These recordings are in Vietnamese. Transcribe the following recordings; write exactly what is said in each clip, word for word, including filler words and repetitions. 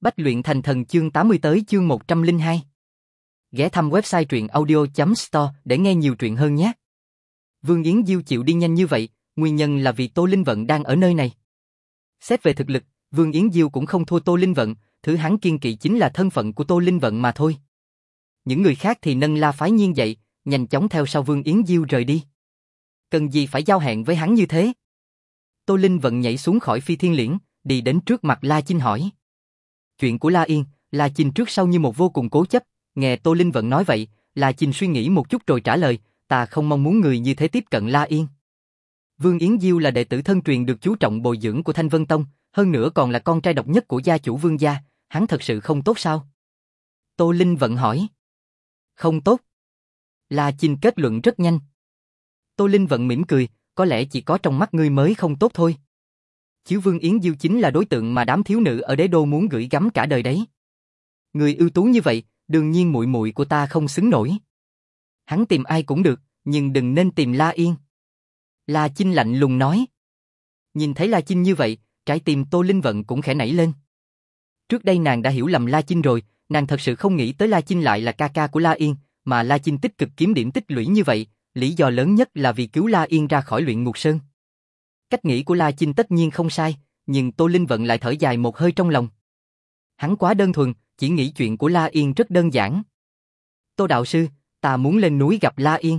Bách luyện thành thần chương tám mươi tới chương một trăm lẻ hai. Ghé thăm website truyện audio chấm store để nghe nhiều truyện hơn nhé. Vương Yến Diêu chịu đi nhanh như vậy, nguyên nhân là vì Tô Linh Vận đang ở nơi này. Xét về thực lực, Vương Yến Diêu cũng không thua Tô Linh Vận, thứ hắn kiêng kỵ chính là thân phận của Tô Linh Vận mà thôi. Những người khác thì nâng La Phái Nhiên dậy, nhanh chóng theo sau Vương Yến Diêu rời đi. Cần gì phải giao hẹn với hắn như thế? Tô Linh Vận nhảy xuống khỏi phi thiên liễn, đi đến trước mặt La Chinh hỏi. Chuyện của La Yên, La Chinh trước sau như một vô cùng cố chấp, nghe Tô Linh Vận nói vậy, La Chinh suy nghĩ một chút rồi trả lời, ta không mong muốn người như thế tiếp cận La Yên. Vương Yến Diêu là đệ tử thân truyền được chú trọng bồi dưỡng của Thanh Vân Tông, hơn nữa còn là con trai độc nhất của gia chủ Vương gia, hắn thật sự không tốt sao? Tô Linh Vận hỏi. Không tốt. La Chinh kết luận rất nhanh. Tô Linh Vận mỉm cười, có lẽ chỉ có trong mắt ngươi mới không tốt thôi. Chứ Vương Yến Diêu chính là đối tượng mà đám thiếu nữ ở đế đô muốn gửi gắm cả đời đấy. Người ưu tú như vậy, đương nhiên muội muội của ta không xứng nổi. Hắn tìm ai cũng được, nhưng đừng nên tìm La Yên. La Chinh lạnh lùng nói. Nhìn thấy La Chinh như vậy, trái tim Tô Linh Vận cũng khẽ nảy lên. Trước đây nàng đã hiểu lầm La Chinh rồi, nàng thật sự không nghĩ tới La Chinh lại là ca ca của La Yên, mà La Chinh tích cực kiếm điểm tích lũy như vậy, lý do lớn nhất là vì cứu La Yên ra khỏi luyện ngục sơn. Cách nghĩ của La Chinh tất nhiên không sai, nhưng Tô Linh Vận lại thở dài một hơi trong lòng. Hắn quá đơn thuần, chỉ nghĩ chuyện của La Yên rất đơn giản. Tô đạo sư, ta muốn lên núi gặp La Yên.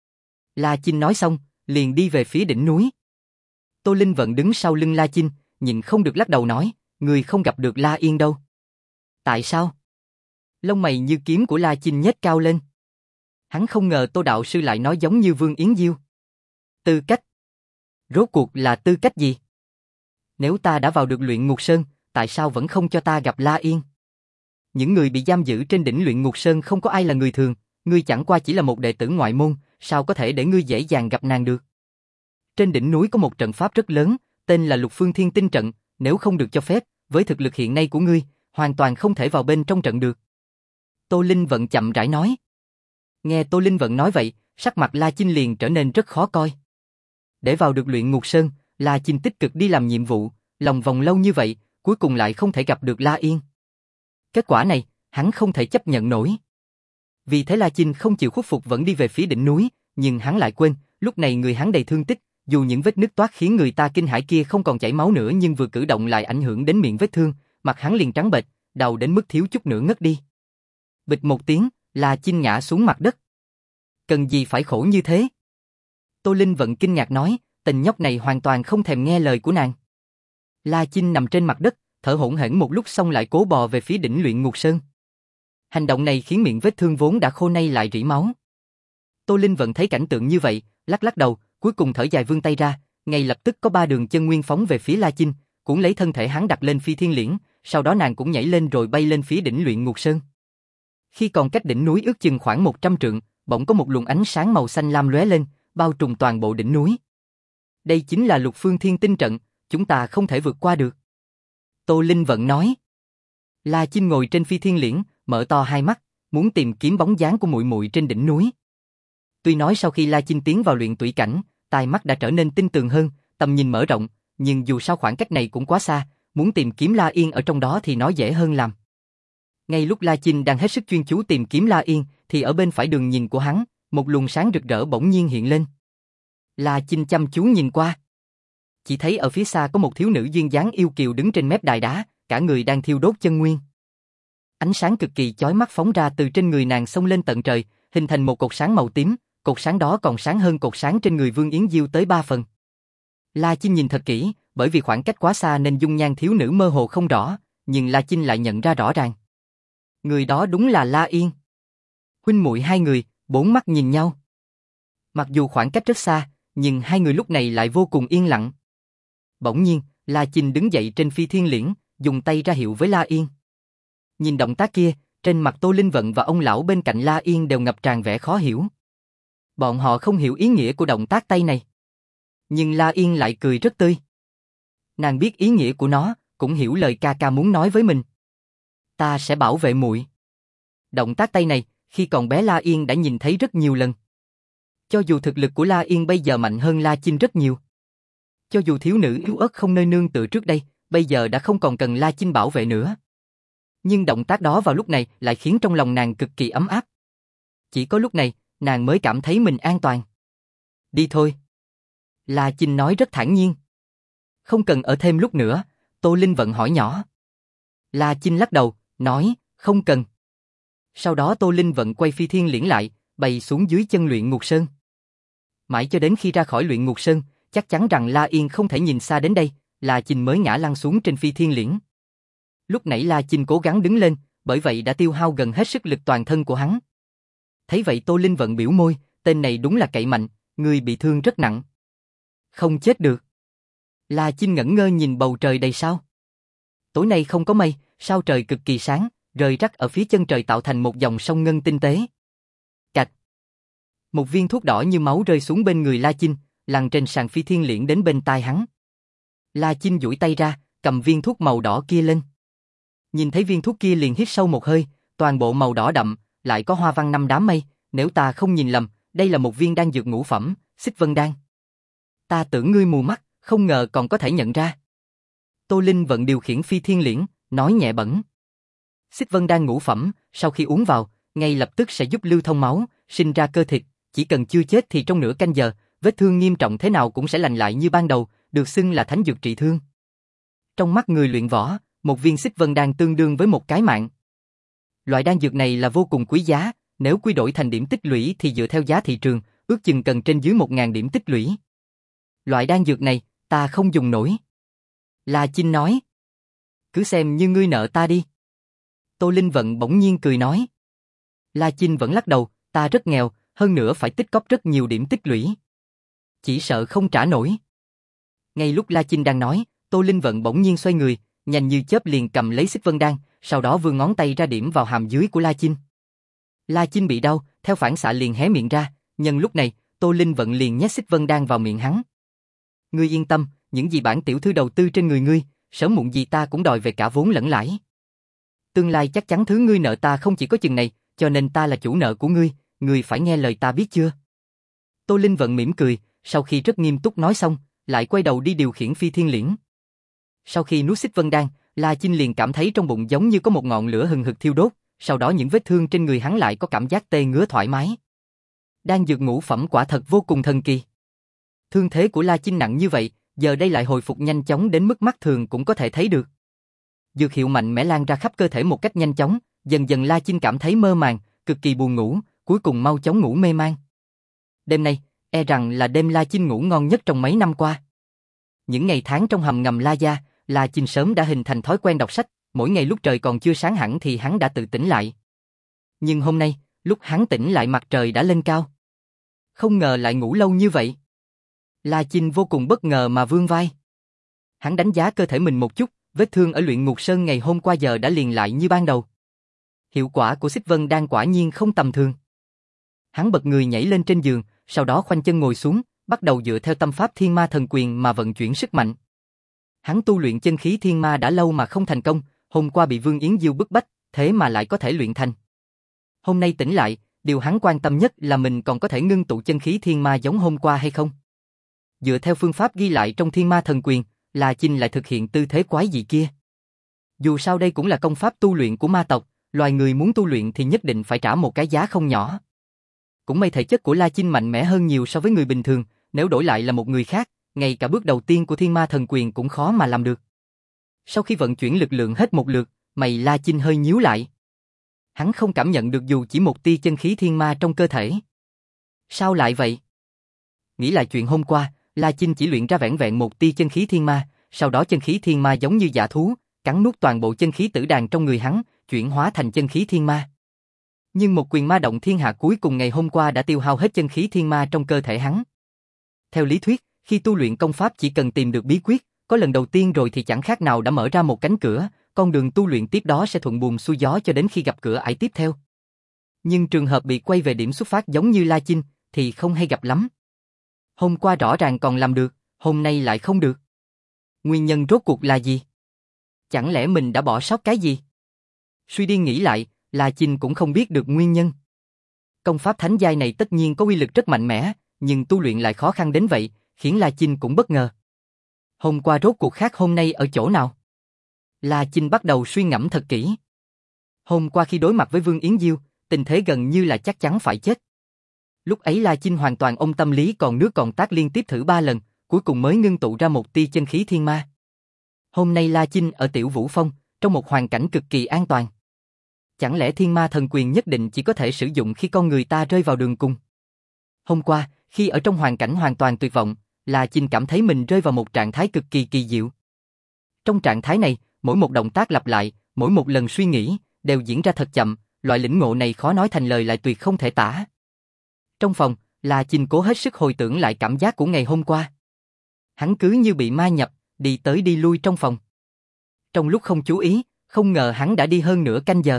La Chinh nói xong, liền đi về phía đỉnh núi. Tô Linh Vận đứng sau lưng La Chinh, nhìn không được lắc đầu nói, người không gặp được La Yên đâu. Tại sao? Lông mày như kiếm của La Chinh nhếch cao lên. Hắn không ngờ Tô đạo sư lại nói giống như Vương Yến Diêu. Tư cách? Rốt cuộc là tư cách gì? Nếu ta đã vào được luyện ngục sơn, tại sao vẫn không cho ta gặp La Yên? Những người bị giam giữ trên đỉnh luyện ngục sơn không có ai là người thường, ngươi chẳng qua chỉ là một đệ tử ngoại môn, sao có thể để ngươi dễ dàng gặp nàng được? Trên đỉnh núi có một trận pháp rất lớn, tên là Lục Phương Thiên Tinh trận, nếu không được cho phép, với thực lực hiện nay của ngươi, hoàn toàn không thể vào bên trong trận được. Tô Linh Vận chậm rãi nói. Nghe Tô Linh Vận nói vậy, sắc mặt La Chinh liền trở nên rất khó coi. Để vào được luyện ngục sơn, La Chinh tích cực đi làm nhiệm vụ, lòng vòng lâu như vậy, cuối cùng lại không thể gặp được La Yên. Kết quả này, hắn không thể chấp nhận nổi. Vì thế La Chinh không chịu khuất phục vẫn đi về phía đỉnh núi, nhưng hắn lại quên, lúc này người hắn đầy thương tích, dù những vết nứt toát khiến người ta kinh hãi kia không còn chảy máu nữa nhưng vừa cử động lại ảnh hưởng đến miệng vết thương, mặt hắn liền trắng bệch, đầu đến mức thiếu chút nữa ngất đi. Bịch một tiếng, La Chinh ngã xuống mặt đất. Cần gì phải khổ như thế? Tô Linh Vận kinh ngạc nói, tình nhóc này hoàn toàn không thèm nghe lời của nàng. La Chinh nằm trên mặt đất, thở hổn hển một lúc xong lại cố bò về phía đỉnh luyện ngục sơn. Hành động này khiến miệng vết thương vốn đã khô nay lại rỉ máu. Tô Linh Vận thấy cảnh tượng như vậy, lắc lắc đầu, cuối cùng thở dài vươn tay ra, ngay lập tức có ba đường chân nguyên phóng về phía La Chinh, cuốn lấy thân thể hắn đặt lên phi thiên liễn, sau đó nàng cũng nhảy lên rồi bay lên phía đỉnh luyện ngục sơn. Khi còn cách đỉnh núi ước chừng khoảng một trăm trượng, bỗng có một luồng ánh sáng màu xanh lam lóe lên, bao trùm toàn bộ đỉnh núi. Đây chính là Lục Phương Thiên Tinh trận, chúng ta không thể vượt qua được. Tô Linh Vận nói. La Chinh ngồi trên phi thiên liễn, mở to hai mắt, muốn tìm kiếm bóng dáng của muội muội trên đỉnh núi. Tuy nói sau khi La Chinh tiến vào luyện tụy cảnh, tai mắt đã trở nên tinh tường hơn, tầm nhìn mở rộng, nhưng dù sao khoảng cách này cũng quá xa, muốn tìm kiếm La Yên ở trong đó thì nó dễ hơn làm. Ngay lúc La Chinh đang hết sức chuyên chú tìm kiếm La Yên, thì ở bên phải đường nhìn của hắn, một luồng sáng rực rỡ bỗng nhiên hiện lên. La Chinh chăm chú nhìn qua. Chỉ thấy ở phía xa có một thiếu nữ duyên dáng yêu kiều đứng trên mép đài đá, cả người đang thiêu đốt chân nguyên. Ánh sáng cực kỳ chói mắt phóng ra từ trên người nàng xông lên tận trời, hình thành một cột sáng màu tím, cột sáng đó còn sáng hơn cột sáng trên người Vương Yến Diêu tới ba phần. La Chinh nhìn thật kỹ, bởi vì khoảng cách quá xa nên dung nhan thiếu nữ mơ hồ không rõ, nhưng La Chinh lại nhận ra rõ ràng. Người đó đúng là La Yên. Huynh muội hai người, bốn mắt nhìn nhau. Mặc dù khoảng cách rất xa, nhưng hai người lúc này lại vô cùng yên lặng. Bỗng nhiên, La Chinh đứng dậy trên phi thiên liễn, dùng tay ra hiệu với La Yên. Nhìn động tác kia, trên mặt Tô Linh Vận và ông lão bên cạnh La Yên đều ngập tràn vẻ khó hiểu. Bọn họ không hiểu ý nghĩa của động tác tay này. Nhưng La Yên lại cười rất tươi. Nàng biết ý nghĩa của nó, cũng hiểu lời ca ca muốn nói với mình. Ta sẽ bảo vệ muội. Động tác tay này, khi còn bé La Yên đã nhìn thấy rất nhiều lần. Cho dù thực lực của La Yên bây giờ mạnh hơn La Chinh rất nhiều. Cho dù thiếu nữ yếu ớt không nơi nương tựa trước đây, bây giờ đã không còn cần La Chinh bảo vệ nữa. Nhưng động tác đó vào lúc này lại khiến trong lòng nàng cực kỳ ấm áp. Chỉ có lúc này, nàng mới cảm thấy mình an toàn. Đi thôi. La Chinh nói rất thản nhiên. Không cần ở thêm lúc nữa, Tô Linh Vận hỏi nhỏ. La Chinh lắc đầu, nói, không cần. Sau đó Tô Linh Vận quay phi thiên liễn lại, bay xuống dưới chân Luyện Ngục Sơn. Mãi cho đến khi ra khỏi Luyện Ngục Sơn, chắc chắn rằng La Yên không thể nhìn xa đến đây, La Chinh mới ngã lăn xuống trên phi thiên liễn. Lúc nãy La Chinh cố gắng đứng lên, bởi vậy đã tiêu hao gần hết sức lực toàn thân của hắn. Thấy vậy Tô Linh Vận biểu môi, tên này đúng là cậy mạnh, người bị thương rất nặng. Không chết được. La Chinh ngẩn ngơ nhìn bầu trời đầy sao. Tối nay không có mây, sao trời cực kỳ sáng, rơi rắc ở phía chân trời tạo thành một dòng sông ngân tinh tế. Cạch. Một viên thuốc đỏ như máu rơi xuống bên người La Chinh, lăn trên sàn phi thiên liễn đến bên tai hắn. La Chinh duỗi tay ra, cầm viên thuốc màu đỏ kia lên. Nhìn thấy viên thuốc kia liền hít sâu một hơi, toàn bộ màu đỏ đậm, lại có hoa văn năm đám mây, nếu ta không nhìn lầm, đây là một viên đan dược ngũ phẩm, Xích Vân đan. Ta tưởng ngươi mù mắt, không ngờ còn có thể nhận ra. Tô Linh Vận điều khiển phi thiên liễn, nói nhẹ bẫng. Xích Vân đan ngũ phẩm, sau khi uống vào, ngay lập tức sẽ giúp lưu thông máu, sinh ra cơ thịt, chỉ cần chưa chết thì trong nửa canh giờ, vết thương nghiêm trọng thế nào cũng sẽ lành lại như ban đầu, được xưng là thánh dược trị thương. Trong mắt người luyện võ, một viên Xích Vân đan tương đương với một cái mạng. Loại đan dược này là vô cùng quý giá, nếu quy đổi thành điểm tích lũy thì dựa theo giá thị trường, ước chừng cần trên dưới một nghìn điểm tích lũy. Loại đan dược này, ta không dùng nổi. La Chinh nói. Cứ xem như ngươi nợ ta đi. Tô Linh Vận bỗng nhiên cười nói. La Chinh vẫn lắc đầu, ta rất nghèo, hơn nữa phải tích cóp rất nhiều điểm tích lũy. Chỉ sợ không trả nổi. Ngay lúc La Chinh đang nói, Tô Linh Vận bỗng nhiên xoay người, nhanh như chớp liền cầm lấy Xích Vân đan, sau đó vươn ngón tay ra điểm vào hàm dưới của La Chinh. La Chinh bị đau, theo phản xạ liền hé miệng ra, nhân lúc này, Tô Linh Vận liền nhét Xích Vân đan vào miệng hắn. Ngươi yên tâm, những gì bản tiểu thư đầu tư trên người ngươi, sớm muộn gì ta cũng đòi về cả vốn lẫn lãi. Tương lai chắc chắn thứ ngươi nợ ta không chỉ có chừng này, cho nên ta là chủ nợ của ngươi, ngươi phải nghe lời ta biết chưa? Tô Linh Vận mỉm cười, sau khi rất nghiêm túc nói xong, lại quay đầu đi điều khiển phi thiên liễn. Sau khi nuốt Xích Vân đan, La Chinh liền cảm thấy trong bụng giống như có một ngọn lửa hừng hực thiêu đốt, sau đó những vết thương trên người hắn lại có cảm giác tê ngứa thoải mái. Đan dược ngũ phẩm quả thật vô cùng thần kỳ. Thương thế của La Chinh nặng như vậy, giờ đây lại hồi phục nhanh chóng đến mức mắt thường cũng có thể thấy được. Dược hiệu mạnh mẽ lan ra khắp cơ thể một cách nhanh chóng, dần dần La Chinh cảm thấy mơ màng, cực kỳ buồn ngủ, cuối cùng mau chóng ngủ mê man. Đêm nay, e rằng là đêm La Chinh ngủ ngon nhất trong mấy năm qua. Những ngày tháng trong hầm ngầm La Gia, La Chinh sớm đã hình thành thói quen đọc sách, mỗi ngày lúc trời còn chưa sáng hẳn thì hắn đã tự tỉnh lại. Nhưng hôm nay, lúc hắn tỉnh lại mặt trời đã lên cao. Không ngờ lại ngủ lâu như vậy. La Chinh vô cùng bất ngờ mà vươn vai. Hắn đánh giá cơ thể mình một chút, vết thương ở Luyện Ngục Sơn ngày hôm qua giờ đã liền lại như ban đầu. Hiệu quả của Xích Vân đan quả nhiên không tầm thường. Hắn bật người nhảy lên trên giường, sau đó khoanh chân ngồi xuống, bắt đầu dựa theo tâm pháp Thiên Ma Thần Quyền mà vận chuyển sức mạnh. Hắn tu luyện chân khí thiên ma đã lâu mà không thành công, hôm qua bị Vương Yến Diêu bức bách, thế mà lại có thể luyện thành. Hôm nay tỉnh lại, điều hắn quan tâm nhất là mình còn có thể ngưng tụ chân khí thiên ma giống hôm qua hay không. Dựa theo phương pháp ghi lại trong Thiên Ma Thần Quyền, La Chinh lại thực hiện tư thế quái dị kia. Dù sao đây cũng là công pháp tu luyện của ma tộc, loài người muốn tu luyện thì nhất định phải trả một cái giá không nhỏ. Cũng may thể chất của La Chinh mạnh mẽ hơn nhiều so với người bình thường, nếu đổi lại là một người khác, ngay cả bước đầu tiên của Thiên Ma Thần Quyền cũng khó mà làm được. Sau khi vận chuyển lực lượng hết một lượt, mày La Chinh hơi nhíu lại. Hắn không cảm nhận được dù chỉ một tia chân khí thiên ma trong cơ thể. Sao lại vậy? Nghĩ lại chuyện hôm qua, La Chinh chỉ luyện ra vẻn vẹn một tia chân khí thiên ma, sau đó chân khí thiên ma giống như dã thú, cắn nuốt toàn bộ chân khí tử đàn trong người hắn, chuyển hóa thành chân khí thiên ma. Nhưng một quyền ma động thiên hạ cuối cùng ngày hôm qua đã tiêu hao hết chân khí thiên ma trong cơ thể hắn. Theo lý thuyết, khi tu luyện công pháp chỉ cần tìm được bí quyết, có lần đầu tiên rồi thì chẳng khác nào đã mở ra một cánh cửa, con đường tu luyện tiếp đó sẽ thuận buồm xuôi gió cho đến khi gặp cửa ải tiếp theo. Nhưng trường hợp bị quay về điểm xuất phát giống như La Chinh thì không hay gặp lắm. Hôm qua rõ ràng còn làm được, hôm nay lại không được. Nguyên nhân rốt cuộc là gì? Chẳng lẽ mình đã bỏ sót cái gì? Suy đi nghĩ lại, La Chinh cũng không biết được nguyên nhân. Công pháp thánh giai này tất nhiên có uy lực rất mạnh mẽ, nhưng tu luyện lại khó khăn đến vậy, khiến La Chinh cũng bất ngờ. Hôm qua rốt cuộc khác hôm nay ở chỗ nào? La Chinh bắt đầu suy ngẫm thật kỹ. Hôm qua khi đối mặt với Vương Yến Diêu, tình thế gần như là chắc chắn phải chết. Lúc ấy La Chinh hoàn toàn ôm tâm lý còn nước còn tát liên tiếp thử ba lần, cuối cùng mới ngưng tụ ra một tia chân khí thiên ma. Hôm nay La Chinh ở Tiểu Vũ Phong, trong một hoàn cảnh cực kỳ an toàn. Chẳng lẽ thiên ma thần quyền nhất định chỉ có thể sử dụng khi con người ta rơi vào đường cùng? Hôm qua, khi ở trong hoàn cảnh hoàn toàn tuyệt vọng, La Chinh cảm thấy mình rơi vào một trạng thái cực kỳ kỳ diệu. Trong trạng thái này, mỗi một động tác lặp lại, mỗi một lần suy nghĩ, đều diễn ra thật chậm, loại lĩnh ngộ này khó nói thành lời lại tuyệt không thể tả. Trong phòng, La Chinh cố hết sức hồi tưởng lại cảm giác của ngày hôm qua. Hắn cứ như bị ma nhập, đi tới đi lui trong phòng. Trong lúc không chú ý, không ngờ hắn đã đi hơn nửa canh giờ.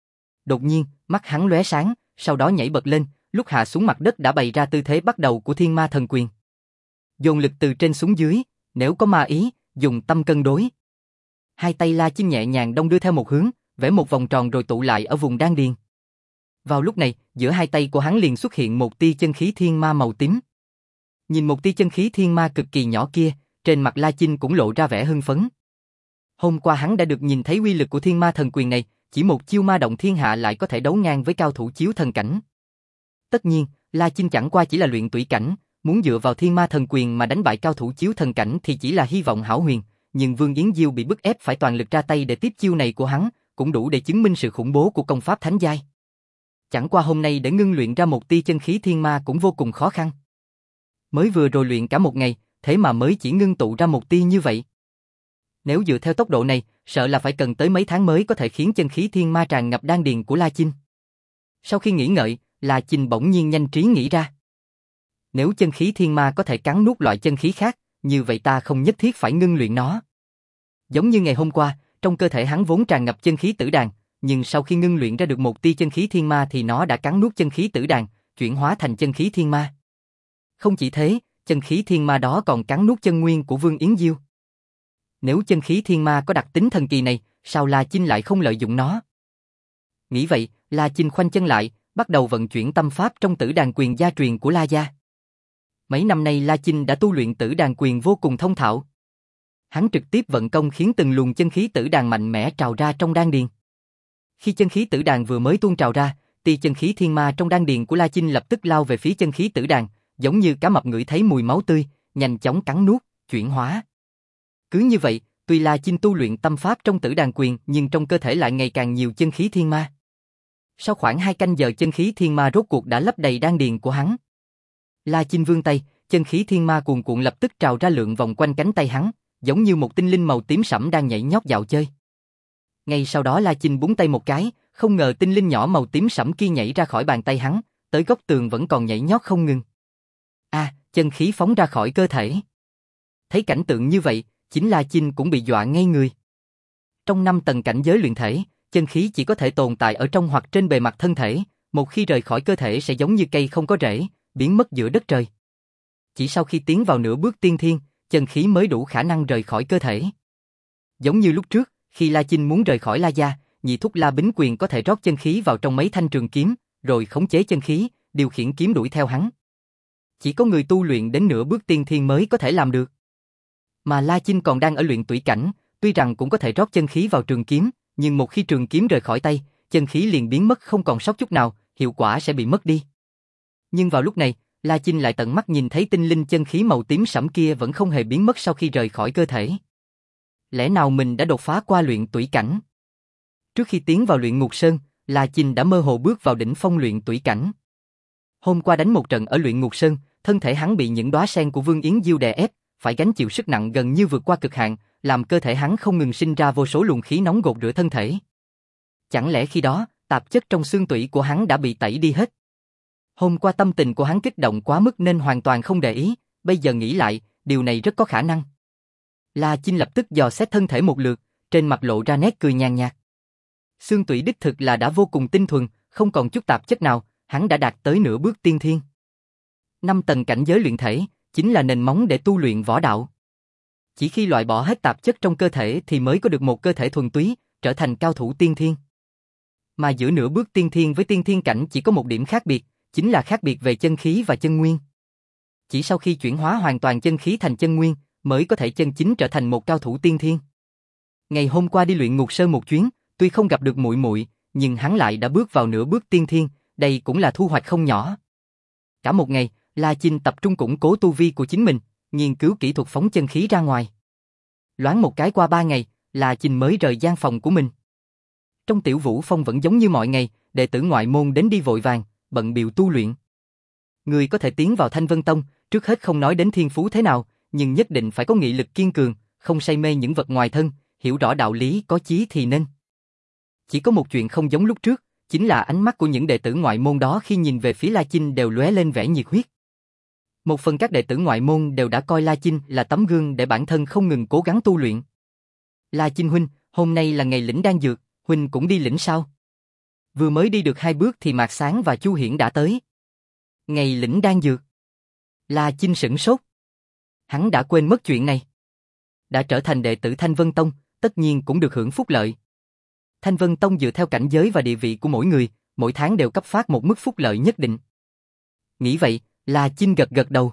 Đột nhiên, mắt hắn lóe sáng, sau đó nhảy bật lên, lúc hạ xuống mặt đất đã bày ra tư thế bắt đầu của thiên ma thần quyền. Dồn lực từ trên xuống dưới, nếu có ma ý, dùng tâm cân đối. Hai tay La Chinh nhẹ nhàng đong đưa theo một hướng, vẽ một vòng tròn rồi tụ lại ở vùng đan điền. Vào lúc này, giữa hai tay của hắn liền xuất hiện một tia chân khí thiên ma màu tím. Nhìn một tia chân khí thiên ma cực kỳ nhỏ kia, trên mặt La Chinh cũng lộ ra vẻ hưng phấn. Hôm qua hắn đã được nhìn thấy uy lực của thiên ma thần quyền này, chỉ một chiêu ma động thiên hạ lại có thể đấu ngang với cao thủ chiếu thần cảnh. Tất nhiên, La Chinh chẳng qua chỉ là luyện tủy cảnh, muốn dựa vào thiên ma thần quyền mà đánh bại cao thủ chiếu thần cảnh thì chỉ là hy vọng hão huyền, nhưng Vương Yến Diêu bị bức ép phải toàn lực ra tay để tiếp chiêu này của hắn, cũng đủ để chứng minh sự khủng bố của công pháp thánh giai. Chẳng qua hôm nay để ngưng luyện ra một tia chân khí thiên ma cũng vô cùng khó khăn. Mới vừa rồi luyện cả một ngày, thế mà mới chỉ ngưng tụ ra một tia như vậy. Nếu dựa theo tốc độ này, sợ là phải cần tới mấy tháng mới có thể khiến chân khí thiên ma tràn ngập đan điền của La Chinh. Sau khi nghĩ ngợi, La Chinh bỗng nhiên nhanh trí nghĩ ra. Nếu chân khí thiên ma có thể cắn nuốt loại chân khí khác, như vậy ta không nhất thiết phải ngưng luyện nó. Giống như ngày hôm qua, trong cơ thể hắn vốn tràn ngập chân khí tử đàn, nhưng sau khi ngưng luyện ra được một tia chân khí thiên ma thì nó đã cắn nuốt chân khí tử đàn, chuyển hóa thành chân khí thiên ma. Không chỉ thế, chân khí thiên ma đó còn cắn nuốt chân nguyên của Vương Yến Diêu. Nếu chân khí thiên ma có đặc tính thần kỳ này, sao La Chinh lại không lợi dụng nó? Nghĩ vậy, La Chinh khoanh chân lại, bắt đầu vận chuyển tâm pháp trong tử đàn quyền gia truyền của La gia. Mấy năm nay La Chinh đã tu luyện tử đàn quyền vô cùng thông thạo. Hắn trực tiếp vận công khiến từng luồng chân khí tử đàn mạnh mẽ trào ra trong đan điền. Khi chân khí tử đàn vừa mới tuôn trào ra, tia chân khí thiên ma trong đan điền của La Chinh lập tức lao về phía chân khí tử đàn, giống như cá mập ngửi thấy mùi máu tươi, nhanh chóng cắn nuốt, chuyển hóa. Cứ như vậy, tuy La Chinh tu luyện tâm pháp trong tử đàn quyền, nhưng trong cơ thể lại ngày càng nhiều chân khí thiên ma. Sau khoảng hai canh giờ chân khí thiên ma rốt cuộc đã lấp đầy đan điền của hắn. La Chinh vươn tay, chân khí thiên ma cuồn cuộn lập tức trào ra lượn vòng quanh cánh tay hắn, giống như một tinh linh màu tím sẫm đang nhảy nhót dạo chơi. Ngay sau đó La Chinh búng tay một cái, không ngờ tinh linh nhỏ màu tím sẫm kia nhảy ra khỏi bàn tay hắn, tới góc tường vẫn còn nhảy nhót không ngừng. A, à, chân khí phóng ra khỏi cơ thể. Thấy cảnh tượng như vậy, chính La Chinh cũng bị dọa ngây người. Trong năm tầng cảnh giới luyện thể, chân khí chỉ có thể tồn tại ở trong hoặc trên bề mặt thân thể, một khi rời khỏi cơ thể sẽ giống như cây không có rễ, biến mất giữa đất trời. Chỉ sau khi tiến vào nửa bước tiên thiên, chân khí mới đủ khả năng rời khỏi cơ thể. Giống như lúc trước, khi La Chinh muốn rời khỏi La gia, nhị thúc La Bính Quyền có thể rót chân khí vào trong mấy thanh trường kiếm, rồi khống chế chân khí, điều khiển kiếm đuổi theo hắn. Chỉ có người tu luyện đến nửa bước tiên thiên mới có thể làm được. Mà La Chinh còn đang ở luyện tủy cảnh, tuy rằng cũng có thể rót chân khí vào trường kiếm, nhưng một khi trường kiếm rời khỏi tay, chân khí liền biến mất không còn sót chút nào, hiệu quả sẽ bị mất đi. Nhưng vào lúc này, La Chinh lại tận mắt nhìn thấy tinh linh chân khí màu tím sẫm kia vẫn không hề biến mất sau khi rời khỏi cơ thể. Lẽ nào mình đã đột phá qua luyện tủy cảnh? Trước khi tiến vào luyện ngục sơn, La Chinh đã mơ hồ bước vào đỉnh phong luyện tủy cảnh. Hôm qua đánh một trận ở luyện ngục sơn, thân thể hắn bị những đóa sen của Vương Yến Diêu đè ép, phải gánh chịu sức nặng gần như vượt qua cực hạn, làm cơ thể hắn không ngừng sinh ra vô số luồng khí nóng gột rửa thân thể. Chẳng lẽ khi đó, tạp chất trong xương tủy của hắn đã bị tẩy đi hết? Hôm qua tâm tình của hắn kích động quá mức nên hoàn toàn không để ý, bây giờ nghĩ lại, điều này rất có khả năng. La Chinh lập tức dò xét thân thể một lượt, trên mặt lộ ra nét cười nhàn nhạt. Xương tủy đích thực là đã vô cùng tinh thuần, không còn chút tạp chất nào, hắn đã đạt tới nửa bước tiên thiên. Năm tầng cảnh giới luyện thể, chính là nền móng để tu luyện võ đạo. Chỉ khi loại bỏ hết tạp chất trong cơ thể thì mới có được một cơ thể thuần túy, trở thành cao thủ tiên thiên. Mà giữa nửa bước tiên thiên với tiên thiên cảnh chỉ có một điểm khác biệt, chính là khác biệt về chân khí và chân nguyên. Chỉ sau khi chuyển hóa hoàn toàn chân khí thành chân nguyên, mới có thể chân chính trở thành một cao thủ tiên thiên. Ngày hôm qua đi luyện ngục sơn một chuyến, tuy không gặp được muội muội, nhưng hắn lại đã bước vào nửa bước tiên thiên, đây cũng là thu hoạch không nhỏ. Cả một ngày, La Chinh tập trung củng cố tu vi của chính mình, nghiên cứu kỹ thuật phóng chân khí ra ngoài. Loáng một cái qua ba ngày, La Chinh mới rời gian phòng của mình. Trong Tiểu Vũ Phong vẫn giống như mọi ngày, đệ tử ngoại môn đến đi vội vàng, bận bịu tu luyện. Người có thể tiến vào Thanh Vân Tông, trước hết không nói đến thiên phú thế nào, nhưng nhất định phải có nghị lực kiên cường, không say mê những vật ngoài thân, hiểu rõ đạo lý có chí thì nên. Chỉ có một chuyện không giống lúc trước, chính là ánh mắt của những đệ tử ngoại môn đó khi nhìn về phía La Chinh đều lóe lên vẻ nhiệt huyết. Một phần các đệ tử ngoại môn đều đã coi La Chinh là tấm gương để bản thân không ngừng cố gắng tu luyện. La Chinh huynh, hôm nay là ngày lĩnh đan dược, huynh cũng đi lĩnh sao? Vừa mới đi được hai bước thì Mạc Sáng và Chu Hiển đã tới. Ngày lĩnh đan dược. La Chinh sửng sốt. Hắn đã quên mất chuyện này. Đã trở thành đệ tử Thanh Vân Tông, tất nhiên cũng được hưởng phúc lợi. Thanh Vân Tông dựa theo cảnh giới và địa vị của mỗi người, mỗi tháng đều cấp phát một mức phúc lợi nhất định. Nghĩ vậy, La Chinh gật gật đầu.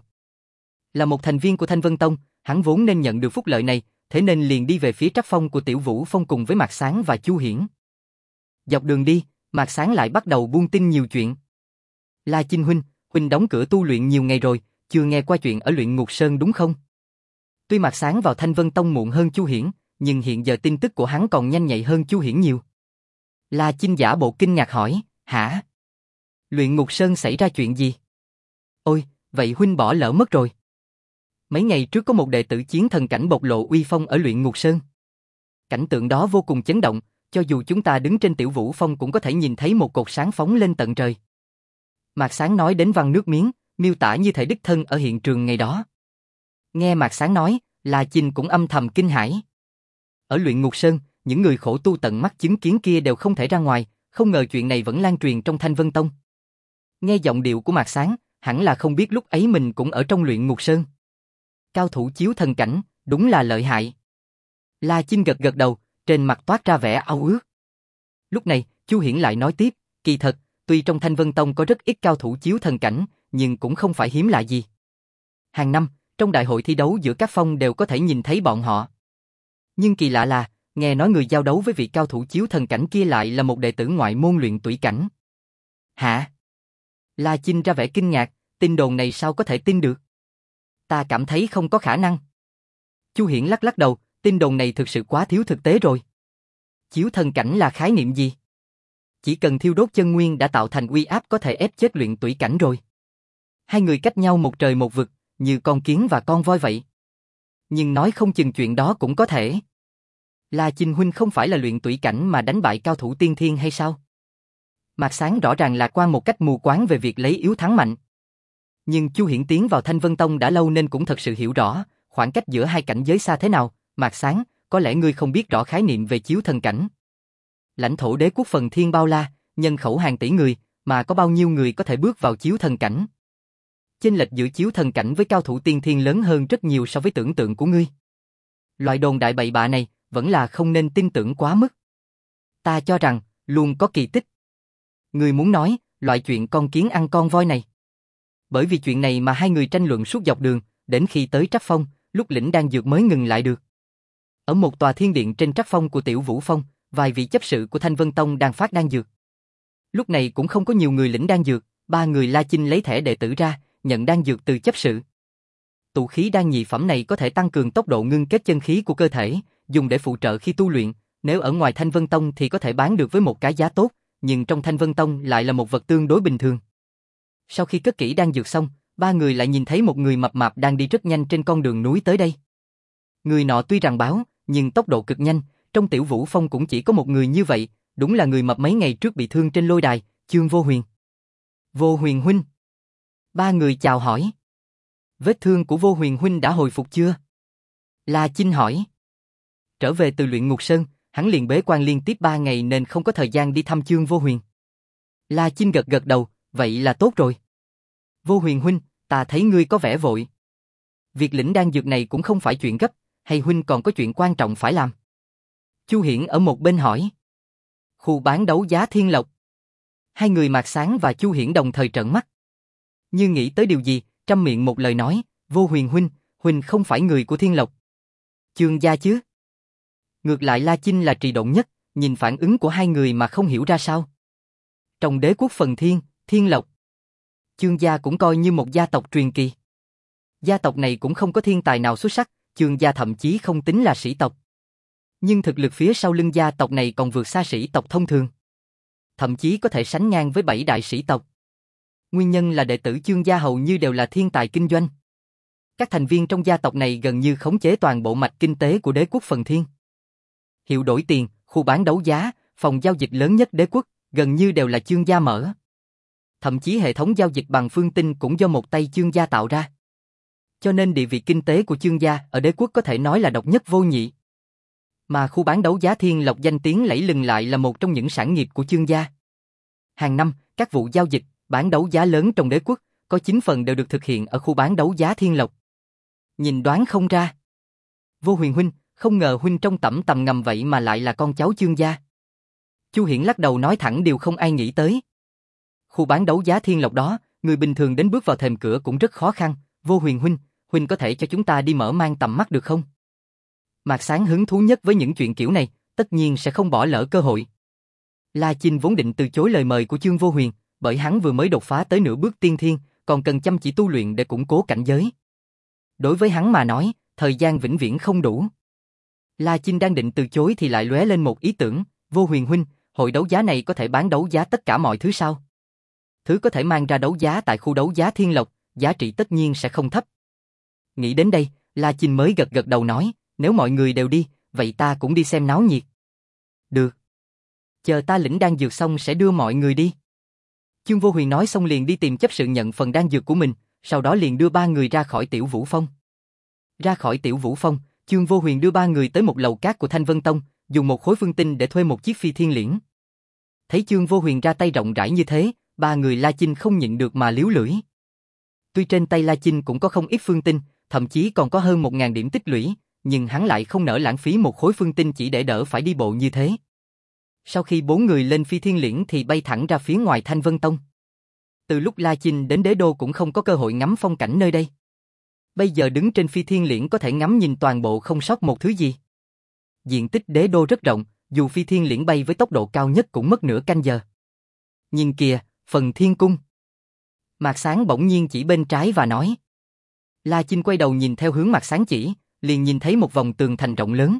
Là một thành viên của Thanh Vân Tông, hắn vốn nên nhận được phúc lợi này, thế nên liền đi về phía trắc phong của Tiểu Vũ Phong cùng với Mạc Sáng và Chu Hiển. Dọc đường đi, Mạc Sáng lại bắt đầu buôn tin nhiều chuyện. La Chinh huynh, huynh đóng cửa tu luyện nhiều ngày rồi, chưa nghe qua chuyện ở Luyện Ngục Sơn đúng không? Tuy Mạc Sáng vào Thanh Vân Tông muộn hơn Chu Hiển, nhưng hiện giờ tin tức của hắn còn nhanh nhạy hơn Chu Hiển nhiều. La Chinh giả bộ kinh ngạc hỏi, hả? Luyện Ngục Sơn xảy ra chuyện gì? Ôi, vậy huynh bỏ lỡ mất rồi. Mấy ngày trước có một đệ tử chiến thần cảnh bộc lộ uy phong ở Luyện Ngục Sơn. Cảnh tượng đó vô cùng chấn động, cho dù chúng ta đứng trên Tiểu Vũ Phong cũng có thể nhìn thấy một cột sáng phóng lên tận trời. Mạc Sáng nói đến văng nước miếng, miêu tả như thể đích thân ở hiện trường ngày đó. Nghe Mạc Sáng nói, La Chinh cũng âm thầm kinh hãi. Ở Luyện Ngục Sơn, những người khổ tu tận mắt chứng kiến kia đều không thể ra ngoài, không ngờ chuyện này vẫn lan truyền trong Thanh Vân Tông. Nghe giọng điệu của Mạc Sáng, hẳn là không biết lúc ấy mình cũng ở trong Luyện Ngục Sơn. Cao thủ chiếu thần cảnh, đúng là lợi hại. La Chinh gật gật đầu, trên mặt toát ra vẻ ao ước. Lúc này, Chu Hiển lại nói tiếp, kỳ thật, tuy trong Thanh Vân Tông có rất ít cao thủ chiếu thần cảnh, nhưng cũng không phải hiếm lạ gì. Hàng năm, trong đại hội thi đấu giữa các phong đều có thể nhìn thấy bọn họ. Nhưng kỳ lạ là, nghe nói người giao đấu với vị cao thủ chiếu thần cảnh kia lại là một đệ tử ngoại môn luyện tủy cảnh. Hả? La Chinh ra vẻ kinh ngạc, tin đồn này sao có thể tin được? Ta cảm thấy không có khả năng. Chu Hiển lắc lắc đầu, tin đồn này thực sự quá thiếu thực tế rồi. Chiếu thần cảnh là khái niệm gì? Chỉ cần thiêu đốt chân nguyên đã tạo thành uy áp có thể ép chết luyện tủy cảnh rồi. Hai người cách nhau một trời một vực, như con kiến và con voi vậy. Nhưng nói không chừng chuyện đó cũng có thể. La Chinh huynh không phải là luyện tủy cảnh mà đánh bại cao thủ tiên thiên hay sao? Mạc Sáng rõ ràng lạc quan một cách mù quáng về việc lấy yếu thắng mạnh. Nhưng Chu Hiển tiến vào Thanh Vân Tông đã lâu nên cũng thật sự hiểu rõ, khoảng cách giữa hai cảnh giới xa thế nào. Mạc Sáng, có lẽ ngươi không biết rõ khái niệm về chiếu thần cảnh. Lãnh thổ đế quốc phần thiên bao la, nhân khẩu hàng tỷ người, mà có bao nhiêu người có thể bước vào chiếu thần cảnh? Chênh lệch giữa chiếu thần cảnh với cao thủ tiên thiên lớn hơn rất nhiều so với tưởng tượng của ngươi. Loại đồn đại bậy bạ này, vẫn là không nên tin tưởng quá mức. Ta cho rằng, luôn có kỳ tích. Ngươi muốn nói, loại chuyện con kiến ăn con voi này. Bởi vì chuyện này mà hai người tranh luận suốt dọc đường, đến khi tới Trắc Phong, lúc lĩnh đan dược mới ngừng lại được. Ở một tòa thiên điện trên Trắc Phong của Tiểu Vũ Phong, vài vị chấp sự của Thanh Vân Tông đang phát đan dược. Lúc này cũng không có nhiều người lĩnh đan dược, ba người La Chinh lấy thẻ đệ tử ra, nhận đan dược từ chấp sự. Tụ khí đan nhị phẩm này có thể tăng cường tốc độ ngưng kết chân khí của cơ thể, dùng để phụ trợ khi tu luyện, nếu ở ngoài Thanh Vân Tông thì có thể bán được với một cái giá tốt, nhưng trong Thanh Vân Tông lại là một vật tương đối bình thường. Sau khi cất kỹ đan dược xong, ba người lại nhìn thấy một người mập mạp đang đi rất nhanh trên con đường núi tới đây. Người nọ tuy rằng báo, nhưng tốc độ cực nhanh, trong Tiểu Vũ Phong cũng chỉ có một người như vậy, đúng là người mập mấy ngày trước bị thương trên lôi đài, Chương Vô Huyền. Vô Huyền huynh. Ba người chào hỏi. Vết thương của Vô Huyền huynh đã hồi phục chưa? La Chinh hỏi. Trở về từ Luyện Ngục Sơn, hắn liền bế quan liên tiếp ba ngày nên không có thời gian đi thăm Chương Vô Huyền. La Chinh gật gật đầu, vậy là tốt rồi. Vô Huyền huynh, ta thấy ngươi có vẻ vội. Việc lĩnh đan dược này cũng không phải chuyện gấp, hay huynh còn có chuyện quan trọng phải làm? Chu Hiển ở một bên hỏi. Khu bán đấu giá Thiên Lộc. Hai người Mạc Sáng và Chu Hiển đồng thời trợn mắt. Như nghĩ tới điều gì, trăm miệng một lời nói, Vô Huyền huynh, huynh không phải người của Thiên Lộc. Chương gia chứ? Ngược lại La Chinh là trì độn nhất, nhìn phản ứng của hai người mà không hiểu ra sao. Trong đế quốc Phần Thiên, Thiên Lộc, Chương gia cũng coi như một gia tộc truyền kỳ. Gia tộc này cũng không có thiên tài nào xuất sắc, Chương gia thậm chí không tính là sĩ tộc. Nhưng thực lực phía sau lưng gia tộc này còn vượt xa sĩ tộc thông thường. Thậm chí có thể sánh ngang với bảy đại sĩ tộc. Nguyên nhân là đệ tử Chương gia hầu như đều là thiên tài kinh doanh. Các thành viên trong gia tộc này gần như khống chế toàn bộ mạch kinh tế của đế quốc Phần Thiên. Hiệu đổi tiền, khu bán đấu giá, phòng giao dịch lớn nhất đế quốc, gần như đều là Chương gia mở. Thậm chí hệ thống giao dịch bằng phương tinh cũng do một tay Chương gia tạo ra. Cho nên địa vị kinh tế của Chương gia ở đế quốc có thể nói là độc nhất vô nhị. Mà khu bán đấu giá Thiên Lộc danh tiếng lẫy lừng lại là một trong những sản nghiệp của Chương gia. Hàng năm, các vụ giao dịch, bán đấu giá lớn trong đế quốc, có chín phần đều được thực hiện ở khu bán đấu giá Thiên Lộc. Nhìn đoán không ra. Vô Huyền huynh, không ngờ huynh trong tẩm tầm ngầm vậy mà lại là con cháu Chương gia. Chu Hiển lắc đầu nói thẳng điều không ai nghĩ tới. Khu bán đấu giá Thiên Lộc đó, người bình thường đến bước vào thềm cửa cũng rất khó khăn. Vô Huyền huynh, huynh có thể cho chúng ta đi mở mang tầm mắt được không? Mạc Sáng hứng thú nhất với những chuyện kiểu này, tất nhiên sẽ không bỏ lỡ cơ hội. La Chinh vốn định từ chối lời mời của Chương Vô Huyền, bởi hắn vừa mới đột phá tới nửa bước tiên thiên, còn cần chăm chỉ tu luyện để củng cố cảnh giới. Đối với hắn mà nói, thời gian vĩnh viễn không đủ. La Chinh đang định từ chối thì lại lóe lên một ý tưởng, Vô Huyền huynh, hội đấu giá này có thể bán đấu giá tất cả mọi thứ sao? Thứ có thể mang ra đấu giá tại khu đấu giá Thiên Lộc, giá trị tất nhiên sẽ không thấp. Nghĩ đến đây, La Chinh mới gật gật đầu nói, nếu mọi người đều đi, vậy ta cũng đi xem náo nhiệt. Được. Chờ ta lĩnh đan dược xong sẽ đưa mọi người đi. Chương Vô Huyền nói xong liền đi tìm chấp sự nhận phần đan dược của mình, sau đó liền đưa ba người ra khỏi Tiểu Vũ Phong. Ra khỏi Tiểu Vũ Phong, Chương Vô Huyền đưa ba người tới một lầu cát của Thanh Vân Tông, dùng một khối phương tinh để thuê một chiếc phi thiên liễn. Thấy Chương Vô Huyền ra tay rộng rãi như thế, ba người La Chinh không nhịn được mà liếu lưỡi. Tuy trên tay La Chinh cũng có không ít phương tinh, thậm chí còn có hơn một ngàn điểm tích lũy, nhưng hắn lại không nỡ lãng phí một khối phương tinh chỉ để đỡ phải đi bộ như thế. Sau khi bốn người lên phi thiên liễn thì bay thẳng ra phía ngoài Thanh Vân Tông. Từ lúc La Chinh đến đế đô cũng không có cơ hội ngắm phong cảnh nơi đây. Bây giờ đứng trên phi thiên liễn có thể ngắm nhìn toàn bộ không sót một thứ gì. Diện tích đế đô rất rộng, dù phi thiên liễn bay với tốc độ cao nhất cũng mất nửa canh giờ. Nhìn kìa, Phần Thiên Cung. Mạc Sáng bỗng nhiên chỉ bên trái và nói. La Chinh quay đầu nhìn theo hướng Mạc Sáng chỉ, liền nhìn thấy một vòng tường thành rộng lớn.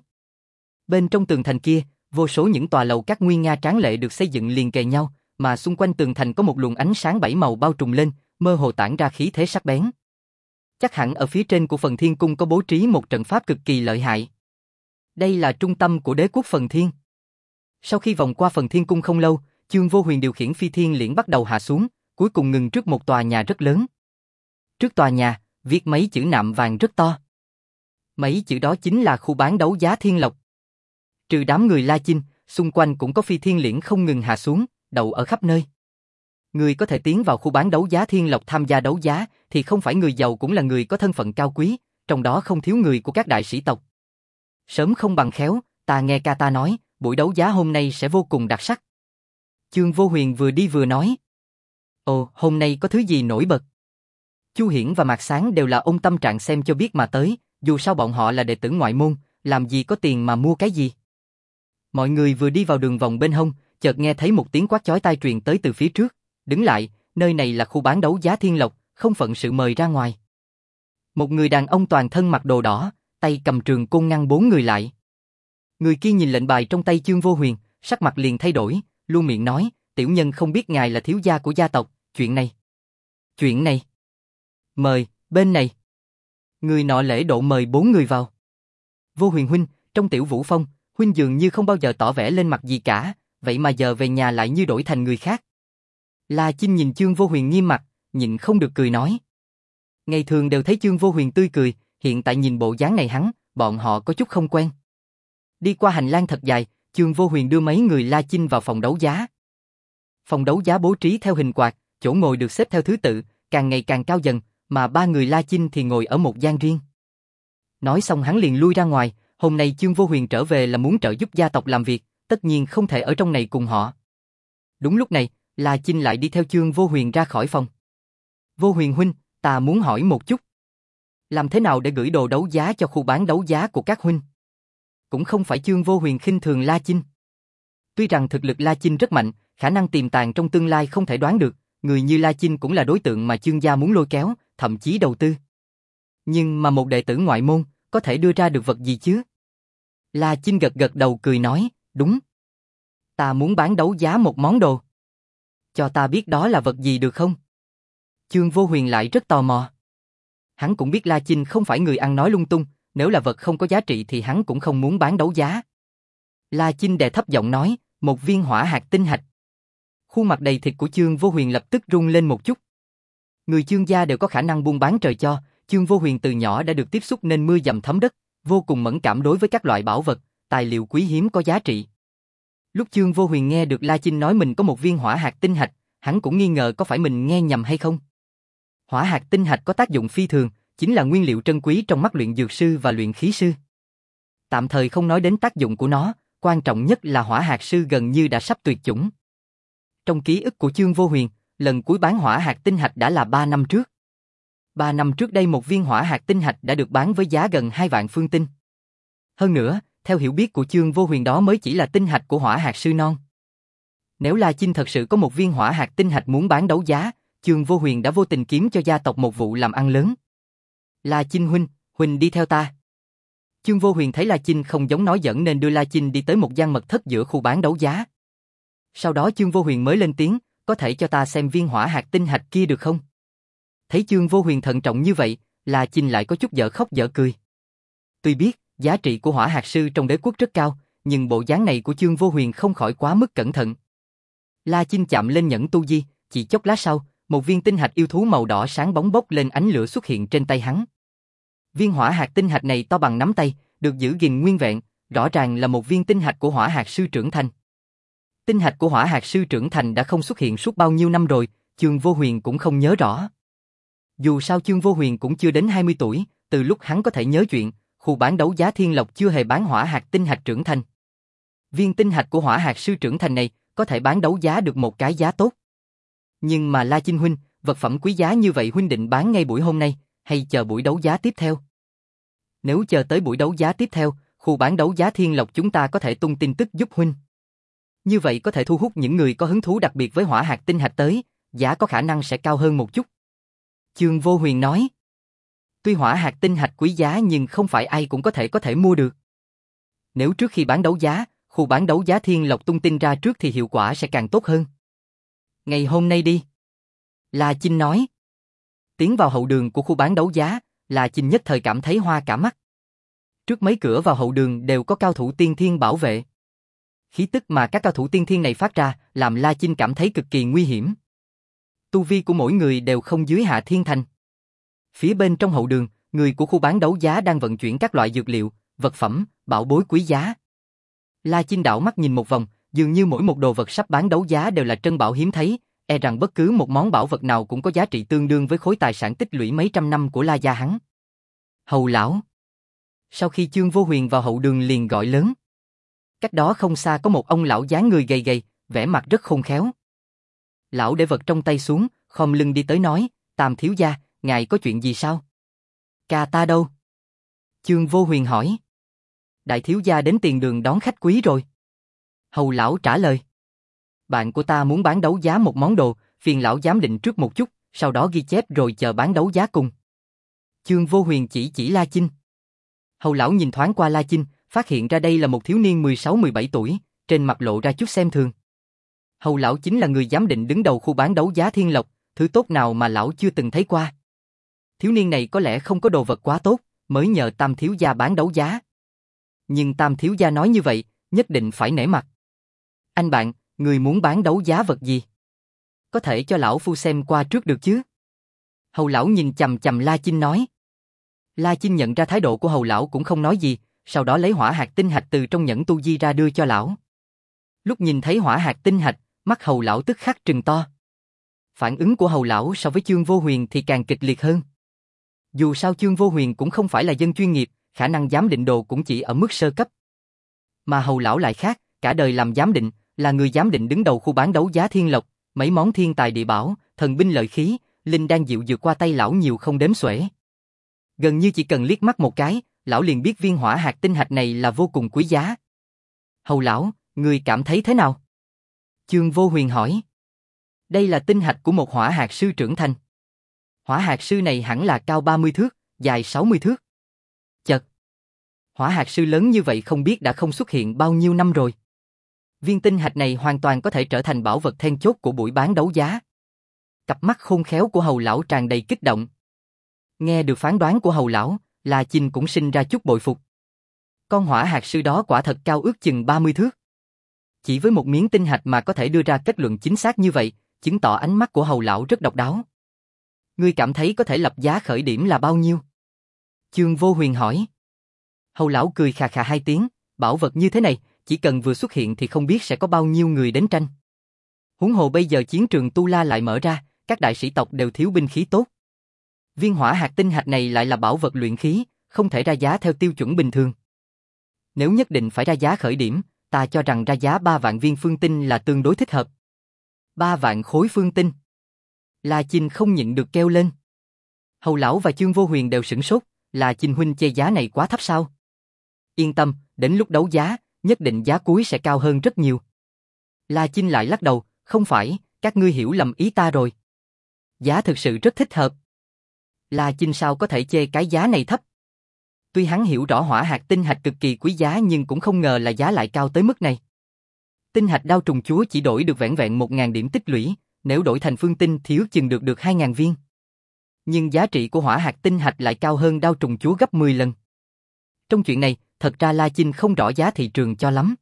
Bên trong tường thành kia, vô số những tòa lầu các nguy nga tráng lệ được xây dựng liền kề nhau, mà xung quanh tường thành có một luồng ánh sáng bảy màu bao trùm lên, mơ hồ tản ra khí thế sắc bén. Chắc hẳn ở phía trên của Phần Thiên Cung có bố trí một trận pháp cực kỳ lợi hại. Đây là trung tâm của đế quốc Phần Thiên. Sau khi vòng qua Phần Thiên Cung không lâu, Chương Vô Huyền điều khiển phi thiên liễn bắt đầu hạ xuống, cuối cùng ngừng trước một tòa nhà rất lớn. Trước tòa nhà, viết mấy chữ nạm vàng rất to. Mấy chữ đó chính là khu bán đấu giá Thiên Lộc. Trừ đám người La Chinh, xung quanh cũng có phi thiên liễn không ngừng hạ xuống, đậu ở khắp nơi. Người có thể tiến vào khu bán đấu giá Thiên Lộc tham gia đấu giá thì không phải người giàu cũng là người có thân phận cao quý, trong đó không thiếu người của các đại sĩ tộc. Sớm không bằng khéo, ta nghe ca ta nói, buổi đấu giá hôm nay sẽ vô cùng đặc sắc. Chương Vô Huyền vừa đi vừa nói. Ồ, hôm nay có thứ gì nổi bật? Chu Hiển và Mạc Sáng đều là ôm tâm trạng xem cho biết mà tới, dù sao bọn họ là đệ tử ngoại môn, làm gì có tiền mà mua cái gì. Mọi người vừa đi vào đường vòng bên hông, chợt nghe thấy một tiếng quát chói tai truyền tới từ phía trước. Đứng lại, nơi này là khu bán đấu giá Thiên Lộc, không phận sự mời ra ngoài. Một người đàn ông toàn thân mặc đồ đỏ, tay cầm trường côn ngăn bốn người lại. Người kia nhìn lệnh bài trong tay Chương Vô Huyền, sắc mặt liền thay đổi, luôn miệng nói, tiểu nhân không biết ngài là thiếu gia của gia tộc, chuyện này. Chuyện này. Mời, bên này. Người nọ lễ độ mời bốn người vào. Vô Huyền huynh, trong Tiểu Vũ Phong, huynh dường như không bao giờ tỏ vẻ lên mặt gì cả, vậy mà giờ về nhà lại như đổi thành người khác. La Chinh nhìn Chương Vô Huyền nghiêm mặt, nhịn không được cười nói. Ngày thường đều thấy Chương Vô Huyền tươi cười, hiện tại nhìn bộ dáng này hắn, bọn họ có chút không quen. Đi qua hành lang thật dài, Chương Vô Huyền đưa mấy người La Chinh vào phòng đấu giá. Phòng đấu giá bố trí theo hình quạt, chỗ ngồi được xếp theo thứ tự, càng ngày càng cao dần, mà ba người La Chinh thì ngồi ở một gian riêng. Nói xong hắn liền lui ra ngoài, hôm nay Chương Vô Huyền trở về là muốn trợ giúp gia tộc làm việc, tất nhiên không thể ở trong này cùng họ. Đúng lúc này, La Chinh lại đi theo Chương Vô Huyền ra khỏi phòng. Vô Huyền huynh, ta muốn hỏi một chút. Làm thế nào để gửi đồ đấu giá cho khu bán đấu giá của các huynh? Cũng không phải Chương Vô Huyền khinh thường La Chinh. Tuy rằng thực lực La Chinh rất mạnh, khả năng tiềm tàng trong tương lai không thể đoán được, người như La Chinh cũng là đối tượng mà Chương gia muốn lôi kéo, thậm chí đầu tư. Nhưng mà một đệ tử ngoại môn, có thể đưa ra được vật gì chứ? La Chinh gật gật đầu cười nói, đúng. Ta muốn bán đấu giá một món đồ. Cho ta biết đó là vật gì được không? Chương Vô Huyền lại rất tò mò. Hắn cũng biết La Chinh không phải người ăn nói lung tung, nếu là vật không có giá trị thì hắn cũng không muốn bán đấu giá. La Chinh đè thấp giọng nói, một viên hỏa hạt tinh hạch. Khuôn mặt đầy thịt của Chương Vô Huyền lập tức rung lên một chút. Người Chương gia đều có khả năng buôn bán trời cho, Chương Vô Huyền từ nhỏ đã được tiếp xúc nên mưa dầm thấm đất, vô cùng mẫn cảm đối với các loại bảo vật, tài liệu quý hiếm có giá trị. Lúc Chương Vô Huyền nghe được La Chinh nói mình có một viên hỏa hạt tinh hạch, hắn cũng nghi ngờ có phải mình nghe nhầm hay không. Hỏa hạt tinh hạch có tác dụng phi thường, chính là nguyên liệu trân quý trong mắt luyện dược sư và luyện khí sư. Tạm thời không nói đến tác dụng của nó, quan trọng nhất là hỏa hạt sư gần như đã sắp tuyệt chủng. Trong ký ức của Chương Vô Huyền, lần cuối bán hỏa hạt tinh hạch đã là ba năm trước. Ba năm trước đây một viên hỏa hạt tinh hạch đã được bán với giá gần hai vạn phương tinh. Hơn nữa, theo hiểu biết của Chương Vô Huyền đó mới chỉ là tinh hạch của hỏa hạt sư non. Nếu La Chinh thật sự có một viên hỏa hạt tinh hạch muốn bán đấu giá, Chương Vô Huyền đã vô tình kiếm cho gia tộc một vụ làm ăn lớn. La Chinh huynh, huynh đi theo ta. Chương Vô Huyền thấy La Chinh không giống nói giỡn nên đưa La Chinh đi tới một gian mật thất giữa khu bán đấu giá. Sau đó Chương Vô Huyền mới lên tiếng, có thể cho ta xem viên hỏa hạt tinh hạch kia được không? Thấy Chương Vô Huyền thận trọng như vậy, La Chinh lại có chút dở khóc dở cười. Tuy biết, giá trị của hỏa hạt sư trong đế quốc rất cao, nhưng bộ dáng này của Chương Vô Huyền không khỏi quá mức cẩn thận. La Chinh chạm lên nhẫn tu di, chỉ chốc lát sau, một viên tinh hạch yêu thú màu đỏ sáng bóng bốc lên ánh lửa xuất hiện trên tay hắn. Viên hỏa hạt tinh hạch này to bằng nắm tay, được giữ gìn nguyên vẹn, rõ ràng là một viên tinh hạch của hỏa hạt sư trưởng thành. Tinh hạch của hỏa hạt sư trưởng thành đã không xuất hiện suốt bao nhiêu năm rồi, Chương Vô Huyền cũng không nhớ rõ. Dù sao Chương Vô Huyền cũng chưa đến hai mươi tuổi, từ lúc hắn có thể nhớ chuyện, khu bán đấu giá Thiên Lộc chưa hề bán hỏa hạt tinh hạch trưởng thành. Viên tinh hạch của hỏa hạt sư trưởng thành này có thể bán đấu giá được một cái giá tốt. Nhưng mà La Chinh huynh, vật phẩm quý giá như vậy huynh định bán ngay buổi hôm nay, hay chờ buổi đấu giá tiếp theo? Nếu chờ tới buổi đấu giá tiếp theo, khu bán đấu giá Thiên Lộc chúng ta có thể tung tin tức giúp huynh. Như vậy có thể thu hút những người có hứng thú đặc biệt với hỏa hạt tinh hạch tới, giá có khả năng sẽ cao hơn một chút. Chương Vô Huyền nói. Tuy hỏa hạt tinh hạch quý giá nhưng không phải ai cũng có thể có thể mua được. Nếu trước khi bán đấu giá, khu bán đấu giá Thiên Lộc tung tin ra trước thì hiệu quả sẽ càng tốt hơn. Ngày hôm nay đi. La Chinh nói. Tiến vào hậu đường của khu bán đấu giá, La Chinh nhất thời cảm thấy hoa cả mắt. Trước mấy cửa vào hậu đường đều có cao thủ tiên thiên bảo vệ. Khí tức mà các cao thủ tiên thiên này phát ra làm La Chinh cảm thấy cực kỳ nguy hiểm. Tu vi của mỗi người đều không dưới Hạ Thiên Thành. Phía bên trong hậu đường, người của khu bán đấu giá đang vận chuyển các loại dược liệu, vật phẩm, bảo bối quý giá. La Chinh đảo mắt nhìn một vòng, dường như mỗi một đồ vật sắp bán đấu giá đều là trân bảo hiếm thấy, e rằng bất cứ một món bảo vật nào cũng có giá trị tương đương với khối tài sản tích lũy mấy trăm năm của La gia hắn. Hầu lão. Sau khi Chương Vô Huyền vào hậu đường liền gọi lớn. Cách đó không xa có một ông lão dáng người gầy gầy, vẻ mặt rất khôn khéo. Lão để vật trong tay xuống, khom lưng đi tới nói, Tam thiếu gia, ngài có chuyện gì sao? Ca ta đâu? Chương Vô Huyền hỏi. Đại thiếu gia đến tiền đường đón khách quý rồi. Hầu lão trả lời. Bạn của ta muốn bán đấu giá một món đồ, phiền lão giám định trước một chút, sau đó ghi chép rồi chờ bán đấu giá cùng. Chương Vô Huyền chỉ chỉ La Chinh. Hầu lão nhìn thoáng qua La Chinh, phát hiện ra đây là một thiếu niên mười sáu mười bảy tuổi, trên mặt lộ ra chút xem thường. Hầu lão chính là người giám định đứng đầu khu bán đấu giá Thiên Lộc, thứ tốt nào mà lão chưa từng thấy qua. Thiếu niên này có lẽ không có đồ vật quá tốt, mới nhờ Tam thiếu gia bán đấu giá. Nhưng Tam thiếu gia nói như vậy, nhất định phải nể mặt. Anh bạn, người muốn bán đấu giá vật gì? Có thể cho lão phu xem qua trước được chứ? Hầu lão nhìn chằm chằm La Chinh nói. La Chinh nhận ra thái độ của hầu lão cũng không nói gì, sau đó lấy hỏa hạt tinh hạch từ trong nhẫn tu di ra đưa cho lão. Lúc nhìn thấy hỏa hạt tinh hạch, mắt hầu lão tức khắc trừng to. Phản ứng của hầu lão so với Chương Vô Huyền thì càng kịch liệt hơn. Dù sao Chương Vô Huyền cũng không phải là dân chuyên nghiệp, khả năng giám định đồ cũng chỉ ở mức sơ cấp. Mà hầu lão lại khác, cả đời làm giám định, là người giám định đứng đầu khu bán đấu giá Thiên Lộc, mấy món thiên tài địa bảo, thần binh lợi khí, linh đan dịu dược qua tay lão nhiều không đếm xuể. Gần như chỉ cần liếc mắt một cái, lão liền biết viên hỏa hạt tinh hạch này là vô cùng quý giá. Hầu lão, Ngươi cảm thấy thế nào? Chương Vô Huyền hỏi. Đây là tinh hạch của một hỏa hạt sư trưởng thành. Hỏa hạt sư này hẳn là cao ba mươi thước, dài sáu mươi thước. Chật. Hỏa hạt sư lớn như vậy không biết đã không xuất hiện bao nhiêu năm rồi. Viên tinh hạch này hoàn toàn có thể trở thành bảo vật then chốt của buổi bán đấu giá. Cặp mắt khôn khéo của Hầu lão tràn đầy kích động. Nghe được phán đoán của Hầu lão, La Chinh cũng sinh ra chút bội phục. Con hỏa hạt sư đó quả thật cao ước chừng ba mươi thước. Chỉ với một miếng tinh hạch mà có thể đưa ra kết luận chính xác như vậy, chứng tỏ ánh mắt của Hầu lão rất độc đáo. Ngươi cảm thấy có thể lập giá khởi điểm là bao nhiêu? Chương Vô Huyền hỏi. Hầu lão cười khà khà hai tiếng, bảo vật như thế này, chỉ cần vừa xuất hiện thì không biết sẽ có bao nhiêu người đến tranh. Huống hồ bây giờ chiến trường Tu La lại mở ra, các đại sĩ tộc đều thiếu binh khí tốt. Viên hỏa hạt tinh hạch này lại là bảo vật luyện khí, không thể ra giá theo tiêu chuẩn bình thường. Nếu nhất định phải ra giá khởi điểm, ta cho rằng ra giá ba vạn viên phương tinh là tương đối thích hợp. Ba vạn khối phương tinh. La Chinh không nhịn được kêu lên. Hầu lão và Chương Vô Huyền đều sửng sốt, là Chinh huynh chê giá này quá thấp sao? Yên tâm, đến lúc đấu giá, nhất định giá cuối sẽ cao hơn rất nhiều. La Chinh lại lắc đầu, không phải, các ngươi hiểu lầm ý ta rồi. Giá thực sự rất thích hợp. La Chinh sao có thể chê cái giá này thấp? Tuy hắn hiểu rõ hỏa hạt tinh hạch cực kỳ quý giá nhưng cũng không ngờ là giá lại cao tới mức này. Tinh hạch đao trùng chúa chỉ đổi được vẻn vẹn một nghìn điểm tích lũy, nếu đổi thành phương tinh thì ước chừng được được hai nghìn viên. Nhưng giá trị của hỏa hạt tinh hạch lại cao hơn đao trùng chúa gấp mười lần. Trong chuyện này, thật ra La Chinh không rõ giá thị trường cho lắm.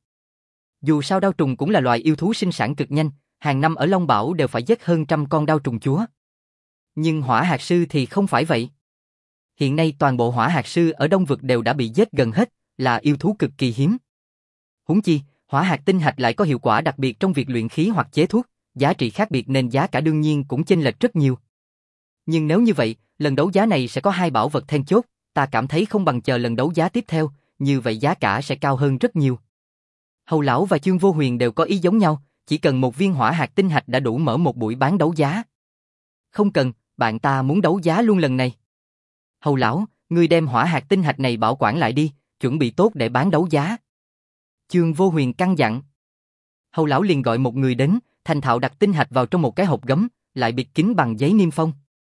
Dù sao đao trùng cũng là loài yêu thú sinh sản cực nhanh, hàng năm ở Long Bảo đều phải giết hơn trăm con đao trùng chúa. Nhưng hỏa hạt sư thì không phải vậy. Hiện nay toàn bộ hỏa hạt sư ở Đông Vực đều đã bị giết gần hết, là yêu thú cực kỳ hiếm. Huống chi, hỏa hạt tinh hạch lại có hiệu quả đặc biệt trong việc luyện khí hoặc chế thuốc, giá trị khác biệt nên giá cả đương nhiên cũng chênh lệch rất nhiều. Nhưng nếu như vậy, lần đấu giá này sẽ có hai bảo vật then chốt, ta cảm thấy không bằng chờ lần đấu giá tiếp theo, như vậy giá cả sẽ cao hơn rất nhiều. Hầu lão và Chương Vô Huyền đều có ý giống nhau, chỉ cần một viên hỏa hạt tinh hạch đã đủ mở một buổi bán đấu giá. Không cần, bạn ta muốn đấu giá luôn lần này. Hầu lão, ngươi đem hỏa hạt tinh hạch này bảo quản lại đi, chuẩn bị tốt để bán đấu giá. Chương Vô Huyền căn dặn. Hầu lão liền gọi một người đến, thành thạo đặt tinh hạch vào trong một cái hộp gấm, lại bịt kín bằng giấy niêm phong.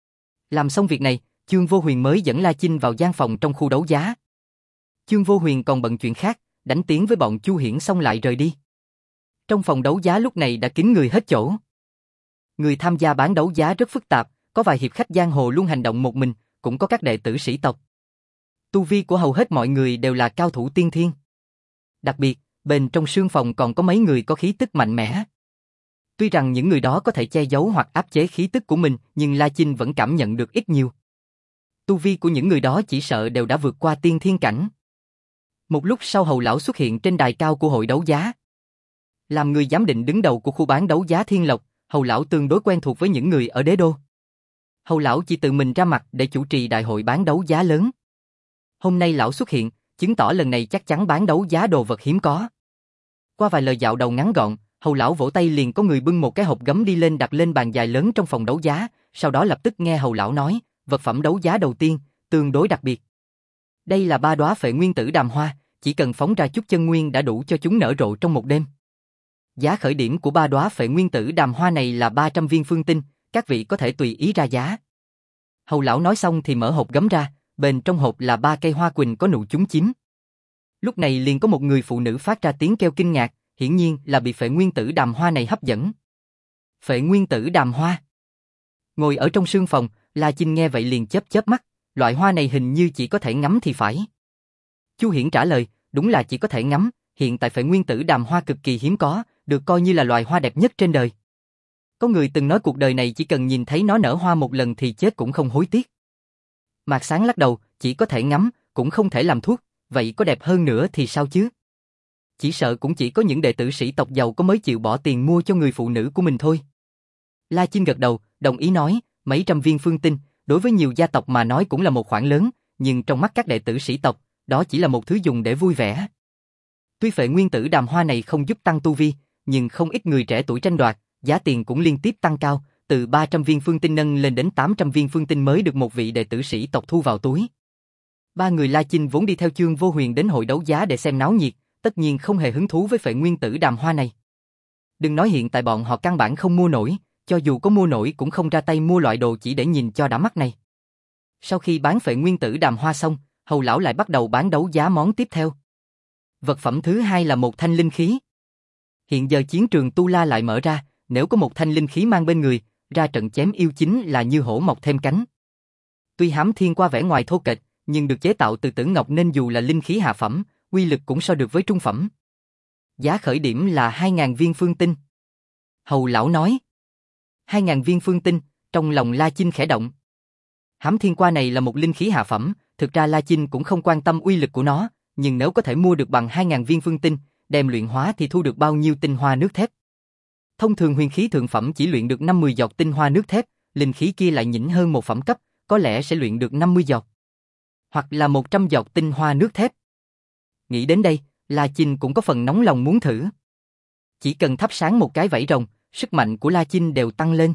Làm xong việc này, Chương Vô Huyền mới dẫn La Chinh vào gian phòng trong khu đấu giá. Chương Vô Huyền còn bận chuyện khác, đánh tiếng với bọn Chu Hiển xong lại rời đi. Trong phòng đấu giá lúc này đã kín người hết chỗ. Người tham gia bán đấu giá rất phức tạp, có vài hiệp khách giang hồ luôn hành động một mình, cũng có các đệ tử sĩ tộc. Tu vi của hầu hết mọi người đều là cao thủ tiên thiên. Đặc biệt, bên trong sương phòng còn có mấy người có khí tức mạnh mẽ. Tuy rằng những người đó có thể che giấu hoặc áp chế khí tức của mình, nhưng La Chinh vẫn cảm nhận được ít nhiều. Tu vi của những người đó chỉ sợ đều đã vượt qua tiên thiên cảnh. Một lúc sau Hầu lão xuất hiện trên đài cao của hội đấu giá. Làm người giám định đứng đầu của khu bán đấu giá Thiên Lộc, Hầu lão tương đối quen thuộc với những người ở đế đô. Hầu lão chỉ tự mình ra mặt để chủ trì đại hội bán đấu giá lớn. Hôm nay lão xuất hiện, chứng tỏ lần này chắc chắn bán đấu giá đồ vật hiếm có. Qua vài lời dạo đầu ngắn gọn, Hầu lão vỗ tay liền có người bưng một cái hộp gấm đi lên đặt lên bàn dài lớn trong phòng đấu giá, sau đó lập tức nghe Hầu lão nói, vật phẩm đấu giá đầu tiên, tương đối đặc biệt. Đây là ba đóa phệ nguyên tử đàm hoa, chỉ cần phóng ra chút chân nguyên đã đủ cho chúng nở rộ trong một đêm. Giá khởi điểm của ba đóa phệ nguyên tử đàm hoa này là ba trăm viên phương tinh, các vị có thể tùy ý ra giá. Hầu lão nói xong thì mở hộp gấm ra, bên trong hộp là ba cây hoa quỳnh có nụ chúm chím. Lúc này liền có một người phụ nữ phát ra tiếng kêu kinh ngạc, hiển nhiên là bị phệ nguyên tử đàm hoa này hấp dẫn. Phệ nguyên tử đàm hoa. Ngồi ở trong sương phòng, La Chinh nghe vậy liền chớp chớp mắt, loại hoa này hình như chỉ có thể ngắm thì phải. Chu Hiển trả lời, đúng là chỉ có thể ngắm, hiện tại phệ nguyên tử đàm hoa cực kỳ hiếm có, được coi như là loài hoa đẹp nhất trên đời. Có người từng nói cuộc đời này chỉ cần nhìn thấy nó nở hoa một lần thì chết cũng không hối tiếc. Mạc Sáng lắc đầu, chỉ có thể ngắm, cũng không thể làm thuốc, vậy có đẹp hơn nữa thì sao chứ? Chỉ sợ cũng chỉ có những đệ tử sĩ tộc giàu có mới chịu bỏ tiền mua cho người phụ nữ của mình thôi. La Chinh gật đầu, đồng ý nói, mấy trăm viên phương tinh, đối với nhiều gia tộc mà nói cũng là một khoản lớn, nhưng trong mắt các đệ tử sĩ tộc, đó chỉ là một thứ dùng để vui vẻ. Tuy phệ nguyên tử đàm hoa này không giúp tăng tu vi, nhưng không ít người trẻ tuổi tranh đoạt, giá tiền cũng liên tiếp tăng cao, từ ba trăm viên phương tinh nâng lên đến tám trăm viên phương tinh mới được một vị đệ tử sĩ tộc thu vào túi. Ba người La Chinh vốn đi theo Chương Vô Huyền đến hội đấu giá để xem náo nhiệt, tất nhiên không hề hứng thú với phệ nguyên tử đàm hoa này. Đừng nói hiện tại bọn họ căn bản không mua nổi, cho dù có mua nổi cũng không ra tay mua loại đồ chỉ để nhìn cho đã mắt này. Sau khi bán phệ nguyên tử đàm hoa xong, Hầu lão lại bắt đầu bán đấu giá món tiếp theo. Vật phẩm thứ hai là một thanh linh khí. Hiện giờ chiến trường Tu La lại mở ra, nếu có một thanh linh khí mang bên người, ra trận chém yêu chính là như hổ mọc thêm cánh. Tuy Hám Thiên qua vẻ ngoài thô kệch, nhưng được chế tạo từ tử ngọc nên dù là linh khí hạ phẩm, uy lực cũng so được với trung phẩm. Giá khởi điểm là hai nghìn viên phương tinh. Hầu lão nói. hai nghìn viên phương tinh, trong lòng La Chinh khẽ động. Hám Thiên qua này là một linh khí hạ phẩm, thực ra La Chinh cũng không quan tâm uy lực của nó, nhưng nếu có thể mua được bằng hai nghìn viên phương tinh, đem luyện hóa thì thu được bao nhiêu tinh hoa nước thép. Thông thường huyền khí thượng phẩm chỉ luyện được năm mươi giọt tinh hoa nước thép, linh khí kia lại nhỉnh hơn một phẩm cấp, có lẽ sẽ luyện được năm mươi giọt. Hoặc là một trăm giọt tinh hoa nước thép. Nghĩ đến đây, La Chinh cũng có phần nóng lòng muốn thử. Chỉ cần thắp sáng một cái vảy rồng, sức mạnh của La Chinh đều tăng lên.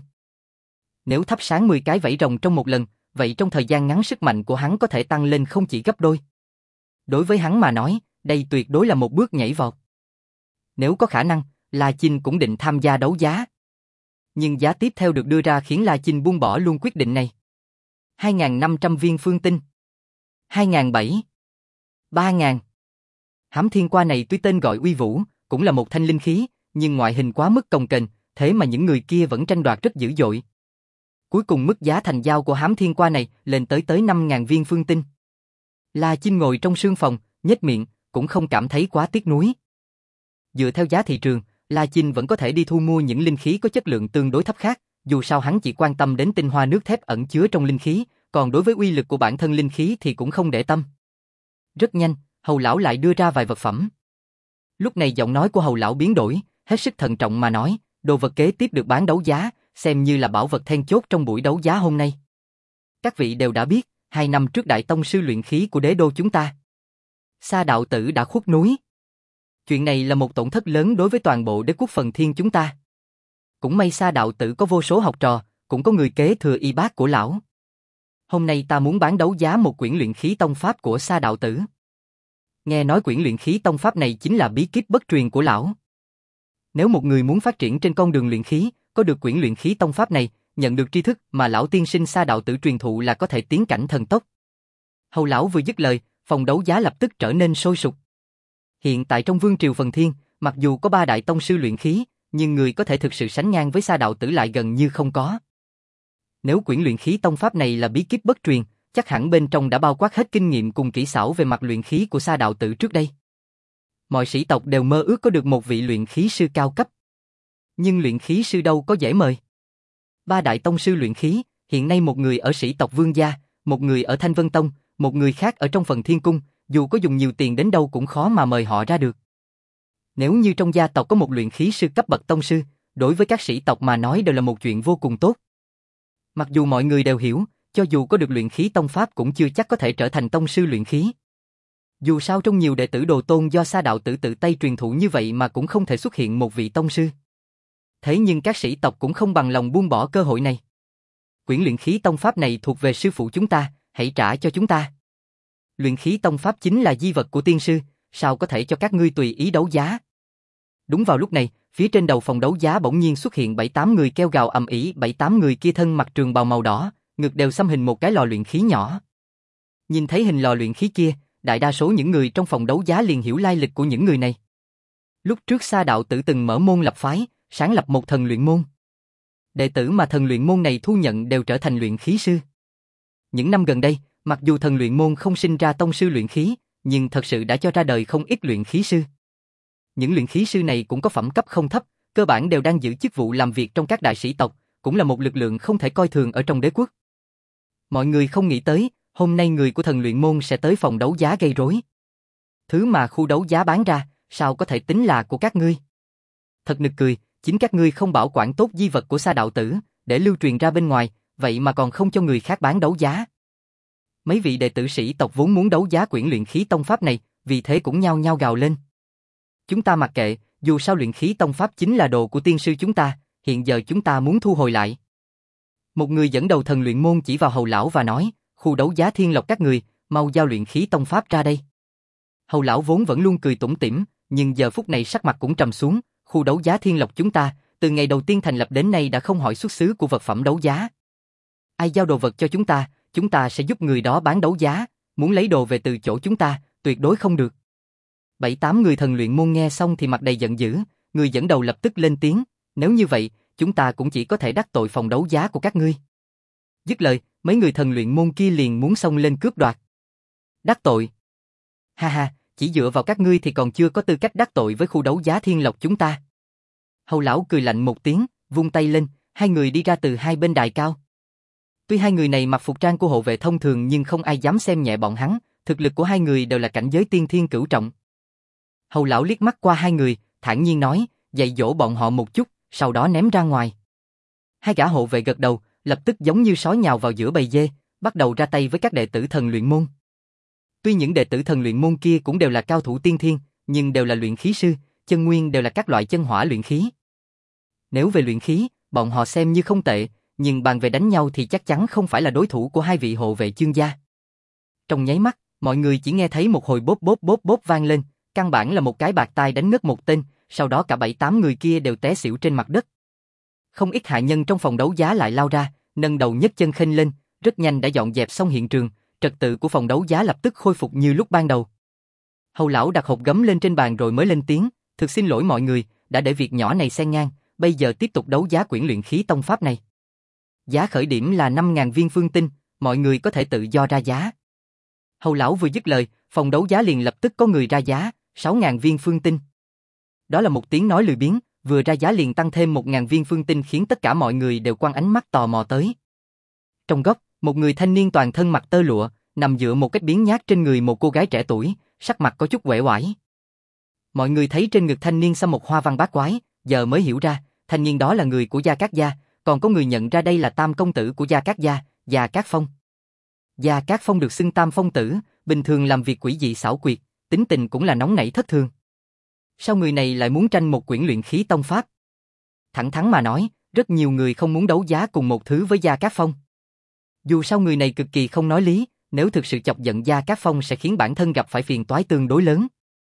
Nếu thắp sáng mười cái vảy rồng trong một lần, vậy trong thời gian ngắn sức mạnh của hắn có thể tăng lên không chỉ gấp đôi. Đối với hắn mà nói, đây tuyệt đối là một bước nhảy vọt. Nếu có khả năng, La Chinh cũng định tham gia đấu giá. Nhưng giá tiếp theo được đưa ra khiến La Chinh buông bỏ luôn quyết định này. hai nghìn năm trăm viên phương tinh. hai nghìn bảy. ba nghìn. Hám Thiên qua này tuy tên gọi uy vũ, cũng là một thanh linh khí, nhưng ngoại hình quá mức cồng kềnh, thế mà những người kia vẫn tranh đoạt rất dữ dội. Cuối cùng mức giá thành giao của Hám Thiên qua này lên tới tới năm nghìn viên phương tinh. La Chinh ngồi trong sương phòng, nhếch miệng, cũng không cảm thấy quá tiếc nuối. Dựa theo giá thị trường, La Chinh vẫn có thể đi thu mua những linh khí có chất lượng tương đối thấp khác, dù sao hắn chỉ quan tâm đến tinh hoa nước thép ẩn chứa trong linh khí, còn đối với uy lực của bản thân linh khí thì cũng không để tâm. Rất nhanh, Hầu lão lại đưa ra vài vật phẩm. Lúc này giọng nói của Hầu lão biến đổi, hết sức thận trọng mà nói, đồ vật kế tiếp được bán đấu giá, xem như là bảo vật then chốt trong buổi đấu giá hôm nay. Các vị đều đã biết, hai năm trước đại tông sư luyện khí của đế đô chúng ta, Sa đạo tử đã khuất núi. Chuyện này là một tổn thất lớn đối với toàn bộ đế quốc Phần Thiên chúng ta. Cũng may Sa đạo tử có vô số học trò, cũng có người kế thừa y bát của lão. Hôm nay ta muốn bán đấu giá một quyển luyện khí tông pháp của Sa đạo tử. Nghe nói quyển luyện khí tông pháp này chính là bí kíp bất truyền của lão. Nếu một người muốn phát triển trên con đường luyện khí, có được quyển luyện khí tông pháp này, nhận được tri thức mà lão tiên sinh Sa đạo tử truyền thụ là có thể tiến cảnh thần tốc. Hầu lão vừa dứt lời, phòng đấu giá lập tức trở nên sôi sục. Hiện tại trong vương triều Phần Thiên, mặc dù có ba đại tông sư luyện khí, nhưng người có thể thực sự sánh ngang với Sa đạo tử lại gần như không có. Nếu quyển luyện khí tông pháp này là bí kíp bất truyền, chắc hẳn bên trong đã bao quát hết kinh nghiệm cùng kỹ xảo về mặt luyện khí của Sa đạo tử trước đây. Mọi sĩ tộc đều mơ ước có được một vị luyện khí sư cao cấp. Nhưng luyện khí sư đâu có dễ mời. Ba đại tông sư luyện khí, hiện nay một người ở sĩ tộc Vương gia, một người ở Thanh Vân Tông, một người khác ở trong Phần Thiên Cung, dù có dùng nhiều tiền đến đâu cũng khó mà mời họ ra được. Nếu như trong gia tộc có một luyện khí sư cấp bậc tông sư, đối với các sĩ tộc mà nói đều là một chuyện vô cùng tốt. Mặc dù mọi người đều hiểu, cho dù có được luyện khí tông pháp cũng chưa chắc có thể trở thành tông sư luyện khí. Dù sao trong nhiều đệ tử đồ tôn do Sa đạo tử tự tay truyền thụ như vậy mà cũng không thể xuất hiện một vị tông sư. Thế nhưng các sĩ tộc cũng không bằng lòng buông bỏ cơ hội này. Quyển luyện khí tông pháp này thuộc về sư phụ chúng ta, hãy trả cho chúng ta. Luyện khí tông pháp chính là di vật của tiên sư, sao có thể cho các ngươi tùy ý đấu giá. Đúng vào lúc này, phía trên đầu phòng đấu giá bỗng nhiên xuất hiện bảy tám người kêu gào ầm ĩ, bảy tám người kia thân mặc trường bào màu đỏ, ngực đều xăm hình một cái lò luyện khí nhỏ. Nhìn thấy hình lò luyện khí kia, đại đa số những người trong phòng đấu giá liền hiểu lai lịch của những người này. Lúc trước Sa đạo tử từng mở môn lập phái, sáng lập một thần luyện môn. Đệ tử mà thần luyện môn này thu nhận đều trở thành luyện khí sư. Những năm gần đây, mặc dù thần luyện môn không sinh ra tông sư luyện khí, nhưng thật sự đã cho ra đời không ít luyện khí sư. Những luyện khí sư này cũng có phẩm cấp không thấp, cơ bản đều đang giữ chức vụ làm việc trong các đại sĩ tộc, cũng là một lực lượng không thể coi thường ở trong đế quốc. Mọi người không nghĩ tới, hôm nay người của thần luyện môn sẽ tới phòng đấu giá gây rối. Thứ mà khu đấu giá bán ra, sao có thể tính là của các ngươi? Thật nực cười, chính các ngươi không bảo quản tốt di vật của Sa đạo tử, để lưu truyền ra bên ngoài, vậy mà còn không cho người khác bán đấu giá. Mấy vị đệ tử sĩ tộc vốn muốn đấu giá quyển luyện khí tông pháp này, vì thế cũng nhao nhao gào lên. Chúng ta mặc kệ, dù sao luyện khí tông pháp chính là đồ của tiên sư chúng ta, hiện giờ chúng ta muốn thu hồi lại. Một người dẫn đầu thần luyện môn chỉ vào Hầu lão và nói, khu đấu giá Thiên Lộc các người, mau giao luyện khí tông pháp ra đây. Hầu lão vốn vẫn luôn cười tủm tỉm, nhưng giờ phút này sắc mặt cũng trầm xuống, khu đấu giá Thiên Lộc chúng ta, từ ngày đầu tiên thành lập đến nay đã không hỏi xuất xứ của vật phẩm đấu giá. Ai giao đồ vật cho chúng ta, chúng ta sẽ giúp người đó bán đấu giá, muốn lấy đồ về từ chỗ chúng ta, tuyệt đối không được. Bảy tám người thần luyện môn nghe xong thì mặt đầy giận dữ, người dẫn đầu lập tức lên tiếng, nếu như vậy, chúng ta cũng chỉ có thể đắc tội phòng đấu giá của các ngươi. Dứt lời, mấy người thần luyện môn kia liền muốn xông lên cướp đoạt. Đắc tội? Ha ha, chỉ dựa vào các ngươi thì còn chưa có tư cách đắc tội với khu đấu giá Thiên Lộc chúng ta. Hầu lão cười lạnh một tiếng, vung tay lên, hai người đi ra từ hai bên đài cao. Tuy hai người này mặc phục trang của hộ vệ thông thường nhưng không ai dám xem nhẹ bọn hắn, thực lực của hai người đều là cảnh giới tiên thiên cửu trọng. Hầu lão liếc mắt qua hai người, thản nhiên nói, dạy dỗ bọn họ một chút, sau đó ném ra ngoài. Hai gã hộ vệ gật đầu, lập tức giống như sói nhào vào giữa bầy dê, bắt đầu ra tay với các đệ tử thần luyện môn. Tuy những đệ tử thần luyện môn kia cũng đều là cao thủ tiên thiên, nhưng đều là luyện khí sư, chân nguyên đều là các loại chân hỏa luyện khí. Nếu về luyện khí, bọn họ xem như không tệ, nhưng bàn về đánh nhau thì chắc chắn không phải là đối thủ của hai vị hộ vệ Chương gia. Trong nháy mắt, mọi người chỉ nghe thấy một hồi bốp bốp bốp bốp vang lên, căn bản là một cái bạt tai đánh ngất một tên, sau đó cả bảy tám người kia đều té xỉu trên mặt đất. Không ít hạ nhân trong phòng đấu giá lại lao ra, nâng đầu nhấc chân khênh lên, rất nhanh đã dọn dẹp xong hiện trường, trật tự của phòng đấu giá lập tức khôi phục như lúc ban đầu. Hầu lão đặt hộp gấm lên trên bàn rồi mới lên tiếng, thực xin lỗi mọi người, đã để việc nhỏ này xen ngang, bây giờ tiếp tục đấu giá quyển luyện khí tông pháp này. Giá khởi điểm là năm ngàn viên phương tinh, mọi người có thể tự do ra giá. Hầu lão vừa dứt lời, phòng đấu giá liền lập tức có người ra giá, sáu ngàn viên phương tinh. Đó là một tiếng nói lười biếng, vừa ra giá liền tăng thêm một ngàn viên phương tinh khiến tất cả mọi người đều quăng ánh mắt tò mò tới. Trong góc, một người thanh niên toàn thân mặc tơ lụa, nằm dựa một cách biếng nhác trên người một cô gái trẻ tuổi, sắc mặt có chút uể oải. Mọi người thấy trên ngực thanh niên xăm một hoa văn bát quái, giờ mới hiểu ra, thanh niên đó là người của Gia Cát gia, còn có người nhận ra đây là tam công tử của Gia Cát gia, Gia Cát Phong. Gia Cát Phong được xưng tam phong tử, bình thường làm việc quỷ dị xảo quyệt, tính tình cũng là nóng nảy thất thường. Sao người này lại muốn tranh một quyển luyện khí tông pháp? Thẳng thắn mà nói, rất nhiều người không muốn đấu giá cùng một thứ với Gia Cát Phong. Dù sao người này cực kỳ không nói lý, nếu thực sự chọc giận Gia Cát Phong sẽ khiến bản thân gặp phải phiền toái tương đối lớn.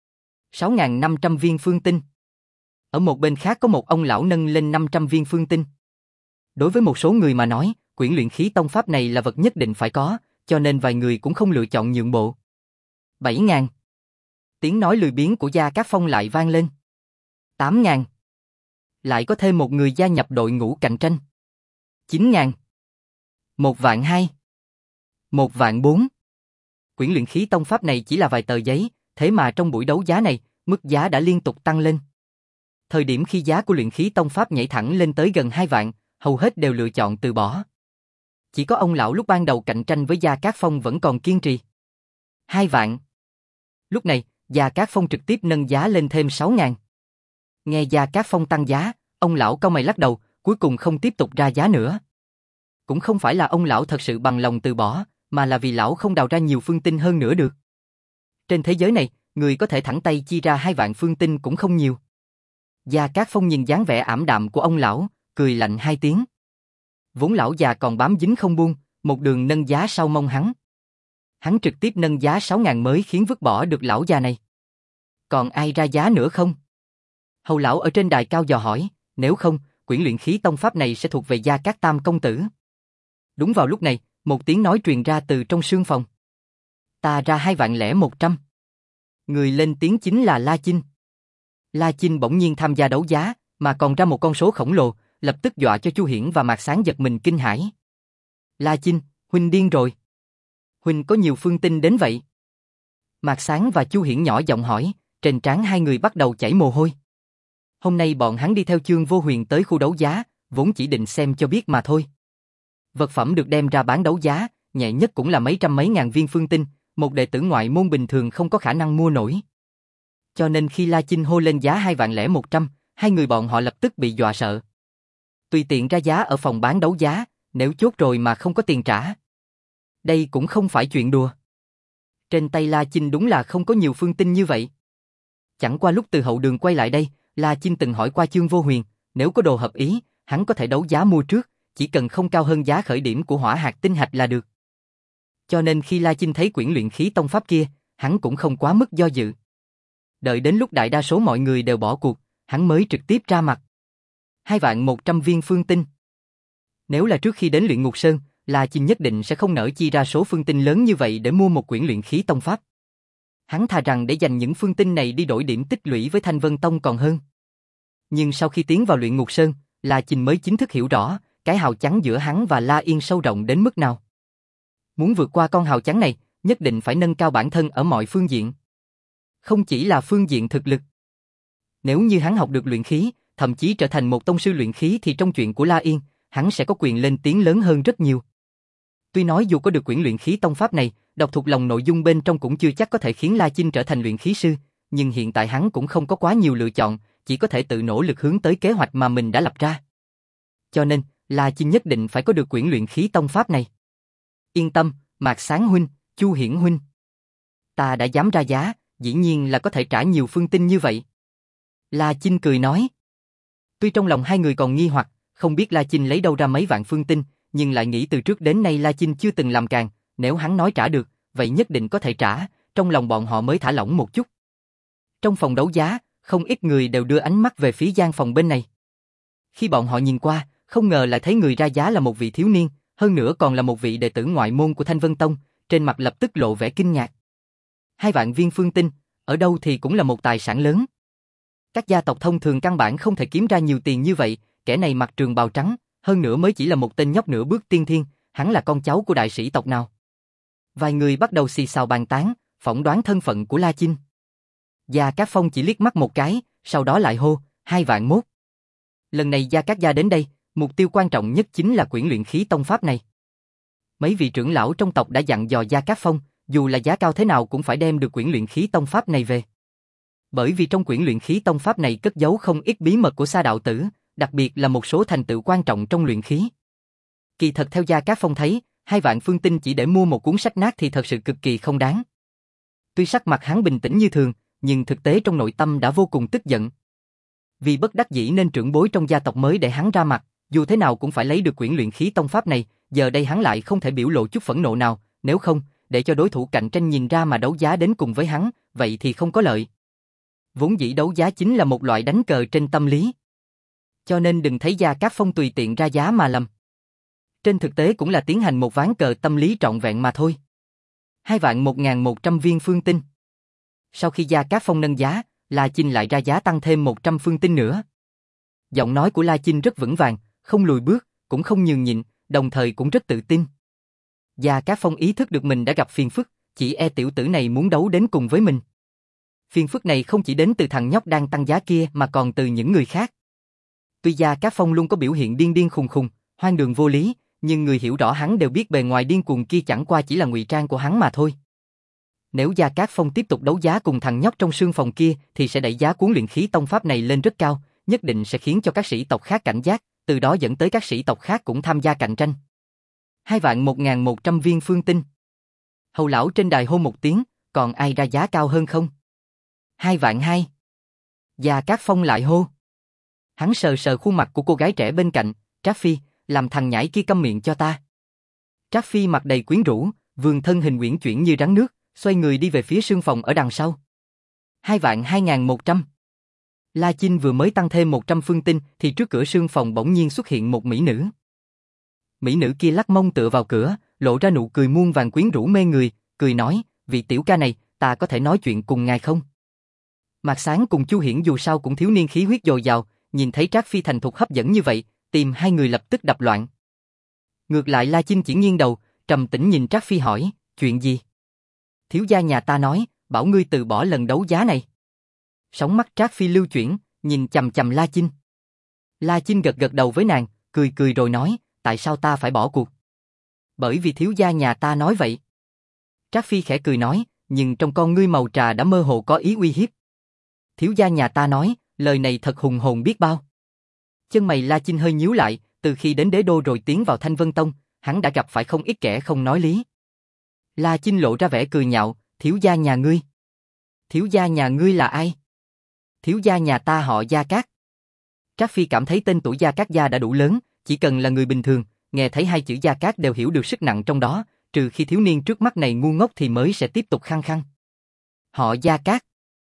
sáu nghìn năm trăm viên phương tinh. Ở một bên khác có một ông lão nâng lên năm trăm viên phương tinh. Đối với một số người mà nói, quyển luyện khí tông pháp này là vật nhất định phải có, cho nên vài người cũng không lựa chọn nhượng bộ. bảy ngàn. Tiếng nói lười biếng của Gia Cát Phong lại vang lên. tám ngàn. Lại có thêm một người gia nhập đội ngũ cạnh tranh. chín ngàn. Một vạn hai. Một vạn bốn. Quyển luyện khí tông pháp này chỉ là vài tờ giấy, thế mà trong buổi đấu giá này, mức giá đã liên tục tăng lên. Thời điểm khi giá của luyện khí tông pháp nhảy thẳng lên tới gần hai vạn, hầu hết đều lựa chọn từ bỏ. Chỉ có ông lão lúc ban đầu cạnh tranh với Gia Cát Phong vẫn còn kiên trì. Hai vạn. Lúc này, Gia Cát Phong trực tiếp nâng giá lên thêm sáu ngàn. Nghe Gia Cát Phong tăng giá, ông lão cau mày lắc đầu, cuối cùng không tiếp tục ra giá nữa. Cũng không phải là ông lão thật sự bằng lòng từ bỏ, mà là vì lão không đào ra nhiều phương tinh hơn nữa được. Trên thế giới này, người có thể thẳng tay chi ra hai vạn phương tinh cũng không nhiều. Gia Cát Phong nhìn dáng vẻ ảm đạm của ông lão, cười lạnh hai tiếng. Vốn lão già còn bám dính không buông, một đường nâng giá sau mông hắn. Hắn trực tiếp nâng giá sáu ngàn mới khiến vứt bỏ được lão già này. Còn ai ra giá nữa không? Hầu lão ở trên đài cao dò hỏi, nếu không, quyển luyện khí tông pháp này sẽ thuộc về Gia Cát Tam công tử. Đúng vào lúc này, một tiếng nói truyền ra từ trong sương phòng. Ta ra hai vạn lẻ một trăm. Người lên tiếng chính là La Chinh. La Chinh bỗng nhiên tham gia đấu giá, mà còn ra một con số khổng lồ, lập tức dọa cho Chu Hiển và Mạc Sáng giật mình kinh hãi. La Chinh, huynh điên rồi. Huynh có nhiều phương tinh đến vậy? Mạc Sáng và Chu Hiển nhỏ giọng hỏi, trên trán hai người bắt đầu chảy mồ hôi. Hôm nay bọn hắn đi theo Chương Vô Huyền tới khu đấu giá, vốn chỉ định xem cho biết mà thôi. Vật phẩm được đem ra bán đấu giá, nhẹ nhất cũng là mấy trăm mấy ngàn viên phương tinh, một đệ tử ngoại môn bình thường không có khả năng mua nổi. Cho nên khi La Chinh hô lên giá hai vạn lẻ một trăm, hai người bọn họ lập tức bị dọa sợ. Tùy tiện ra giá ở phòng bán đấu giá, nếu chốt rồi mà không có tiền trả. Đây cũng không phải chuyện đùa. Trên tay La Chinh đúng là không có nhiều phương tinh như vậy. Chẳng qua lúc từ hậu đường quay lại đây, La Chinh từng hỏi qua Chương Vô Huyền, nếu có đồ hợp ý, hắn có thể đấu giá mua trước, chỉ cần không cao hơn giá khởi điểm của hỏa hạt tinh hạch là được. Cho nên khi La Chinh thấy quyển luyện khí tông pháp kia, hắn cũng không quá mức do dự. Đợi đến lúc đại đa số mọi người đều bỏ cuộc, hắn mới trực tiếp ra mặt. Hai vạn một trăm viên phương tinh. Nếu là trước khi đến luyện ngục sơn, La Chinh nhất định sẽ không nỡ chi ra số phương tinh lớn như vậy để mua một quyển luyện khí tông pháp. Hắn thà rằng để dành những phương tinh này đi đổi điểm tích lũy với Thanh Vân Tông còn hơn. Nhưng sau khi tiến vào luyện ngục sơn, La Chinh mới chính thức hiểu rõ, cái hào chắn giữa hắn và La Yên sâu rộng đến mức nào. Muốn vượt qua con hào chắn này, nhất định phải nâng cao bản thân ở mọi phương diện. Không chỉ là phương diện thực lực. Nếu như hắn học được luyện khí, thậm chí trở thành một tông sư luyện khí thì trong chuyện của La Yên, hắn sẽ có quyền lên tiếng lớn hơn rất nhiều. Tuy nói dù có được quyển luyện khí tông pháp này, đọc thuộc lòng nội dung bên trong cũng chưa chắc có thể khiến La Chinh trở thành luyện khí sư, nhưng hiện tại hắn cũng không có quá nhiều lựa chọn, chỉ có thể tự nỗ lực hướng tới kế hoạch mà mình đã lập ra. Cho nên, La Chinh nhất định phải có được quyển luyện khí tông pháp này. Yên tâm, Mạc Sáng huynh, Chu Hiển huynh. Ta đã dám ra giá, dĩ nhiên là có thể trả nhiều phương tinh như vậy. La Chinh cười nói. Tuy trong lòng hai người còn nghi hoặc, không biết La Chinh lấy đâu ra mấy vạn phương tinh, nhưng lại nghĩ từ trước đến nay La Chinh chưa từng làm càng, nếu hắn nói trả được, vậy nhất định có thể trả, trong lòng bọn họ mới thả lỏng một chút. Trong phòng đấu giá, không ít người đều đưa ánh mắt về phía gian phòng bên này. Khi bọn họ nhìn qua, không ngờ lại thấy người ra giá là một vị thiếu niên, hơn nữa còn là một vị đệ tử ngoại môn của Thanh Vân Tông, trên mặt lập tức lộ vẻ kinh ngạc. Hai vạn viên phương tinh, ở đâu thì cũng là một tài sản lớn. Các gia tộc thông thường căn bản không thể kiếm ra nhiều tiền như vậy, kẻ này mặc trường bào trắng, hơn nữa mới chỉ là một tên nhóc nửa bước tiên thiên, hắn là con cháu của đại sĩ tộc nào. Vài người bắt đầu xì xào bàn tán, phỏng đoán thân phận của La Chinh. Gia Cát Phong chỉ liếc mắt một cái, sau đó lại hô, hai vạn mốt. Lần này Gia Cát gia đến đây, mục tiêu quan trọng nhất chính là quyển luyện khí tông pháp này. Mấy vị trưởng lão trong tộc đã dặn dò Gia Cát Phong, dù là giá cao thế nào cũng phải đem được quyển luyện khí tông pháp này về. Bởi vì trong quyển luyện khí tông pháp này cất giấu không ít bí mật của Sa đạo tử, đặc biệt là một số thành tựu quan trọng trong luyện khí. Kỳ thật theo Gia Cát Phong thấy, hai vạn phương tinh chỉ để mua một cuốn sách nát thì thật sự cực kỳ không đáng. Tuy sắc mặt hắn bình tĩnh như thường, nhưng thực tế trong nội tâm đã vô cùng tức giận. Vì bất đắc dĩ nên trưởng bối trong gia tộc mới để hắn ra mặt, dù thế nào cũng phải lấy được quyển luyện khí tông pháp này, giờ đây hắn lại không thể biểu lộ chút phẫn nộ nào, nếu không, để cho đối thủ cạnh tranh nhìn ra mà đấu giá đến cùng với hắn, vậy thì không có lợi. Vốn dĩ đấu giá chính là một loại đánh cờ trên tâm lý. Cho nên đừng thấy Gia Cát Phong tùy tiện ra giá mà lầm. Trên thực tế cũng là tiến hành một ván cờ tâm lý trọn vẹn mà thôi. Hai vạn một ngàn một trăm viên phương tinh. Sau khi Gia Cát Phong nâng giá, La Chinh lại ra giá tăng thêm một trăm phương tinh nữa. Giọng nói của La Chinh rất vững vàng, không lùi bước, cũng không nhường nhịn, đồng thời cũng rất tự tin. Gia Cát Phong ý thức được mình đã gặp phiền phức, chỉ e tiểu tử này muốn đấu đến cùng với mình. Phiền phức này không chỉ đến từ thằng nhóc đang tăng giá kia mà còn từ những người khác. Tuy Gia Cát Phong luôn có biểu hiện điên điên khùng khùng, hoang đường vô lý, nhưng người hiểu rõ hắn đều biết bề ngoài điên cuồng kia chẳng qua chỉ là ngụy trang của hắn mà thôi. Nếu Gia Cát Phong tiếp tục đấu giá cùng thằng nhóc trong sương phòng kia thì sẽ đẩy giá cuốn luyện khí tông pháp này lên rất cao, nhất định sẽ khiến cho các sĩ tộc khác cảnh giác, từ đó dẫn tới các sĩ tộc khác cũng tham gia cạnh tranh. Hai vạn một ngàn một trăm viên phương tinh. Hầu lão trên đài hô một tiếng, còn ai ra giá cao hơn không? Hai vạn hai. Gia Cát Phong lại hô. Hắn sờ sờ khuôn mặt của cô gái trẻ bên cạnh, Trác Phi, làm thằng nhãi kia câm miệng cho ta. Trác Phi mặt đầy quyến rũ, vươn thân hình uyển chuyển như rắn nước, xoay người đi về phía sương phòng ở đằng sau. Hai vạn hai ngàn một trăm. La Chinh vừa mới tăng thêm một trăm phương tinh thì trước cửa sương phòng bỗng nhiên xuất hiện một mỹ nữ. Mỹ nữ kia lắc mông tựa vào cửa, lộ ra nụ cười muôn vàng quyến rũ mê người, cười nói, vị tiểu ca này, ta có thể nói chuyện cùng ngài không? Mạc Sáng cùng Chu Hiển dù sao cũng thiếu niên khí huyết dồi dào, nhìn thấy Trác Phi thành thục hấp dẫn như vậy, tìm hai người lập tức đập loạn. Ngược lại La Chinh chỉ nghiêng đầu, trầm tĩnh nhìn Trác Phi hỏi, chuyện gì? Thiếu gia nhà ta nói, bảo ngươi từ bỏ lần đấu giá này. Sóng mắt Trác Phi lưu chuyển, nhìn chằm chằm La Chinh. La Chinh gật gật đầu với nàng, cười cười rồi nói, tại sao ta phải bỏ cuộc? Bởi vì thiếu gia nhà ta nói vậy. Trác Phi khẽ cười nói, nhưng trong con ngươi màu trà đã mơ hồ có ý uy hiếp. Thiếu gia nhà ta nói, lời này thật hùng hồn biết bao. Chân mày La Chinh hơi nhíu lại, từ khi đến đế đô rồi tiến vào Thanh Vân Tông, hắn đã gặp phải không ít kẻ không nói lý. La Chinh lộ ra vẻ cười nhạo, thiếu gia nhà ngươi. Thiếu gia nhà ngươi là ai? Thiếu gia nhà ta họ Gia Cát. Trác Phi cảm thấy tên tuổi Gia Cát gia đã đủ lớn, chỉ cần là người bình thường, nghe thấy hai chữ Gia Cát đều hiểu được sức nặng trong đó, trừ khi thiếu niên trước mắt này ngu ngốc thì mới sẽ tiếp tục khăng khăng. Họ Gia Cát.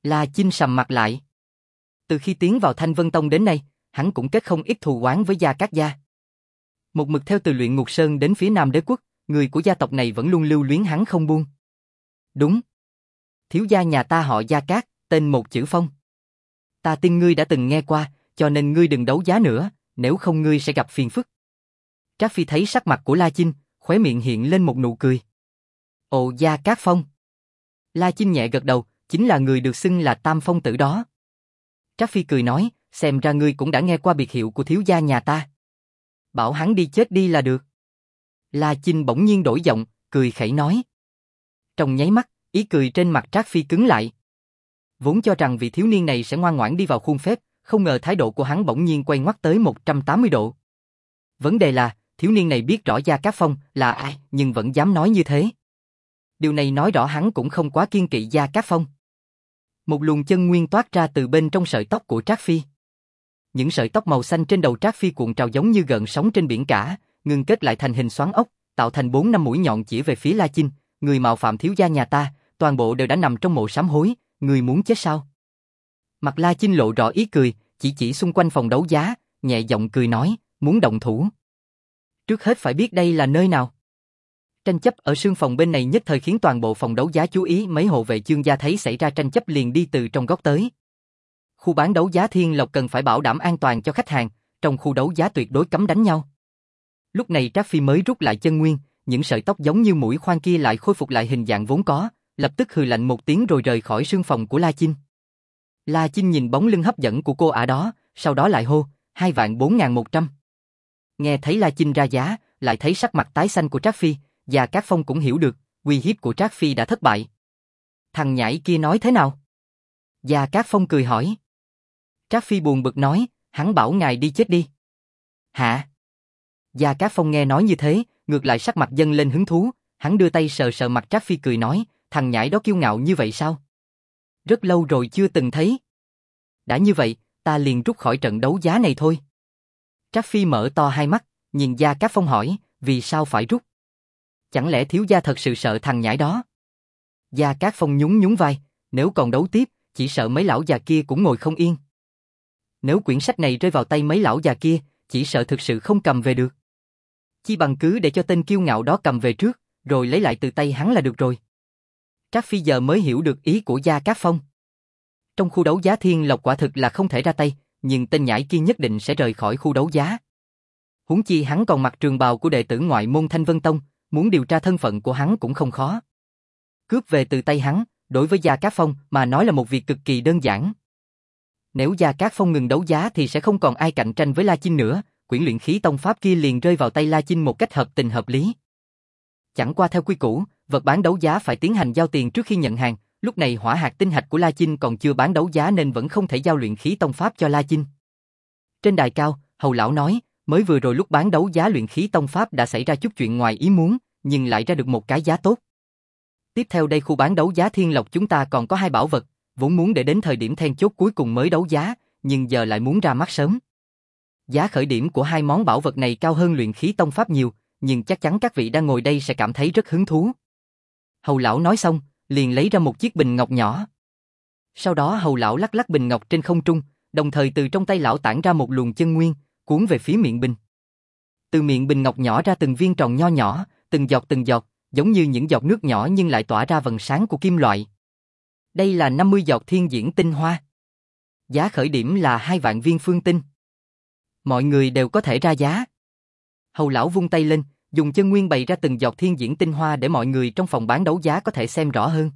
La Chinh sầm mặt lại. Từ khi tiến vào Thanh Vân Tông đến nay, hắn cũng kết không ít thù oán với Gia Cát gia. Một mực theo từ Luyện Ngục Sơn đến phía Nam Đế Quốc, người của gia tộc này vẫn luôn lưu luyến hắn không buông. Đúng. Thiếu gia nhà ta họ Gia Cát, tên một chữ Phong. Ta tin ngươi đã từng nghe qua, cho nên ngươi đừng đấu giá nữa, nếu không ngươi sẽ gặp phiền phức. Trác Phi thấy sắc mặt của La Chinh, khóe miệng hiện lên một nụ cười. Ồ, Gia Cát Phong. La Chinh nhẹ gật đầu, chính là người được xưng là Tam Phong tử đó. Trác Phi cười nói, xem ra ngươi cũng đã nghe qua biệt hiệu của thiếu gia nhà ta. Bảo hắn đi chết đi là được. La Chinh bỗng nhiên đổi giọng, cười khẩy nói. Trong nháy mắt, ý cười trên mặt Trác Phi cứng lại. Vốn cho rằng vị thiếu niên này sẽ ngoan ngoãn đi vào khuôn phép, không ngờ thái độ của hắn bỗng nhiên quay ngoắt tới một trăm tám mươi độ. Vấn đề là, thiếu niên này biết rõ Gia Cát Phong là ai, nhưng vẫn dám nói như thế. Điều này nói rõ hắn cũng không quá kiêng kỵ Gia Cát Phong. Một luồng chân nguyên toát ra từ bên trong sợi tóc của Trác Phi. Những sợi tóc màu xanh trên đầu Trác Phi cuộn trào giống như gợn sóng trên biển cả, ngưng kết lại thành hình xoắn ốc, tạo thành bốn năm mũi nhọn chỉ về phía La Chinh. Người mạo phạm thiếu gia nhà ta, toàn bộ đều đã nằm trong mộ sám hối, người muốn chết sao? Mặt La Chinh lộ rõ ý cười, chỉ chỉ xung quanh phòng đấu giá, nhẹ giọng cười nói, muốn động thủ. Trước hết phải biết đây là nơi nào. Tranh chấp ở sương phòng bên này nhất thời khiến toàn bộ phòng đấu giá chú ý, mấy hộ vệ Chương gia thấy xảy ra tranh chấp liền đi từ trong góc tới. Khu bán đấu giá Thiên Lộc cần phải bảo đảm an toàn cho khách hàng, trong khu đấu giá tuyệt đối cấm đánh nhau. Lúc này Trác Phi mới rút lại chân nguyên, những sợi tóc giống như mũi khoan kia lại khôi phục lại hình dạng vốn có, lập tức hừ lạnh một tiếng rồi rời khỏi sương phòng của La Chinh. La Chinh nhìn bóng lưng hấp dẫn của cô ả đó, sau đó lại hô, hai vạn bốn ngàn một trăm. Nghe thấy La Chinh ra giá, lại thấy sắc mặt tái xanh của Trác Phi, Gia Cát Phong cũng hiểu được, uy hiếp của Trác Phi đã thất bại. Thằng nhãi kia nói thế nào? Gia Cát Phong cười hỏi. Trác Phi buồn bực nói, hắn bảo ngài đi chết đi. Hả? Gia Cát Phong nghe nói như thế, ngược lại sắc mặt dâng lên hứng thú, hắn đưa tay sờ sờ mặt Trác Phi cười nói, thằng nhãi đó kiêu ngạo như vậy sao? Rất lâu rồi chưa từng thấy. Đã như vậy, ta liền rút khỏi trận đấu giá này thôi. Trác Phi mở to hai mắt, nhìn Gia Cát Phong hỏi, vì sao phải rút? Chẳng lẽ thiếu gia thật sự sợ thằng nhãi đó? Gia Cát Phong nhún nhún vai, nếu còn đấu tiếp, chỉ sợ mấy lão già kia cũng ngồi không yên. Nếu quyển sách này rơi vào tay mấy lão già kia, chỉ sợ thực sự không cầm về được. Chi bằng cứ để cho tên kiêu ngạo đó cầm về trước, rồi lấy lại từ tay hắn là được rồi. Trác Phi giờ mới hiểu được ý của Gia Cát Phong. Trong khu đấu giá Thiên Lộc quả thực là không thể ra tay, nhưng tên nhãi kia nhất định sẽ rời khỏi khu đấu giá. Huống chi hắn còn mặc trường bào của đệ tử ngoại môn Thanh Vân Tông, muốn điều tra thân phận của hắn cũng không khó. Cướp về từ tay hắn, đối với Gia Cát Phong mà nói là một việc cực kỳ đơn giản. Nếu Gia Cát Phong ngừng đấu giá thì sẽ không còn ai cạnh tranh với La Chinh nữa, quyển luyện khí tông pháp kia liền rơi vào tay La Chinh một cách hợp tình hợp lý. Chẳng qua theo quy củ, vật bán đấu giá phải tiến hành giao tiền trước khi nhận hàng, lúc này hỏa hạt tinh hạch của La Chinh còn chưa bán đấu giá nên vẫn không thể giao luyện khí tông pháp cho La Chinh. Trên đài cao, Hầu lão nói, mới vừa rồi lúc bán đấu giá luyện khí tông pháp đã xảy ra chút chuyện ngoài ý muốn, nhưng lại ra được một cái giá tốt. Tiếp theo đây khu bán đấu giá Thiên Lộc chúng ta còn có hai bảo vật, vốn muốn để đến thời điểm then chốt cuối cùng mới đấu giá, nhưng giờ lại muốn ra mắt sớm. Giá khởi điểm của hai món bảo vật này cao hơn luyện khí tông pháp nhiều, nhưng chắc chắn các vị đang ngồi đây sẽ cảm thấy rất hứng thú. Hầu lão nói xong, liền lấy ra một chiếc bình ngọc nhỏ. Sau đó Hầu lão lắc lắc bình ngọc trên không trung, đồng thời từ trong tay lão tản ra một luồng chân nguyên, cuốn về phía miệng bình. Từ miệng bình ngọc nhỏ ra từng viên tròn nho nhỏ, từng giọt từng giọt, giống như những giọt nước nhỏ nhưng lại tỏa ra vầng sáng của kim loại. Đây là năm mươi giọt thiên diễn tinh hoa. Giá khởi điểm là hai vạn viên phương tinh. Mọi người đều có thể ra giá. Hầu lão vung tay lên, dùng chân nguyên bày ra từng giọt thiên diễn tinh hoa để mọi người trong phòng bán đấu giá có thể xem rõ hơn.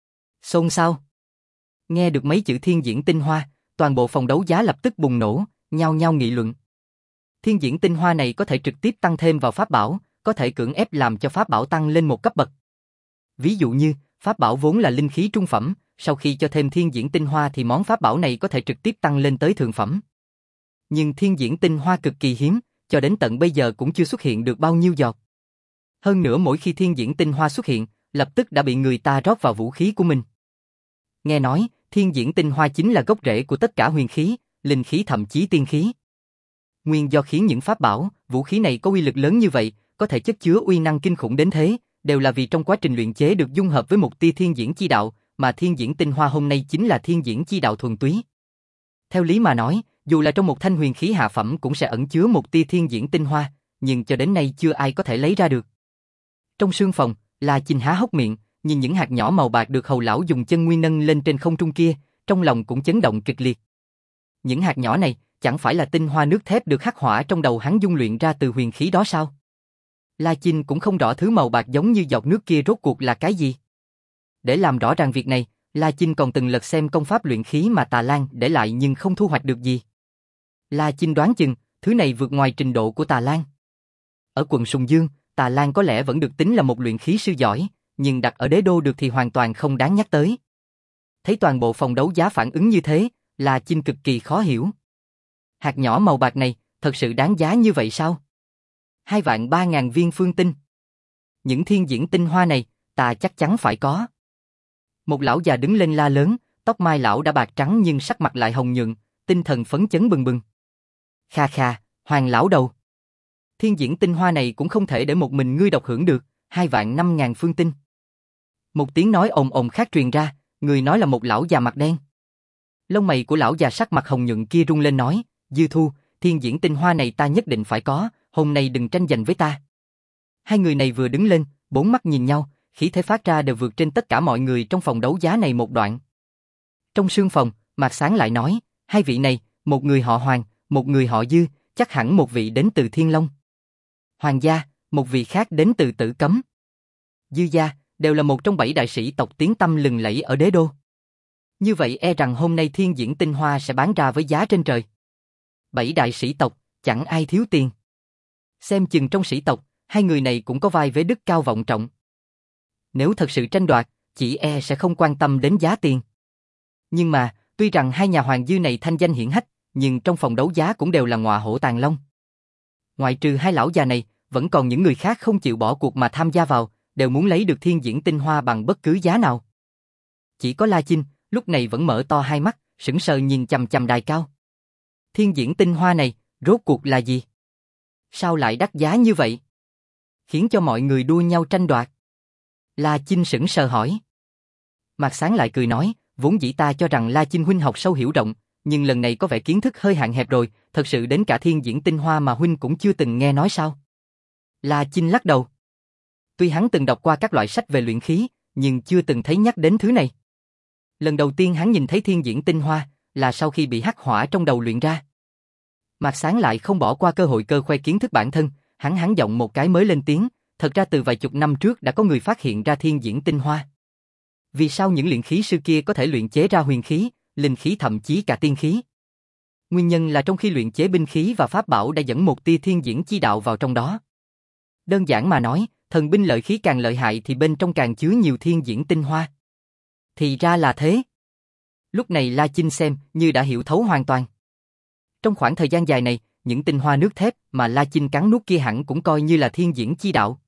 Xôn xao. Nghe được mấy chữ thiên diễn tinh hoa, toàn bộ phòng đấu giá lập tức bùng nổ, nhao nhao nghị luận. Thiên diễn tinh hoa này có thể trực tiếp tăng thêm vào pháp bảo, có thể cưỡng ép làm cho pháp bảo tăng lên một cấp bậc. Ví dụ như, pháp bảo vốn là linh khí trung phẩm, sau khi cho thêm thiên diễn tinh hoa thì món pháp bảo này có thể trực tiếp tăng lên tới thượng phẩm. Nhưng thiên diễn tinh hoa cực kỳ hiếm, cho đến tận bây giờ cũng chưa xuất hiện được bao nhiêu giọt. Hơn nữa mỗi khi thiên diễn tinh hoa xuất hiện, lập tức đã bị người ta rót vào vũ khí của mình. Nghe nói, thiên diễn tinh hoa chính là gốc rễ của tất cả huyền khí, linh khí thậm chí tiên khí. Nguyên do khiến những pháp bảo, vũ khí này có uy lực lớn như vậy, có thể chất chứa uy năng kinh khủng đến thế, đều là vì trong quá trình luyện chế được dung hợp với một tia thiên diễn chi đạo, mà thiên diễn tinh hoa hôm nay chính là thiên diễn chi đạo thuần túy. Theo lý mà nói, dù là trong một thanh huyền khí hạ phẩm cũng sẽ ẩn chứa một tia thiên diễn tinh hoa, nhưng cho đến nay chưa ai có thể lấy ra được. Trong sương phòng, La Chinh há hốc miệng, nhìn những hạt nhỏ màu bạc được hầu lão dùng chân nguyên nâng lên trên không trung kia, trong lòng cũng chấn động kịch liệt. Những hạt nhỏ này, chẳng phải là tinh hoa nước thép được khắc họa trong đầu hắn dung luyện ra từ huyền khí đó sao? La Chinh cũng không rõ thứ màu bạc giống như giọt nước kia rốt cuộc là cái gì. Để làm rõ ràng việc này, La Chinh còn từng lật xem công pháp luyện khí mà Tà Lan để lại nhưng không thu hoạch được gì. La Chinh đoán chừng, thứ này vượt ngoài trình độ của Tà Lan. Ở quận Sùng Dương, Tà Lan có lẽ vẫn được tính là một luyện khí sư giỏi, nhưng đặt ở đế đô được thì hoàn toàn không đáng nhắc tới. Thấy toàn bộ phòng đấu giá phản ứng như thế, La Chinh cực kỳ khó hiểu. Hạt nhỏ màu bạc này, thật sự đáng giá như vậy sao? Hai vạn ba ngàn viên phương tinh. Những thiên diễn tinh hoa này, ta chắc chắn phải có. Một lão già đứng lên la lớn, tóc mai lão đã bạc trắng nhưng sắc mặt lại hồng nhuận, tinh thần phấn chấn bừng bừng. Kha kha, Hoàng lão đầu. Thiên diễn tinh hoa này cũng không thể để một mình ngươi độc hưởng được, hai vạn năm ngàn phương tinh. Một tiếng nói ồn ồn khác truyền ra, người nói là một lão già mặt đen. Lông mày của lão già sắc mặt hồng nhuận kia rung lên nói, Dư Thu, thiên diễn tinh hoa này ta nhất định phải có, hôm nay đừng tranh giành với ta. Hai người này vừa đứng lên, bốn mắt nhìn nhau, khí thế phát ra đều vượt trên tất cả mọi người trong phòng đấu giá này một đoạn. Trong sương phòng, Mạc Sáng lại nói, hai vị này, một người họ Hoàng, một người họ Dư, chắc hẳn một vị đến từ Thiên Long. Hoàng gia, một vị khác đến từ Tử Cấm. Dư gia, đều là một trong bảy đại sĩ tộc tiếng tăm lừng lẫy ở đế đô. Như vậy e rằng hôm nay thiên diễn tinh hoa sẽ bán ra với giá trên trời. Bảy đại sĩ tộc, chẳng ai thiếu tiền. Xem chừng trong sĩ tộc, hai người này cũng có vai vế đức cao vọng trọng. Nếu thật sự tranh đoạt, chỉ e sẽ không quan tâm đến giá tiền. Nhưng mà, tuy rằng hai nhà Hoàng Dư này thanh danh hiển hách, nhưng trong phòng đấu giá cũng đều là ngọa hổ tàng long. Ngoại trừ hai lão già này, vẫn còn những người khác không chịu bỏ cuộc mà tham gia vào, đều muốn lấy được thiên diễn tinh hoa bằng bất cứ giá nào. Chỉ có La Chinh, lúc này vẫn mở to hai mắt, sững sờ nhìn chằm chằm đài cao. Thiên diễn tinh hoa này, rốt cuộc là gì? Sao lại đắt giá như vậy? Khiến cho mọi người đua nhau tranh đoạt. La Chinh sững sờ hỏi. Mạc Sáng lại cười nói, vốn dĩ ta cho rằng La Chinh huynh học sâu hiểu rộng, nhưng lần này có vẻ kiến thức hơi hạn hẹp rồi, thật sự đến cả thiên diễn tinh hoa mà huynh cũng chưa từng nghe nói sao? La Chinh lắc đầu. Tuy hắn từng đọc qua các loại sách về luyện khí, nhưng chưa từng thấy nhắc đến thứ này. Lần đầu tiên hắn nhìn thấy thiên diễn tinh hoa, là sau khi bị hắc hỏa trong đầu luyện ra. Mạc Sáng lại không bỏ qua cơ hội cơ khoe kiến thức bản thân, hắn hắn giọng một cái mới lên tiếng, thật ra từ vài chục năm trước đã có người phát hiện ra thiên diễn tinh hoa. Vì sao những luyện khí sư kia có thể luyện chế ra huyền khí, linh khí thậm chí cả tiên khí? Nguyên nhân là trong khi luyện chế binh khí và pháp bảo đã dẫn một tia thiên diễn chi đạo vào trong đó. Đơn giản mà nói, thần binh lợi khí càng lợi hại thì bên trong càng chứa nhiều thiên diễn tinh hoa. Thì ra là thế. Lúc này La Chinh xem như đã hiểu thấu hoàn toàn. Trong khoảng thời gian dài này, những tinh hoa nước thép mà La Chinh cắn nuốt kia hẳn cũng coi như là thiên diễn chi đạo.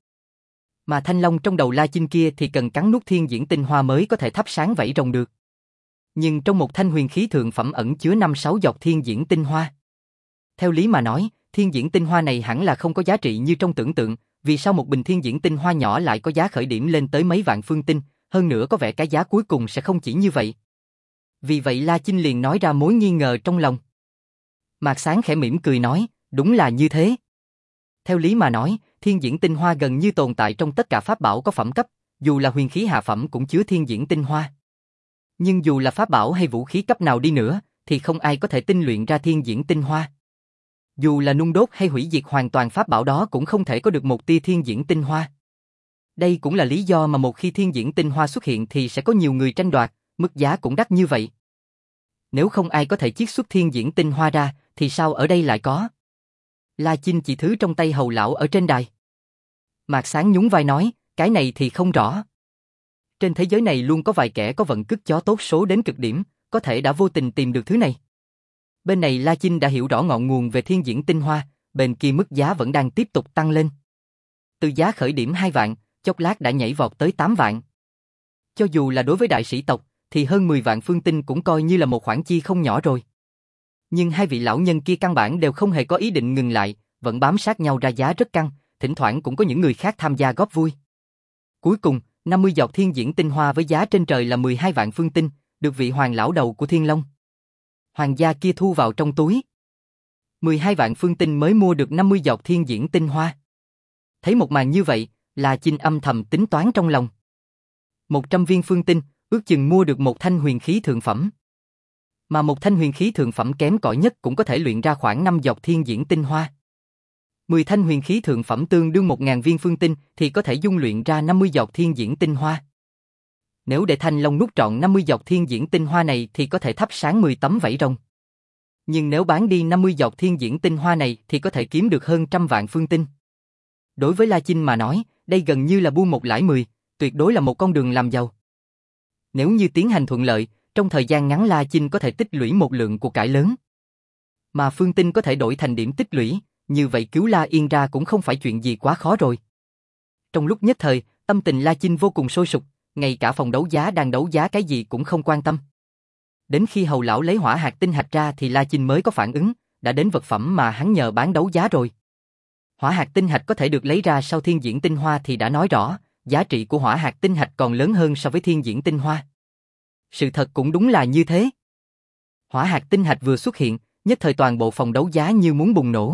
Mà thanh long trong đầu La Chinh kia thì cần cắn nuốt thiên diễn tinh hoa mới có thể thắp sáng vảy rồng được. Nhưng trong một thanh huyền khí thượng phẩm ẩn chứa năm sáu giọt thiên diễn tinh hoa. Theo lý mà nói, thiên diễn tinh hoa này hẳn là không có giá trị như trong tưởng tượng, vì sao một bình thiên diễn tinh hoa nhỏ lại có giá khởi điểm lên tới mấy vạn phương tinh, hơn nữa có vẻ cái giá cuối cùng sẽ không chỉ như vậy. Vì vậy La Chinh liền nói ra mối nghi ngờ trong lòng. Mạc Sáng khẽ mỉm cười nói, đúng là như thế. Theo lý mà nói, thiên diễn tinh hoa gần như tồn tại trong tất cả pháp bảo có phẩm cấp, dù là huyền khí hạ phẩm cũng chứa thiên diễn tinh hoa. Nhưng dù là pháp bảo hay vũ khí cấp nào đi nữa, thì không ai có thể tinh luyện ra thiên diễn tinh hoa. Dù là nung đốt hay hủy diệt hoàn toàn pháp bảo đó cũng không thể có được một tia thiên diễn tinh hoa. Đây cũng là lý do mà một khi thiên diễn tinh hoa xuất hiện thì sẽ có nhiều người tranh đoạt, mức giá cũng đắt như vậy. Nếu không ai có thể chiết xuất thiên diễn tinh hoa ra, thì sao ở đây lại có? La Chinh chỉ thứ trong tay hầu lão ở trên đài. Mạc Sáng nhún vai nói, cái này thì không rõ. Trên thế giới này luôn có vài kẻ có vận cứt chó tốt số đến cực điểm, có thể đã vô tình tìm được thứ này. Bên này La Chinh đã hiểu rõ ngọn nguồn về thiên diễn tinh hoa, bên kia mức giá vẫn đang tiếp tục tăng lên. Từ giá khởi điểm hai vạn, chốc lát đã nhảy vọt tới tám vạn. Cho dù là đối với đại sĩ tộc, thì hơn mười vạn phương tinh cũng coi như là một khoản chi không nhỏ rồi. Nhưng hai vị lão nhân kia căn bản đều không hề có ý định ngừng lại, vẫn bám sát nhau ra giá rất căng, thỉnh thoảng cũng có những người khác tham gia góp vui. Cuối cùng, năm mươi giọt thiên diễn tinh hoa với giá trên trời là mười hai vạn phương tinh, được vị hoàng lão đầu của Thiên Long hoàng gia kia thu vào trong túi. mười hai vạn phương tinh mới mua được năm mươi giọt thiên diễn tinh hoa. Thấy một màn như vậy, La Chinh âm thầm tính toán trong lòng. một trăm viên phương tinh, ước chừng mua được một thanh huyền khí thượng phẩm. Mà một thanh huyền khí thượng phẩm kém cỏi nhất cũng có thể luyện ra khoảng năm giọt thiên diễn tinh hoa. mười thanh huyền khí thượng phẩm tương đương một nghìn viên phương tinh thì có thể dung luyện ra năm mươi giọt thiên diễn tinh hoa. Nếu để Thanh Long nuốt trọn năm mươi giọt thiên diễn tinh hoa này thì có thể thắp sáng mười tấm vảy rồng. Nhưng nếu bán đi năm mươi giọt thiên diễn tinh hoa này thì có thể kiếm được hơn trăm vạn phương tinh. Đối với La Chinh mà nói, đây gần như là buôn một lãi mười, tuyệt đối là một con đường làm giàu. Nếu như tiến hành thuận lợi, trong thời gian ngắn La Chinh có thể tích lũy một lượng của cải lớn. Mà phương tinh có thể đổi thành điểm tích lũy, như vậy cứu La Yên ra cũng không phải chuyện gì quá khó rồi. Trong lúc nhất thời, tâm tình La Chinh vô cùng sôi sục, ngay cả phòng đấu giá đang đấu giá cái gì cũng không quan tâm. Đến khi hầu lão lấy hỏa hạt tinh hạch ra thì La Chinh mới có phản ứng, đã đến vật phẩm mà hắn nhờ bán đấu giá rồi. Hỏa hạt tinh hạch có thể được lấy ra sau thiên diễn tinh hoa thì đã nói rõ, giá trị của hỏa hạt tinh hạch còn lớn hơn so với thiên diễn tinh hoa. Sự thật cũng đúng là như thế. Hỏa hạt tinh hạch vừa xuất hiện, nhất thời toàn bộ phòng đấu giá như muốn bùng nổ.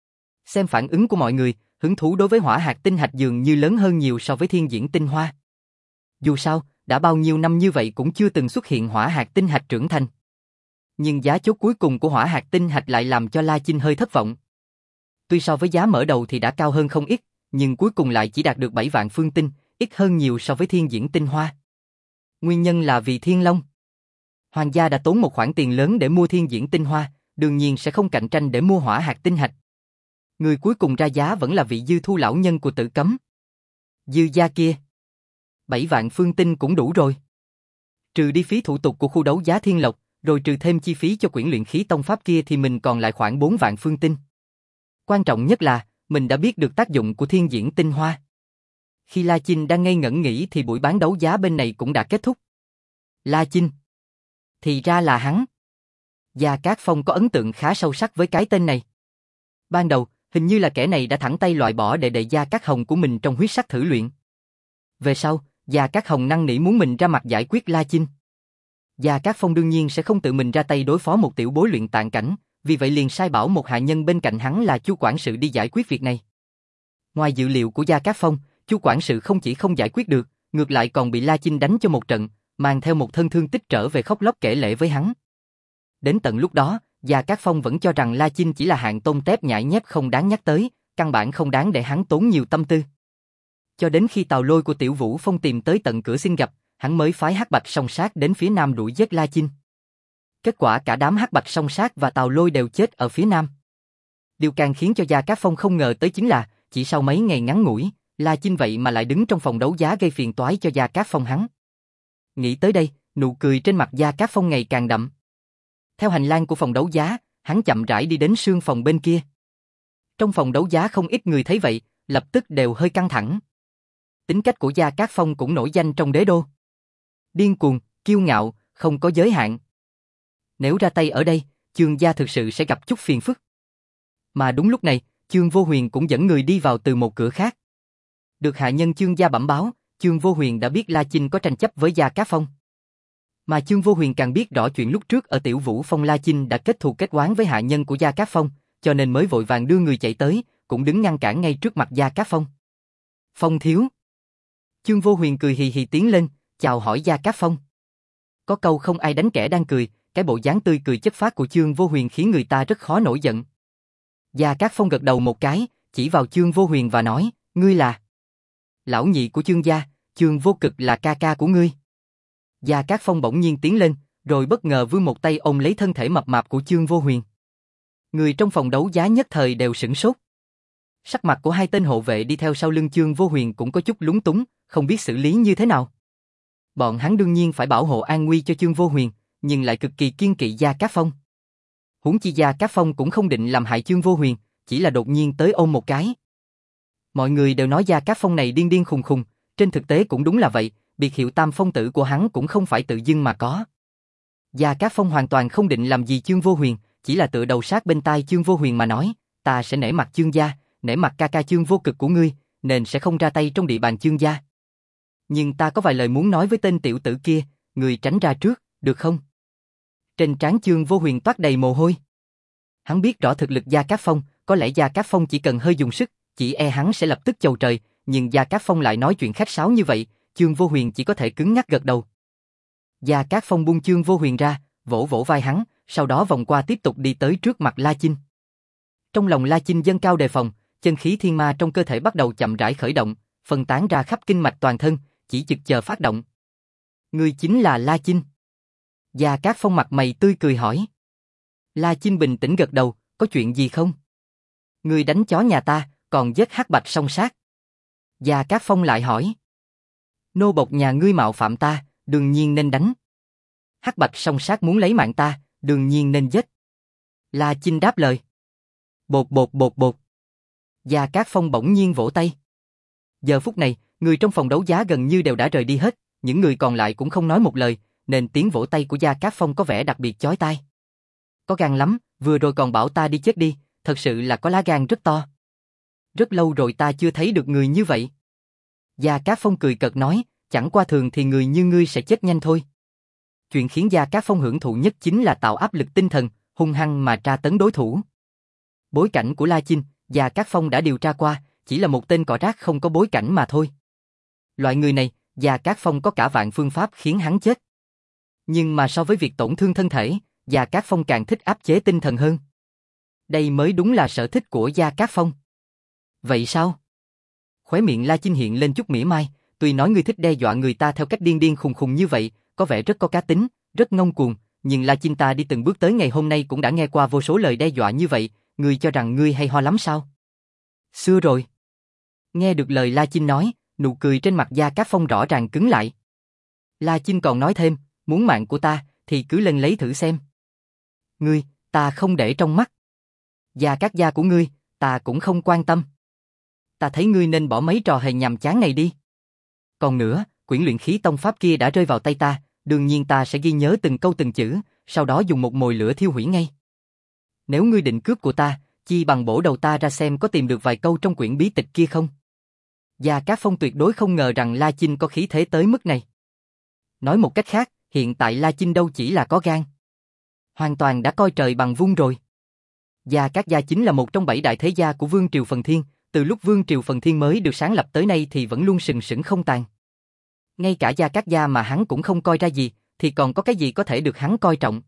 Xem phản ứng của mọi người, hứng thú đối với hỏa hạt tinh hạch dường như lớn hơn nhiều so với thiên diễn tinh hoa. Dù sao, đã bao nhiêu năm như vậy cũng chưa từng xuất hiện hỏa hạt tinh hạch trưởng thành. Nhưng giá chốt cuối cùng của hỏa hạt tinh hạch lại làm cho La Chinh hơi thất vọng. Tuy so với giá mở đầu thì đã cao hơn không ít, nhưng cuối cùng lại chỉ đạt được bảy vạn phương tinh, ít hơn nhiều so với thiên diễn tinh hoa. Nguyên nhân là vì Thiên Long hoàng gia đã tốn một khoản tiền lớn để mua thiên diễn tinh hoa, đương nhiên sẽ không cạnh tranh để mua hỏa hạt tinh hạch. Người cuối cùng ra giá vẫn là vị Dư Thu lão nhân của Tử Cấm. Dư gia kia, bảy vạn phương tinh cũng đủ rồi. Trừ đi phí thủ tục của khu đấu giá Thiên Lộc, rồi trừ thêm chi phí cho quyển luyện khí tông pháp kia thì mình còn lại khoảng bốn vạn phương tinh. Quan trọng nhất là, mình đã biết được tác dụng của thiên diễn tinh hoa. Khi La Chinh đang ngây ngẩn nghĩ thì buổi bán đấu giá bên này cũng đã kết thúc. La Chinh. Thì ra là hắn. Gia Cát Phong có ấn tượng khá sâu sắc với cái tên này. Ban đầu, hình như là kẻ này đã thẳng tay loại bỏ đệ đệ Gia Cát Hồng của mình trong huyết sắc thử luyện. Về sau, Gia Cát Hồng năn nỉ muốn mình ra mặt giải quyết La Chinh. Gia Cát Phong đương nhiên sẽ không tự mình ra tay đối phó một tiểu bối luyện tạng cảnh, vì vậy liền sai bảo một hạ nhân bên cạnh hắn là Chu quản sự đi giải quyết việc này. Ngoài dự liệu của Gia Cát Phong, Chu quản sự không chỉ không giải quyết được, ngược lại còn bị La Chinh đánh cho một trận, mang theo một thân thương tích trở về khóc lóc kể lể với hắn. Đến tận lúc đó, Gia Cát Phong vẫn cho rằng La Chinh chỉ là hạng tôm tép nhãi nhép không đáng nhắc tới, căn bản không đáng để hắn tốn nhiều tâm tư. Cho đến khi tàu lôi của Tiểu Vũ Phong tìm tới tận cửa xin gặp, hắn mới phái Hắc Bạch Song Sát đến phía nam đuổi giết La Chinh. Kết quả cả đám Hắc Bạch Song Sát và tàu lôi đều chết ở phía nam. Điều càng khiến cho Gia Cát Phong không ngờ tới chính là, chỉ sau mấy ngày ngắn ngủi, La Chinh vậy mà lại đứng trong phòng đấu giá gây phiền toái cho Gia Cát Phong hắn. Nghĩ tới đây, nụ cười trên mặt Gia Cát Phong ngày càng đậm. Theo hành lang của phòng đấu giá, hắn chậm rãi đi đến sương phòng bên kia. Trong phòng đấu giá không ít người thấy vậy, lập tức đều hơi căng thẳng. Tính cách của Gia Cát Phong cũng nổi danh trong đế đô. Điên cuồng, kiêu ngạo, không có giới hạn. Nếu ra tay ở đây, Chương gia thực sự sẽ gặp chút phiền phức. Mà đúng lúc này, Chương Vô Huyền cũng dẫn người đi vào từ một cửa khác. Được hạ nhân Chương gia bẩm báo, Chương Vô Huyền đã biết La Chinh có tranh chấp với Gia Cát Phong. Mà Chương Vô Huyền càng biết rõ chuyện lúc trước ở Tiểu Vũ Phong La Chinh đã kết thù kết oán với hạ nhân của Gia Cát Phong, cho nên mới vội vàng đưa người chạy tới, cũng đứng ngăn cản ngay trước mặt Gia Cát Phong. Phong thiếu. Chương Vô Huyền cười hì hì tiến lên, chào hỏi Gia Cát Phong. Có câu không ai đánh kẻ đang cười, cái bộ dáng tươi cười chất phác của Chương Vô Huyền khiến người ta rất khó nổi giận. Gia Cát Phong gật đầu một cái, chỉ vào Chương Vô Huyền và nói, ngươi là lão nhị của Chương gia, Chương Vô Cực là ca ca của ngươi. Gia Cát Phong bỗng nhiên tiến lên, rồi bất ngờ vươn một tay ôm lấy thân thể mập mạp của Chương Vô Huyền. Người trong phòng đấu giá nhất thời đều sửng sốt. Sắc mặt của hai tên hộ vệ đi theo sau lưng Chương Vô Huyền cũng có chút lúng túng, không biết xử lý như thế nào. Bọn hắn đương nhiên phải bảo hộ an nguy cho Chương Vô Huyền, nhưng lại cực kỳ kiêng kỵ Gia Cát Phong. Huống chi Gia Cát Phong cũng không định làm hại Chương Vô Huyền, chỉ là đột nhiên tới ôm một cái. Mọi người đều nói Gia Cát Phong này điên điên khùng khùng, trên thực tế cũng đúng là vậy, biệt hiệu Tam Phong Tử của hắn cũng không phải tự dưng mà có. Gia Cát Phong hoàn toàn không định làm gì Chương Vô Huyền, chỉ là tựa đầu sát bên tai Chương Vô Huyền mà nói, ta sẽ nể mặt Chương gia, nể mặt ca ca Chương Vô Cực của ngươi, nên sẽ không ra tay trong địa bàn Chương gia. Nhưng ta có vài lời muốn nói với tên tiểu tử kia, người tránh ra trước, được không? Trên trán Chương Vô Huyền toát đầy mồ hôi. Hắn biết rõ thực lực Gia Cát Phong, có lẽ Gia Cát Phong chỉ cần hơi dùng sức, chỉ e hắn sẽ lập tức chầu trời, nhưng Gia Cát Phong lại nói chuyện khách sáo như vậy, Chương Vô Huyền chỉ có thể cứng ngắc gật đầu. Gia Cát Phong buông Chương Vô Huyền ra, vỗ vỗ vai hắn, sau đó vòng qua tiếp tục đi tới trước mặt La Chinh. Trong lòng La Chinh dâng cao đề phòng, chân khí thiên ma trong cơ thể bắt đầu chậm rãi khởi động, phân tán ra khắp kinh mạch toàn thân, chỉ chực chờ phát động. Ngươi chính là La Chinh. Gia Cát Phong mặt mày tươi cười hỏi. La Chinh bình tĩnh gật đầu, có chuyện gì không? Ngươi đánh chó nhà ta, còn giết Hắc Bạch Song Sát. Gia Cát Phong lại hỏi. Nô bộc nhà ngươi mạo phạm ta, đương nhiên nên đánh. Hắc Bạch Song Sát muốn lấy mạng ta, đương nhiên nên giết. La Chinh đáp lời. Bột bột bột bột. Gia Cát Phong bỗng nhiên vỗ tay. Giờ phút này, người trong phòng đấu giá gần như đều đã rời đi hết, những người còn lại cũng không nói một lời, nên tiếng vỗ tay của Gia Cát Phong có vẻ đặc biệt chói tai. Có gan lắm, vừa rồi còn bảo ta đi chết đi, thật sự là có lá gan rất to. Rất lâu rồi ta chưa thấy được người như vậy. Gia Cát Phong cười cợt nói, chẳng qua thường thì người như ngươi sẽ chết nhanh thôi. Chuyện khiến Gia Cát Phong hưởng thụ nhất chính là tạo áp lực tinh thần, hung hăng mà tra tấn đối thủ. Bối cảnh của La Chinh, Gia Cát Phong đã điều tra qua, chỉ là một tên cỏ rác không có bối cảnh mà thôi. Loại người này, Gia Cát Phong có cả vạn phương pháp khiến hắn chết. Nhưng mà so với việc tổn thương thân thể, Gia Cát Phong càng thích áp chế tinh thần hơn. Đây mới đúng là sở thích của Gia Cát Phong. Vậy sao? Khóe miệng La Chinh hiện lên chút mỉa mai, tuy nói ngươi thích đe dọa người ta theo cách điên điên khùng khùng như vậy, có vẻ rất có cá tính, rất ngông cuồng, nhưng La Chinh ta đi từng bước tới ngày hôm nay cũng đã nghe qua vô số lời đe dọa như vậy, ngươi cho rằng ngươi hay ho lắm sao? Xưa rồi. Nghe được lời La Chinh nói, nụ cười trên mặt Gia Cát Phong rõ ràng cứng lại. La Chinh còn nói thêm, muốn mạng của ta, thì cứ lên lấy thử xem. Ngươi, ta không để trong mắt. Gia Cát gia của ngươi, ta cũng không quan tâm. Ta thấy ngươi nên bỏ mấy trò hề nhàm chán này đi. Còn nữa, quyển luyện khí tông pháp kia đã rơi vào tay ta, đương nhiên ta sẽ ghi nhớ từng câu từng chữ, sau đó dùng một mồi lửa thiêu hủy ngay. Nếu ngươi định cướp của ta, chi bằng bổ đầu ta ra xem có tìm được vài câu trong quyển bí tịch kia không. Gia Cát Phong tuyệt đối không ngờ rằng La Chinh có khí thế tới mức này. Nói một cách khác, hiện tại La Chinh đâu chỉ là có gan. Hoàn toàn đã coi trời bằng vung rồi. Gia Cát gia chính là một trong bảy đại thế gia của Vương Triều Phần Thiên, từ lúc Vương Triều Phần Thiên mới được sáng lập tới nay thì vẫn luôn sừng sững không tàn. Ngay cả Gia Cát gia mà hắn cũng không coi ra gì, thì còn có cái gì có thể được hắn coi trọng.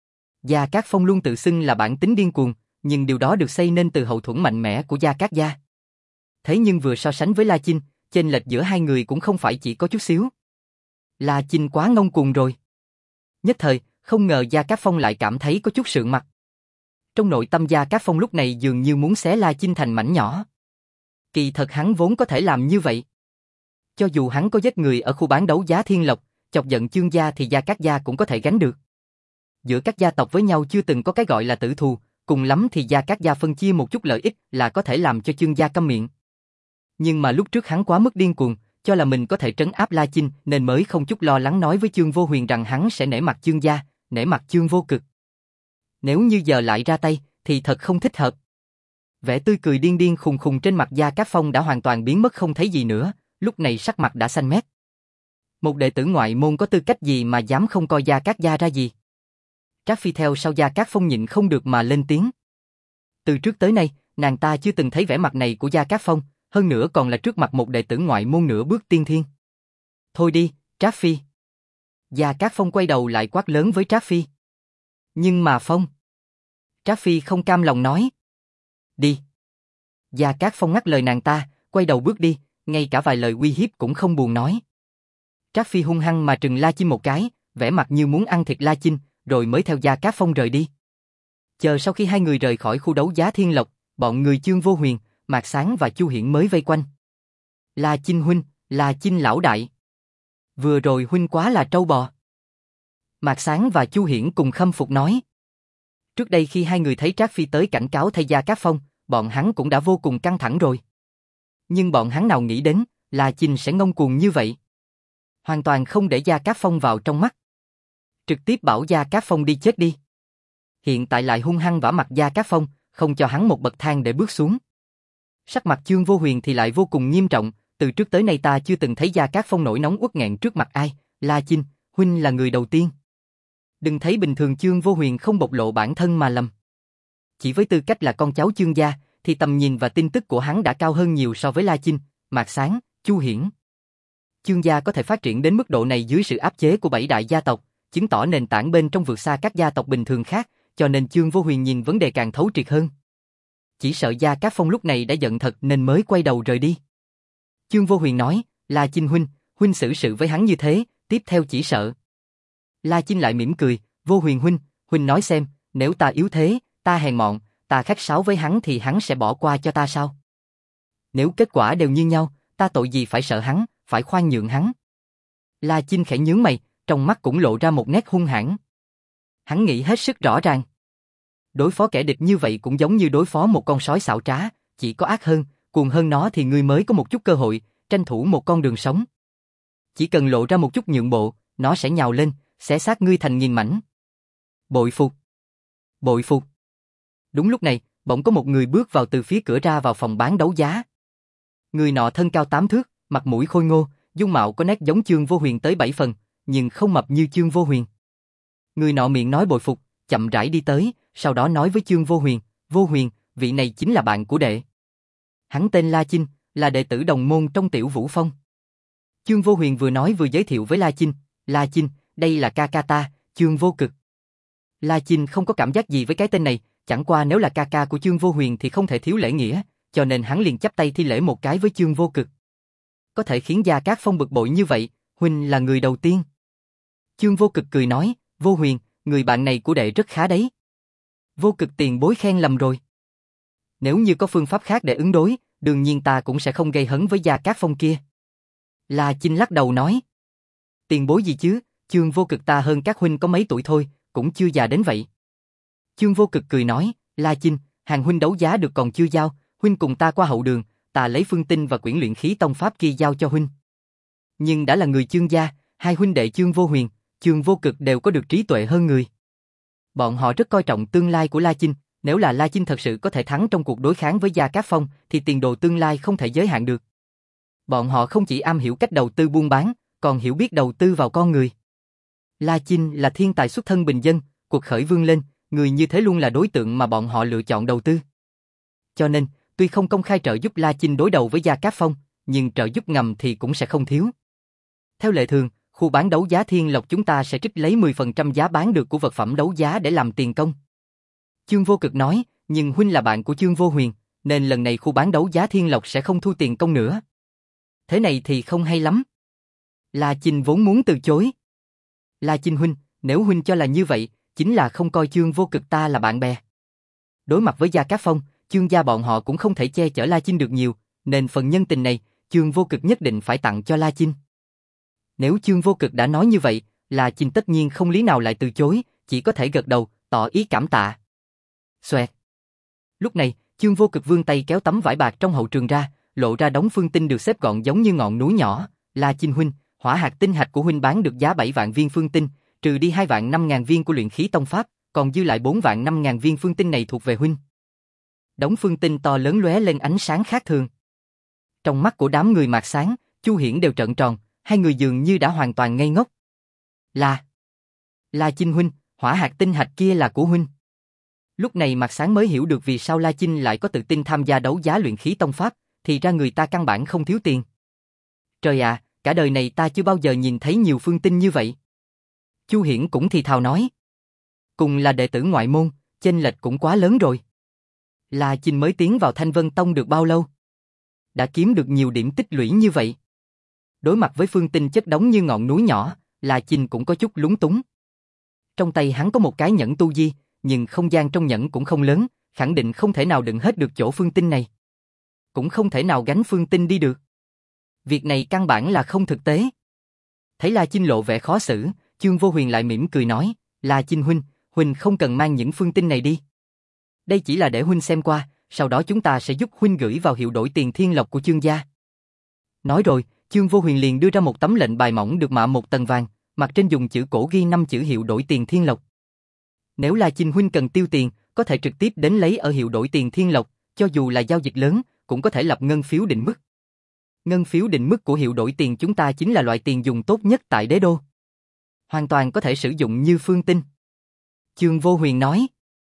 Gia Cát Phong luôn tự xưng là bản tính điên cuồng, nhưng điều đó được xây nên từ hậu thuẫn mạnh mẽ của Gia Cát gia. Thế nhưng vừa so sánh với La Chinh, chênh lệch giữa hai người cũng không phải chỉ có chút xíu. La Chinh quá ngông cuồng rồi. Nhất thời, không ngờ Gia Cát Phong lại cảm thấy có chút sượng mặt. Trong nội tâm Gia Cát Phong lúc này dường như muốn xé La Chinh thành mảnh nhỏ. Kỳ thật hắn vốn có thể làm như vậy. Cho dù hắn có giết người ở khu bán đấu giá Thiên Lộc, chọc giận Chương gia thì Gia Cát gia cũng có thể gánh được. Giữa các gia tộc với nhau chưa từng có cái gọi là tử thù, cùng lắm thì Gia Cát gia phân chia một chút lợi ích là có thể làm cho Chương gia câm miệng. Nhưng mà lúc trước hắn quá mức điên cuồng, cho là mình có thể trấn áp La Chinh nên mới không chút lo lắng nói với Chương Vô Huyền rằng hắn sẽ nể mặt Chương gia, nể mặt Chương Vô Cực. Nếu như giờ lại ra tay, thì thật không thích hợp. Vẻ tươi cười điên điên khùng khùng trên mặt Gia Cát Phong đã hoàn toàn biến mất không thấy gì nữa, lúc này sắc mặt đã xanh mét. Một đệ tử ngoại môn có tư cách gì mà dám không coi Gia Cát gia ra gì? Trác Phi theo sau Gia Cát Phong nhịn không được mà lên tiếng. Từ trước tới nay, nàng ta chưa từng thấy vẻ mặt này của Gia Cát Phong, hơn nữa còn là trước mặt một đệ tử ngoại môn nửa bước tiên thiên. Thôi đi, Trác Phi. Gia Cát Phong quay đầu lại quát lớn với Trác Phi. Nhưng mà Phong. Trác Phi không cam lòng nói. Đi. Gia Cát Phong ngắt lời nàng ta, quay đầu bước đi, ngay cả vài lời uy hiếp cũng không buồn nói. Trác Phi hung hăng mà trừng La Chinh một cái, vẻ mặt như muốn ăn thịt La Chinh, rồi mới theo Gia Cát Phong rời đi. Chờ sau khi hai người rời khỏi khu đấu giá Thiên Lộc, bọn người Chương Vô Huyền, Mạc Sáng và Chu Hiển mới vây quanh. La Chinh huynh, La Chinh lão đại. Vừa rồi huynh quá là trâu bò. Mạc Sáng và Chu Hiển cùng khâm phục nói. Trước đây khi hai người thấy Trác Phi tới cảnh cáo thay Gia Cát Phong, bọn hắn cũng đã vô cùng căng thẳng rồi. Nhưng bọn hắn nào nghĩ đến, La Chinh sẽ ngông cuồng như vậy. Hoàn toàn không để Gia Cát Phong vào trong mắt. Trực tiếp bảo Gia Cát Phong đi chết đi. Hiện tại lại hung hăng vả mặt Gia Cát Phong, không cho hắn một bậc thang để bước xuống. Sắc mặt Chương Vô Huyền thì lại vô cùng nghiêm trọng, Từ trước tới nay ta chưa từng thấy Gia Cát Phong nổi nóng uất nghẹn trước mặt ai, La Chinh, huynh là người đầu tiên. Đừng thấy bình thường Chương Vô Huyền không bộc lộ bản thân mà lầm. Chỉ với tư cách là con cháu Chương gia, thì tầm nhìn và tin tức của hắn đã cao hơn nhiều so với La Chinh, Mạc Sán, Chu Hiển. Chương gia có thể phát triển đến mức độ này dưới sự áp chế của bảy đại gia tộc, chứng tỏ nền tảng bên trong vượt xa các gia tộc bình thường khác, cho nên Chương Vô Huyền nhìn vấn đề càng thấu triệt hơn. Chỉ sợ Gia Cát Phong lúc này đã giận thật nên mới quay đầu rời đi. Chương Vô Huyền nói, La Chinh huynh, huynh xử sự với hắn như thế, tiếp theo chỉ sợ. La Chinh lại mỉm cười, Vô Huyền huynh, huynh nói xem, nếu ta yếu thế, ta hèn mọn, ta khách sáo với hắn thì hắn sẽ bỏ qua cho ta sao? Nếu kết quả đều như nhau, ta tội gì phải sợ hắn, phải khoan nhượng hắn? La Chinh khẽ nhướng mày, trong mắt cũng lộ ra một nét hung hãn. Hắn nghĩ hết sức rõ ràng. Đối phó kẻ địch như vậy cũng giống như đối phó một con sói xảo trá, chỉ có ác hơn, cuồng hơn nó thì ngươi mới có một chút cơ hội, tranh thủ một con đường sống. Chỉ cần lộ ra một chút nhượng bộ, nó sẽ nhào lên, xé xác ngươi thành nghìn mảnh. Bội phục. Bội phục. Đúng lúc này, bỗng có một người bước vào từ phía cửa ra vào phòng bán đấu giá. Người nọ thân cao tám thước, mặt mũi khôi ngô, dung mạo có nét giống Chương Vô Huyền tới bảy phần, nhưng không mập như Chương Vô Huyền. Người nọ miệng nói bội phục, chậm rãi đi tới, sau đó nói với Chương Vô Huyền, Vô Huyền, vị này chính là bạn của đệ. Hắn tên La Chinh, là đệ tử đồng môn trong Tiểu Vũ Phong. Chương Vô Huyền vừa nói vừa giới thiệu với La Chinh, La Chinh, đây là ca ca ta, Chương Vô Cực. La Chinh không có cảm giác gì với cái tên này, chẳng qua nếu là ca ca của Chương Vô Huyền thì không thể thiếu lễ nghĩa, cho nên hắn liền chắp tay thi lễ một cái với Chương Vô Cực. Có thể khiến Gia Cát Phong bực bội như vậy, huynh là người đầu tiên. Chương Vô Cực cười nói, Vô Huyền, người bạn này của đệ rất khá đấy. Vô Cực tiền bối khen lầm rồi. Nếu như có phương pháp khác để ứng đối, đương nhiên ta cũng sẽ không gây hấn với Gia Cát Phong kia. La Chinh lắc đầu nói, tiền bối gì chứ, Chương Vô Cực ta hơn các huynh có mấy tuổi thôi, cũng chưa già đến vậy. Chương Vô Cực cười nói, La Chinh, hàng huynh đấu giá được còn chưa giao, huynh cùng ta qua hậu đường, ta lấy phương tinh và quyển luyện khí tông pháp kia giao cho huynh. Nhưng đã là người Chương gia, hai huynh đệ Chương Vô Huyền, Chương Vô Cực đều có được trí tuệ hơn người. Bọn họ rất coi trọng tương lai của La Chinh, nếu là La Chinh thật sự có thể thắng trong cuộc đối kháng với Gia Cát Phong, thì tiền đồ tương lai không thể giới hạn được. Bọn họ không chỉ am hiểu cách đầu tư buôn bán, còn hiểu biết đầu tư vào con người. La Chinh là thiên tài xuất thân bình dân, cuộc khởi vươn lên, người như thế luôn là đối tượng mà bọn họ lựa chọn đầu tư. Cho nên, tuy không công khai trợ giúp La Chinh đối đầu với Gia Cát Phong, nhưng trợ giúp ngầm thì cũng sẽ không thiếu. Theo lệ thường, khu bán đấu giá Thiên Lộc chúng ta sẽ trích lấy mười phần trăm giá bán được của vật phẩm đấu giá để làm tiền công. Chương Vô Cực nói, nhưng huynh là bạn của Chương Vô Huyền, nên lần này khu bán đấu giá Thiên Lộc sẽ không thu tiền công nữa. Thế này thì không hay lắm. La Chinh vốn muốn từ chối. La Chinh huynh, nếu huynh cho là như vậy, chính là không coi Chương Vô Cực ta là bạn bè. Đối mặt với Gia Cát Phong, Chương gia bọn họ cũng không thể che chở La Chinh được nhiều, nên phần nhân tình này, Chương Vô Cực nhất định phải tặng cho La Chinh. Nếu Chương Vô Cực đã nói như vậy, La Chinh tất nhiên không lý nào lại từ chối, chỉ có thể gật đầu, tỏ ý cảm tạ. Xoẹt. Lúc này, Chương Vô Cực vươn tay kéo tấm vải bạc trong hậu trường ra, lộ ra đống phương tinh được xếp gọn giống như ngọn núi nhỏ. La Chinh huynh, hỏa hạt tinh hạch của huynh bán được giá bảy vạn viên phương tinh, trừ đi hai vạn năm ngàn viên của luyện khí tông pháp, còn dư lại bốn vạn năm ngàn viên phương tinh này thuộc về huynh. Đống phương tinh to lớn lóe lên ánh sáng khác thường. Trong mắt của đám người Mạc Sán, Chu Hiển đều trợn tròn, hai người dường như đã hoàn toàn ngây ngốc. Là, La Chinh huynh, hỏa hạt tinh hạch kia là của huynh. Lúc này Mạc Sán mới hiểu được vì sao La Chinh lại có tự tin tham gia đấu giá luyện khí tông pháp, thì ra người ta căn bản không thiếu tiền. Trời ạ, cả đời này ta chưa bao giờ nhìn thấy nhiều phương tinh như vậy. Chu Hiển cũng thì thào nói. Cùng là đệ tử ngoại môn, chênh lệch cũng quá lớn rồi. La Chinh mới tiến vào Thanh Vân Tông được bao lâu? Đã kiếm được nhiều điểm tích lũy như vậy. Đối mặt với phương tinh chất đống như ngọn núi nhỏ, La Chinh cũng có chút lúng túng. Trong tay hắn có một cái nhẫn tu di, nhưng không gian trong nhẫn cũng không lớn, khẳng định không thể nào đựng hết được chỗ phương tinh này. Cũng không thể nào gánh phương tinh đi được. Việc này căn bản là không thực tế. Thấy La Chinh lộ vẻ khó xử, Chương Vô Huyền lại mỉm cười nói, La Chinh huynh, huynh không cần mang những phương tinh này đi. Đây chỉ là để huynh xem qua, sau đó chúng ta sẽ giúp huynh gửi vào hiệu đổi tiền thiên lộc của Chương gia. Nói rồi, Chương Vô Huyền liền đưa ra một tấm lệnh bài mỏng được mạ một tầng vàng, mặt trên dùng chữ cổ ghi năm chữ hiệu đổi tiền thiên lộc. Nếu La Chinh huynh cần tiêu tiền, có thể trực tiếp đến lấy ở hiệu đổi tiền thiên lộc, cho dù là giao dịch lớn, cũng có thể lập ngân phiếu định mức. Ngân phiếu định mức của hiệu đổi tiền chúng ta chính là loại tiền dùng tốt nhất tại đế đô. Hoàn toàn có thể sử dụng như phương tinh. Chương Vô Huyền nói.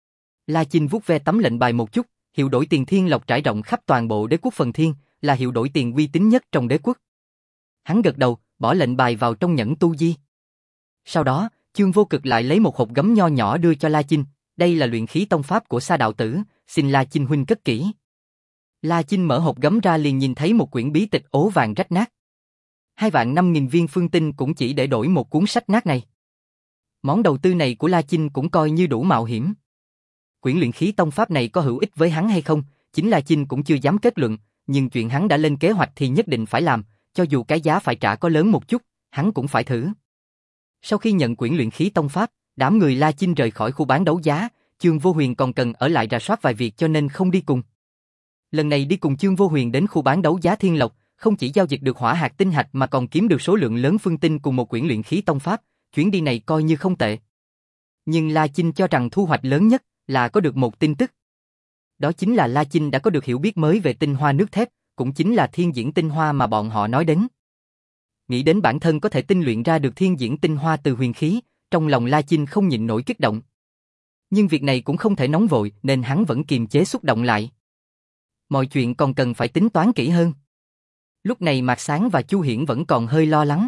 La Chinh vuốt ve tấm lệnh bài một chút, hiệu đổi tiền Thiên Lộc trải rộng khắp toàn bộ đế quốc phần thiên, là hiệu đổi tiền uy tín nhất trong đế quốc. Hắn gật đầu, bỏ lệnh bài vào trong nhẫn tu di. Sau đó, Chương Vô Cực lại lấy một hộp gấm nho nhỏ đưa cho La Chinh, đây là luyện khí tông pháp của Sa đạo tử, xin La Chinh huynh cất kỹ. La Chinh mở hộp gấm ra liền nhìn thấy một quyển bí tịch ố vàng rách nát. Hai vạn năm nghìn viên phương tinh cũng chỉ để đổi một cuốn sách nát này. Món đầu tư này của La Chinh cũng coi như đủ mạo hiểm. Quyển luyện khí tông pháp này có hữu ích với hắn hay không, chính La Chinh cũng chưa dám kết luận, nhưng chuyện hắn đã lên kế hoạch thì nhất định phải làm, cho dù cái giá phải trả có lớn một chút, hắn cũng phải thử. Sau khi nhận quyển luyện khí tông pháp, đám người La Chinh rời khỏi khu bán đấu giá, Chương Vô Huyền còn cần ở lại rà soát vài việc cho nên không đi cùng. Lần này đi cùng Chương Vô Huyền đến khu bán đấu giá Thiên Lộc, không chỉ giao dịch được hỏa hạt tinh hạch mà còn kiếm được số lượng lớn phương tinh cùng một quyển luyện khí tông pháp, chuyến đi này coi như không tệ. Nhưng La Chinh cho rằng thu hoạch lớn nhất là có được một tin tức. Đó chính là La Chinh đã có được hiểu biết mới về tinh hoa nước thép, cũng chính là thiên diễn tinh hoa mà bọn họ nói đến. Nghĩ đến bản thân có thể tinh luyện ra được thiên diễn tinh hoa từ huyền khí, trong lòng La Chinh không nhịn nổi kích động. Nhưng việc này cũng không thể nóng vội nên hắn vẫn kiềm chế xúc động lại. Mọi chuyện còn cần phải tính toán kỹ hơn. Lúc này Mạc Sáng và Chu Hiển vẫn còn hơi lo lắng.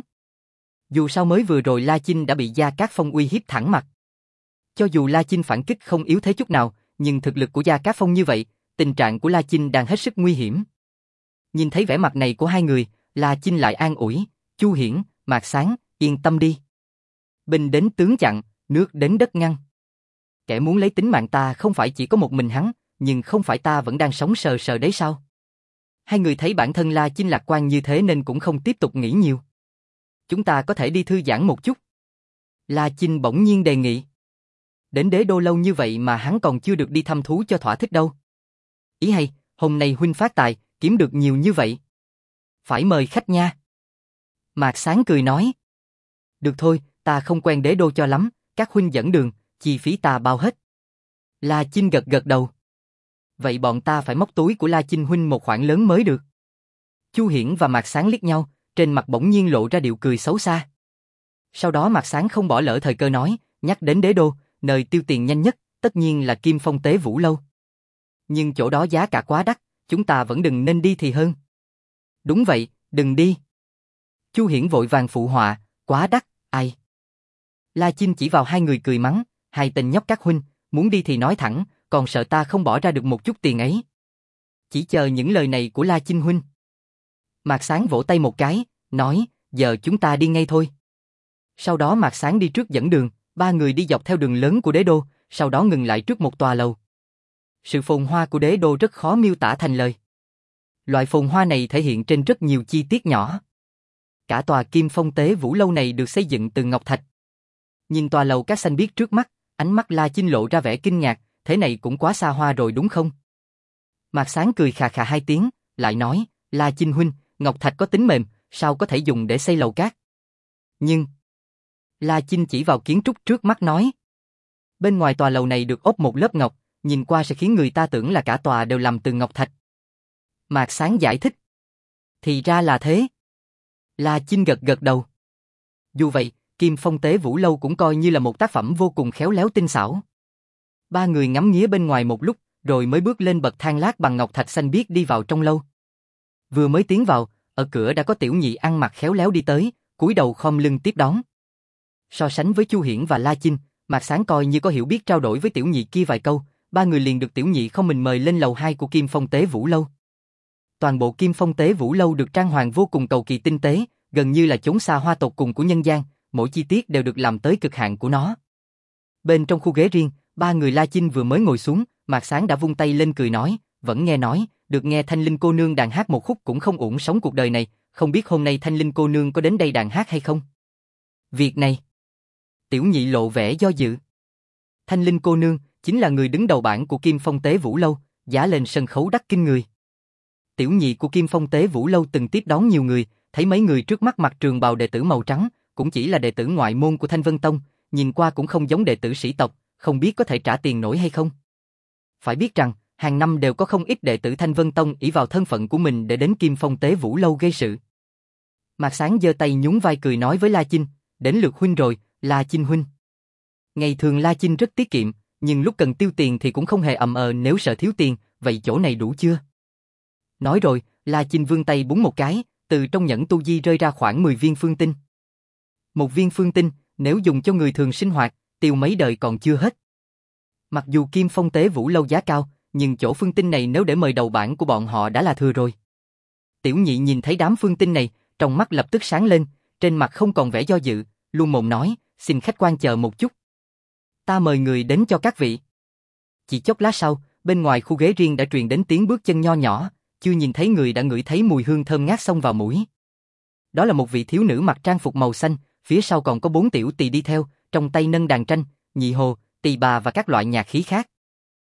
Dù sao mới vừa rồi La Chinh đã bị Gia Cát Phong uy hiếp thẳng mặt. Cho dù La Chinh phản kích không yếu thế chút nào, nhưng thực lực của Gia Cát Phong như vậy, tình trạng của La Chinh đang hết sức nguy hiểm. Nhìn thấy vẻ mặt này của hai người, La Chinh lại an ủi, Chu Hiển, Mạc Sáng, yên tâm đi. Binh đến tướng chặn, nước đến đất ngăn. Kẻ muốn lấy tính mạng ta không phải chỉ có một mình hắn, nhưng không phải ta vẫn đang sống sờ sờ đấy sao? Hai người thấy bản thân La Chinh lạc quan như thế nên cũng không tiếp tục nghĩ nhiều. Chúng ta có thể đi thư giãn một chút. La Chinh bỗng nhiên đề nghị. Đến đế đô lâu như vậy mà hắn còn chưa được đi thăm thú cho thỏa thích đâu. Ý hay, hôm nay huynh phát tài, kiếm được nhiều như vậy. Phải mời khách nha. Mạc Sáng cười nói. Được thôi, ta không quen đế đô cho lắm, các huynh dẫn đường, chi phí ta bao hết. La Chinh gật gật đầu. Vậy bọn ta phải móc túi của La Chinh huynh một khoản lớn mới được. Chu Hiển và Mạc Sáng liếc nhau, trên mặt bỗng nhiên lộ ra điệu cười xấu xa. Sau đó Mạc Sáng không bỏ lỡ thời cơ nói, nhắc đến đế đô, nơi tiêu tiền nhanh nhất, tất nhiên là Kim Phong Tế Vũ Lâu. Nhưng chỗ đó giá cả quá đắt, chúng ta vẫn đừng nên đi thì hơn. Đúng vậy, đừng đi. Chu Hiển vội vàng phụ họa, quá đắt, ai? La Chinh chỉ vào hai người cười mắng, hai tên nhóc các huynh, muốn đi thì nói thẳng, còn sợ ta không bỏ ra được một chút tiền ấy. Chỉ chờ những lời này của La Chinh huynh. Mạc Sáng vỗ tay một cái, nói, giờ chúng ta đi ngay thôi. Sau đó Mạc Sáng đi trước dẫn đường, ba người đi dọc theo đường lớn của đế đô, sau đó ngừng lại trước một tòa lầu. Sự phồn hoa của đế đô rất khó miêu tả thành lời. Loại phồn hoa này thể hiện trên rất nhiều chi tiết nhỏ. Cả tòa Kim Phong Tế Vũ Lâu này được xây dựng từ ngọc thạch. Nhìn tòa lầu các xanh biếc trước mắt, ánh mắt La Chinh lộ ra vẻ kinh ngạc, thế này cũng quá xa hoa rồi đúng không? Mạc Sáng cười khà khà hai tiếng, lại nói, La Chinh huynh, ngọc thạch có tính mềm, sao có thể dùng để xây lầu cát? Nhưng... La Chinh chỉ vào kiến trúc trước mắt nói. Bên ngoài tòa lầu này được ốp một lớp ngọc, nhìn qua sẽ khiến người ta tưởng là cả tòa đều làm từ ngọc thạch. Mạc Sáng giải thích. Thì ra là thế. La Chinh gật gật đầu. Dù vậy, Kim Phong Tế Vũ Lâu cũng coi như là một tác phẩm vô cùng khéo léo tinh xảo. Ba người ngắm nghía bên ngoài một lúc, rồi mới bước lên bậc thang lát bằng ngọc thạch xanh biếc đi vào trong lâu. Vừa mới tiến vào, ở cửa đã có tiểu nhị ăn mặc khéo léo đi tới, cúi đầu khom lưng tiếp đón. So sánh với Chu Hiển và La Chinh, Mạc Sáng coi như có hiểu biết trao đổi với tiểu nhị kia vài câu, ba người liền được tiểu nhị không mình mời lên lầu hai của Kim Phong Tế Vũ Lâu. Toàn bộ Kim Phong Tế Vũ Lâu được trang hoàng vô cùng cầu kỳ tinh tế, gần như là chốn xa hoa tột cùng của nhân gian, mỗi chi tiết đều được làm tới cực hạn của nó. Bên trong khu ghế riêng, ba người La Chinh vừa mới ngồi xuống, Mạc Sáng đã vung tay lên cười nói, vẫn nghe nói, được nghe Thanh Linh cô nương đàn hát một khúc cũng không uổng sống cuộc đời này, không biết hôm nay Thanh Linh cô nương có đến đây đàn hát hay không? Việc này... Tiểu nhị lộ vẻ do dự. Thanh Linh cô nương chính là người đứng đầu bảng của Kim Phong Tế Vũ Lâu, giá lên sân khấu đắt kinh người. Tiểu nhị của Kim Phong Tế Vũ Lâu từng tiếp đón nhiều người, thấy mấy người trước mắt mặc trường bào đệ tử màu trắng, cũng chỉ là đệ tử ngoại môn của Thanh Vân Tông, nhìn qua cũng không giống đệ tử sĩ tộc, không biết có thể trả tiền nổi hay không. Phải biết rằng, Hàng năm đều có không ít đệ tử Thanh Vân Tông ỷ vào thân phận của mình để đến Kim Phong Tế Vũ Lâu gây sự. Mạc Sáng giơ tay nhún vai cười nói với La Chinh, đến lượt huynh rồi, La Chinh huynh. Ngày thường La Chinh rất tiết kiệm, nhưng lúc cần tiêu tiền thì cũng không hề ậm ờ nếu sợ thiếu tiền, vậy chỗ này đủ chưa? Nói rồi, La Chinh vươn tay búng một cái, từ trong nhẫn tu di rơi ra khoảng mười viên phương tinh. Một viên phương tinh, nếu dùng cho người thường sinh hoạt, tiêu mấy đời còn chưa hết. Mặc dù Kim Phong Tế Vũ Lâu giá cao, nhưng chỗ phương tinh này nếu để mời đầu bảng của bọn họ đã là thừa rồi. Tiểu Nhị nhìn thấy đám phương tinh này, trong mắt lập tức sáng lên, trên mặt không còn vẻ do dự, luôn mồm nói, xin khách quan chờ một chút. Ta mời người đến cho các vị. Chỉ chốc lát sau, bên ngoài khu ghế riêng đã truyền đến tiếng bước chân nho nhỏ, chưa nhìn thấy người đã ngửi thấy mùi hương thơm ngát xông vào mũi. Đó là một vị thiếu nữ mặc trang phục màu xanh, phía sau còn có bốn tiểu tỳ đi theo, trong tay nâng đàn tranh, nhị hồ, tỳ bà và các loại nhạc khí khác.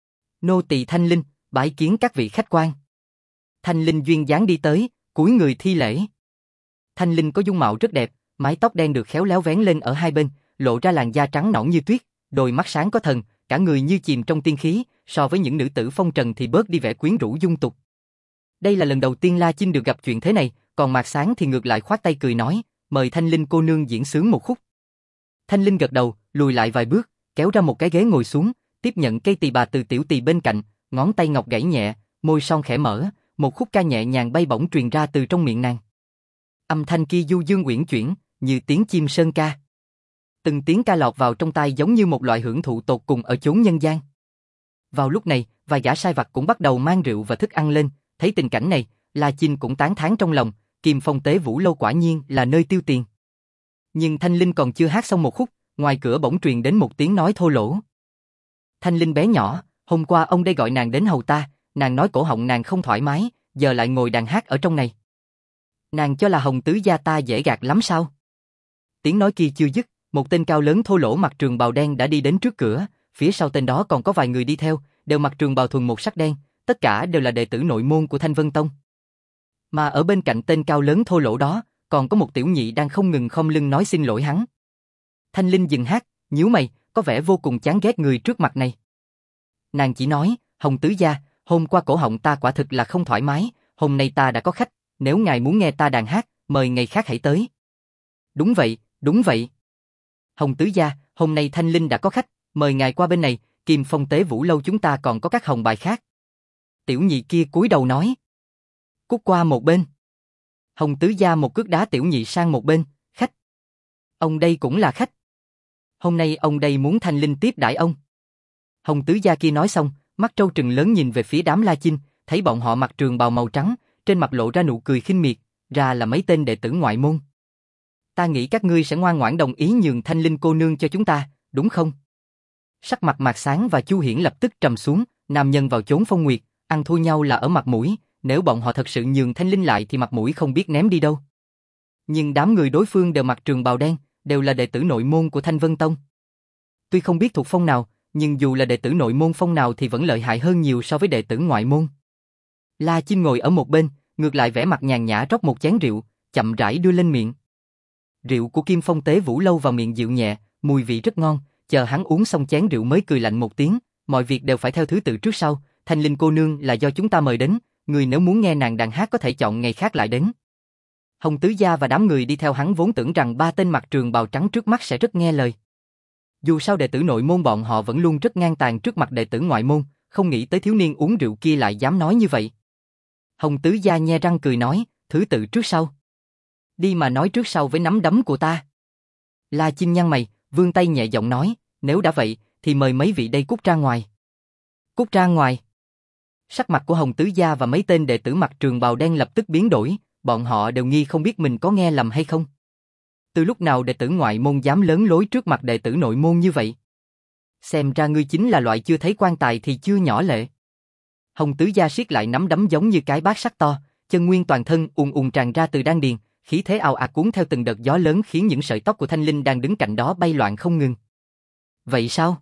Nô tỳ Thanh Linh, bái kiến các vị khách quan. Thanh Linh duyên dáng đi tới, cúi người thi lễ. Thanh Linh có dung mạo rất đẹp, mái tóc đen được khéo léo vén lên ở hai bên, lộ ra làn da trắng nõn như tuyết, đôi mắt sáng có thần, cả người như chìm trong tiên khí, so với những nữ tử phong trần thì bớt đi vẻ quyến rũ dung tục. Đây là lần đầu tiên La Chinh được gặp chuyện thế này, còn Mạc Sáng thì ngược lại khoát tay cười nói, mời Thanh Linh cô nương diễn sướng một khúc. Thanh Linh gật đầu, lùi lại vài bước, kéo ra một cái ghế ngồi xuống, tiếp nhận cây tỳ bà từ tiểu tỳ bên cạnh, ngón tay ngọc gảy nhẹ, môi son khẽ mở, một khúc ca nhẹ nhàng bay bổng truyền ra từ trong miệng nàng. Âm thanh kia du dương uyển chuyển, như tiếng chim sơn ca. Từng tiếng ca lọt vào trong tai giống như một loại hưởng thụ tột cùng ở chốn nhân gian. Vào lúc này, vài gã sai vặt cũng bắt đầu mang rượu và thức ăn lên, thấy tình cảnh này, La Chinh cũng tán thán trong lòng, Kim Phong Tế Vũ Lâu quả nhiên là nơi tiêu tiền. Nhưng Thanh Linh còn chưa hát xong một khúc, ngoài cửa bỗng truyền đến một tiếng nói thô lỗ. Thanh Linh bé nhỏ, hôm qua ông đây gọi nàng đến hầu ta, nàng nói cổ họng nàng không thoải mái, giờ lại ngồi đàn hát ở trong này. Nàng cho là Hồng tứ gia ta dễ gạt lắm sao? Tiếng nói kia chưa dứt, một tên cao lớn thô lỗ mặc trường bào đen đã đi đến trước cửa, phía sau tên đó còn có vài người đi theo, đều mặc trường bào thuần một sắc đen, tất cả đều là đệ tử nội môn của Thanh Vân Tông. Mà ở bên cạnh tên cao lớn thô lỗ đó, còn có một tiểu nhị đang không ngừng khom lưng nói xin lỗi hắn. Thanh Linh dừng hát, nhíu mày, có vẻ vô cùng chán ghét người trước mặt này. Nàng chỉ nói, Hồng tứ gia, hôm qua cổ họng ta quả thực là không thoải mái, hôm nay ta đã có khách, nếu ngài muốn nghe ta đàn hát, mời ngày khác hãy tới. Đúng vậy, đúng vậy. Hồng tứ gia, hôm nay Thanh Linh đã có khách, mời ngài qua bên này, Kim Phong Tế Vũ Lâu chúng ta còn có các hồng bài khác. Tiểu nhị kia cúi đầu nói. Cút qua một bên. Hồng tứ gia một cước đá tiểu nhị sang một bên, khách. Ông đây cũng là khách. Hôm nay ông đây muốn Thanh Linh tiếp đãi ông. Hồng tứ gia kia nói xong, mắt trâu trừng lớn nhìn về phía đám La Chinh, thấy bọn họ mặc trường bào màu trắng, trên mặt lộ ra nụ cười khinh miệt, ra là mấy tên đệ tử ngoại môn. Ta nghĩ các ngươi sẽ ngoan ngoãn đồng ý nhường Thanh Linh cô nương cho chúng ta, đúng không? Sắc mặt Mạc Sáng và Chu Hiển lập tức trầm xuống, nam nhân vào chốn phong nguyệt, ăn thua nhau là ở mặt mũi, nếu bọn họ thật sự nhường Thanh Linh lại thì mặt mũi không biết ném đi đâu. Nhưng đám người đối phương đều mặc trường bào đen, đều là đệ tử nội môn của Thanh Vân Tông. Tuy không biết thuộc phong nào, nhưng dù là đệ tử nội môn phong nào thì vẫn lợi hại hơn nhiều so với đệ tử ngoại môn. La Chinh ngồi ở một bên, ngược lại vẻ mặt nhàn nhã rót một chén rượu, chậm rãi đưa lên miệng. Rượu của Kim Phong Tế Vũ Lâu vào miệng dịu nhẹ, mùi vị rất ngon, chờ hắn uống xong chén rượu mới cười lạnh một tiếng, mọi việc đều phải theo thứ tự trước sau, Thanh Linh cô nương là do chúng ta mời đến, người nếu muốn nghe nàng đàn hát có thể chọn ngày khác lại đến. Hồng tứ gia và đám người đi theo hắn vốn tưởng rằng ba tên mặc trường bào trắng trước mắt sẽ rất nghe lời. Dù sao đệ tử nội môn bọn họ vẫn luôn rất ngang tàn trước mặt đệ tử ngoại môn, không nghĩ tới thiếu niên uống rượu kia lại dám nói như vậy. Hồng tứ gia nhe răng cười nói, thứ tự trước sau. Đi mà nói trước sau với nắm đấm của ta. La Chinh nhăn mày, vươn tay nhẹ giọng nói, nếu đã vậy, thì mời mấy vị đây cút ra ngoài. Cút ra ngoài. Sắc mặt của Hồng tứ gia và mấy tên đệ tử mặc trường bào đen lập tức biến đổi, bọn họ đều nghi không biết mình có nghe lầm hay không. Từ lúc nào đệ tử ngoại môn dám lớn lối trước mặt đệ tử nội môn như vậy? Xem ra ngươi chính là loại chưa thấy quan tài thì chưa nhỏ lệ. Hồng tứ gia siết lại nắm đấm giống như cái bát sắt to, chân nguyên toàn thân ùn ùn tràn ra từ đan điền, khí thế ào ạt cuốn theo từng đợt gió lớn khiến những sợi tóc của Thanh Linh đang đứng cạnh đó bay loạn không ngừng. Vậy sao?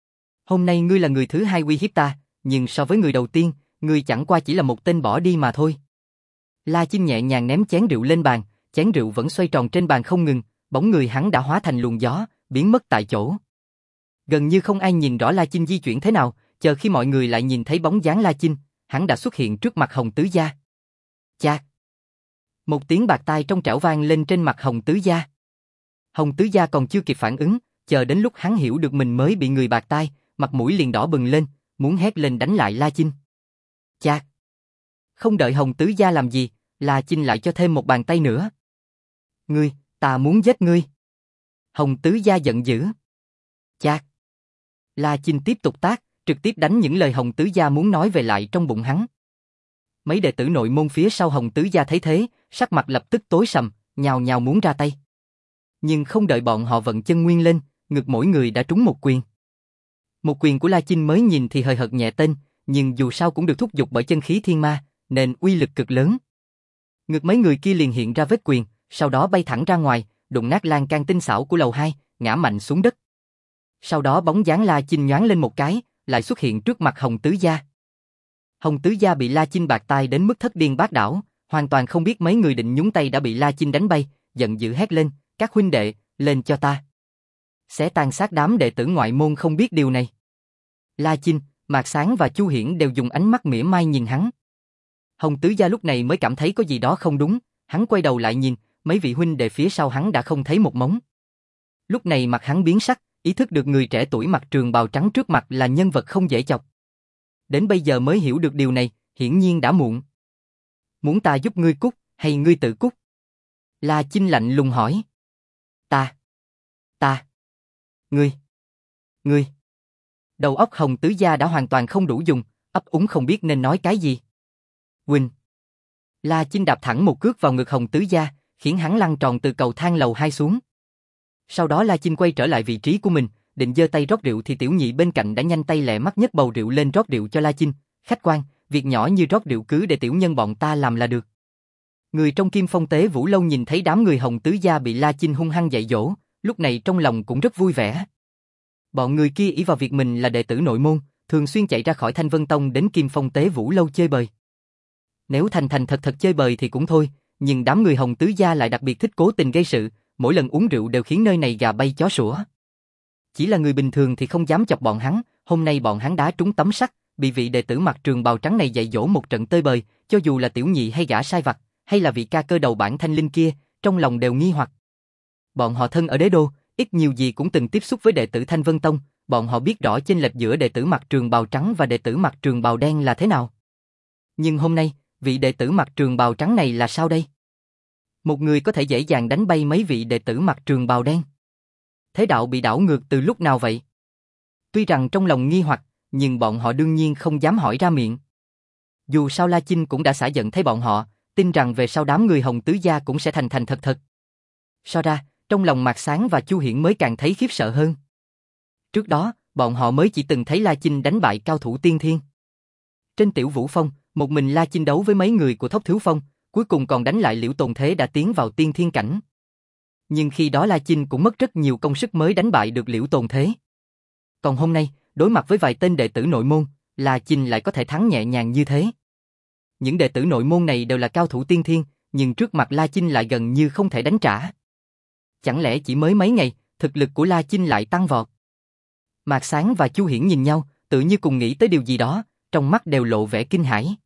Hôm nay ngươi là người thứ hai uy hiếp ta, nhưng so với người đầu tiên, ngươi chẳng qua chỉ là một tên bỏ đi mà thôi. La Chinh nhẹ nhàng ném chén rượu lên bàn, chén rượu vẫn xoay tròn trên bàn không ngừng, bóng người hắn đã hóa thành luồng gió, biến mất tại chỗ. Gần như không ai nhìn rõ La Chinh di chuyển thế nào, chờ khi mọi người lại nhìn thấy bóng dáng La Chinh, hắn đã xuất hiện trước mặt Hồng Tứ Gia. Chạc! Một tiếng bạt tai trong trẻo vang lên trên mặt Hồng Tứ Gia. Hồng Tứ Gia còn chưa kịp phản ứng, chờ đến lúc hắn hiểu được mình mới bị người bạt tai, mặt mũi liền đỏ bừng lên, muốn hét lên đánh lại La Chinh. Chạc! Không đợi Hồng Tứ Gia làm gì, La Chinh lại cho thêm một bàn tay nữa. Ngươi, ta muốn giết ngươi! Hồng Tứ Gia giận dữ. Chạc! La Chinh tiếp tục tát, trực tiếp đánh những lời Hồng Tứ Gia muốn nói về lại trong bụng hắn. Mấy đệ tử nội môn phía sau Hồng Tứ Gia thấy thế, sắc mặt lập tức tối sầm, nhào nhào muốn ra tay. Nhưng không đợi bọn họ vận chân nguyên lên, ngực mỗi người đã trúng một quyền. Một quyền của La Chinh mới nhìn thì hời hợt nhẹ tên, nhưng dù sao cũng được thúc giục bởi chân khí thiên ma, nên uy lực cực lớn. Ngực mấy người kia liền hiện ra vết quyền, sau đó bay thẳng ra ngoài, đụng nát lan can tinh xảo của lầu hai, ngã mạnh xuống đất. Sau đó bóng dáng La Chinh nhoáng lên một cái, lại xuất hiện trước mặt Hồng Tứ Gia. Hồng Tứ Gia bị La Chinh bạt tai đến mức thất điên bát đảo, hoàn toàn không biết mấy người định nhúng tay đã bị La Chinh đánh bay, giận dữ hét lên, các huynh đệ, lên cho ta. Xé tan xác đám đệ tử ngoại môn không biết điều này. La Chinh, Mạc Sáng và Chu Hiển đều dùng ánh mắt mỉa mai nhìn hắn. Hồng Tứ Gia lúc này mới cảm thấy có gì đó không đúng, hắn quay đầu lại nhìn, mấy vị huynh đệ phía sau hắn đã không thấy một móng. Lúc này mặt hắn biến sắc, ý thức được người trẻ tuổi mặc trường bào trắng trước mặt là nhân vật không dễ chọc. Đến bây giờ mới hiểu được điều này, hiển nhiên đã muộn. Muốn ta giúp ngươi cút, hay ngươi tự cút? La Chinh lạnh lùng hỏi. Ta. Ta. Ngươi. Ngươi. Đầu óc Hồng Tứ Gia đã hoàn toàn không đủ dùng, ấp úng không biết nên nói cái gì. Huynh. La Chinh đạp thẳng một cước vào ngực Hồng Tứ Gia, khiến hắn lăn tròn từ cầu thang lầu hai xuống. Sau đó La Chinh quay trở lại vị trí của mình, định giơ tay rót rượu thì Tiểu Nhị bên cạnh đã nhanh tay lẹ mắt nhấc bầu rượu lên rót rượu cho La Chinh. Khách quan, việc nhỏ như rót rượu cứ để tiểu nhân bọn ta làm là được. Người trong Kim Phong Tế Vũ Lâu nhìn thấy đám người Hồng Tứ Gia bị La Chinh hung hăng dạy dỗ, lúc này trong lòng cũng rất vui vẻ. Bọn người kia ỷ vào việc mình là đệ tử nội môn, thường xuyên chạy ra khỏi Thanh Vân Tông đến Kim Phong Tế Vũ Lâu chơi bời. Nếu thành thành thật thật chơi bời thì cũng thôi, nhưng đám người Hồng Tứ Gia lại đặc biệt thích cố tình gây sự, mỗi lần uống rượu đều khiến nơi này gà bay chó sủa. Chỉ là người bình thường thì không dám chọc bọn hắn, hôm nay bọn hắn đá trúng tấm sắt, bị vị đệ tử mặc trường bào trắng này dạy dỗ một trận tơi bời, cho dù là Tiểu Nhị hay gã sai vặt, hay là vị ca cơ đầu bản Thanh Linh kia, trong lòng đều nghi hoặc. Bọn họ thân ở đế đô, ít nhiều gì cũng từng tiếp xúc với đệ tử Thanh Vân Tông, bọn họ biết rõ chênh lệch giữa đệ tử mặc trường bào trắng và đệ tử mặc trường bào đen là thế nào. Nhưng hôm nay, vị đệ tử mặc trường bào trắng này là sao đây? Một người có thể dễ dàng đánh bay mấy vị đệ tử mặc trường bào đen. Thế đạo bị đảo ngược từ lúc nào vậy? Tuy rằng trong lòng nghi hoặc, nhưng bọn họ đương nhiên không dám hỏi ra miệng. Dù sao La Chinh cũng đã xả giận thấy bọn họ, tin rằng về sau đám người Hồng Tứ Gia cũng sẽ thành thành thật thật. So ra, trong lòng Mạc Sáng và Chu Hiển mới càng thấy khiếp sợ hơn. Trước đó, bọn họ mới chỉ từng thấy La Chinh đánh bại cao thủ tiên thiên. Trên Tiểu Vũ Phong, một mình La Chinh đấu với mấy người của Thốc Thiếu Phong, cuối cùng còn đánh lại Liễu Tồn Thế đã tiến vào tiên thiên cảnh. Nhưng khi đó La Chinh cũng mất rất nhiều công sức mới đánh bại được Liễu Tồn Thế. Còn hôm nay, đối mặt với vài tên đệ tử nội môn, La Chinh lại có thể thắng nhẹ nhàng như thế. Những đệ tử nội môn này đều là cao thủ tiên thiên, nhưng trước mặt La Chinh lại gần như không thể đánh trả. Chẳng lẽ chỉ mới mấy ngày, thực lực của La Chinh lại tăng vọt? Mạc Sáng và Chu Hiển nhìn nhau, tự như cùng nghĩ tới điều gì đó, trong mắt đều lộ vẻ kinh hãi.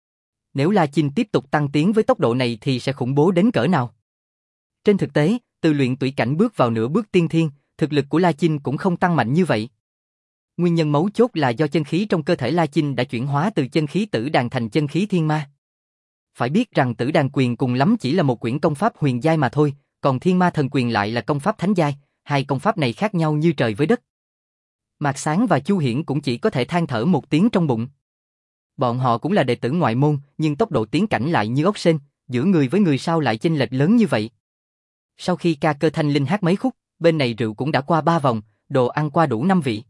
Nếu La Chinh tiếp tục tăng tiến với tốc độ này thì sẽ khủng bố đến cỡ nào? Trên thực tế, từ luyện tủy cảnh bước vào nửa bước tiên thiên, thực lực của La Chinh cũng không tăng mạnh như vậy. Nguyên nhân mấu chốt là do chân khí trong cơ thể La Chinh đã chuyển hóa từ chân khí tử đàn thành chân khí thiên ma. Phải biết rằng tử đàn quyền cùng lắm chỉ là một quyển công pháp huyền giai mà thôi, còn thiên ma thần quyền lại là công pháp thánh giai, hai công pháp này khác nhau như trời với đất. Mạc Sáng và Chu Hiển cũng chỉ có thể than thở một tiếng trong bụng. Bọn họ cũng là đệ tử ngoại môn, nhưng tốc độ tiến cảnh lại như ốc sên, giữa người với người sao lại chênh lệch lớn như vậy. Sau khi ca cơ Thanh Linh hát mấy khúc, bên này rượu cũng đã qua ba vòng, đồ ăn qua đủ năm vị.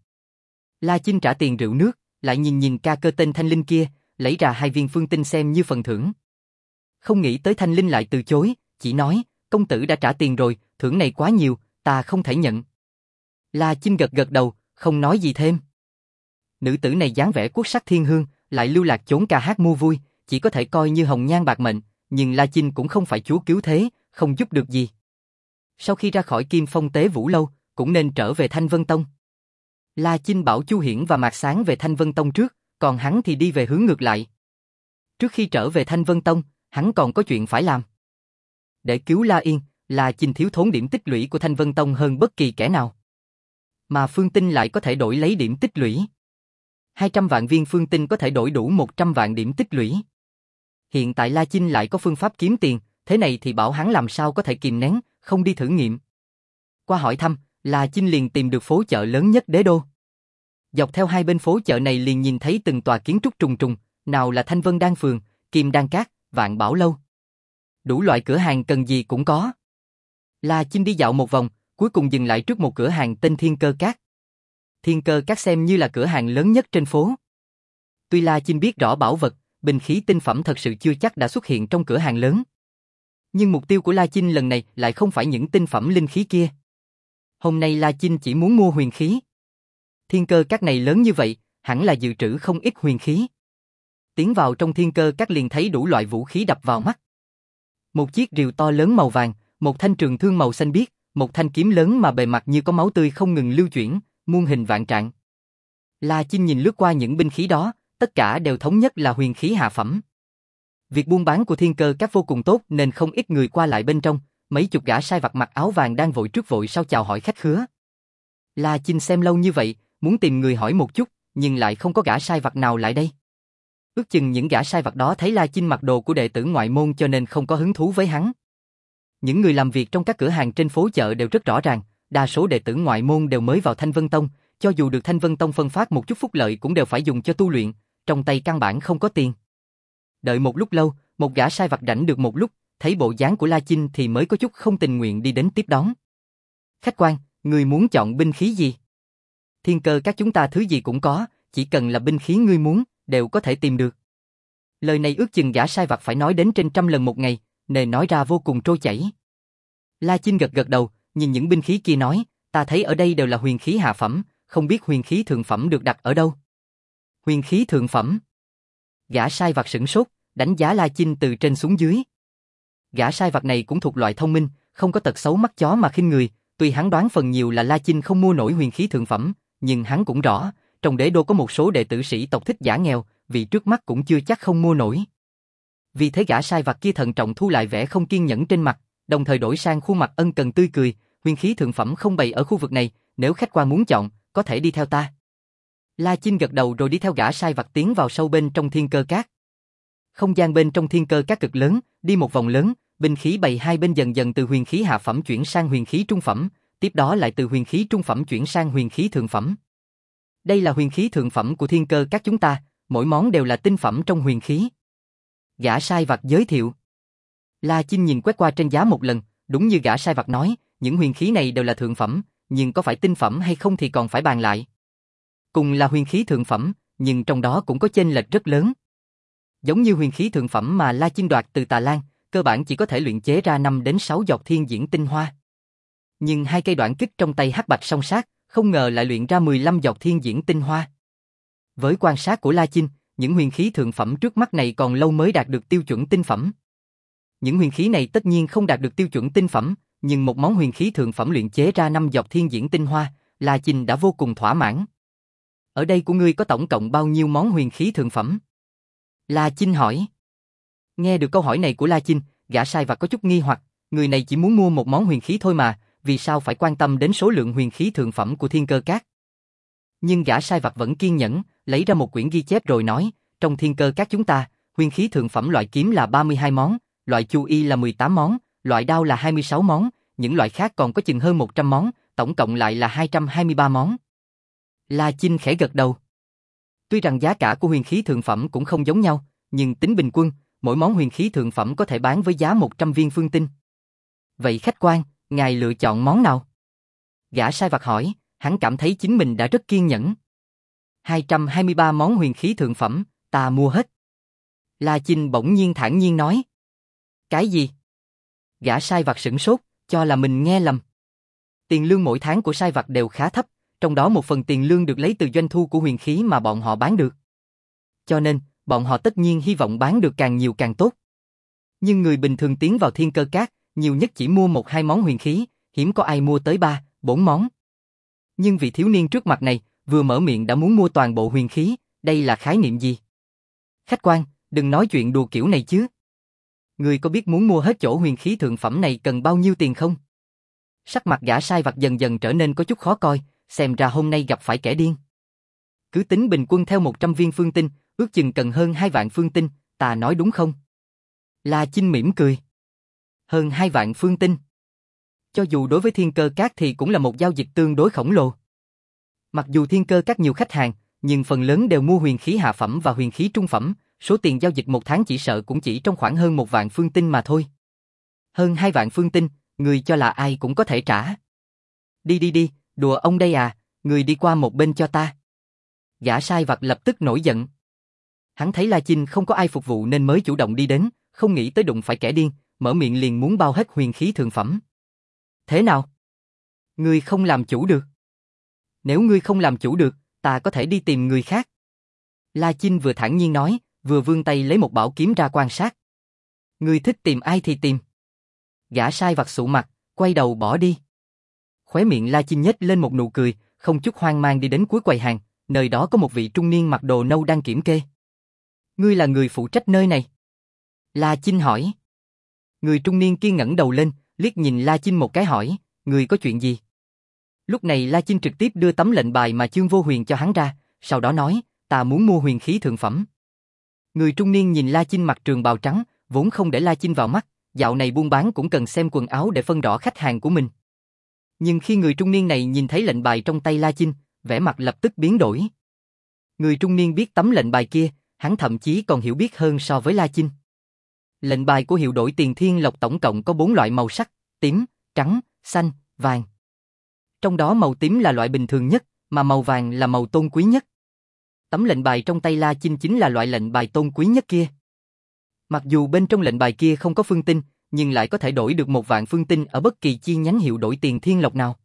La Chinh trả tiền rượu nước, lại nhìn nhìn ca cơ tên Thanh Linh kia, lấy ra hai viên phương tinh xem như phần thưởng. Không nghĩ tới Thanh Linh lại từ chối, chỉ nói, công tử đã trả tiền rồi, thưởng này quá nhiều, ta không thể nhận. La Chinh gật gật đầu, không nói gì thêm. Nữ tử này dáng vẻ quốc sắc thiên hương, lại lưu lạc chốn ca hát mua vui, chỉ có thể coi như hồng nhan bạc mệnh, nhưng La Chinh cũng không phải chúa cứu thế, không giúp được gì. Sau khi ra khỏi Kim Phong Tế Vũ Lâu, cũng nên trở về Thanh Vân Tông. La Chinh bảo Chu Hiển và Mạc Sáng về Thanh Vân Tông trước, còn hắn thì đi về hướng ngược lại. Trước khi trở về Thanh Vân Tông, hắn còn có chuyện phải làm. Để cứu La Yên, La Chinh thiếu thốn điểm tích lũy của Thanh Vân Tông hơn bất kỳ kẻ nào. Mà phương tinh lại có thể đổi lấy điểm tích lũy. hai trăm vạn viên phương tinh có thể đổi đủ một trăm vạn điểm tích lũy. Hiện tại La Chinh lại có phương pháp kiếm tiền, thế này thì bảo hắn làm sao có thể kìm nén, không đi thử nghiệm. Qua hỏi thăm, La Chinh liền tìm được phố chợ lớn nhất đế đô. Dọc theo hai bên phố chợ này liền nhìn thấy từng tòa kiến trúc trùng trùng, nào là Thanh Vân Đan Phường, Kim Đan Các, Vạn Bảo Lâu. Đủ loại cửa hàng cần gì cũng có. La Chinh đi dạo một vòng, cuối cùng dừng lại trước một cửa hàng tên Thiên Cơ Các. Thiên Cơ Các xem như là cửa hàng lớn nhất trên phố. Tuy La Chinh biết rõ bảo vật, binh khí tinh phẩm thật sự chưa chắc đã xuất hiện trong cửa hàng lớn. Nhưng mục tiêu của La Chinh lần này lại không phải những tinh phẩm linh khí kia. Hôm nay La Chinh chỉ muốn mua huyền khí. Thiên Cơ Các này lớn như vậy, hẳn là dự trữ không ít huyền khí. Tiến vào trong Thiên Cơ Các liền thấy đủ loại vũ khí đập vào mắt. Một chiếc rìu to lớn màu vàng, một thanh trường thương màu xanh biếc, một thanh kiếm lớn mà bề mặt như có máu tươi không ngừng lưu chuyển, muôn hình vạn trạng. La Chinh nhìn lướt qua những binh khí đó, tất cả đều thống nhất là huyền khí hạ phẩm. Việc buôn bán của Thiên Cơ Các vô cùng tốt nên không ít người qua lại bên trong, mấy chục gã sai vặt mặc áo vàng đang vội trước vội sau chào hỏi khách khứa. La Chinh xem lâu như vậy, muốn tìm người hỏi một chút, nhưng lại không có gã sai vặt nào lại đây. Ước chừng những gã sai vặt đó thấy La Chinh mặc đồ của đệ tử ngoại môn cho nên không có hứng thú với hắn. Những người làm việc trong các cửa hàng trên phố chợ đều rất rõ ràng, đa số đệ tử ngoại môn đều mới vào Thanh Vân Tông, cho dù được Thanh Vân Tông phân phát một chút phúc lợi cũng đều phải dùng cho tu luyện, trong tay căn bản không có tiền. Đợi một lúc lâu, một gã sai vặt rảnh được một lúc, thấy bộ dáng của La Chinh thì mới có chút không tình nguyện đi đến tiếp đón. Khách quan, người muốn chọn binh khí gì? Thiên Cơ Các chúng ta thứ gì cũng có, chỉ cần là binh khí ngươi muốn, đều có thể tìm được. Lời này ước chừng gã sai vặt phải nói đến trên trăm lần một ngày, nên nói ra vô cùng trôi chảy. La Chinh gật gật đầu, nhìn những binh khí kia nói, ta thấy ở đây đều là huyền khí hạ phẩm, không biết huyền khí thượng phẩm được đặt ở đâu. Huyền khí thượng phẩm. Gã sai vặt sửng sốt, đánh giá La Chinh từ trên xuống dưới. Gã sai vặt này cũng thuộc loại thông minh, không có tật xấu mắt chó mà khinh người, tuy hắn đoán phần nhiều là La Chinh không mua nổi huyền khí thượng phẩm, nhưng hắn cũng rõ, trong đế đô có một số đệ tử sĩ tộc thích giả nghèo, vì trước mắt cũng chưa chắc không mua nổi. Vì thế gã sai vặt kia thận trọng thu lại vẻ không kiên nhẫn trên mặt, đồng thời đổi sang khuôn mặt ân cần tươi cười, huyền khí thượng phẩm không bày ở khu vực này, nếu khách quan muốn chọn, có thể đi theo ta. La Chinh gật đầu rồi đi theo gã sai vặt tiến vào sâu bên trong Thiên Cơ Các. Không gian bên trong Thiên Cơ Các cực lớn, đi một vòng lớn, binh khí bày hai bên dần dần từ huyền khí hạ phẩm chuyển sang huyền khí trung phẩm, tiếp đó lại từ huyền khí trung phẩm chuyển sang huyền khí thượng phẩm. Đây là huyền khí thượng phẩm của Thiên Cơ Các chúng ta, mỗi món đều là tinh phẩm trong huyền khí. Gã sai vặt giới thiệu. La Chinh nhìn quét qua trên giá một lần, đúng như gã sai vặt nói, những huyền khí này đều là thượng phẩm, nhưng có phải tinh phẩm hay không thì còn phải bàn lại. Cùng là huyền khí thượng phẩm, nhưng trong đó cũng có chênh lệch rất lớn. Giống như huyền khí thượng phẩm mà La Chinh đoạt từ Tà Lan, cơ bản chỉ có thể luyện chế ra năm đến sáu giọt thiên diễn tinh hoa. Nhưng hai cây đoạn kích trong tay hắc bạch song sát, không ngờ lại luyện ra mười lăm giọt thiên diễn tinh hoa. Với quan sát của La Chinh, những huyền khí thượng phẩm trước mắt này còn lâu mới đạt được tiêu chuẩn tinh phẩm. Những huyền khí này tất nhiên không đạt được tiêu chuẩn tinh phẩm, nhưng một món huyền khí thượng phẩm luyện chế ra năm giọt thiên diễn tinh hoa, La Chinh đã vô cùng thỏa mãn. Ở đây của ngươi có tổng cộng bao nhiêu món huyền khí thượng phẩm? La Chinh hỏi. Nghe được câu hỏi này của La Chinh, gã sai vặt có chút nghi hoặc, người này chỉ muốn mua một món huyền khí thôi mà, vì sao phải quan tâm đến số lượng huyền khí thượng phẩm của Thiên Cơ Các? Nhưng gã sai vặt vẫn kiên nhẫn, lấy ra một quyển ghi chép rồi nói, trong Thiên Cơ Các chúng ta, huyền khí thượng phẩm loại kiếm là ba mươi hai món, loại chu y là mười tám món, loại đao là hai mươi sáu món, những loại khác còn có chừng hơn một trăm món, tổng cộng lại là hai trăm hai mươi ba món. La Chinh khẽ gật đầu. Tuy rằng giá cả của huyền khí thượng phẩm cũng không giống nhau, nhưng tính bình quân, mỗi món huyền khí thượng phẩm có thể bán với giá một trăm viên phương tinh. Vậy khách quan, ngài lựa chọn món nào? Gã sai vặt hỏi, hắn cảm thấy chính mình đã rất kiên nhẫn. hai trăm hai mươi ba món huyền khí thượng phẩm, ta mua hết. La Chinh bỗng nhiên thản nhiên nói. Cái gì? Gã sai vặt sửng sốt, cho là mình nghe lầm. Tiền lương mỗi tháng của sai vặt đều khá thấp, trong đó một phần tiền lương được lấy từ doanh thu của huyền khí mà bọn họ bán được. Cho nên, bọn họ tất nhiên hy vọng bán được càng nhiều càng tốt. Nhưng người bình thường tiến vào Thiên Cơ Các, nhiều nhất chỉ mua một hai món huyền khí, hiếm có ai mua tới ba, bốn món. Nhưng vị thiếu niên trước mặt này, vừa mở miệng đã muốn mua toàn bộ huyền khí, đây là khái niệm gì? Khách quan, đừng nói chuyện đùa kiểu này chứ. Người có biết muốn mua hết chỗ huyền khí thượng phẩm này cần bao nhiêu tiền không? Sắc mặt gã sai vặt dần dần trở nên có chút khó coi, xem ra hôm nay gặp phải kẻ điên. Cứ tính bình quân theo một trăm viên phương tinh, ước chừng cần hơn hai vạn phương tinh, ta nói đúng không? La Chinh mỉm cười. Hơn hai vạn phương tinh. Cho dù đối với Thiên Cơ Các thì cũng là một giao dịch tương đối khổng lồ. Mặc dù Thiên Cơ Các nhiều khách hàng, nhưng phần lớn đều mua huyền khí hạ phẩm và huyền khí trung phẩm, số tiền giao dịch một tháng chỉ sợ cũng chỉ trong khoảng hơn một vạn phương tinh mà thôi. Hơn hai vạn phương tinh, người cho là ai cũng có thể trả. Đi đi đi, đùa ông đây à, người đi qua một bên cho ta. Gã sai vặt lập tức nổi giận. Hắn thấy La Chinh không có ai phục vụ nên mới chủ động đi đến, không nghĩ tới đụng phải kẻ điên, mở miệng liền muốn bao hết huyền khí thượng phẩm. Thế nào? Ngươi không làm chủ được. Nếu ngươi không làm chủ được, ta có thể đi tìm người khác. La Chinh vừa thản nhiên nói, vừa vươn tay lấy một bảo kiếm ra quan sát. Ngươi thích tìm ai thì tìm. Gã sai vặt sụ mặt, quay đầu bỏ đi. Khóe miệng La Chinh nhếch lên một nụ cười, không chút hoang mang đi đến cuối quầy hàng, nơi đó có một vị trung niên mặc đồ nâu đang kiểm kê. Ngươi là người phụ trách nơi này? La Chinh hỏi. Người trung niên kia ngẩng đầu lên, liếc nhìn La Chinh một cái hỏi, người có chuyện gì? Lúc này La Chinh trực tiếp đưa tấm lệnh bài mà Chương Vô Huyền cho hắn ra, sau đó nói, ta muốn mua huyền khí thượng phẩm. Người trung niên nhìn La Chinh mặc trường bào trắng, vốn không để La Chinh vào mắt, dạo này buôn bán cũng cần xem quần áo để phân rõ khách hàng của mình. Nhưng khi người trung niên này nhìn thấy lệnh bài trong tay La Chinh, vẻ mặt lập tức biến đổi. Người trung niên biết tấm lệnh bài kia, hắn thậm chí còn hiểu biết hơn so với La Chinh. Lệnh bài của hiệu đổi tiền thiên lộc tổng cộng có bốn loại màu sắc, tím, trắng, xanh, vàng. Trong đó màu tím là loại bình thường nhất, mà màu vàng là màu tôn quý nhất. Tấm lệnh bài trong tay La Chinh chính là loại lệnh bài tôn quý nhất kia. Mặc dù bên trong lệnh bài kia không có phương tinh, nhưng lại có thể đổi được một vạn phương tinh ở bất kỳ chi nhánh hiệu đổi tiền thiên lộc nào.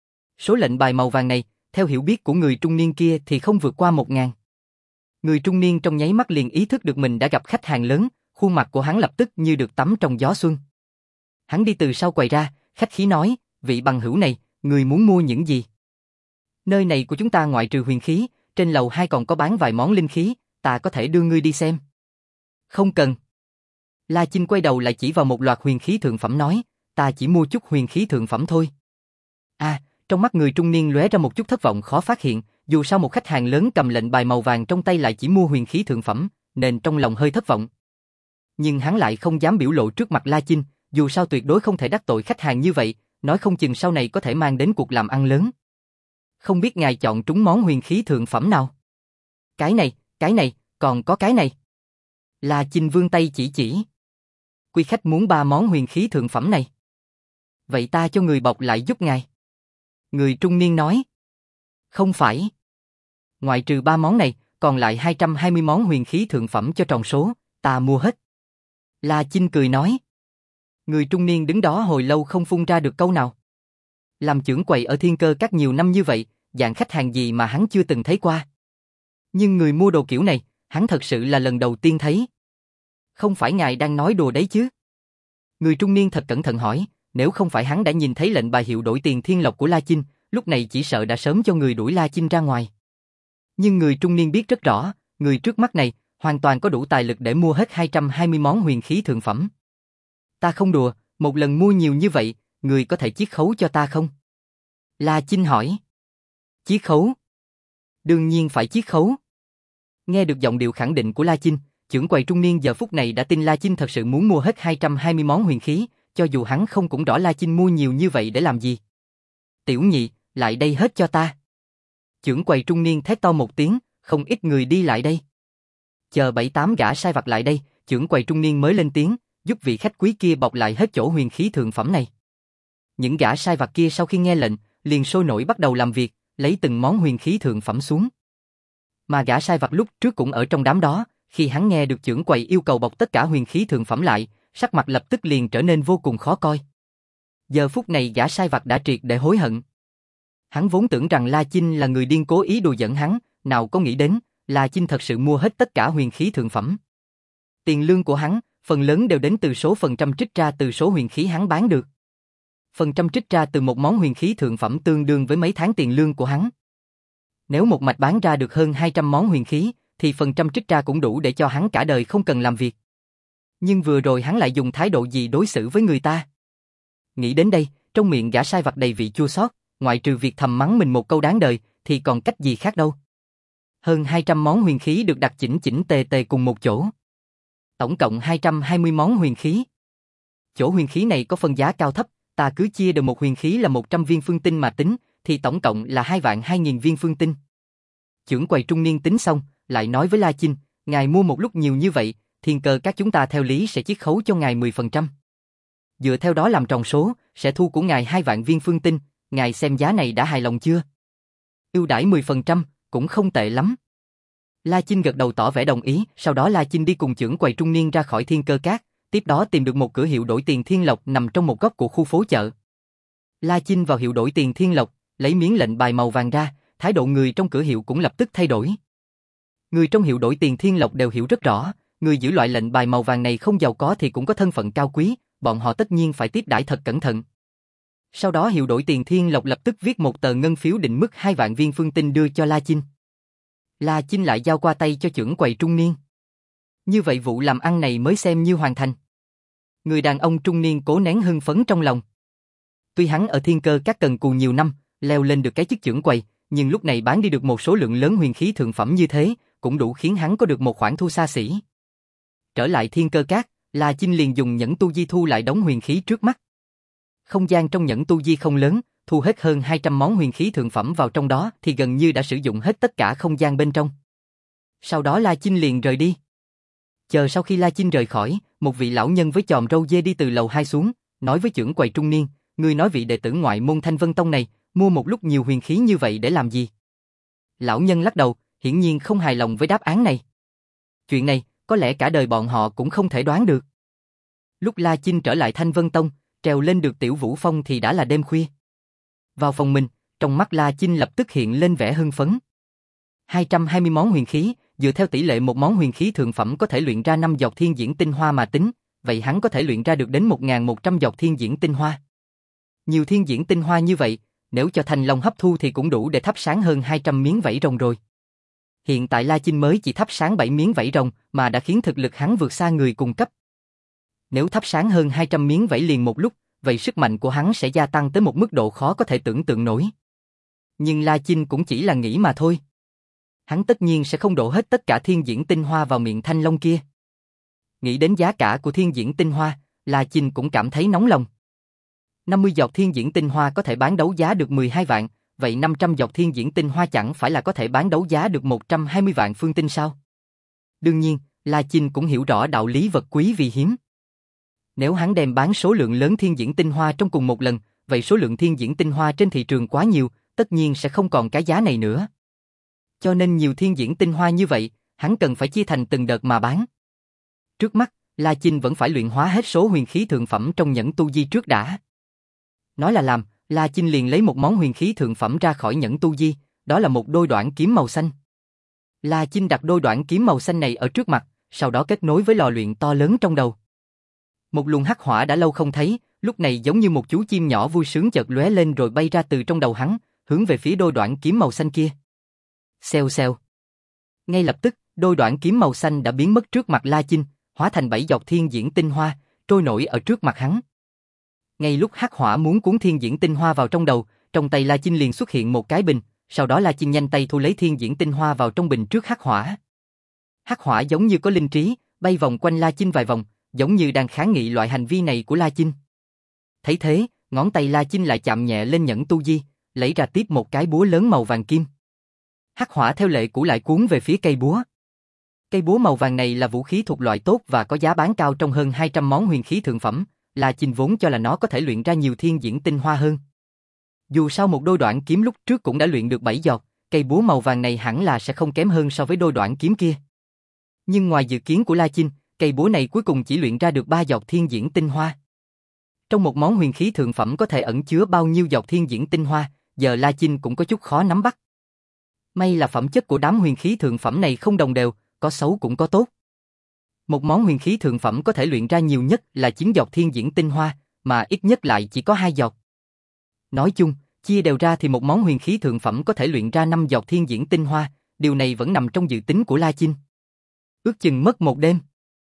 Số lệnh bài màu vàng này, theo hiểu biết của người trung niên kia thì không vượt qua một ngàn. Người trung niên trong nháy mắt liền ý thức được mình đã gặp khách hàng lớn, khuôn mặt của hắn lập tức như được tắm trong gió xuân. Hắn đi từ sau quầy ra, khách khí nói, vị bằng hữu này, người muốn mua những gì? Nơi này của chúng ta ngoại trừ huyền khí, trên lầu hai còn có bán vài món linh khí, ta có thể đưa ngươi đi xem. Không cần. La Chinh quay đầu lại chỉ vào một loạt huyền khí thượng phẩm nói, ta chỉ mua chút huyền khí thượng phẩm thôi. À, trong mắt người trung niên lóe ra một chút thất vọng khó phát hiện, dù sao một khách hàng lớn cầm lệnh bài màu vàng trong tay lại chỉ mua huyền khí thượng phẩm, nên trong lòng hơi thất vọng. Nhưng hắn lại không dám biểu lộ trước mặt La Chinh, dù sao tuyệt đối không thể đắc tội khách hàng như vậy, nói không chừng sau này có thể mang đến cuộc làm ăn lớn. Không biết ngài chọn trúng món huyền khí thượng phẩm nào? Cái này, cái này, còn có cái này. La Chinh vươn tay chỉ chỉ. Quý khách muốn ba món huyền khí thượng phẩm này. Vậy ta cho người bọc lại giúp ngài. Người trung niên nói. Không phải. Ngoại trừ ba món này, còn lại hai trăm hai mươi món huyền khí thượng phẩm cho tròn số, ta mua hết. La Chinh cười nói. Người trung niên đứng đó hồi lâu không phun ra được câu nào. Làm trưởng quầy ở Thiên Cơ Các nhiều năm như vậy, dạng khách hàng gì mà hắn chưa từng thấy qua. Nhưng người mua đồ kiểu này, hắn thật sự là lần đầu tiên thấy. Không phải ngài đang nói đùa đấy chứ? Người trung niên thật cẩn thận hỏi, nếu không phải hắn đã nhìn thấy lệnh bài hiệu đổi tiền thiên lộc của La Chinh, lúc này chỉ sợ đã sớm cho người đuổi La Chinh ra ngoài. Nhưng người trung niên biết rất rõ, người trước mắt này, hoàn toàn có đủ tài lực để mua hết hai trăm hai mươi món huyền khí thượng phẩm. Ta không đùa, một lần mua nhiều như vậy, người có thể chiết khấu cho ta không? La Chinh hỏi. Chiết khấu? Đương nhiên phải chiết khấu. Nghe được giọng điệu khẳng định của La Chinh, trưởng quầy trung niên giờ phút này đã tin La Chinh thật sự muốn mua hết hai trăm hai mươi món huyền khí, cho dù hắn không cũng rõ La Chinh mua nhiều như vậy để làm gì. Tiểu nhị, lại đây hết cho ta. Trưởng quầy trung niên thét to một tiếng, không ít người đi lại đây. Chờ bảy tám gã sai vặt lại đây, trưởng quầy trung niên mới lên tiếng, giúp vị khách quý kia bọc lại hết chỗ huyền khí thượng phẩm này. Những gã sai vặt kia sau khi nghe lệnh, liền sôi nổi bắt đầu làm việc, lấy từng món huyền khí thượng phẩm xuống. Mà gã sai vặt lúc trước cũng ở trong đám đó, khi hắn nghe được trưởng quầy yêu cầu bọc tất cả huyền khí thượng phẩm lại, sắc mặt lập tức liền trở nên vô cùng khó coi. Giờ phút này gã sai vặt đã triệt để hối hận. Hắn vốn tưởng rằng La Chinh là người điên cố ý đùa giỡn hắn, nào có nghĩ đến, La Chinh thật sự mua hết tất cả huyền khí thượng phẩm. Tiền lương của hắn, phần lớn đều đến từ số phần trăm trích ra từ số huyền khí hắn bán được. Phần trăm trích ra từ một món huyền khí thượng phẩm tương đương với mấy tháng tiền lương của hắn. Nếu một mạch bán ra được hơn hai trăm món huyền khí, thì phần trăm trích ra cũng đủ để cho hắn cả đời không cần làm việc. Nhưng vừa rồi hắn lại dùng thái độ gì đối xử với người ta? Nghĩ đến đây, trong miệng gã sai vặt đầy vị chua xót, ngoại trừ việc thầm mắng mình một câu đáng đời, thì còn cách gì khác đâu. Hơn hai trăm món huyền khí được đặt chỉnh chỉnh tề tề cùng một chỗ. Tổng cộng hai trăm hai mươi món huyền khí. Chỗ huyền khí này có phân giá cao thấp, ta cứ chia đều một huyền khí là một trăm viên phương tinh mà tính, thì tổng cộng là hai vạn hai nghìn viên phương tinh. Chưởng quầy trung niên tính xong, lại nói với La Chinh, ngài mua một lúc nhiều như vậy, Thiên Cơ Các chúng ta theo lý sẽ chiết khấu cho ngài mười phần trăm. Dựa theo đó làm tròn số, sẽ thu của ngài hai vạn viên phương tinh, ngài xem giá này đã hài lòng chưa? Ưu đãi mười phần trăm, cũng không tệ lắm. La Chinh gật đầu tỏ vẻ đồng ý, sau đó La Chinh đi cùng chưởng quầy trung niên ra khỏi Thiên Cơ Các, tiếp đó tìm được một cửa hiệu đổi tiền Thiên Lộc nằm trong một góc của khu phố chợ. La Chinh vào hiệu đổi tiền Thiên Lộc, lấy miếng lệnh bài màu vàng ra, thái độ người trong cửa hiệu cũng lập tức thay đổi. Người trong hiệu đổi tiền Thiên Lộc đều hiểu rất rõ, người giữ loại lệnh bài màu vàng này không giàu có thì cũng có thân phận cao quý, bọn họ tất nhiên phải tiếp đãi thật cẩn thận. Sau đó hiệu đổi tiền Thiên Lộc lập tức viết một tờ ngân phiếu định mức hai vạn viên phương tinh đưa cho La Chinh. La Chinh lại giao qua tay cho chưởng quầy trung niên. Như vậy vụ làm ăn này mới xem như hoàn thành. Người đàn ông trung niên cố nén hưng phấn trong lòng. Tuy hắn ở Thiên Cơ Các cần cù nhiều năm, leo lên được cái chức chưởng quầy, nhưng lúc này bán đi được một số lượng lớn huyền khí thượng phẩm như thế, cũng đủ khiến hắn có được một khoản thu xa xỉ. Trở lại Thiên Cơ Các, La Chinh liền dùng nhẫn tu di thu lại đống huyền khí trước mắt. Không gian trong nhẫn tu di không lớn, thu hết hơn hai trăm món huyền khí thượng phẩm vào trong đó thì gần như đã sử dụng hết tất cả không gian bên trong. Sau đó La Chinh liền rời đi. Chờ sau khi La Chinh rời khỏi, một vị lão nhân với chòm râu dê đi từ lầu hai xuống, nói với chưởng quầy trung niên, người nói vị đệ tử ngoại môn Thanh Vân Tông này, mua một lúc nhiều huyền khí như vậy để làm gì? Lão nhân lắc đầu, hiển nhiên không hài lòng với đáp án này. Chuyện này, có lẽ cả đời bọn họ cũng không thể đoán được. Lúc La Chinh trở lại Thanh Vân Tông, trèo lên được Tiểu Vũ Phong thì đã là đêm khuya. Vào phòng mình, trong mắt La Chinh lập tức hiện lên vẻ hưng phấn. hai trăm hai mươi món huyền khí, dựa theo tỷ lệ một món huyền khí thượng phẩm có thể luyện ra năm giọt thiên diễn tinh hoa mà tính, vậy hắn có thể luyện ra được đến một nghìn một trăm giọt thiên diễn tinh hoa. Nhiều thiên diễn tinh hoa như vậy, nếu cho Thành Long hấp thu thì cũng đủ để thắp sáng hơn hai trăm miếng vảy rồng rồi. Hiện tại La Chinh mới chỉ thắp sáng bảy miếng vảy rồng mà đã khiến thực lực hắn vượt xa người cùng cấp. Nếu thắp sáng hơn hai trăm miếng vảy liền một lúc, vậy sức mạnh của hắn sẽ gia tăng tới một mức độ khó có thể tưởng tượng nổi. Nhưng La Chinh cũng chỉ là nghĩ mà thôi. Hắn tất nhiên sẽ không đổ hết tất cả thiên diễn tinh hoa vào miệng Thanh Long kia. Nghĩ đến giá cả của thiên diễn tinh hoa, La Chinh cũng cảm thấy nóng lòng. năm mươi giọt thiên diễn tinh hoa có thể bán đấu giá được mười hai vạn, vậy năm trăm giọt thiên diễn tinh hoa chẳng phải là có thể bán đấu giá được một trăm hai mươi vạn phương tinh sao? Đương nhiên, La Chinh cũng hiểu rõ đạo lý vật quý vì hiếm. Nếu hắn đem bán số lượng lớn thiên diễn tinh hoa trong cùng một lần, vậy số lượng thiên diễn tinh hoa trên thị trường quá nhiều, tất nhiên sẽ không còn cái giá này nữa. Cho nên nhiều thiên diễn tinh hoa như vậy, hắn cần phải chia thành từng đợt mà bán. Trước mắt, La Chinh vẫn phải luyện hóa hết số huyền khí thượng phẩm trong nhẫn tu di trước đã. Nói là làm, La Chinh liền lấy một món huyền khí thượng phẩm ra khỏi nhẫn tu di, đó là một đôi đoạn kiếm màu xanh. La Chinh đặt đôi đoạn kiếm màu xanh này ở trước mặt, sau đó kết nối với lò luyện to lớn trong đầu. Một luồng hắc hỏa đã lâu không thấy, lúc này giống như một chú chim nhỏ vui sướng chợt lóe lên rồi bay ra từ trong đầu hắn, hướng về phía đôi đoạn kiếm màu xanh kia. Xèo xèo. Ngay lập tức, đôi đoạn kiếm màu xanh đã biến mất trước mặt La Chinh, hóa thành bảy giọt thiên diễn tinh hoa, trôi nổi ở trước mặt hắn. Ngay lúc hắc hỏa muốn cuốn thiên diễn tinh hoa vào trong đầu, trong tay La Chinh liền xuất hiện một cái bình, sau đó La Chinh nhanh tay thu lấy thiên diễn tinh hoa vào trong bình trước hắc hỏa. Hắc hỏa giống như có linh trí, bay vòng quanh La Chinh vài vòng, giống như đang kháng nghị loại hành vi này của La Chinh. Thấy thế, ngón tay La Chinh lại chạm nhẹ lên nhẫn tu di, lấy ra tiếp một cái búa lớn màu vàng kim. Hắc hỏa theo lệ cũ lại cuốn về phía cây búa. Cây búa màu vàng này là vũ khí thuộc loại tốt và có giá bán cao trong hơn hai trăm món huyền khí thượng phẩm, La Chinh vốn cho là nó có thể luyện ra nhiều thiên diễn tinh hoa hơn. Dù sao một đôi đoạn kiếm lúc trước cũng đã luyện được bảy giọt, cây búa màu vàng này hẳn là sẽ không kém hơn so với đôi đoạn kiếm kia. Nhưng ngoài dự kiến của La Chinh, cây búa này cuối cùng chỉ luyện ra được ba giọt thiên diễn tinh hoa. Trong một món huyền khí thượng phẩm có thể ẩn chứa bao nhiêu giọt thiên diễn tinh hoa, giờ La Chinh cũng có chút khó nắm bắt. May là phẩm chất của đám huyền khí thượng phẩm này không đồng đều, có xấu cũng có tốt. Một món huyền khí thượng phẩm có thể luyện ra nhiều nhất là chín giọt thiên diễn tinh hoa, mà ít nhất lại chỉ có hai giọt. Nói chung, Chia đều ra thì một món huyền khí thượng phẩm có thể luyện ra năm giọt thiên diễn tinh hoa, điều này vẫn nằm trong dự tính của La Chinh. Ước chừng mất một đêm.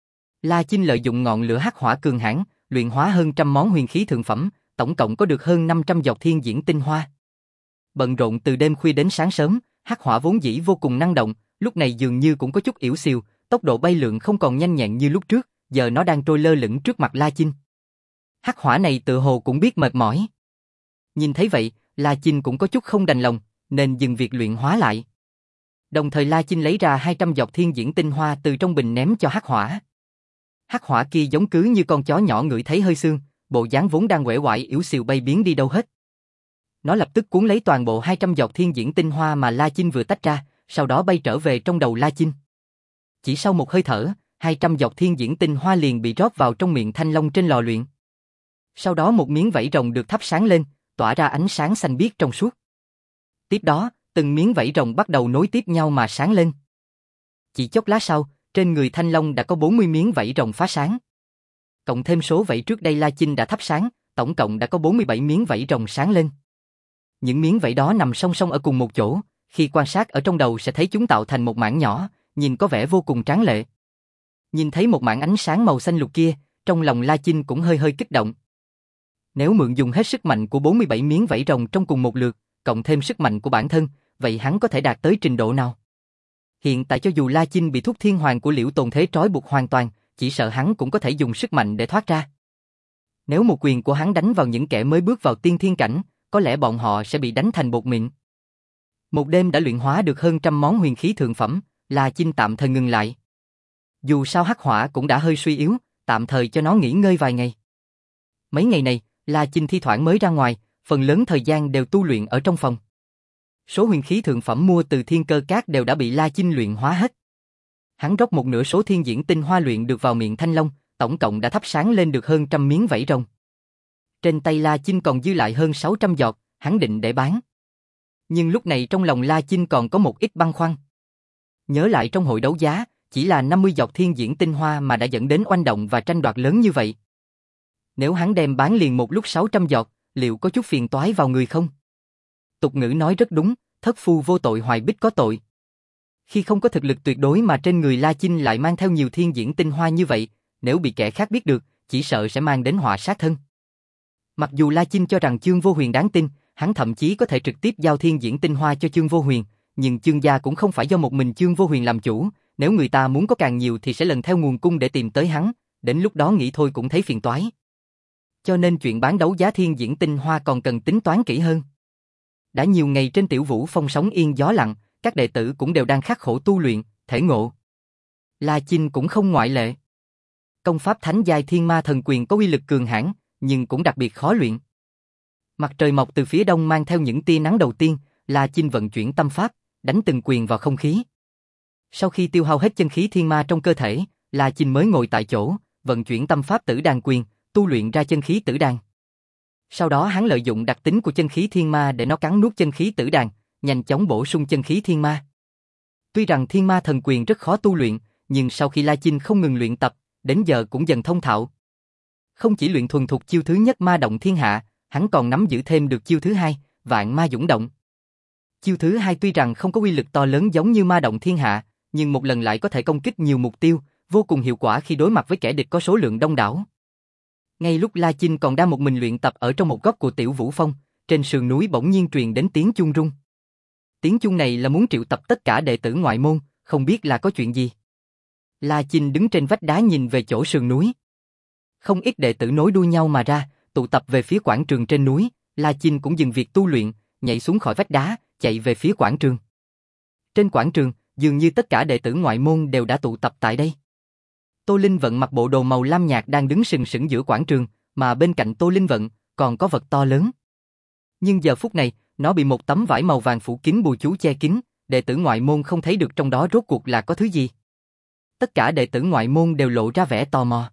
La Chinh lợi dụng ngọn lửa hắc hỏa cường hãn, luyện hóa hơn trăm món huyền khí thượng phẩm, tổng cộng có được hơn năm trăm giọt thiên diễn tinh hoa. Bận rộn từ đêm khuya đến sáng sớm, hắc hỏa vốn dĩ vô cùng năng động, lúc này dường như cũng có chút yếu xìu, tốc độ bay lượn không còn nhanh nhẹn như lúc trước, giờ nó đang trôi lơ lửng trước mặt La Chinh. Hắc hỏa này tự hồ cũng biết mệt mỏi. Nhìn thấy vậy, La Chinh cũng có chút không đành lòng, nên dừng việc luyện hóa lại. Đồng thời La Chinh lấy ra hai trăm giọt thiên diễn tinh hoa từ trong bình ném cho hắc hỏa. Hắc hỏa kia giống cứ như con chó nhỏ ngửi thấy hơi xương, bộ dáng vốn đang uể oải yếu xìu bay biến đi đâu hết. Nó lập tức cuốn lấy toàn bộ hai trăm giọt thiên diễn tinh hoa mà La Chinh vừa tách ra, sau đó bay trở về trong đầu La Chinh. Chỉ sau một hơi thở, hai trăm giọt thiên diễn tinh hoa liền bị rót vào trong miệng thanh long trên lò luyện. Sau đó một miếng vảy rồng được thắp sáng lên, tỏa ra ánh sáng xanh biếc trong suốt. Tiếp đó, từng miếng vảy rồng bắt đầu nối tiếp nhau mà sáng lên. Chỉ chốc lát sau, trên người thanh long đã có bốn mươi miếng vảy rồng phá sáng. Cộng thêm số vảy trước đây La Chinh đã thắp sáng, tổng cộng đã có bốn mươi bảy miếng vảy rồng sáng lên. Những miếng vảy đó nằm song song ở cùng một chỗ, khi quan sát ở trong đầu sẽ thấy chúng tạo thành một mảng nhỏ, nhìn có vẻ vô cùng tráng lệ. Nhìn thấy một mảng ánh sáng màu xanh lục kia, trong lòng La Chinh cũng hơi hơi kích động. Nếu mượn dùng hết sức mạnh của bốn mươi bảy miếng vảy rồng trong cùng một lượt, cộng thêm sức mạnh của bản thân, vậy hắn có thể đạt tới trình độ nào? Hiện tại cho dù La Chinh bị thúc thiên hoàng của Liễu Tồn Thế trói buộc hoàn toàn, chỉ sợ hắn cũng có thể dùng sức mạnh để thoát ra. Nếu một quyền của hắn đánh vào những kẻ mới bước vào tiên thiên cảnh, có lẽ bọn họ sẽ bị đánh thành bột mịn. Một đêm đã luyện hóa được hơn trăm món huyền khí thượng phẩm, La Chinh tạm thời ngừng lại. Dù sao hắc hỏa cũng đã hơi suy yếu, tạm thời cho nó nghỉ ngơi vài ngày. Mấy ngày này, La Chinh thi thoảng mới ra ngoài, phần lớn thời gian đều tu luyện ở trong phòng. Số huyền khí thượng phẩm mua từ Thiên Cơ Các đều đã bị La Chinh luyện hóa hết. Hắn rót một nửa số thiên diễn tinh hoa luyện được vào miệng thanh long, tổng cộng đã thắp sáng lên được hơn trăm miếng vảy rồng. Trên tay La Chinh còn dư lại hơn sáu trăm giọt, hắn định để bán. Nhưng lúc này trong lòng La Chinh còn có một ít băn khoăn. Nhớ lại trong hội đấu giá, chỉ là năm mươi giọt thiên diễn tinh hoa mà đã dẫn đến oanh động và tranh đoạt lớn như vậy. Nếu hắn đem bán liền một lúc sáu trăm giọt, liệu có chút phiền toái vào người không? Tục ngữ nói rất đúng, thất phu vô tội hoài bích có tội. Khi không có thực lực tuyệt đối mà trên người La Chinh lại mang theo nhiều thiên diễn tinh hoa như vậy, nếu bị kẻ khác biết được, chỉ sợ sẽ mang đến họa sát thân. Mặc dù La Chinh cho rằng Chương Vô Huyền đáng tin, hắn thậm chí có thể trực tiếp giao thiên diễn tinh hoa cho Chương Vô Huyền, nhưng Chương gia cũng không phải do một mình Chương Vô Huyền làm chủ, nếu người ta muốn có càng nhiều thì sẽ lần theo nguồn cung để tìm tới hắn, đến lúc đó nghĩ thôi cũng thấy phiền toái. Cho nên chuyện bán đấu giá thiên diễn tinh hoa còn cần tính toán kỹ hơn. Đã nhiều ngày trên Tiểu Vũ Phong sóng yên gió lặng, các đệ tử cũng đều đang khắc khổ tu luyện, thể ngộ. La Chinh cũng không ngoại lệ. Công pháp Thánh giai Thiên Ma Thần Quyền có uy lực cường hãn, nhưng cũng đặc biệt khó luyện. Mặt trời mọc từ phía đông mang theo những tia nắng đầu tiên, La Chinh vận chuyển tâm pháp, đánh từng quyền vào không khí. Sau khi tiêu hao hết chân khí thiên ma trong cơ thể, La Chinh mới ngồi tại chỗ, vận chuyển tâm pháp Tử Đàn Quyền, tu luyện ra chân khí Tử Đàn. Sau đó hắn lợi dụng đặc tính của chân khí thiên ma để nó cắn nuốt chân khí Tử Đàn, nhanh chóng bổ sung chân khí thiên ma. Tuy rằng Thiên Ma Thần Quyền rất khó tu luyện, nhưng sau khi La Chinh không ngừng luyện tập, đến giờ cũng dần thông thạo. Không chỉ luyện thuần thục chiêu thứ nhất Ma Động Thiên Hạ, hắn còn nắm giữ thêm được chiêu thứ hai, Vạn Ma Dũng Động. Chiêu thứ hai tuy rằng không có uy lực to lớn giống như Ma Động Thiên Hạ, nhưng một lần lại có thể công kích nhiều mục tiêu, vô cùng hiệu quả khi đối mặt với kẻ địch có số lượng đông đảo. Ngay lúc La Chinh còn đang một mình luyện tập ở trong một góc của Tiểu Vũ Phong, trên sườn núi bỗng nhiên truyền đến tiếng chuông rung. Tiếng chuông này là muốn triệu tập tất cả đệ tử ngoại môn, không biết là có chuyện gì. La Chinh đứng trên vách đá nhìn về chỗ sườn núi. Không ít đệ tử nối đuôi nhau mà ra, tụ tập về phía quảng trường trên núi. La Chinh cũng dừng việc tu luyện, nhảy xuống khỏi vách đá, chạy về phía quảng trường. Trên quảng trường, dường như tất cả đệ tử ngoại môn đều đã tụ tập tại đây. Tô Linh Vận mặc bộ đồ màu lam nhạt đang đứng sừng sững giữa quảng trường, mà bên cạnh Tô Linh Vận còn có vật to lớn. Nhưng giờ phút này, nó bị một tấm vải màu vàng phủ kín bùa chú che kín, đệ tử ngoại môn không thấy được trong đó rốt cuộc là có thứ gì. Tất cả đệ tử ngoại môn đều lộ ra vẻ tò mò.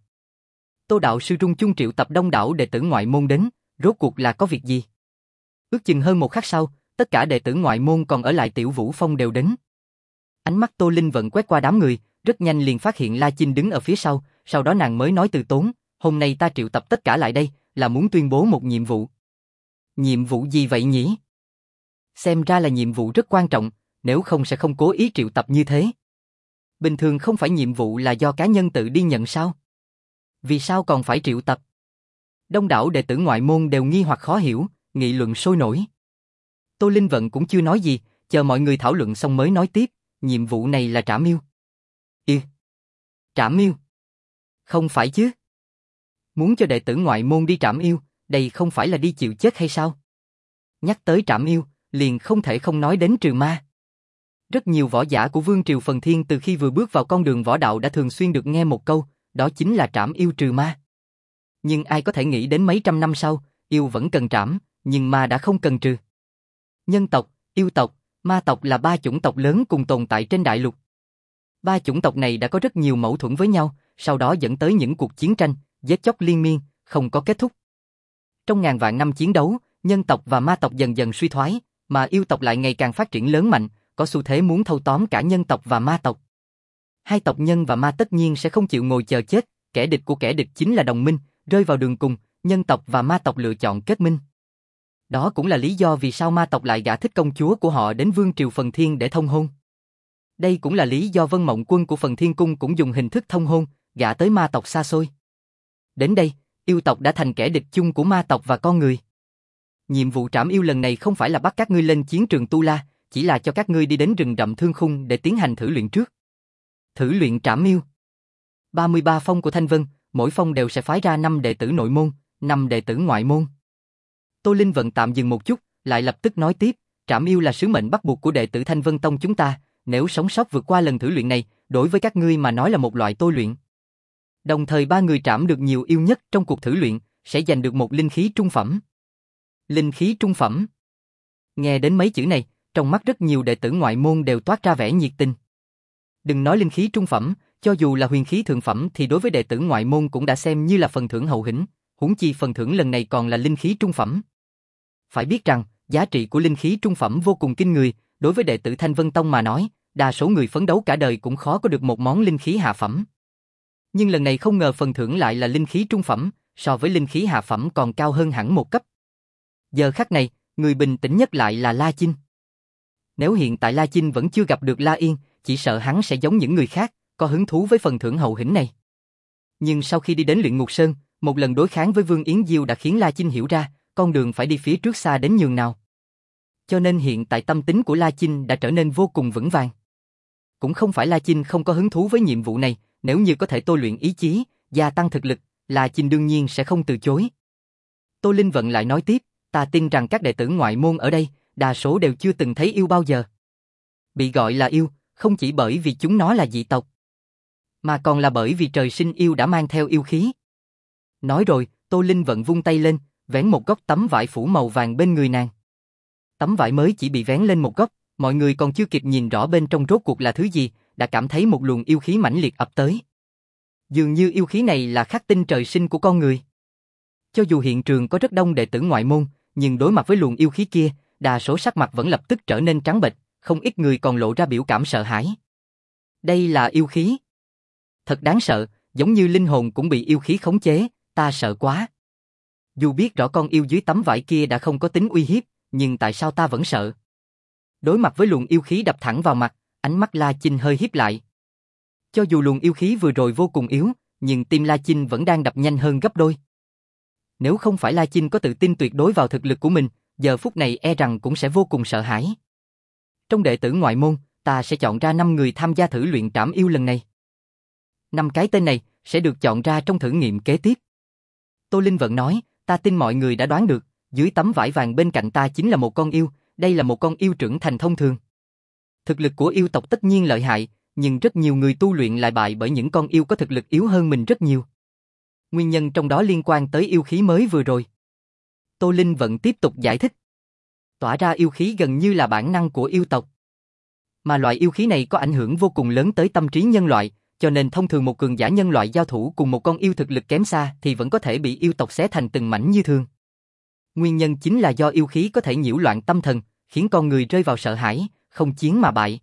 Tô đạo sư Trung Chung triệu tập đông đảo đệ tử ngoại môn đến, rốt cuộc là có việc gì? Ước chừng hơn một khắc sau, tất cả đệ tử ngoại môn còn ở lại Tiểu Vũ Phong đều đến. Ánh mắt Tô Linh Vận quét qua đám người, rất nhanh liền phát hiện La Chinh đứng ở phía sau, sau đó nàng mới nói từ tốn, hôm nay ta triệu tập tất cả lại đây, là muốn tuyên bố một nhiệm vụ. Nhiệm vụ gì vậy nhỉ? Xem ra là nhiệm vụ rất quan trọng, nếu không sẽ không cố ý triệu tập như thế. Bình thường không phải nhiệm vụ là do cá nhân tự đi nhận sao? Vì sao còn phải triệu tập? Đông đảo đệ tử ngoại môn đều nghi hoặc khó hiểu, nghị luận sôi nổi. Tô Linh Vận cũng chưa nói gì, chờ mọi người thảo luận xong mới nói tiếp, nhiệm vụ này là trảm yêu. Yêu? Trảm yêu? Không phải chứ? Muốn cho đệ tử ngoại môn đi trảm yêu, đây không phải là đi chịu chết hay sao? Nhắc tới trảm yêu, liền không thể không nói đến trừ ma. Rất nhiều võ giả của Vương Triều Phần Thiên từ khi vừa bước vào con đường võ đạo đã thường xuyên được nghe một câu, đó chính là trảm yêu trừ ma. Nhưng ai có thể nghĩ đến mấy trăm năm sau, yêu vẫn cần trảm, nhưng ma đã không cần trừ. Nhân tộc, yêu tộc, ma tộc là ba chủng tộc lớn cùng tồn tại trên đại lục. Ba chủng tộc này đã có rất nhiều mâu thuẫn với nhau, sau đó dẫn tới những cuộc chiến tranh, giết chóc liên miên, không có kết thúc. Trong ngàn vạn năm chiến đấu, nhân tộc và ma tộc dần dần suy thoái, mà yêu tộc lại ngày càng phát triển lớn mạnh, có xu thế muốn thâu tóm cả nhân tộc và ma tộc. Hai tộc nhân và ma tất nhiên sẽ không chịu ngồi chờ chết, kẻ địch của kẻ địch chính là đồng minh, rơi vào đường cùng, nhân tộc và ma tộc lựa chọn kết minh. Đó cũng là lý do vì sao ma tộc lại gả thích công chúa của họ đến Vương Triều Phần Thiên để thông hôn. Đây cũng là lý do Vân Mộng Quân của Phần Thiên Cung cũng dùng hình thức thông hôn, gả tới ma tộc xa xôi. Đến đây, yêu tộc đã thành kẻ địch chung của ma tộc và con người. Nhiệm vụ trảm yêu lần này không phải là bắt các ngươi lên chiến trường Tu La, chỉ là cho các ngươi đi đến rừng rậm Thương Khung để tiến hành thử luyện trước. Thử luyện trảm yêu. ba mươi ba phong của Thanh Vân, mỗi phong đều sẽ phái ra năm đệ tử nội môn, năm đệ tử ngoại môn. Tô Linh Vận tạm dừng một chút, lại lập tức nói tiếp, trảm yêu là sứ mệnh bắt buộc của đệ tử Thanh Vân Tông chúng ta, nếu sống sót vượt qua lần thử luyện này, đối với các ngươi mà nói là một loại tôi luyện. Đồng thời ba người trảm được nhiều yêu nhất trong cuộc thử luyện, sẽ giành được một linh khí trung phẩm. Linh khí trung phẩm. Nghe đến mấy chữ này, trong mắt rất nhiều đệ tử ngoại môn đều toát ra vẻ nhiệt tình. Đừng nói linh khí trung phẩm, cho dù là huyền khí thượng phẩm thì đối với đệ tử ngoại môn cũng đã xem như là phần thưởng hậu hĩnh, huống chi phần thưởng lần này còn là linh khí trung phẩm. Phải biết rằng, giá trị của linh khí trung phẩm vô cùng kinh người, đối với đệ tử Thanh Vân Tông mà nói, đa số người phấn đấu cả đời cũng khó có được một món linh khí hạ phẩm. Nhưng lần này không ngờ phần thưởng lại là linh khí trung phẩm, so với linh khí hạ phẩm còn cao hơn hẳn một cấp. Giờ khắc này, người bình tĩnh nhất lại là La Chinh. Nếu hiện tại La Chinh vẫn chưa gặp được La Yên, chỉ sợ hắn sẽ giống những người khác, có hứng thú với phần thưởng hậu hĩnh này. Nhưng sau khi đi đến Luyện Ngục Sơn, một lần đối kháng với Vương Yến Diêu đã khiến La Chinh hiểu ra, con đường phải đi phía trước xa đến nhường nào. Cho nên hiện tại tâm tính của La Chinh đã trở nên vô cùng vững vàng. Cũng không phải La Chinh không có hứng thú với nhiệm vụ này, nếu như có thể tôi luyện ý chí, gia tăng thực lực, La Chinh đương nhiên sẽ không từ chối. Tô Linh Vận lại nói tiếp, ta tin rằng các đệ tử ngoại môn ở đây, đa số đều chưa từng thấy yêu bao giờ. Bị gọi là yêu, không chỉ bởi vì chúng nó là dị tộc, mà còn là bởi vì trời sinh yêu đã mang theo yêu khí. Nói rồi, Tô Linh Vận vung tay lên, vén một góc tấm vải phủ màu vàng bên người nàng. Tấm vải mới chỉ bị vén lên một góc, mọi người còn chưa kịp nhìn rõ bên trong rốt cuộc là thứ gì, đã cảm thấy một luồng yêu khí mãnh liệt ập tới. Dường như yêu khí này là khắc tinh trời sinh của con người. Cho dù hiện trường có rất đông đệ tử ngoại môn, nhưng đối mặt với luồng yêu khí kia, đa số sắc mặt vẫn lập tức trở nên trắng bệch, không ít người còn lộ ra biểu cảm sợ hãi. Đây là yêu khí. Thật đáng sợ, giống như linh hồn cũng bị yêu khí khống chế, ta sợ quá. Dù biết rõ con yêu dưới tấm vải kia đã không có tính uy hiếp, nhưng tại sao ta vẫn sợ? Đối mặt với luồng yêu khí đập thẳng vào mặt, ánh mắt La Chinh hơi híp lại. Cho dù luồng yêu khí vừa rồi vô cùng yếu, nhưng tim La Chinh vẫn đang đập nhanh hơn gấp đôi. Nếu không phải La Chinh có tự tin tuyệt đối vào thực lực của mình, giờ phút này e rằng cũng sẽ vô cùng sợ hãi. Trong đệ tử ngoại môn, ta sẽ chọn ra năm người tham gia thử luyện trảm yêu lần này. Năm cái tên này sẽ được chọn ra trong thử nghiệm kế tiếp. Tô Linh Vận nói, ta tin mọi người đã đoán được, dưới tấm vải vàng bên cạnh ta chính là một con yêu, đây là một con yêu trưởng thành thông thường. Thực lực của yêu tộc tất nhiên lợi hại, nhưng rất nhiều người tu luyện lại bại bởi những con yêu có thực lực yếu hơn mình rất nhiều. Nguyên nhân trong đó liên quan tới yêu khí mới vừa rồi. Tô Linh Vận tiếp tục giải thích. Tỏa ra yêu khí gần như là bản năng của yêu tộc. Mà loại yêu khí này có ảnh hưởng vô cùng lớn tới tâm trí nhân loại, cho nên thông thường một cường giả nhân loại giao thủ cùng một con yêu thực lực kém xa thì vẫn có thể bị yêu tộc xé thành từng mảnh như thường. Nguyên nhân chính là do yêu khí có thể nhiễu loạn tâm thần, khiến con người rơi vào sợ hãi, không chiến mà bại.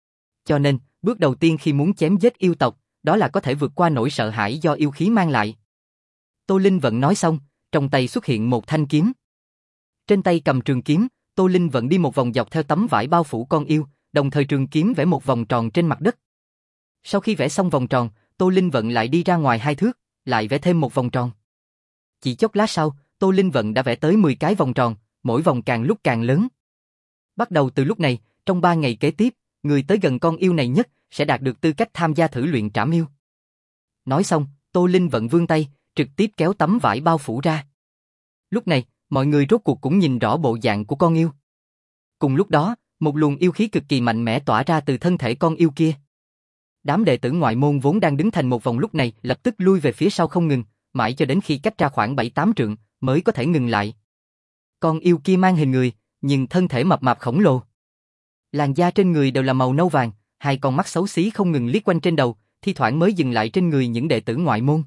Cho nên, bước đầu tiên khi muốn chém giết yêu tộc, đó là có thể vượt qua nỗi sợ hãi do yêu khí mang lại. Tô Linh Vận nói xong, trong tay xuất hiện một thanh kiếm. Trên tay cầm trường kiếm, Tô Linh Vận đi một vòng dọc theo tấm vải bao phủ con yêu, đồng thời trường kiếm vẽ một vòng tròn trên mặt đất. Sau khi vẽ xong vòng tròn, Tô Linh Vận lại đi ra ngoài hai thước, lại vẽ thêm một vòng tròn. Chỉ chốc lát sau, Tô Linh Vận đã vẽ tới mười cái vòng tròn, mỗi vòng càng lúc càng lớn. Bắt đầu từ lúc này, trong ba ngày kế tiếp, người tới gần con yêu này nhất sẽ đạt được tư cách tham gia thử luyện trảm yêu. Nói xong, Tô Linh Vận vươn tay, trực tiếp kéo tấm vải bao phủ ra. Lúc này, mọi người rốt cuộc cũng nhìn rõ bộ dạng của con yêu. Cùng lúc đó, một luồng yêu khí cực kỳ mạnh mẽ tỏa ra từ thân thể con yêu kia. Đám đệ tử ngoại môn vốn đang đứng thành một vòng lúc này lập tức lui về phía sau không ngừng, mãi cho đến khi cách ra khoảng bảy tám trượng mới có thể ngừng lại. Con yêu kia mang hình người, nhưng thân thể mập mạp khổng lồ. Làn da trên người đều là màu nâu vàng, hai con mắt xấu xí không ngừng liếc quanh trên đầu, thi thoảng mới dừng lại trên người những đệ tử ngoại môn.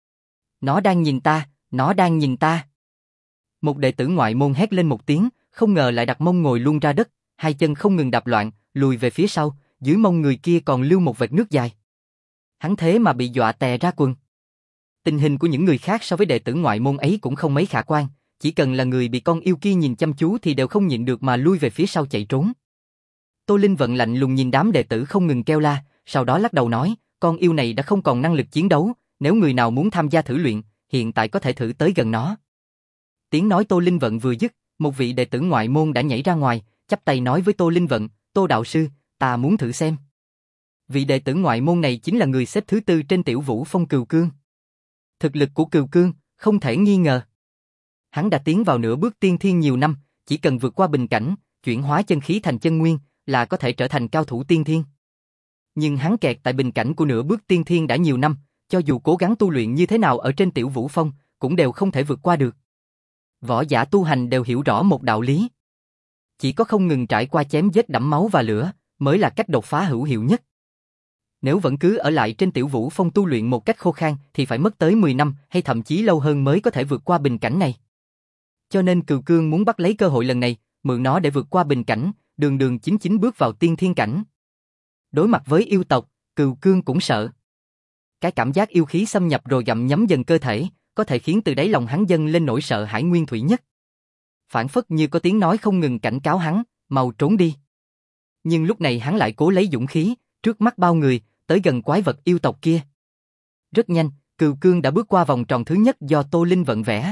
Nó đang nhìn ta, nó đang nhìn ta. Một đệ tử ngoại môn hét lên một tiếng, không ngờ lại đặt mông ngồi luôn ra đất, hai chân không ngừng đạp loạn, lùi về phía sau, dưới mông người kia còn lưu một vệt nước dài. Hắn thế mà bị dọa tè ra quần. Tình hình của những người khác so với đệ tử ngoại môn ấy cũng không mấy khả quan, chỉ cần là người bị con yêu kia nhìn chăm chú thì đều không nhịn được mà lui về phía sau chạy trốn. Tô Linh Vận lạnh lùng nhìn đám đệ tử không ngừng kêu la, sau đó lắc đầu nói, con yêu này đã không còn năng lực chiến đấu, nếu người nào muốn tham gia thử luyện, hiện tại có thể thử tới gần nó. Tiếng nói Tô Linh Vận vừa dứt, một vị đệ tử ngoại môn đã nhảy ra ngoài, chắp tay nói với Tô Linh Vận, Tô đạo sư, ta muốn thử xem. Vị đệ tử ngoại môn này chính là người xếp thứ tư trên Tiểu Vũ Phong Cừu Cương. Thực lực của Cừu Cương, không thể nghi ngờ. Hắn đã tiến vào nửa bước tiên thiên nhiều năm, chỉ cần vượt qua bình cảnh, chuyển hóa chân khí thành chân nguyên, là có thể trở thành cao thủ tiên thiên. Nhưng hắn kẹt tại bình cảnh của nửa bước tiên thiên đã nhiều năm, cho dù cố gắng tu luyện như thế nào ở trên Tiểu Vũ Phong, cũng đều không thể vượt qua được. Võ giả tu hành đều hiểu rõ một đạo lý. Chỉ có không ngừng trải qua chém giết đẫm máu và lửa, mới là cách đột phá hữu hiệu nhất. Nếu vẫn cứ ở lại trên Tiểu Vũ Phong tu luyện một cách khô khan thì phải mất tới mười năm hay thậm chí lâu hơn mới có thể vượt qua bình cảnh này. Cho nên Cừu Cương muốn bắt lấy cơ hội lần này, mượn nó để vượt qua bình cảnh, đường đường chính chính bước vào tiên thiên cảnh. Đối mặt với yêu tộc, Cừu Cương cũng sợ. Cái cảm giác yêu khí xâm nhập rồi gặm nhấm dần cơ thể, có thể khiến từ đáy lòng hắn dâng lên nỗi sợ hãi nguyên thủy nhất. Phản phất như có tiếng nói không ngừng cảnh cáo hắn, mau trốn đi. Nhưng lúc này hắn lại cố lấy dũng khí, trước mắt bao người, tới gần quái vật yêu tộc kia. Rất nhanh, Cừu Cương đã bước qua vòng tròn thứ nhất do Tô Linh Vận vẽ.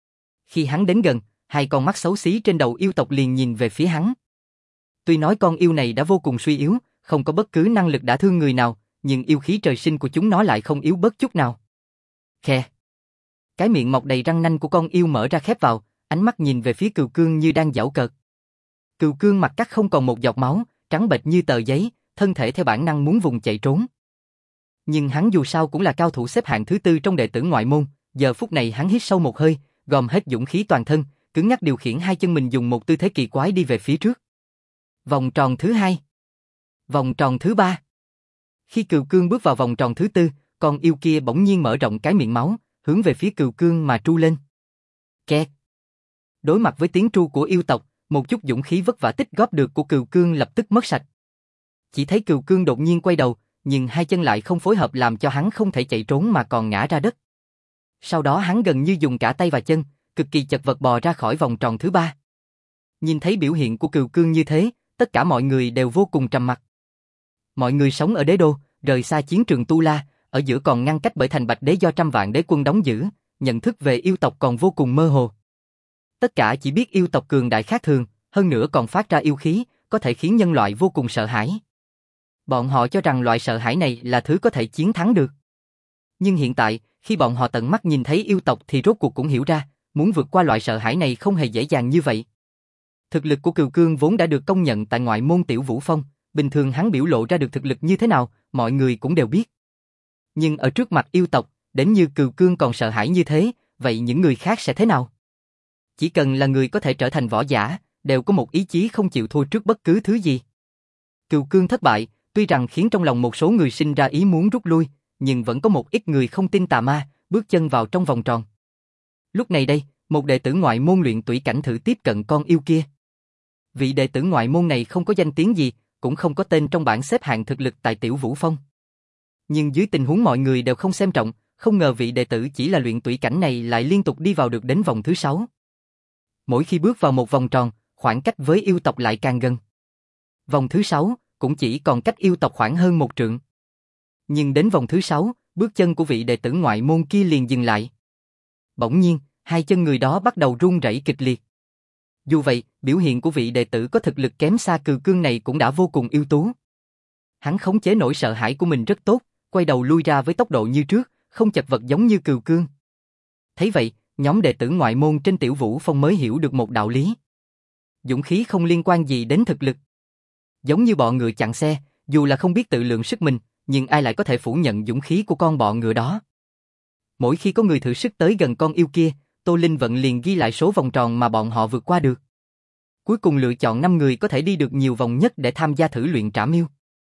Khi hắn đến gần, hai con mắt xấu xí trên đầu yêu tộc liền nhìn về phía hắn. Tuy nói con yêu này đã vô cùng suy yếu, không có bất cứ năng lực đả thương người nào, nhưng yêu khí trời sinh của chúng nó lại không yếu bớt chút nào. Khe. Cái miệng mọc đầy răng nanh của con yêu mở ra khép vào, ánh mắt nhìn về phía Cừu Cương như đang giảo cợt. Cừu Cương mặt cắt không còn một giọt máu, trắng bệch như tờ giấy, thân thể theo bản năng muốn vùng chạy trốn. Nhưng hắn dù sao cũng là cao thủ xếp hạng thứ tư trong đệ tử ngoại môn, giờ phút này hắn hít sâu một hơi, gom hết dũng khí toàn thân, cứng nhắc điều khiển hai chân mình dùng một tư thế kỳ quái đi về phía trước. Vòng tròn thứ hai. Vòng tròn thứ ba. Khi Cừu Cương bước vào vòng tròn thứ tư, con yêu kia bỗng nhiên mở rộng cái miệng máu, hướng về phía Cừu Cương mà tru lên. Kẹt. Đối mặt với tiếng tru của yêu tộc, một chút dũng khí vất vả tích góp được của Cừu Cương lập tức mất sạch. Chỉ thấy Cừu Cương đột nhiên quay đầu, nhưng hai chân lại không phối hợp làm cho hắn không thể chạy trốn mà còn ngã ra đất. Sau đó hắn gần như dùng cả tay và chân, cực kỳ chật vật bò ra khỏi vòng tròn thứ ba. Nhìn thấy biểu hiện của Cừu Cương như thế, tất cả mọi người đều vô cùng trầm mặc. Mọi người sống ở đế đô, rời xa chiến trường Tu La, ở giữa còn ngăn cách bởi thành Bạch Đế do trăm vạn đế quân đóng giữ, nhận thức về yêu tộc còn vô cùng mơ hồ. Tất cả chỉ biết yêu tộc cường đại khác thường, hơn nữa còn phát ra yêu khí, có thể khiến nhân loại vô cùng sợ hãi. Bọn họ cho rằng loại sợ hãi này là thứ có thể chiến thắng được. Nhưng hiện tại, khi bọn họ tận mắt nhìn thấy yêu tộc thì rốt cuộc cũng hiểu ra, muốn vượt qua loại sợ hãi này không hề dễ dàng như vậy. Thực lực của Cừu Cương vốn đã được công nhận tại ngoại môn Tiểu Vũ Phong, bình thường hắn biểu lộ ra được thực lực như thế nào, mọi người cũng đều biết. Nhưng ở trước mặt yêu tộc, đến như Cừu Cương còn sợ hãi như thế, vậy những người khác sẽ thế nào? Chỉ cần là người có thể trở thành võ giả, đều có một ý chí không chịu thua trước bất cứ thứ gì. Cừu Cương thất bại, tuy rằng khiến trong lòng một số người sinh ra ý muốn rút lui, nhưng vẫn có một ít người không tin tà ma, bước chân vào trong vòng tròn. Lúc này đây, một đệ tử ngoại môn luyện tủy cảnh thử tiếp cận con yêu kia. Vị đệ tử ngoại môn này không có danh tiếng gì, cũng không có tên trong bảng xếp hạng thực lực tại Tiểu Vũ Phong. Nhưng dưới tình huống mọi người đều không xem trọng, không ngờ vị đệ tử chỉ là luyện tủy cảnh này lại liên tục đi vào được đến vòng thứ sáu. Mỗi khi bước vào một vòng tròn, khoảng cách với yêu tộc lại càng gần. Vòng thứ sáu, cũng chỉ còn cách yêu tộc khoảng hơn một trượng. Nhưng đến vòng thứ sáu, bước chân của vị đệ tử ngoại môn kia liền dừng lại. Bỗng nhiên, hai chân người đó bắt đầu run rẩy kịch liệt. Dù vậy, biểu hiện của vị đệ tử có thực lực kém xa cừu cương này cũng đã vô cùng ưu tú. Hắn khống chế nỗi sợ hãi của mình rất tốt, quay đầu lui ra với tốc độ như trước, không chật vật giống như cừu cương. Thấy vậy, nhóm đệ tử ngoại môn trên Tiểu Vũ Phong mới hiểu được một đạo lý. Dũng khí không liên quan gì đến thực lực. Giống như bọ ngựa chặn xe, dù là không biết tự lượng sức mình, nhưng ai lại có thể phủ nhận dũng khí của con bọ ngựa đó. Mỗi khi có người thử sức tới gần con yêu kia, Tô Linh Vận liền ghi lại số vòng tròn mà bọn họ vượt qua được. Cuối cùng lựa chọn năm người có thể đi được nhiều vòng nhất để tham gia thử luyện trảm yêu.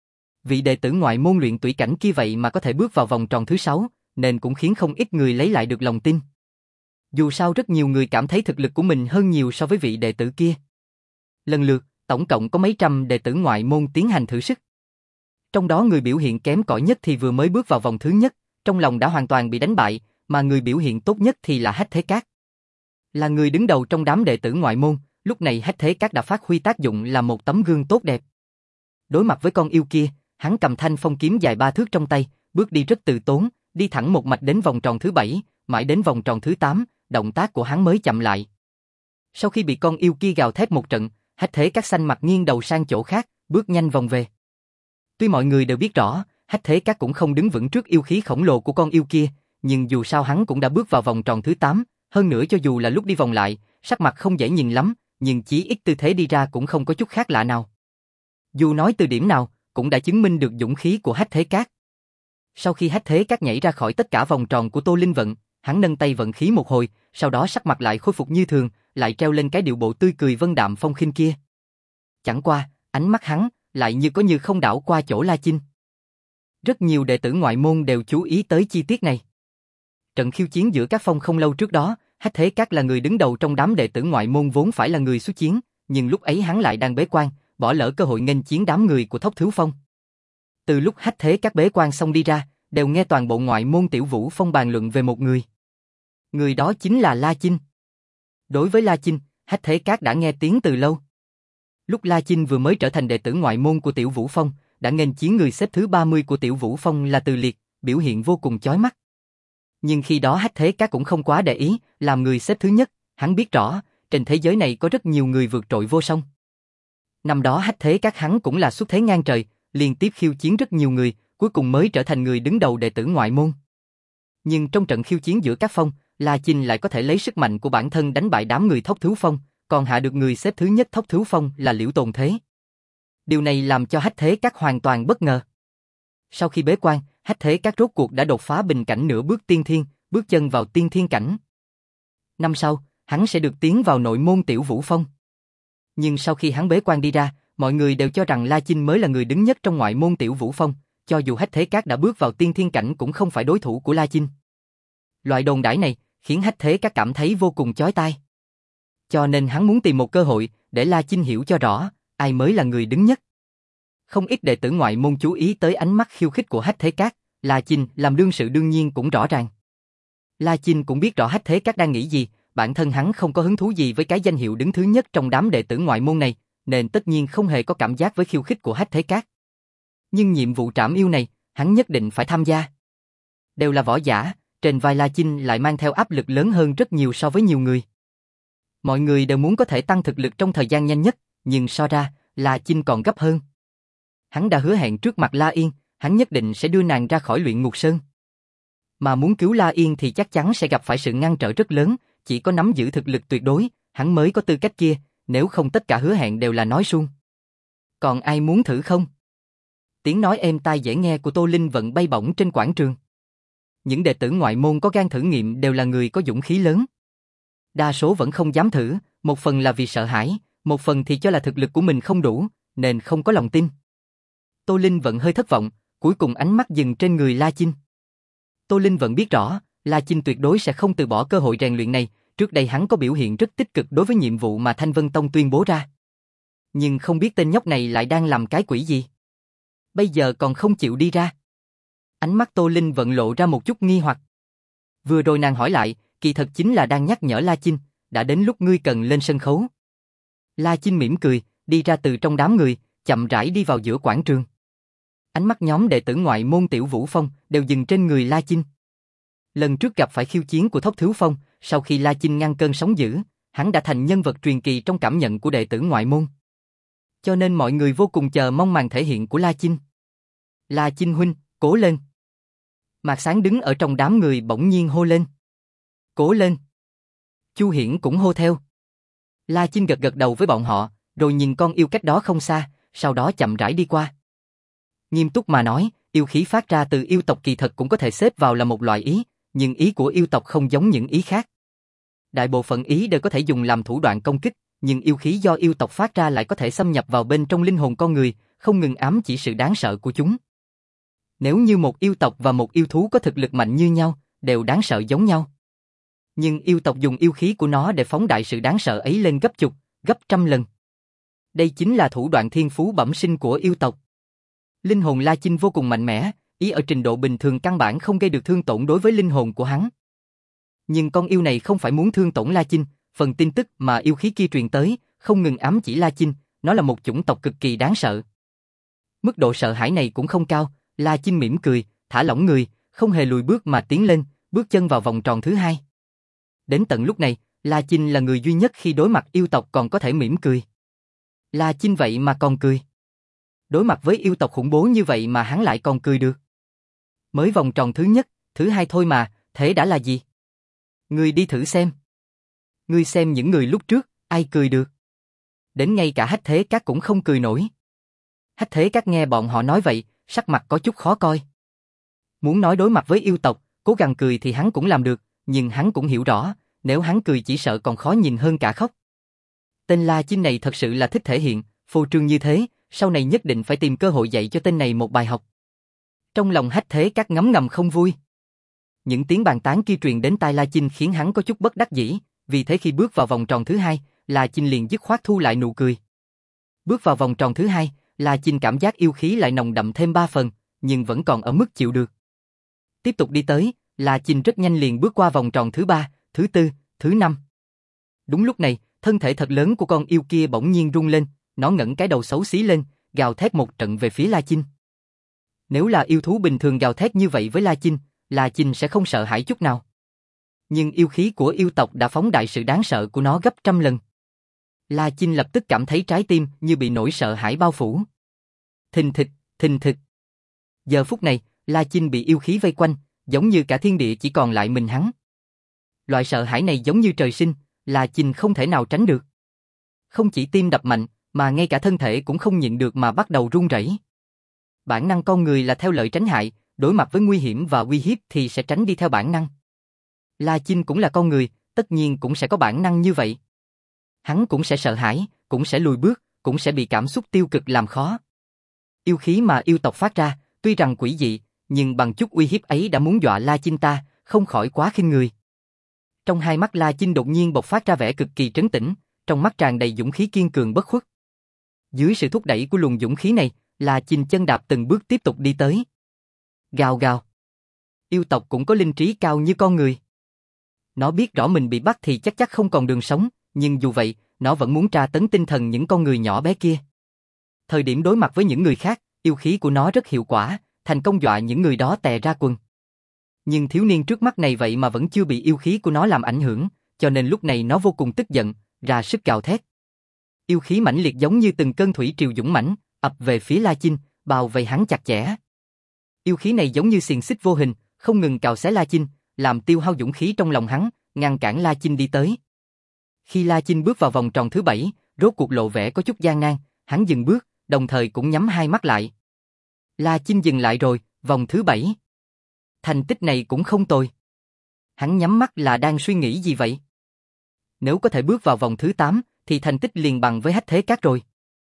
Vị đệ tử ngoại môn luyện tủy cảnh kia vậy mà có thể bước vào vòng tròn thứ sáu, nên cũng khiến không ít người lấy lại được lòng tin. Dù sao rất nhiều người cảm thấy thực lực của mình hơn nhiều so với vị đệ tử kia. Lần lượt, tổng cộng có mấy trăm đệ tử ngoại môn tiến hành thử sức. Trong đó người biểu hiện kém cỏi nhất thì vừa mới bước vào vòng thứ nhất, trong lòng đã hoàn toàn bị đánh bại, mà người biểu hiện tốt nhất thì là Hách Thế Cát. Là người đứng đầu trong đám đệ tử ngoại môn, lúc này Hách Thế Cát đã phát huy tác dụng là một tấm gương tốt đẹp. Đối mặt với con yêu kia, hắn cầm thanh phong kiếm dài ba thước trong tay, bước đi rất từ tốn, đi thẳng một mạch đến vòng tròn thứ bảy, mãi đến vòng tròn thứ tám, động tác của hắn mới chậm lại. Sau khi bị con yêu kia gào thét một trận, Hách Thế Cát xanh mặt nghiêng đầu sang chỗ khác, bước nhanh vòng về. Tuy mọi người đều biết rõ, Hách Thế Cát cũng không đứng vững trước yêu khí khổng lồ của con yêu kia, nhưng dù sao hắn cũng đã bước vào vòng tròn thứ tám, hơn nữa cho dù là lúc đi vòng lại, sắc mặt không dễ nhìn lắm, nhưng chí ít tư thế đi ra cũng không có chút khác lạ nào. Dù nói từ điểm nào, cũng đã chứng minh được dũng khí của Hách Thế Cát. Sau khi Hách Thế Cát nhảy ra khỏi tất cả vòng tròn của Tô Linh Vận, hắn nâng tay vận khí một hồi, sau đó sắc mặt lại khôi phục như thường, lại treo lên cái điệu bộ tươi cười vân đạm phong khinh kia. Chẳng qua, ánh mắt hắn lại như có như không đảo qua chỗ La Chinh. Rất nhiều đệ tử ngoại môn đều chú ý tới chi tiết này. Trận khiêu chiến giữa các phong không lâu trước đó, Hách Thế Cát là người đứng đầu trong đám đệ tử ngoại môn vốn phải là người xuất chiến, nhưng lúc ấy hắn lại đang bế quan, bỏ lỡ cơ hội nghênh chiến đám người của Thốc Thứ Phong. Từ lúc Hách Thế Cát bế quan xong đi ra, đều nghe toàn bộ ngoại môn Tiểu Vũ Phong bàn luận về một người. Người đó chính là La Chinh. Đối với La Chinh, Hách Thế Cát đã nghe tiếng từ lâu. Lúc La Chinh vừa mới trở thành đệ tử ngoại môn của Tiểu Vũ Phong, đã nghênh chiến người xếp thứ ba mươi của Tiểu Vũ Phong là Từ Liệt, biểu hiện vô cùng chói mắt. Nhưng khi đó Hách Thế Cát cũng không quá để ý, làm người xếp thứ nhất, hắn biết rõ, trên thế giới này có rất nhiều người vượt trội vô song. Năm đó Hách Thế Cát hắn cũng là xuất thế ngang trời, liên tiếp khiêu chiến rất nhiều người, cuối cùng mới trở thành người đứng đầu đệ tử ngoại môn. Nhưng trong trận khiêu chiến giữa các phong, La Chinh lại có thể lấy sức mạnh của bản thân đánh bại đám người Thốc Thứ Phong, còn hạ được người xếp thứ nhất Thốc Thứ Phong là Liễu Tồn Thế. Điều này làm cho Hách Thế Cát hoàn toàn bất ngờ. Sau khi bế quan, Hách Thế Cát rốt cuộc đã đột phá bình cảnh nửa bước tiên thiên, bước chân vào tiên thiên cảnh. Năm sau, hắn sẽ được tiến vào nội môn Tiểu Vũ Phong. Nhưng sau khi hắn bế quan đi ra, mọi người đều cho rằng La Chinh mới là người đứng nhất trong ngoại môn Tiểu Vũ Phong, cho dù Hách Thế Cát đã bước vào tiên thiên cảnh cũng không phải đối thủ của La Chinh. Loại đồn đãi này khiến Hách Thế Cát cảm thấy vô cùng chói tai. Cho nên hắn muốn tìm một cơ hội để La Chinh hiểu cho rõ ai mới là người đứng nhất. Không ít đệ tử ngoại môn chú ý tới ánh mắt khiêu khích của Hách Thế Cát, La Chinh làm đương sự đương nhiên cũng rõ ràng. La Chinh cũng biết rõ Hách Thế Cát đang nghĩ gì, bản thân hắn không có hứng thú gì với cái danh hiệu đứng thứ nhất trong đám đệ tử ngoại môn này, nên tất nhiên không hề có cảm giác với khiêu khích của Hách Thế Cát. Nhưng nhiệm vụ trảm yêu này, hắn nhất định phải tham gia. Đều là võ giả, trên vai La Chinh lại mang theo áp lực lớn hơn rất nhiều so với nhiều người. Mọi người đều muốn có thể tăng thực lực trong thời gian nhanh nhất, nhưng so ra, La Chinh còn gấp hơn. Hắn đã hứa hẹn trước mặt La Yên, hắn nhất định sẽ đưa nàng ra khỏi luyện ngục sơn. Mà muốn cứu La Yên thì chắc chắn sẽ gặp phải sự ngăn trở rất lớn, chỉ có nắm giữ thực lực tuyệt đối, hắn mới có tư cách kia, nếu không tất cả hứa hẹn đều là nói suông. Còn ai muốn thử không? Tiếng nói êm tai dễ nghe của Tô Linh Vận bay bổng trên quảng trường. Những đệ tử ngoại môn có gan thử nghiệm đều là người có dũng khí lớn. Đa số vẫn không dám thử, một phần là vì sợ hãi, một phần thì cho là thực lực của mình không đủ, nên không có lòng tin. Tô Linh Vận hơi thất vọng, cuối cùng ánh mắt dừng trên người La Chinh. Tô Linh Vận biết rõ, La Chinh tuyệt đối sẽ không từ bỏ cơ hội rèn luyện này, trước đây hắn có biểu hiện rất tích cực đối với nhiệm vụ mà Thanh Vân Tông tuyên bố ra. Nhưng không biết tên nhóc này lại đang làm cái quỷ gì. Bây giờ còn không chịu đi ra. Ánh mắt Tô Linh Vận lộ ra một chút nghi hoặc. Vừa rồi nàng hỏi lại, kỳ thật chính là đang nhắc nhở La Chinh, đã đến lúc ngươi cần lên sân khấu. La Chinh mỉm cười, đi ra từ trong đám người, chậm rãi đi vào giữa quảng trường. Ánh mắt nhóm đệ tử ngoại môn Tiểu Vũ Phong đều dừng trên người La Chinh. Lần trước gặp phải khiêu chiến của Thốc Thiếu Phong, sau khi La Chinh ngăn cơn sóng dữ, hắn đã thành nhân vật truyền kỳ trong cảm nhận của đệ tử ngoại môn. Cho nên mọi người vô cùng chờ mong màn thể hiện của La Chinh. La Chinh huynh, cố lên. Mạc Sáng đứng ở trong đám người bỗng nhiên hô lên. Cố lên. Chu Hiển cũng hô theo. La Chinh gật gật đầu với bọn họ, rồi nhìn con yêu cách đó không xa, sau đó chậm rãi đi qua. Nghiêm túc mà nói, yêu khí phát ra từ yêu tộc kỳ thật cũng có thể xếp vào là một loại ý, nhưng ý của yêu tộc không giống những ý khác. Đại bộ phận ý đều có thể dùng làm thủ đoạn công kích, nhưng yêu khí do yêu tộc phát ra lại có thể xâm nhập vào bên trong linh hồn con người, không ngừng ám chỉ sự đáng sợ của chúng. Nếu như một yêu tộc và một yêu thú có thực lực mạnh như nhau, đều đáng sợ giống nhau. Nhưng yêu tộc dùng yêu khí của nó để phóng đại sự đáng sợ ấy lên gấp chục, gấp trăm lần. Đây chính là thủ đoạn thiên phú bẩm sinh của yêu tộc. Linh hồn La Chinh vô cùng mạnh mẽ, ý ở trình độ bình thường căn bản không gây được thương tổn đối với linh hồn của hắn. Nhưng con yêu này không phải muốn thương tổn La Chinh, phần tin tức mà yêu khí kia truyền tới, không ngừng ám chỉ La Chinh, nó là một chủng tộc cực kỳ đáng sợ. Mức độ sợ hãi này cũng không cao, La Chinh mỉm cười, thả lỏng người, không hề lùi bước mà tiến lên, bước chân vào vòng tròn thứ hai. Đến tận lúc này, La Chinh là người duy nhất khi đối mặt yêu tộc còn có thể mỉm cười. La Chinh vậy mà còn cười. Đối mặt với yêu tộc khủng bố như vậy mà hắn lại còn cười được. Mới vòng tròn thứ nhất, thứ hai thôi mà, thế đã là gì? Ngươi đi thử xem. Ngươi xem những người lúc trước, ai cười được? Đến ngay cả Hách Thế Các cũng không cười nổi. Hách Thế Các nghe bọn họ nói vậy, sắc mặt có chút khó coi. Muốn nói đối mặt với yêu tộc, cố gắng cười thì hắn cũng làm được, nhưng hắn cũng hiểu rõ, nếu hắn cười chỉ sợ còn khó nhìn hơn cả khóc. Tên La Chinh này thật sự là thích thể hiện, phô trương như thế, sau này nhất định phải tìm cơ hội dạy cho tên này một bài học. Trong lòng Hách Thế Các ngấm ngầm không vui. Những tiếng bàn tán kia truyền đến tai La Chinh khiến hắn có chút bất đắc dĩ, vì thế khi bước vào vòng tròn thứ hai, La Chinh liền dứt khoát thu lại nụ cười. Bước vào vòng tròn thứ hai, La Chinh cảm giác yêu khí lại nồng đậm thêm ba phần, nhưng vẫn còn ở mức chịu được. Tiếp tục đi tới, La Chinh rất nhanh liền bước qua vòng tròn thứ ba, thứ tư, thứ năm. Đúng lúc này, thân thể thật lớn của con yêu kia bỗng nhiên rung lên, nó ngẩng cái đầu xấu xí lên, gào thét một trận về phía La Chinh. Nếu là yêu thú bình thường gào thét như vậy với La Chinh, La Chinh sẽ không sợ hãi chút nào. Nhưng yêu khí của yêu tộc đã phóng đại sự đáng sợ của nó gấp trăm lần. La Chinh lập tức cảm thấy trái tim như bị nỗi sợ hãi bao phủ. Thình thịch, thình thịch. Giờ phút này, La Chinh bị yêu khí vây quanh, giống như cả thiên địa chỉ còn lại mình hắn. Loại sợ hãi này giống như trời sinh, La Chinh không thể nào tránh được. Không chỉ tim đập mạnh, mà ngay cả thân thể cũng không nhịn được mà bắt đầu run rẩy. Bản năng con người là theo lợi tránh hại, đối mặt với nguy hiểm và uy hiếp thì sẽ tránh đi theo bản năng. La Chinh cũng là con người, tất nhiên cũng sẽ có bản năng như vậy. Hắn cũng sẽ sợ hãi, cũng sẽ lùi bước, cũng sẽ bị cảm xúc tiêu cực làm khó. Yêu khí mà yêu tộc phát ra, tuy rằng quỷ dị, nhưng bằng chút uy hiếp ấy đã muốn dọa La Chinh ta, không khỏi quá khinh người. Trong hai mắt La Chinh đột nhiên bộc phát ra vẻ cực kỳ trấn tĩnh, trong mắt tràn đầy dũng khí kiên cường bất khuất. Dưới sự thúc đẩy của luồng dũng khí này, La Chinh chân đạp từng bước tiếp tục đi tới. Gào gào. Yêu tộc cũng có linh trí cao như con người. Nó biết rõ mình bị bắt thì chắc chắc không còn đường sống, nhưng dù vậy, nó vẫn muốn tra tấn tinh thần những con người nhỏ bé kia. Thời điểm đối mặt với những người khác, yêu khí của nó rất hiệu quả, thành công dọa những người đó tè ra quần. Nhưng thiếu niên trước mắt này vậy mà vẫn chưa bị yêu khí của nó làm ảnh hưởng, cho nên lúc này nó vô cùng tức giận, ra sức gào thét. Yêu khí mãnh liệt giống như từng cơn thủy triều dũng mãnh, ập về phía La Chinh, bao vây hắn chặt chẽ. Yêu khí này giống như xiềng xích vô hình, không ngừng cào xé La Chinh, làm tiêu hao dũng khí trong lòng hắn, ngăn cản La Chinh đi tới. Khi La Chinh bước vào vòng tròn thứ bảy, rốt cuộc lộ vẻ có chút gian nan, hắn dừng bước, đồng thời cũng nhắm hai mắt lại. La Chinh dừng lại rồi, vòng thứ bảy. Thành tích này cũng không tồi. Hắn nhắm mắt là đang suy nghĩ gì vậy? Nếu có thể bước vào vòng thứ tám, thì thành tích liền bằng với Hách Thế Các rồi.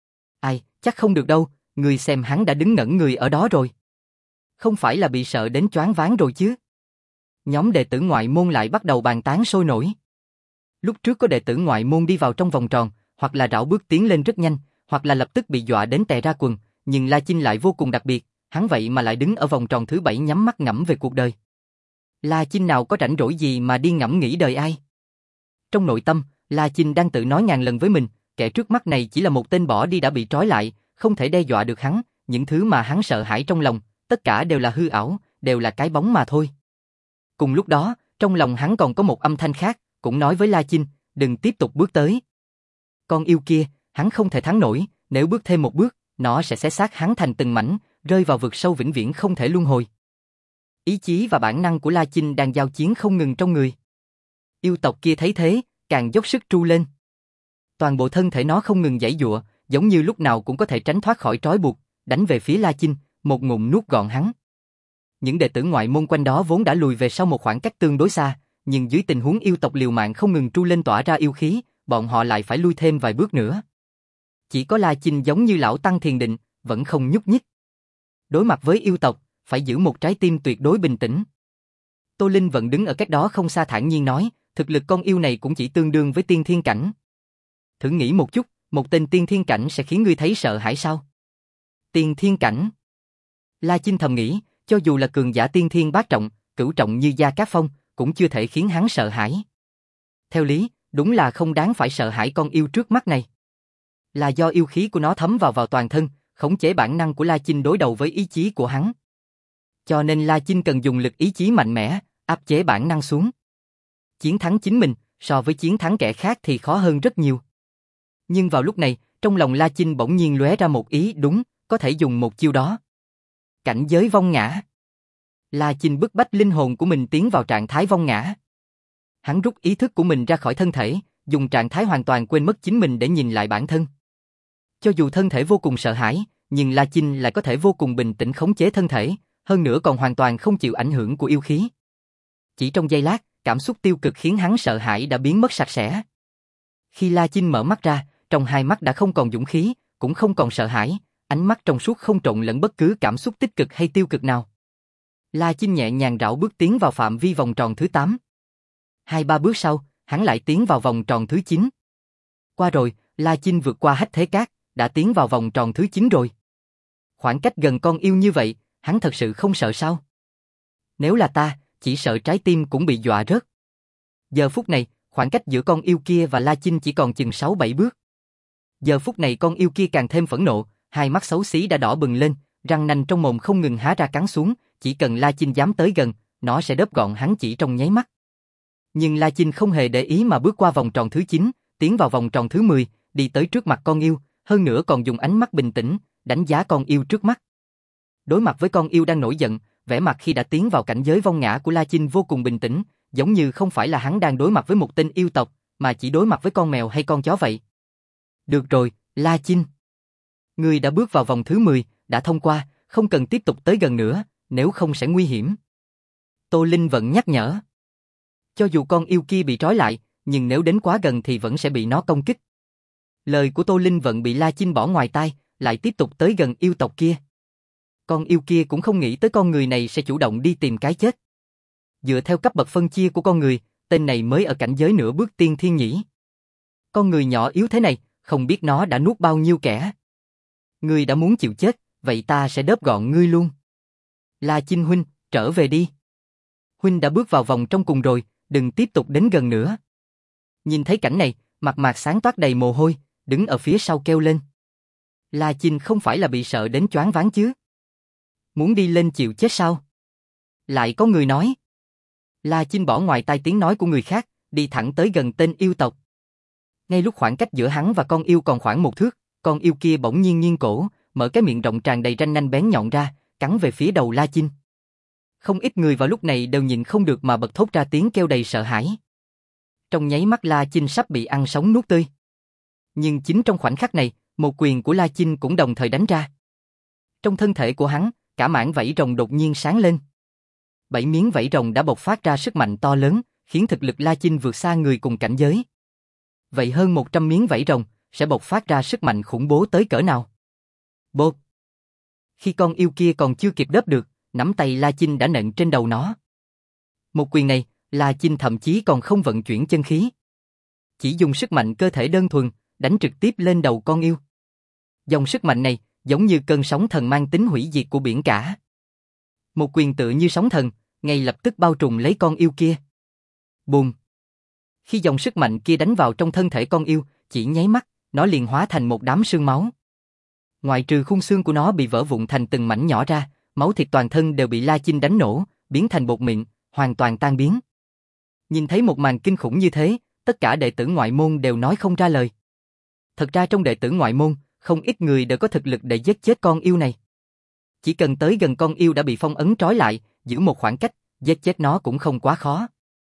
Ai, chắc không được đâu, người xem hắn đã đứng ngẩn người ở đó rồi. Không phải là bị sợ đến choáng váng rồi chứ? Nhóm đệ tử ngoại môn lại bắt đầu bàn tán sôi nổi. Lúc trước có đệ tử ngoại môn đi vào trong vòng tròn, hoặc là rảo bước tiến lên rất nhanh, hoặc là lập tức bị dọa đến tè ra quần, nhưng La Chinh lại vô cùng đặc biệt, hắn vậy mà lại đứng ở vòng tròn thứ bảy nhắm mắt ngẫm về cuộc đời. La Chinh nào có rảnh rỗi gì mà đi ngẫm nghĩ đời ai? Trong nội tâm, La Chinh đang tự nói ngàn lần với mình, kẻ trước mắt này chỉ là một tên bỏ đi đã bị trói lại, không thể đe dọa được hắn, những thứ mà hắn sợ hãi trong lòng, tất cả đều là hư ảo, đều là cái bóng mà thôi. Cùng lúc đó, trong lòng hắn còn có một âm thanh khác, cũng nói với La Chinh, đừng tiếp tục bước tới. Con yêu kia, hắn không thể thắng nổi, nếu bước thêm một bước, nó sẽ xé xác hắn thành từng mảnh, rơi vào vực sâu vĩnh viễn không thể luân hồi. Ý chí và bản năng của La Chinh đang giao chiến không ngừng trong người. Yêu tộc kia thấy thế, càng dốc sức tru lên. Toàn bộ thân thể nó không ngừng giãy giụa, giống như lúc nào cũng có thể tránh thoát khỏi trói buộc, đánh về phía La Chinh, một ngụm nuốt gọn hắn. Những đệ tử ngoại môn quanh đó vốn đã lùi về sau một khoảng cách tương đối xa, nhưng dưới tình huống yêu tộc liều mạng không ngừng tru lên tỏa ra yêu khí, bọn họ lại phải lui thêm vài bước nữa. Chỉ có La Chinh giống như lão tăng thiền định, vẫn không nhúc nhích. Đối mặt với yêu tộc, phải giữ một trái tim tuyệt đối bình tĩnh. Tô Linh vẫn đứng ở cách đó không xa thản nhiên nói, thực lực con yêu này cũng chỉ tương đương với tiên thiên cảnh. Thử nghĩ một chút, một tên tiên thiên cảnh sẽ khiến ngươi thấy sợ hãi sao? Tiên thiên cảnh. La Chinh thầm nghĩ, cho dù là cường giả tiên thiên bát trọng, cửu trọng như Gia Cát Phong, cũng chưa thể khiến hắn sợ hãi. Theo lý, đúng là không đáng phải sợ hãi con yêu trước mắt này. Là do yêu khí của nó thấm vào vào toàn thân, khống chế bản năng của La Chinh đối đầu với ý chí của hắn. Cho nên La Chinh cần dùng lực ý chí mạnh mẽ, áp chế bản năng xuống. Chiến thắng chính mình, so với chiến thắng kẻ khác thì khó hơn rất nhiều. Nhưng vào lúc này, trong lòng La Chinh bỗng nhiên lóe ra một ý đúng, có thể dùng một chiêu đó. Cảnh giới vong ngã. La Chinh bức bách linh hồn của mình tiến vào trạng thái vong ngã. Hắn rút ý thức của mình ra khỏi thân thể, dùng trạng thái hoàn toàn quên mất chính mình để nhìn lại bản thân. Cho dù thân thể vô cùng sợ hãi, nhưng La Chinh lại có thể vô cùng bình tĩnh khống chế thân thể, hơn nữa còn hoàn toàn không chịu ảnh hưởng của yêu khí. Chỉ trong giây lát, cảm xúc tiêu cực khiến hắn sợ hãi đã biến mất sạch sẽ. Khi La Chinh mở mắt ra, trong hai mắt đã không còn dũng khí, cũng không còn sợ hãi, ánh mắt trong suốt không trộn lẫn bất cứ cảm xúc tích cực hay tiêu cực nào. La Chinh nhẹ nhàng rảo bước tiến vào phạm vi vòng tròn thứ tám. Hai ba bước sau, hắn lại tiến vào vòng tròn thứ chín. Qua rồi, La Chinh vượt qua Hách Thế Cát, đã tiến vào vòng tròn thứ chín rồi. Khoảng cách gần con yêu như vậy, hắn thật sự không sợ sao? Nếu là ta, chỉ sợ trái tim cũng bị dọa rớt. Giờ phút này, khoảng cách giữa con yêu kia và La Chinh chỉ còn chừng sáu bảy bước. Giờ phút này con yêu kia càng thêm phẫn nộ, hai mắt xấu xí đã đỏ bừng lên, răng nanh trong mồm không ngừng há ra cắn xuống, chỉ cần La Chinh dám tới gần, nó sẽ đớp gọn hắn chỉ trong nháy mắt. Nhưng La Chinh không hề để ý mà bước qua vòng tròn thứ chín, tiến vào vòng tròn thứ mười, đi tới trước mặt con yêu, hơn nữa còn dùng ánh mắt bình tĩnh, đánh giá con yêu trước mắt. Đối mặt với con yêu đang nổi giận, vẻ mặt khi đã tiến vào cảnh giới vong ngã của La Chinh vô cùng bình tĩnh, giống như không phải là hắn đang đối mặt với một tên yêu tộc, mà chỉ đối mặt với con mèo hay con chó vậy. Được rồi, La Chinh. Ngươi đã bước vào vòng thứ mười, đã thông qua, không cần tiếp tục tới gần nữa, nếu không sẽ nguy hiểm. Tô Linh vẫn nhắc nhở. Cho dù con yêu kia bị trói lại, nhưng nếu đến quá gần thì vẫn sẽ bị nó công kích. Lời của Tô Linh vẫn bị La Chinh bỏ ngoài tai, lại tiếp tục tới gần yêu tộc kia. Con yêu kia cũng không nghĩ tới con người này sẽ chủ động đi tìm cái chết. Dựa theo cấp bậc phân chia của con người, tên này mới ở cảnh giới nửa bước tiên thiên nhỉ. Con người nhỏ yếu thế này, không biết nó đã nuốt bao nhiêu kẻ. Ngươi đã muốn chịu chết, vậy ta sẽ đớp gọn ngươi luôn. La Chinh huynh, trở về đi. Huynh đã bước vào vòng trong cùng rồi, đừng tiếp tục đến gần nữa. Nhìn thấy cảnh này, mặt Mạc Sáng toát đầy mồ hôi, đứng ở phía sau kêu lên. La Chinh không phải là bị sợ đến choáng váng chứ? Muốn đi lên chịu chết sao? Lại có người nói. La Chinh bỏ ngoài tai tiếng nói của người khác, đi thẳng tới gần tên yêu tộc. Ngay lúc khoảng cách giữa hắn và con yêu còn khoảng một thước, con yêu kia bỗng nhiên nghiêng cổ, mở cái miệng rộng tràn đầy răng nanh bén nhọn ra, cắn về phía đầu La Chinh. Không ít người vào lúc này đều nhịn không được mà bật thốt ra tiếng kêu đầy sợ hãi. Trong nháy mắt La Chinh sắp bị ăn sống nuốt tươi. Nhưng chính trong khoảnh khắc này, một quyền của La Chinh cũng đồng thời đánh ra. Trong thân thể của hắn, cả mảng vảy rồng đột nhiên sáng lên. Bảy miếng vảy rồng đã bộc phát ra sức mạnh to lớn, khiến thực lực La Chinh vượt xa người cùng cảnh giới. Vậy hơn một trăm miếng vảy rồng sẽ bộc phát ra sức mạnh khủng bố tới cỡ nào? Bột! Khi con yêu kia còn chưa kịp đớp được, nắm tay La Chinh đã nện trên đầu nó. Một quyền này, La Chinh thậm chí còn không vận chuyển chân khí. Chỉ dùng sức mạnh cơ thể đơn thuần, đánh trực tiếp lên đầu con yêu. Dòng sức mạnh này, giống như cơn sóng thần mang tính hủy diệt của biển cả. Một quyền tựa như sóng thần, ngay lập tức bao trùm lấy con yêu kia. Bùm! Khi dòng sức mạnh kia đánh vào trong thân thể con yêu, chỉ nháy mắt, nó liền hóa thành một đám xương máu. Ngoại trừ khung xương của nó bị vỡ vụn thành từng mảnh nhỏ ra, máu thịt toàn thân đều bị La Chinh đánh nổ, biến thành bột mịn, hoàn toàn tan biến. Nhìn thấy một màn kinh khủng như thế, tất cả đệ tử ngoại môn đều nói không ra lời. Thật ra trong đệ tử ngoại môn, không ít người đều có thực lực để giết chết con yêu này. Chỉ cần tới gần con yêu đã bị phong ấn trói lại, giữ một khoảng cách, giết chết nó cũng không quá khó.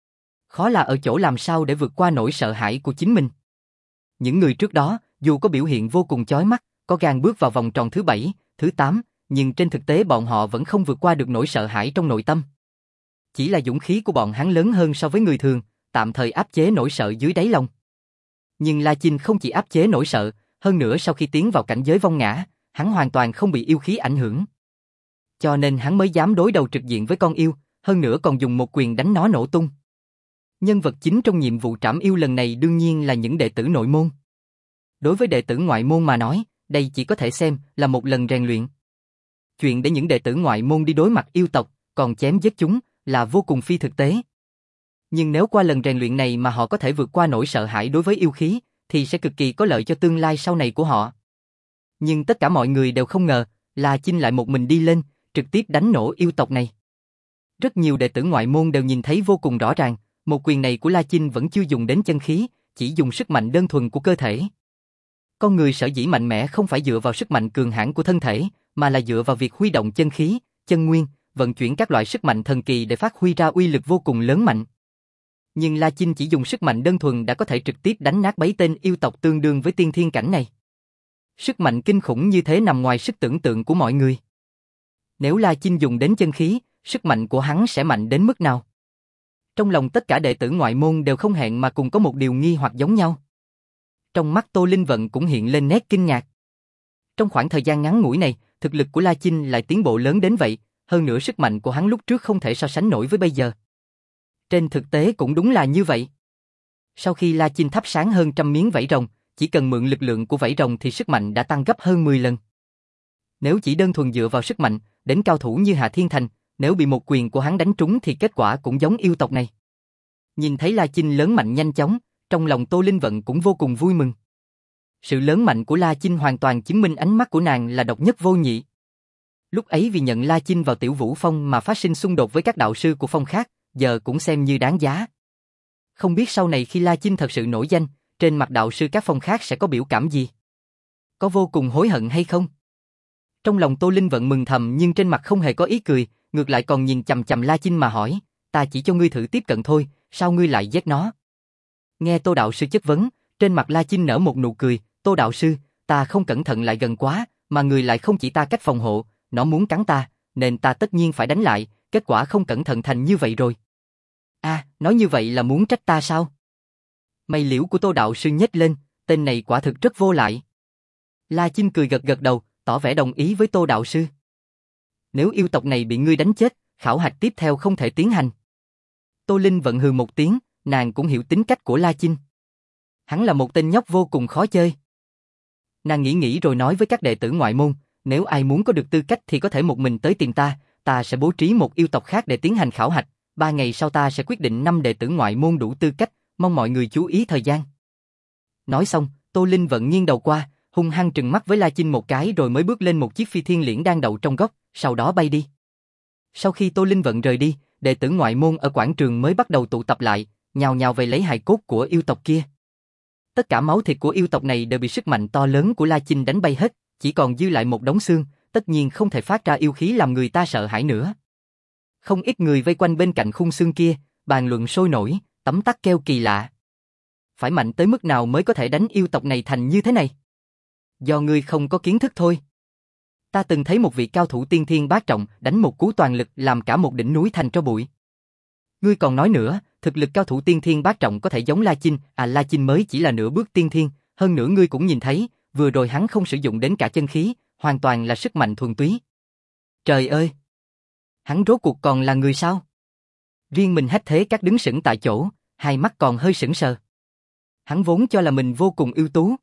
Khó là ở chỗ làm sao để vượt qua nỗi sợ hãi của chính mình. Những người trước đó, dù có biểu hiện vô cùng chói mắt, có gan bước vào vòng tròn thứ bảy, thứ tám, nhưng trên thực tế bọn họ vẫn không vượt qua được nỗi sợ hãi trong nội tâm. Chỉ là dũng khí của bọn hắn lớn hơn so với người thường, tạm thời áp chế nỗi sợ dưới đáy lòng. Nhưng La Chinh không chỉ áp chế nỗi sợ, hơn nữa sau khi tiến vào cảnh giới vong ngã, hắn hoàn toàn không bị yêu khí ảnh hưởng. Cho nên hắn mới dám đối đầu trực diện với con yêu, hơn nữa còn dùng một quyền đánh nó nổ tung. Nhân vật chính trong nhiệm vụ trảm yêu lần này đương nhiên là những đệ tử nội môn. Đối với đệ tử ngoại môn mà nói, đây chỉ có thể xem là một lần rèn luyện. Chuyện để những đệ tử ngoại môn đi đối mặt yêu tộc, còn chém giết chúng, là vô cùng phi thực tế. Nhưng nếu qua lần rèn luyện này mà họ có thể vượt qua nỗi sợ hãi đối với yêu khí, thì sẽ cực kỳ có lợi cho tương lai sau này của họ. Nhưng tất cả mọi người đều không ngờ, La Chinh lại một mình đi lên, trực tiếp đánh nổ yêu tộc này. Rất nhiều đệ tử ngoại môn đều nhìn thấy vô cùng rõ ràng, một quyền này của La Chinh vẫn chưa dùng đến chân khí, chỉ dùng sức mạnh đơn thuần của cơ thể. Con người sở dĩ mạnh mẽ không phải dựa vào sức mạnh cường hãn của thân thể, mà là dựa vào việc huy động chân khí, chân nguyên, vận chuyển các loại sức mạnh thần kỳ để phát huy ra uy lực vô cùng lớn mạnh. Nhưng La Chinh chỉ dùng sức mạnh đơn thuần đã có thể trực tiếp đánh nát bấy tên yêu tộc tương đương với tiên thiên cảnh này. Sức mạnh kinh khủng như thế nằm ngoài sức tưởng tượng của mọi người. Nếu La Chinh dùng đến chân khí, sức mạnh của hắn sẽ mạnh đến mức nào? Trong lòng tất cả đệ tử ngoại môn đều không hẹn mà cùng có một điều nghi hoặc giống nhau. Trong mắt Tô Linh Vận cũng hiện lên nét kinh ngạc. Trong khoảng thời gian ngắn ngủi này, thực lực của La Chinh lại tiến bộ lớn đến vậy, hơn nữa sức mạnh của hắn lúc trước không thể so sánh nổi với bây giờ. Trên thực tế cũng đúng là như vậy. Sau khi La Chinh thắp sáng hơn trăm miếng vảy rồng, chỉ cần mượn lực lượng của vảy rồng thì sức mạnh đã tăng gấp hơn mười lần. Nếu chỉ đơn thuần dựa vào sức mạnh, đến cao thủ như Hạ Thiên Thành, nếu bị một quyền của hắn đánh trúng thì kết quả cũng giống yêu tộc này. Nhìn thấy La Chinh lớn mạnh nhanh chóng, trong lòng Tô Linh Vận cũng vô cùng vui mừng. Sự lớn mạnh của La Chinh hoàn toàn chứng minh ánh mắt của nàng là độc nhất vô nhị. Lúc ấy vì nhận La Chinh vào Tiểu Vũ Phong mà phát sinh xung đột với các đạo sư của phong khác, giờ cũng xem như đáng giá. Không biết sau này khi La Chinh thật sự nổi danh, trên mặt đạo sư các phong khác sẽ có biểu cảm gì? Có vô cùng hối hận hay không? Trong lòng Tô Linh Vận mừng thầm nhưng trên mặt không hề có ý cười, ngược lại còn nhìn chằm chằm La Chinh mà hỏi, ta chỉ cho ngươi thử tiếp cận thôi, sao ngươi lại giết nó? Nghe Tô đạo sư chất vấn, trên mặt La Chinh nở một nụ cười, Tô đạo sư, ta không cẩn thận lại gần quá, mà người lại không chỉ ta cách phòng hộ, nó muốn cắn ta, nên ta tất nhiên phải đánh lại, kết quả không cẩn thận thành như vậy rồi. À, nói như vậy là muốn trách ta sao? Mày liễu của Tô đạo sư nhếch lên, tên này quả thực rất vô lại. La Chinh cười gật gật đầu, tỏ vẻ đồng ý với Tô đạo sư. Nếu yêu tộc này bị ngươi đánh chết, khảo hạch tiếp theo không thể tiến hành. Tô Linh Vận hừ một tiếng, nàng cũng hiểu tính cách của La Chinh. Hắn là một tên nhóc vô cùng khó chơi. Nàng nghĩ nghĩ rồi nói với các đệ tử ngoại môn, nếu ai muốn có được tư cách thì có thể một mình tới tìm ta, ta sẽ bố trí một yêu tộc khác để tiến hành khảo hạch, ba ngày sau ta sẽ quyết định năm đệ tử ngoại môn đủ tư cách, mong mọi người chú ý thời gian. Nói xong, Tô Linh Vận nghiêng đầu qua, hung hăng trừng mắt với La Chinh một cái rồi mới bước lên một chiếc phi thiên liễn đang đậu trong góc, sau đó bay đi. Sau khi Tô Linh Vận rời đi, đệ tử ngoại môn ở quảng trường mới bắt đầu tụ tập lại, nhào nhào về lấy hài cốt của yêu tộc kia. Tất cả máu thịt của yêu tộc này đều bị sức mạnh to lớn của La Chinh đánh bay hết, chỉ còn dư lại một đống xương, tất nhiên không thể phát ra yêu khí làm người ta sợ hãi nữa. Không ít người vây quanh bên cạnh khung xương kia, bàn luận sôi nổi, tấm tắc kêu kỳ lạ. Phải mạnh tới mức nào mới có thể đánh yêu tộc này thành như thế này? Do ngươi không có kiến thức thôi. Ta từng thấy một vị cao thủ tiên thiên bát trọng đánh một cú toàn lực làm cả một đỉnh núi thành tro bụi. Ngươi còn nói nữa, thực lực cao thủ tiên thiên bát trọng có thể giống La Chinh, à La Chinh mới chỉ là nửa bước tiên thiên, hơn nữa ngươi cũng nhìn thấy, vừa rồi hắn không sử dụng đến cả chân khí, hoàn toàn là sức mạnh thuần túy. Trời ơi! Hắn rốt cuộc còn là người sao? Riêng mình Hách Thế Các đứng sững tại chỗ, hai mắt còn hơi sững sờ. Hắn vốn cho là mình vô cùng ưu tú.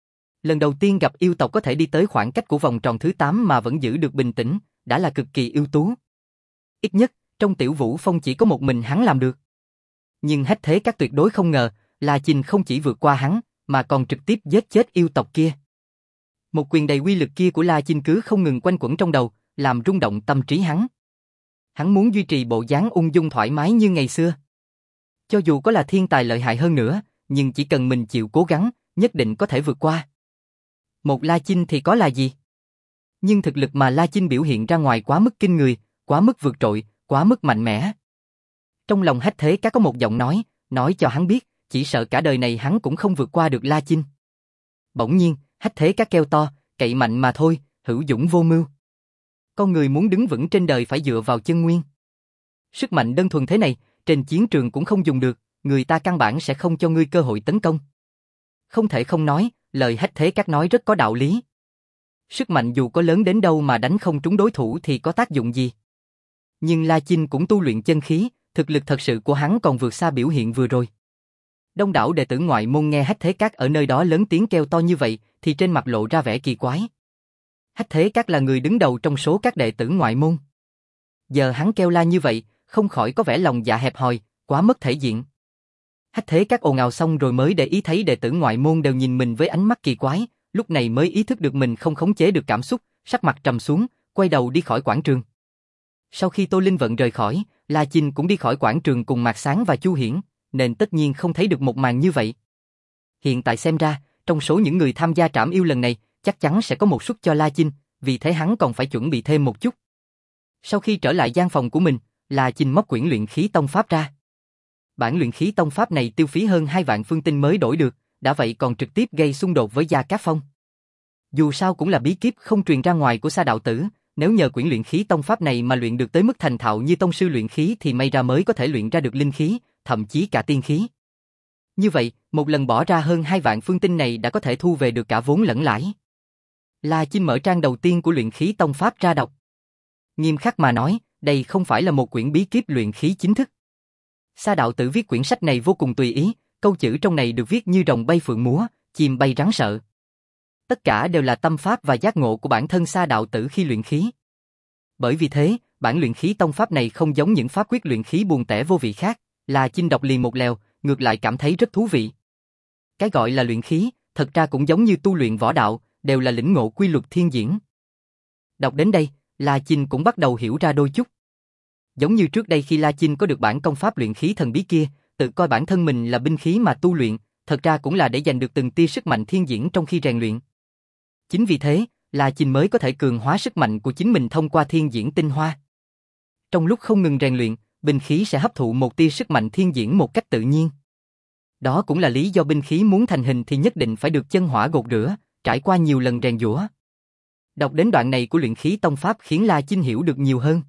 Lần đầu tiên gặp yêu tộc có thể đi tới khoảng cách của vòng tròn thứ tám mà vẫn giữ được bình tĩnh, đã là cực kỳ ưu tú. Ít nhất, trong Tiểu Vũ Phong chỉ có một mình hắn làm được. Nhưng Hách Thế Các tuyệt đối không ngờ, La Chinh không chỉ vượt qua hắn, mà còn trực tiếp giết chết yêu tộc kia. Một quyền đầy uy lực kia của La Chinh cứ không ngừng quanh quẩn trong đầu, làm rung động tâm trí hắn. Hắn muốn duy trì bộ dáng ung dung thoải mái như ngày xưa. Cho dù có là thiên tài lợi hại hơn nữa, nhưng chỉ cần mình chịu cố gắng, nhất định có thể vượt qua. Một La Chinh thì có là gì? Nhưng thực lực mà La Chinh biểu hiện ra ngoài quá mức kinh người, quá mức vượt trội, quá mức mạnh mẽ. Trong lòng Hách Thế Các có một giọng nói, nói cho hắn biết, chỉ sợ cả đời này hắn cũng không vượt qua được La Chinh. Bỗng nhiên, Hách Thế Các kêu to, cậy mạnh mà thôi, hữu dũng vô mưu. Con người muốn đứng vững trên đời phải dựa vào chân nguyên. Sức mạnh đơn thuần thế này, trên chiến trường cũng không dùng được, người ta căn bản sẽ không cho ngươi cơ hội tấn công. Không thể không nói, lời Hách Thế Các nói rất có đạo lý. Sức mạnh dù có lớn đến đâu mà đánh không trúng đối thủ thì có tác dụng gì? Nhưng La Chinh cũng tu luyện chân khí, thực lực thật sự của hắn còn vượt xa biểu hiện vừa rồi. Đông đảo đệ tử ngoại môn nghe Hách Thế Các ở nơi đó lớn tiếng kêu to như vậy, thì trên mặt lộ ra vẻ kỳ quái. Hách Thế Các là người đứng đầu trong số các đệ tử ngoại môn. Giờ hắn kêu la như vậy, không khỏi có vẻ lòng dạ hẹp hòi, quá mất thể diện. Hách Thế Các ồn ào xong rồi mới để ý thấy đệ tử ngoại môn đều nhìn mình với ánh mắt kỳ quái, lúc này mới ý thức được mình không khống chế được cảm xúc, sắc mặt trầm xuống, quay đầu đi khỏi quảng trường. Sau khi Tô Linh Vận rời khỏi, La Chinh cũng đi khỏi quảng trường cùng Mạc Sáng và Chu Hiển, nên tất nhiên không thấy được một màn như vậy. Hiện tại xem ra, trong số những người tham gia trảm yêu lần này, chắc chắn sẽ có một suất cho La Chinh, vì thế hắn còn phải chuẩn bị thêm một chút. Sau khi trở lại gian phòng của mình, La Chinh móc quyển luyện khí tông pháp ra. Bản luyện khí tông pháp này tiêu phí hơn hai vạn phương tinh mới đổi được, đã vậy còn trực tiếp gây xung đột với Gia Cát Phong. Dù sao cũng là bí kíp không truyền ra ngoài của Sa đạo tử, nếu nhờ quyển luyện khí tông pháp này mà luyện được tới mức thành thạo như tông sư luyện khí thì may ra mới có thể luyện ra được linh khí, thậm chí cả tiên khí. Như vậy, một lần bỏ ra hơn hai vạn phương tinh này đã có thể thu về được cả vốn lẫn lãi. La Chinh mở trang đầu tiên của luyện khí tông pháp ra đọc. Nghiêm khắc mà nói, đây không phải là một quyển bí kíp luyện khí chính thức. Sa đạo tử viết quyển sách này vô cùng tùy ý, câu chữ trong này được viết như rồng bay phượng múa, chim bay rắn sợ. Tất cả đều là tâm pháp và giác ngộ của bản thân Sa đạo tử khi luyện khí. Bởi vì thế, bản luyện khí tông pháp này không giống những pháp quyết luyện khí buồn tẻ vô vị khác, La Chinh đọc liền một lèo, ngược lại cảm thấy rất thú vị. Cái gọi là luyện khí, thật ra cũng giống như tu luyện võ đạo, đều là lĩnh ngộ quy luật thiên diễn. Đọc đến đây, La Chinh cũng bắt đầu hiểu ra đôi chút. Giống như trước đây khi La Chinh có được bản công pháp luyện khí thần bí kia, tự coi bản thân mình là binh khí mà tu luyện, thật ra cũng là để giành được từng tia sức mạnh thiên diễn trong khi rèn luyện. Chính vì thế, La Chinh mới có thể cường hóa sức mạnh của chính mình thông qua thiên diễn tinh hoa. Trong lúc không ngừng rèn luyện, binh khí sẽ hấp thụ một tia sức mạnh thiên diễn một cách tự nhiên. Đó cũng là lý do binh khí muốn thành hình thì nhất định phải được chân hỏa gột rửa, trải qua nhiều lần rèn giũa. Đọc đến đoạn này của luyện khí tông pháp khiến La Chinh hiểu được nhiều hơn.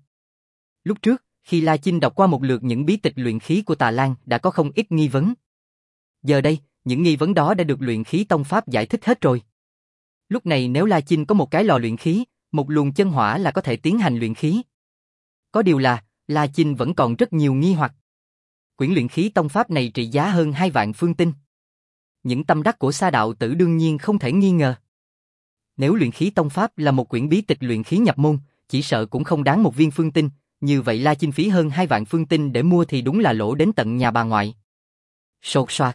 Lúc trước, khi La Chinh đọc qua một lượt những bí tịch luyện khí của Tà Lan đã có không ít nghi vấn. Giờ đây, những nghi vấn đó đã được luyện khí tông pháp giải thích hết rồi. Lúc này nếu La Chinh có một cái lò luyện khí, một luồng chân hỏa là có thể tiến hành luyện khí. Có điều là, La Chinh vẫn còn rất nhiều nghi hoặc. Quyển luyện khí tông pháp này trị giá hơn hai vạn phương tinh. Những tâm đắc của Sa đạo tử đương nhiên không thể nghi ngờ. Nếu luyện khí tông pháp là một quyển bí tịch luyện khí nhập môn, chỉ sợ cũng không đáng một viên phương tinh, như vậy La Chinh phí hơn hai vạn phương tinh để mua thì đúng là lỗ đến tận nhà bà ngoại. Sột soạt.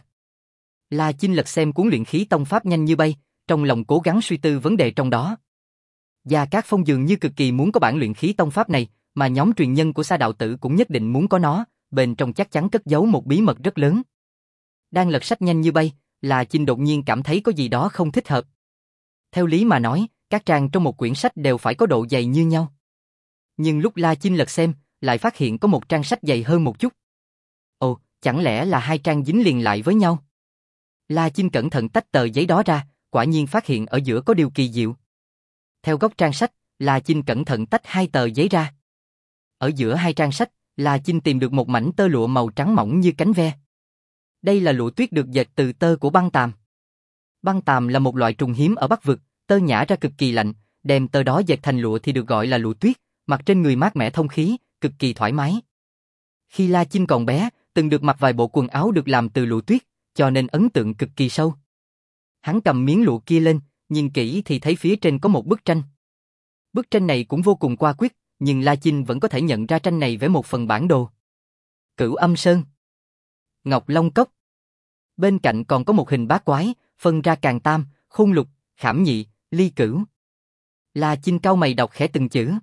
La Chinh lật xem cuốn luyện khí tông pháp nhanh như bay, trong lòng cố gắng suy tư vấn đề trong đó. Gia Cát Phong dường như cực kỳ muốn có bản luyện khí tông pháp này, mà nhóm truyền nhân của Sa đạo tử cũng nhất định muốn có nó, bên trong chắc chắn cất giấu một bí mật rất lớn. Đang lật sách nhanh như bay, La Chinh đột nhiên cảm thấy có gì đó không thích hợp. Theo lý mà nói, các trang trong một quyển sách đều phải có độ dày như nhau. Nhưng lúc La Chinh lật xem, lại phát hiện có một trang sách dày hơn một chút. Ồ, chẳng lẽ là hai trang dính liền lại với nhau? La Chinh cẩn thận tách tờ giấy đó ra, quả nhiên phát hiện ở giữa có điều kỳ diệu. Theo góc trang sách, La Chinh cẩn thận tách hai tờ giấy ra. Ở giữa hai trang sách, La Chinh tìm được một mảnh tơ lụa màu trắng mỏng như cánh ve. Đây là lụa tuyết được dệt từ tơ của băng tàm. Băng tàm là một loại trùng hiếm ở Bắc Vực, tơ nhả ra cực kỳ lạnh, đem tơ đó dệt thành lụa thì được gọi là lụa tuyết, mặc trên người mát mẻ thông khí, cực kỳ thoải mái. Khi La Chinh còn bé, từng được mặc vài bộ quần áo được làm từ lụa tuyết, cho nên ấn tượng cực kỳ sâu. Hắn cầm miếng lụa kia lên, nhìn kỹ thì thấy phía trên có một bức tranh. Bức tranh này cũng vô cùng qua quyết, nhưng La Chinh vẫn có thể nhận ra tranh này với một phần bản đồ. Cửu Âm Sơn, Ngọc Long Cốc, Bên cạnh còn có một hình bát quái, phân ra càn tam, khôn lục, khảm nhị, ly cửu. La Chinh cau mày đọc khẽ từng chữ.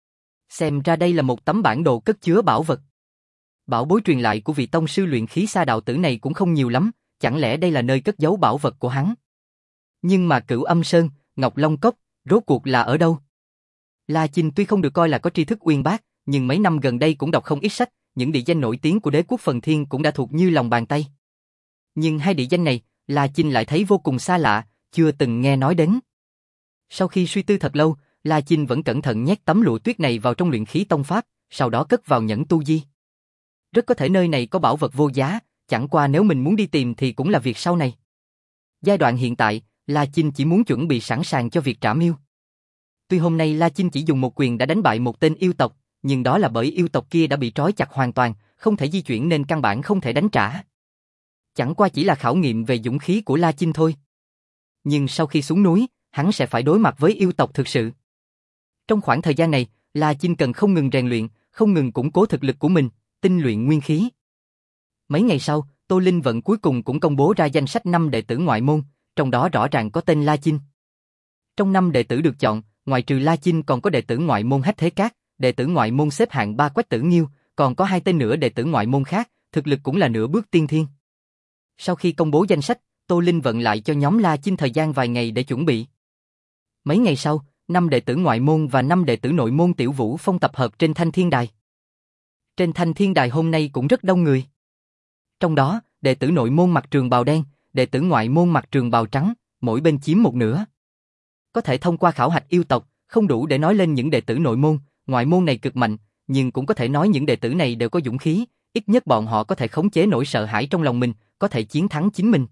Xem ra đây là một tấm bản đồ cất chứa bảo vật. Bảo bối truyền lại của vị tông sư luyện khí sa đạo tử này cũng không nhiều lắm, chẳng lẽ đây là nơi cất giấu bảo vật của hắn? Nhưng mà Cửu Âm Sơn, Ngọc Long Cốc, rốt cuộc là ở đâu? La Chinh tuy không được coi là có tri thức uyên bác, nhưng mấy năm gần đây cũng đọc không ít sách, những địa danh nổi tiếng của đế quốc Phần Thiên cũng đã thuộc như lòng bàn tay. Nhưng hai địa danh này, La Chinh lại thấy vô cùng xa lạ, chưa từng nghe nói đến. Sau khi suy tư thật lâu, La Chinh vẫn cẩn thận nhét tấm lụa tuyết này vào trong luyện khí tông pháp, sau đó cất vào nhẫn tu di. Rất có thể nơi này có bảo vật vô giá, chẳng qua nếu mình muốn đi tìm thì cũng là việc sau này. Giai đoạn hiện tại, La Chinh chỉ muốn chuẩn bị sẵn sàng cho việc trảm yêu. Tuy hôm nay La Chinh chỉ dùng một quyền đã đánh bại một tên yêu tộc, nhưng đó là bởi yêu tộc kia đã bị trói chặt hoàn toàn, không thể di chuyển nên căn bản không thể đánh trả. Chẳng qua chỉ là khảo nghiệm về dũng khí của La Chinh thôi. Nhưng sau khi xuống núi, hắn sẽ phải đối mặt với yêu tộc thực sự. Trong khoảng thời gian này, La Chinh cần không ngừng rèn luyện, không ngừng củng cố thực lực của mình, tinh luyện nguyên khí. Mấy ngày sau, Tô Linh Vận cuối cùng cũng công bố ra danh sách năm đệ tử ngoại môn, trong đó rõ ràng có tên La Chinh. Trong năm đệ tử được chọn, ngoài trừ La Chinh còn có đệ tử ngoại môn Hách Thế Cát, đệ tử ngoại môn xếp hạng ba Quách Tử Nghiêu, còn có hai tên nữa đệ tử ngoại môn khác, thực lực cũng là nửa bước tiên thiên. Sau khi công bố danh sách, Tô Linh Vận lại cho nhóm La Chinh thời gian vài ngày để chuẩn bị. Mấy ngày sau, năm đệ tử ngoại môn và năm đệ tử nội môn Tiểu Vũ Phong tập hợp trên Thanh Thiên Đài. Trên Thanh Thiên Đài hôm nay cũng rất đông người. Trong đó, đệ tử nội môn mặc trường bào đen, đệ tử ngoại môn mặc trường bào trắng, mỗi bên chiếm một nửa. Có thể thông qua khảo hạch yêu tộc, không đủ để nói lên những đệ tử nội môn, ngoại môn này cực mạnh, nhưng cũng có thể nói những đệ tử này đều có dũng khí, ít nhất bọn họ có thể khống chế nỗi sợ hãi trong lòng mình, có thể chiến thắng chính mình.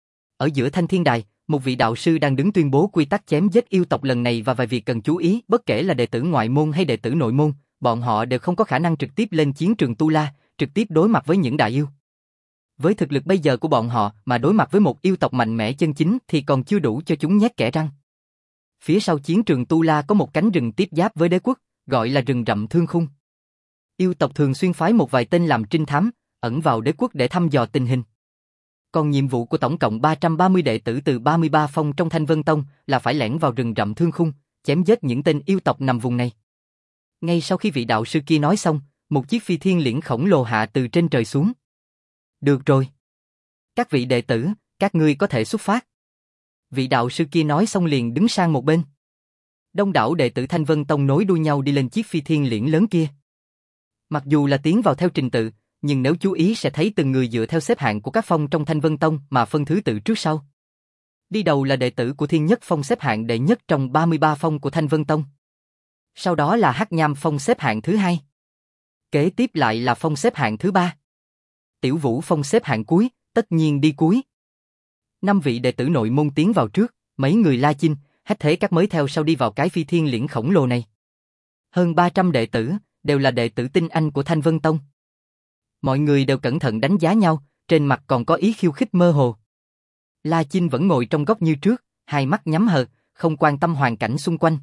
Ở giữa Thanh Thiên Đài, một vị đạo sư đang đứng tuyên bố quy tắc chém giết yêu tộc lần này và vài việc cần chú ý, bất kể là đệ tử ngoại môn hay đệ tử nội môn, bọn họ đều không có khả năng trực tiếp lên chiến trường Tu La, trực tiếp đối mặt với những đại yêu. Với thực lực bây giờ của bọn họ mà đối mặt với một yêu tộc mạnh mẽ chân chính thì còn chưa đủ cho chúng nhét kẽ răng. Phía sau chiến trường Tu La có một cánh rừng tiếp giáp với đế quốc, gọi là rừng rậm Thương Khung. Yêu tộc thường xuyên phái một vài tên làm trinh thám, ẩn vào đế quốc để thăm dò tình hình. Còn nhiệm vụ của tổng cộng ba trăm ba mươi đệ tử từ ba mươi ba phong trong Thanh Vân Tông là phải lẻn vào rừng rậm Thương Khung, chém giết những tên yêu tộc nằm vùng này. Ngay sau khi vị đạo sư kia nói xong, một chiếc phi thiên liễn khổng lồ hạ từ trên trời xuống. Được rồi. Các vị đệ tử, các ngươi có thể xuất phát. Vị đạo sư kia nói xong liền đứng sang một bên. Đông đảo đệ tử Thanh Vân Tông nối đuôi nhau đi lên chiếc phi thiên liễn lớn kia. Mặc dù là tiến vào theo trình tự, nhưng nếu chú ý sẽ thấy từng người dựa theo xếp hạng của các phong trong Thanh Vân Tông mà phân thứ tự trước sau. Đi đầu là đệ tử của Thiên Nhất Phong xếp hạng đệ nhất trong ba mươi ba phong của Thanh Vân Tông. Sau đó là Hắc Nham Phong xếp hạng thứ hai. Kế tiếp lại là phong xếp hạng thứ ba. Tiểu Vũ Phong xếp hạng cuối, tất nhiên đi cuối. Năm vị đệ tử nội môn tiến vào trước, mấy người La Chinh, Hách Thế Các mới theo sau đi vào cái phi thiên liễn khổng lồ này. Hơn ba trăm đệ tử, đều là đệ tử tinh anh của Thanh Vân Tông. Mọi người đều cẩn thận đánh giá nhau, trên mặt còn có ý khiêu khích mơ hồ. La Chinh vẫn ngồi trong góc như trước, hai mắt nhắm hờ, không quan tâm hoàn cảnh xung quanh.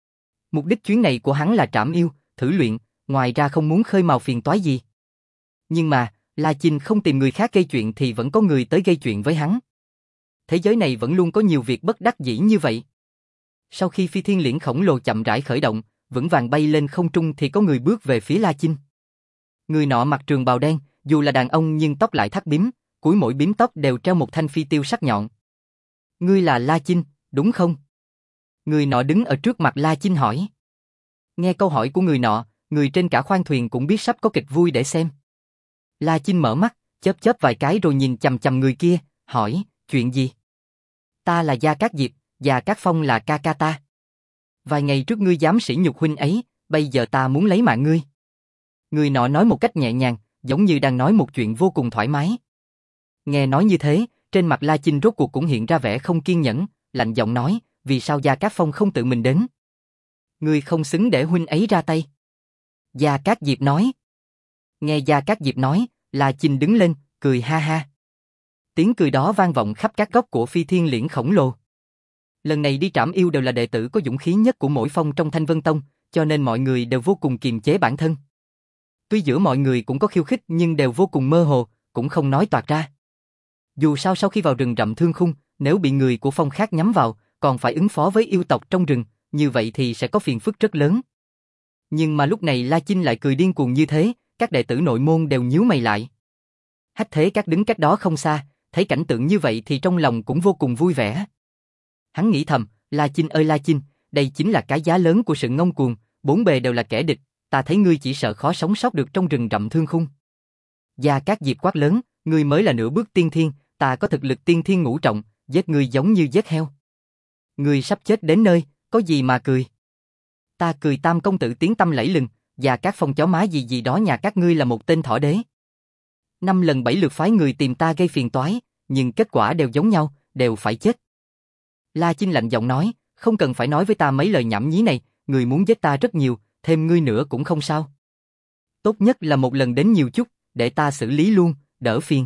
Mục đích chuyến này của hắn là trảm yêu, thử luyện, ngoài ra không muốn khơi mào phiền toái gì. Nhưng mà, La Chinh không tìm người khác gây chuyện thì vẫn có người tới gây chuyện với hắn. Thế giới này vẫn luôn có nhiều việc bất đắc dĩ như vậy. Sau khi phi thiên liễn khổng lồ chậm rãi khởi động, vững vàng bay lên không trung thì có người bước về phía La Chinh. Người nọ mặc trường bào đen, dù là đàn ông nhưng tóc lại thắt bím, cuối mỗi bím tóc đều treo một thanh phi tiêu sắc nhọn. Ngươi là La Chinh, đúng không? Người nọ đứng ở trước mặt La Chinh hỏi. Nghe câu hỏi của người nọ, người trên cả khoang thuyền cũng biết sắp có kịch vui để xem. La Chinh mở mắt, chớp chớp vài cái rồi nhìn chằm chằm người kia, hỏi, chuyện gì? Ta là Gia Cát Diệp, Gia Cát Phong là ca ca ta. Vài ngày trước ngươi dám sỉ nhục huynh ấy, bây giờ ta muốn lấy mạng ngươi. Người nọ nói một cách nhẹ nhàng, giống như đang nói một chuyện vô cùng thoải mái. Nghe nói như thế, trên mặt La Chinh rốt cuộc cũng hiện ra vẻ không kiên nhẫn, lạnh giọng nói, vì sao Gia Cát Phong không tự mình đến? Ngươi không xứng để huynh ấy ra tay. Gia Cát Diệp nói. Nghe Gia Cát Diệp nói, La Chinh đứng lên, cười ha ha. Tiếng cười đó vang vọng khắp các góc của phi thiên liễn khổng lồ. Lần này đi trảm yêu đều là đệ tử có dũng khí nhất của mỗi phong trong Thanh Vân Tông, cho nên mọi người đều vô cùng kiềm chế bản thân. Tuy giữa mọi người cũng có khiêu khích nhưng đều vô cùng mơ hồ, cũng không nói toạc ra. Dù sao sau khi vào rừng rậm Thương Khung, nếu bị người của Phong khác nhắm vào, còn phải ứng phó với yêu tộc trong rừng, như vậy thì sẽ có phiền phức rất lớn. Nhưng mà lúc này La Chinh lại cười điên cuồng như thế, các đệ tử nội môn đều nhíu mày lại. Hách Thế Các đứng cách đó không xa, thấy cảnh tượng như vậy thì trong lòng cũng vô cùng vui vẻ. Hắn nghĩ thầm, La Chinh ơi La Chinh, đây chính là cái giá lớn của sự ngông cuồng, bốn bề đều là kẻ địch, ta thấy ngươi chỉ sợ khó sống sót được trong rừng rậm Thương Khung. Gia Cát Diệp quát lớn, ngươi mới là nửa bước tiên thiên, ta có thực lực tiên thiên ngũ trọng, giết ngươi giống như giết heo. Ngươi sắp chết đến nơi, có gì mà cười? Ta cười Tam công tử tiếng tăm lẫy lừng, Gia Cát Phong chó má gì gì đó nhà các ngươi là một tên thỏ đế. Năm lần bảy lượt phái người tìm ta gây phiền toái, nhưng kết quả đều giống nhau, đều phải chết. La Chinh lạnh giọng nói, không cần phải nói với ta mấy lời nhảm nhí này, người muốn giết ta rất nhiều, thêm ngươi nữa cũng không sao. Tốt nhất là một lần đến nhiều chút, để ta xử lý luôn, đỡ phiền.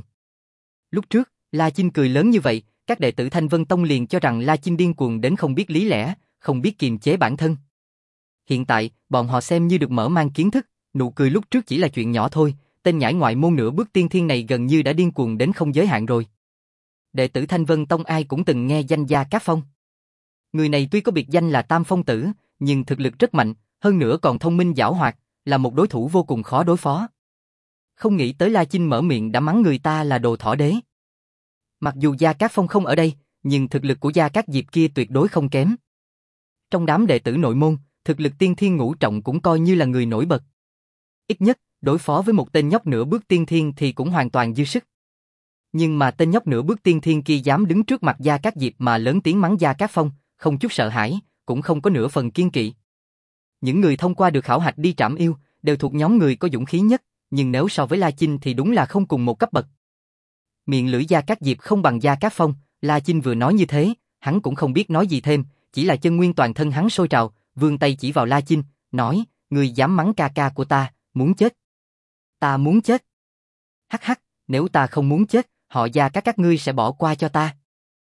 Lúc trước, La Chinh cười lớn như vậy, các đệ tử Thanh Vân Tông liền cho rằng La Chinh điên cuồng đến không biết lý lẽ, không biết kiềm chế bản thân. Hiện tại, bọn họ xem như được mở mang kiến thức, nụ cười lúc trước chỉ là chuyện nhỏ thôi, tên nhãi ngoại môn nửa bước tiên thiên này gần như đã điên cuồng đến không giới hạn rồi. Đệ tử Thanh Vân Tông ai cũng từng nghe danh Gia Cát Phong. Người này tuy có biệt danh là Tam Phong Tử, nhưng thực lực rất mạnh, hơn nữa còn thông minh giảo hoạt, là một đối thủ vô cùng khó đối phó. Không nghĩ tới La Chinh mở miệng đã mắng người ta là đồ thỏ đế. Mặc dù Gia Cát Phong không ở đây, nhưng thực lực của Gia Cát Diệp kia tuyệt đối không kém. Trong đám đệ tử nội môn, thực lực tiên thiên ngũ trọng cũng coi như là người nổi bật. Ít nhất, đối phó với một tên nhóc nửa bước tiên thiên thì cũng hoàn toàn dư sức. Nhưng mà tên nhóc nửa bước tiên thiên kia dám đứng trước mặt Gia Cát Diệp mà lớn tiếng mắng Gia Cát Phong, không chút sợ hãi, cũng không có nửa phần kiên kỵ. Những người thông qua được khảo hạch đi trảm yêu, đều thuộc nhóm người có dũng khí nhất, nhưng nếu so với La Chinh thì đúng là không cùng một cấp bậc. Miệng lưỡi Gia Cát Diệp không bằng Gia Cát Phong, La Chinh vừa nói như thế, hắn cũng không biết nói gì thêm, chỉ là chân nguyên toàn thân hắn sôi trào, vươn tay chỉ vào La Chinh, nói, ngươi dám mắng ca ca của ta, muốn chết. Ta muốn chết. Hắc hắc, nếu ta không muốn chết, họ Gia các các ngươi sẽ bỏ qua cho ta.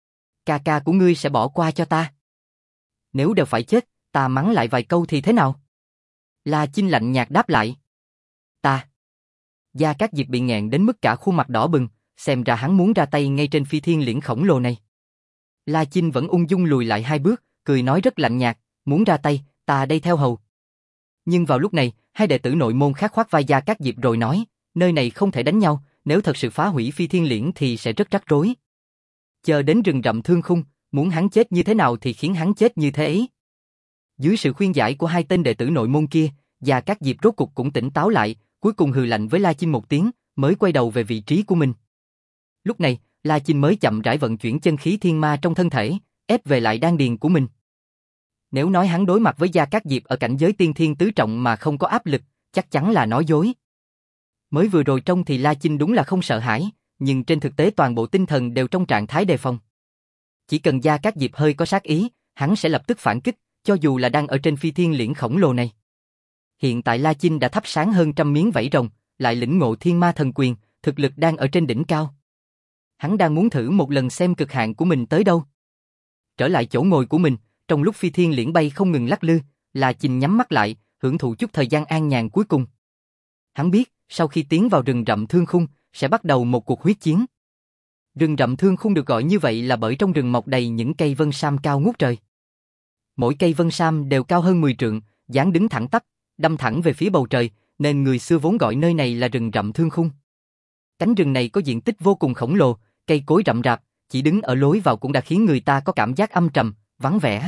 Ca ca của ngươi sẽ bỏ qua cho ta. Nếu đều phải chết, ta mắng lại vài câu thì thế nào? La Chinh lạnh nhạt đáp lại. Ta. Gia Cát Diệp bị nghẹn đến mức cả khuôn mặt đỏ bừng, xem ra hắn muốn ra tay ngay trên phi thiên liễn khổng lồ này. La Chinh vẫn ung dung lùi lại hai bước, cười nói rất lạnh nhạt, muốn ra tay, ta đây theo hầu. Nhưng vào lúc này, hai đệ tử nội môn khác khoác vai Gia Cát Diệp rồi nói, nơi này không thể đánh nhau, nếu thật sự phá hủy phi thiên liễn thì sẽ rất rắc rối. Chờ đến rừng rậm Thương Khung, muốn hắn chết như thế nào thì khiến hắn chết như thế ấy. Dưới sự khuyên giải của hai tên đệ tử nội môn kia, Gia Cát Diệp rốt cục cũng tỉnh táo lại, cuối cùng hừ lạnh với La Chinh một tiếng, mới quay đầu về vị trí của mình. Lúc này, La Chinh mới chậm rãi vận chuyển chân khí thiên ma trong thân thể, ép về lại đan điền của mình. Nếu nói hắn đối mặt với Gia Cát Diệp ở cảnh giới tiên thiên tứ trọng mà không có áp lực, chắc chắn là nói dối. Mới vừa rồi trông thì La Chinh đúng là không sợ hãi, nhưng trên thực tế toàn bộ tinh thần đều trong trạng thái đề phòng. Chỉ cần Gia Cát Diệp hơi có sát ý, hắn sẽ lập tức phản kích, cho dù là đang ở trên phi thiên liễn khổng lồ này. Hiện tại La Chinh đã thắp sáng hơn trăm miếng vảy rồng, lại lĩnh ngộ thiên ma thần quyền, thực lực đang ở trên đỉnh cao. Hắn đang muốn thử một lần xem cực hạn của mình tới đâu. Trở lại chỗ ngồi của mình, trong lúc phi thiên liễn bay không ngừng lắc lư, La Chinh nhắm mắt lại, hưởng thụ chút thời gian an nhàn cuối cùng. Hắn biết, sau khi tiến vào rừng rậm Thương Khung, sẽ bắt đầu một cuộc huyết chiến. Rừng rậm Thương Khung được gọi như vậy là bởi trong rừng mọc đầy những cây vân sam cao ngút trời. Mỗi cây vân sam đều cao hơn mười trượng, dáng đứng thẳng tắp, đâm thẳng về phía bầu trời, nên người xưa vốn gọi nơi này là rừng rậm Thương Khung. Cánh rừng này có diện tích vô cùng khổng lồ, cây cối rậm rạp, chỉ đứng ở lối vào cũng đã khiến người ta có cảm giác âm trầm, vắng vẻ.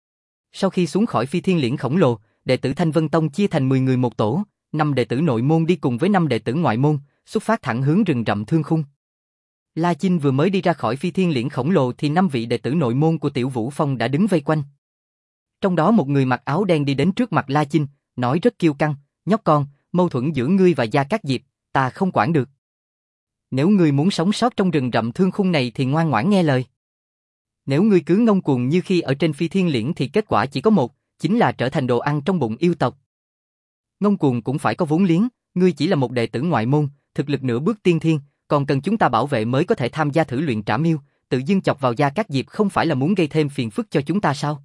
Sau khi xuống khỏi phi thiên liễn khổng lồ, đệ tử Thanh Vân Tông chia thành mười người một tổ, năm đệ tử nội môn đi cùng với năm đệ tử ngoại môn, xuất phát thẳng hướng rừng rậm Thương Khung. La Chinh vừa mới đi ra khỏi phi thiên liễn khổng lồ thì năm vị đệ tử nội môn của Tiểu Vũ Phong đã đứng vây quanh. Trong đó một người mặc áo đen đi đến trước mặt La Chinh, nói rất kiêu căng, nhóc con, mâu thuẫn giữa ngươi và Gia Cát Diệp, ta không quản được. Nếu ngươi muốn sống sót trong rừng rậm Thương Khung này thì ngoan ngoãn nghe lời. Nếu ngươi cứ ngông cuồng như khi ở trên phi thiên liễn thì kết quả chỉ có một, chính là trở thành đồ ăn trong bụng yêu tộc. Ngông cuồng cũng phải có vốn liếng, ngươi chỉ là một đệ tử ngoại môn, thực lực nửa bước tiên thiên, còn cần chúng ta bảo vệ mới có thể tham gia thử luyện trảm yêu, tự dưng chọc vào Gia Cát Diệp không phải là muốn gây thêm phiền phức cho chúng ta sao?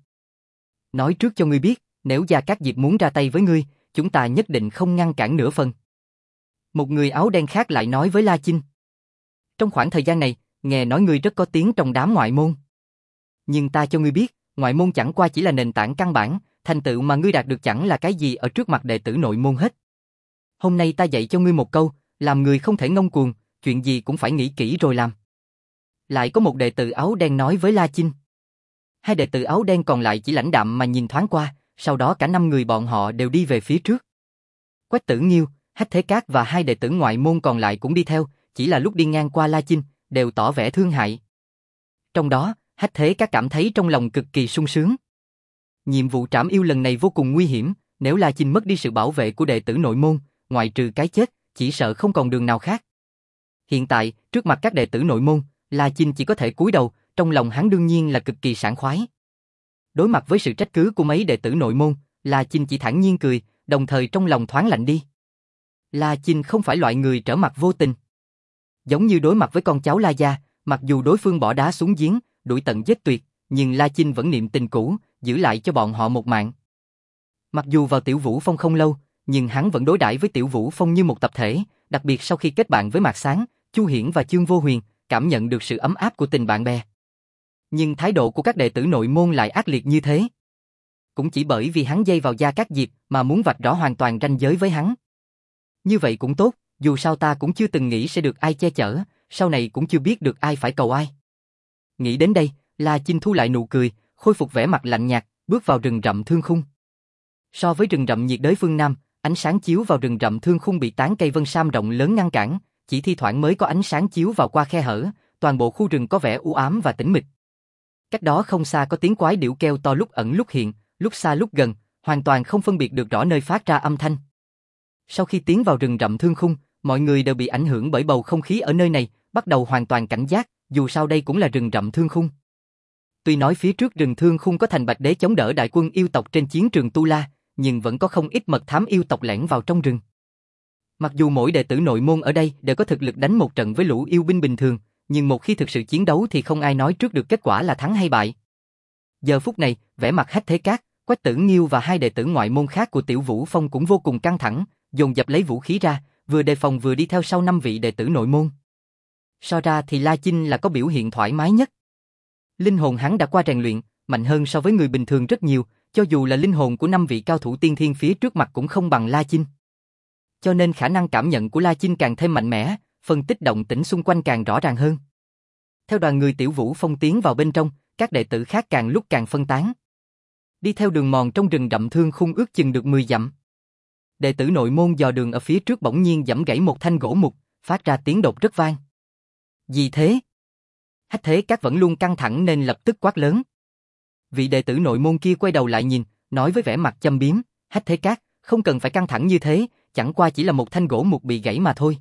Nói trước cho ngươi biết, nếu Gia Cát Diệp muốn ra tay với ngươi, chúng ta nhất định không ngăn cản nửa phần. Một người áo đen khác lại nói với La Chinh. Trong khoảng thời gian này, nghe nói ngươi rất có tiếng trong đám ngoại môn. Nhưng ta cho ngươi biết, ngoại môn chẳng qua chỉ là nền tảng căn bản, thành tựu mà ngươi đạt được chẳng là cái gì ở trước mặt đệ tử nội môn hết. Hôm nay ta dạy cho ngươi một câu, làm người không thể ngông cuồng, chuyện gì cũng phải nghĩ kỹ rồi làm. Lại có một đệ tử áo đen nói với La Chinh. Hai đệ tử áo đen còn lại chỉ lãnh đạm mà nhìn thoáng qua, sau đó cả năm người bọn họ đều đi về phía trước. Quách Tử Nghiêu, Hách Thế Cát và hai đệ tử ngoại môn còn lại cũng đi theo, chỉ là lúc đi ngang qua La Chinh, đều tỏ vẻ thương hại. Trong đó, Hách Thế Cát cảm thấy trong lòng cực kỳ sung sướng. Nhiệm vụ trảm yêu lần này vô cùng nguy hiểm, nếu La Chinh mất đi sự bảo vệ của đệ tử nội môn, ngoại trừ cái chết, chỉ sợ không còn đường nào khác. Hiện tại, trước mặt các đệ tử nội môn, La Chinh chỉ có thể cúi đầu, trong lòng hắn đương nhiên là cực kỳ sảng khoái. Đối mặt với sự trách cứ của mấy đệ tử nội môn, La Chinh chỉ thản nhiên cười, đồng thời trong lòng thoáng lạnh đi. La Chinh không phải loại người trở mặt vô tình. Giống như đối mặt với con cháu La Gia, mặc dù đối phương bỏ đá xuống giếng, đuổi tận giết tuyệt, nhưng La Chinh vẫn niệm tình cũ, giữ lại cho bọn họ một mạng. Mặc dù vào Tiểu Vũ Phong không lâu, nhưng hắn vẫn đối đãi với Tiểu Vũ Phong như một tập thể, đặc biệt sau khi kết bạn với Mạc Sáng, Chu Hiển và Chương Vô Huyền, cảm nhận được sự ấm áp của tình bạn bè. Nhưng thái độ của các đệ tử nội môn lại ác liệt như thế. Cũng chỉ bởi vì hắn dây vào Gia Cát Diệp mà muốn vạch rõ hoàn toàn ranh giới với hắn. Như vậy cũng tốt, dù sao ta cũng chưa từng nghĩ sẽ được ai che chở, sau này cũng chưa biết được ai phải cầu ai. Nghĩ đến đây, La Chinh thu lại nụ cười, khôi phục vẻ mặt lạnh nhạt, bước vào rừng rậm thương khung. So với rừng rậm nhiệt đới phương Nam, ánh sáng chiếu vào rừng rậm thương khung bị tán cây vân sam rộng lớn ngăn cản, chỉ thi thoảng mới có ánh sáng chiếu vào qua khe hở, toàn bộ khu rừng có vẻ u ám và tĩnh mịch. Cách đó không xa có tiếng quái điểu kêu to lúc ẩn lúc hiện, lúc xa lúc gần, hoàn toàn không phân biệt được rõ nơi phát ra âm thanh. Sau khi tiến vào rừng rậm thương khung, mọi người đều bị ảnh hưởng bởi bầu không khí ở nơi này, bắt đầu hoàn toàn cảnh giác, dù sao đây cũng là rừng rậm thương khung. Tuy nói phía trước rừng thương khung có thành Bạch Đế chống đỡ đại quân yêu tộc trên chiến trường Tu La, nhưng vẫn có không ít mật thám yêu tộc lẻn vào trong rừng. Mặc dù mỗi đệ tử nội môn ở đây đều có thực lực đánh một trận với lũ yêu binh bình thường, nhưng một khi thực sự chiến đấu thì không ai nói trước được kết quả là thắng hay bại. Giờ phút này, vẻ mặt Hách Thế Cát, Quách Tử Nghiêu và hai đệ tử ngoại môn khác của Tiểu Vũ Phong cũng vô cùng căng thẳng, dồn dập lấy vũ khí ra, vừa đề phòng vừa đi theo sau năm vị đệ tử nội môn. So ra thì La Chinh là có biểu hiện thoải mái nhất. Linh hồn hắn đã qua rèn luyện, mạnh hơn so với người bình thường rất nhiều, cho dù là linh hồn của năm vị cao thủ tiên thiên phía trước mặt cũng không bằng La Chinh. Cho nên khả năng cảm nhận của La Chinh càng thêm mạnh mẽ, phân tích động tĩnh xung quanh càng rõ ràng hơn. Theo đoàn người Tiểu Vũ Phong tiến vào bên trong, các đệ tử khác càng lúc càng phân tán. Đi theo đường mòn trong rừng rậm thương khung ước chừng được mười dặm. Đệ tử nội môn dò đường ở phía trước bỗng nhiên giẫm gãy một thanh gỗ mục, phát ra tiếng đột rất vang. Gì thế? Hách Thế Cát vẫn luôn căng thẳng nên lập tức quát lớn. Vị đệ tử nội môn kia quay đầu lại nhìn, nói với vẻ mặt châm biếm, Hách Thế Cát, không cần phải căng thẳng như thế, chẳng qua chỉ là một thanh gỗ mục bị gãy mà thôi.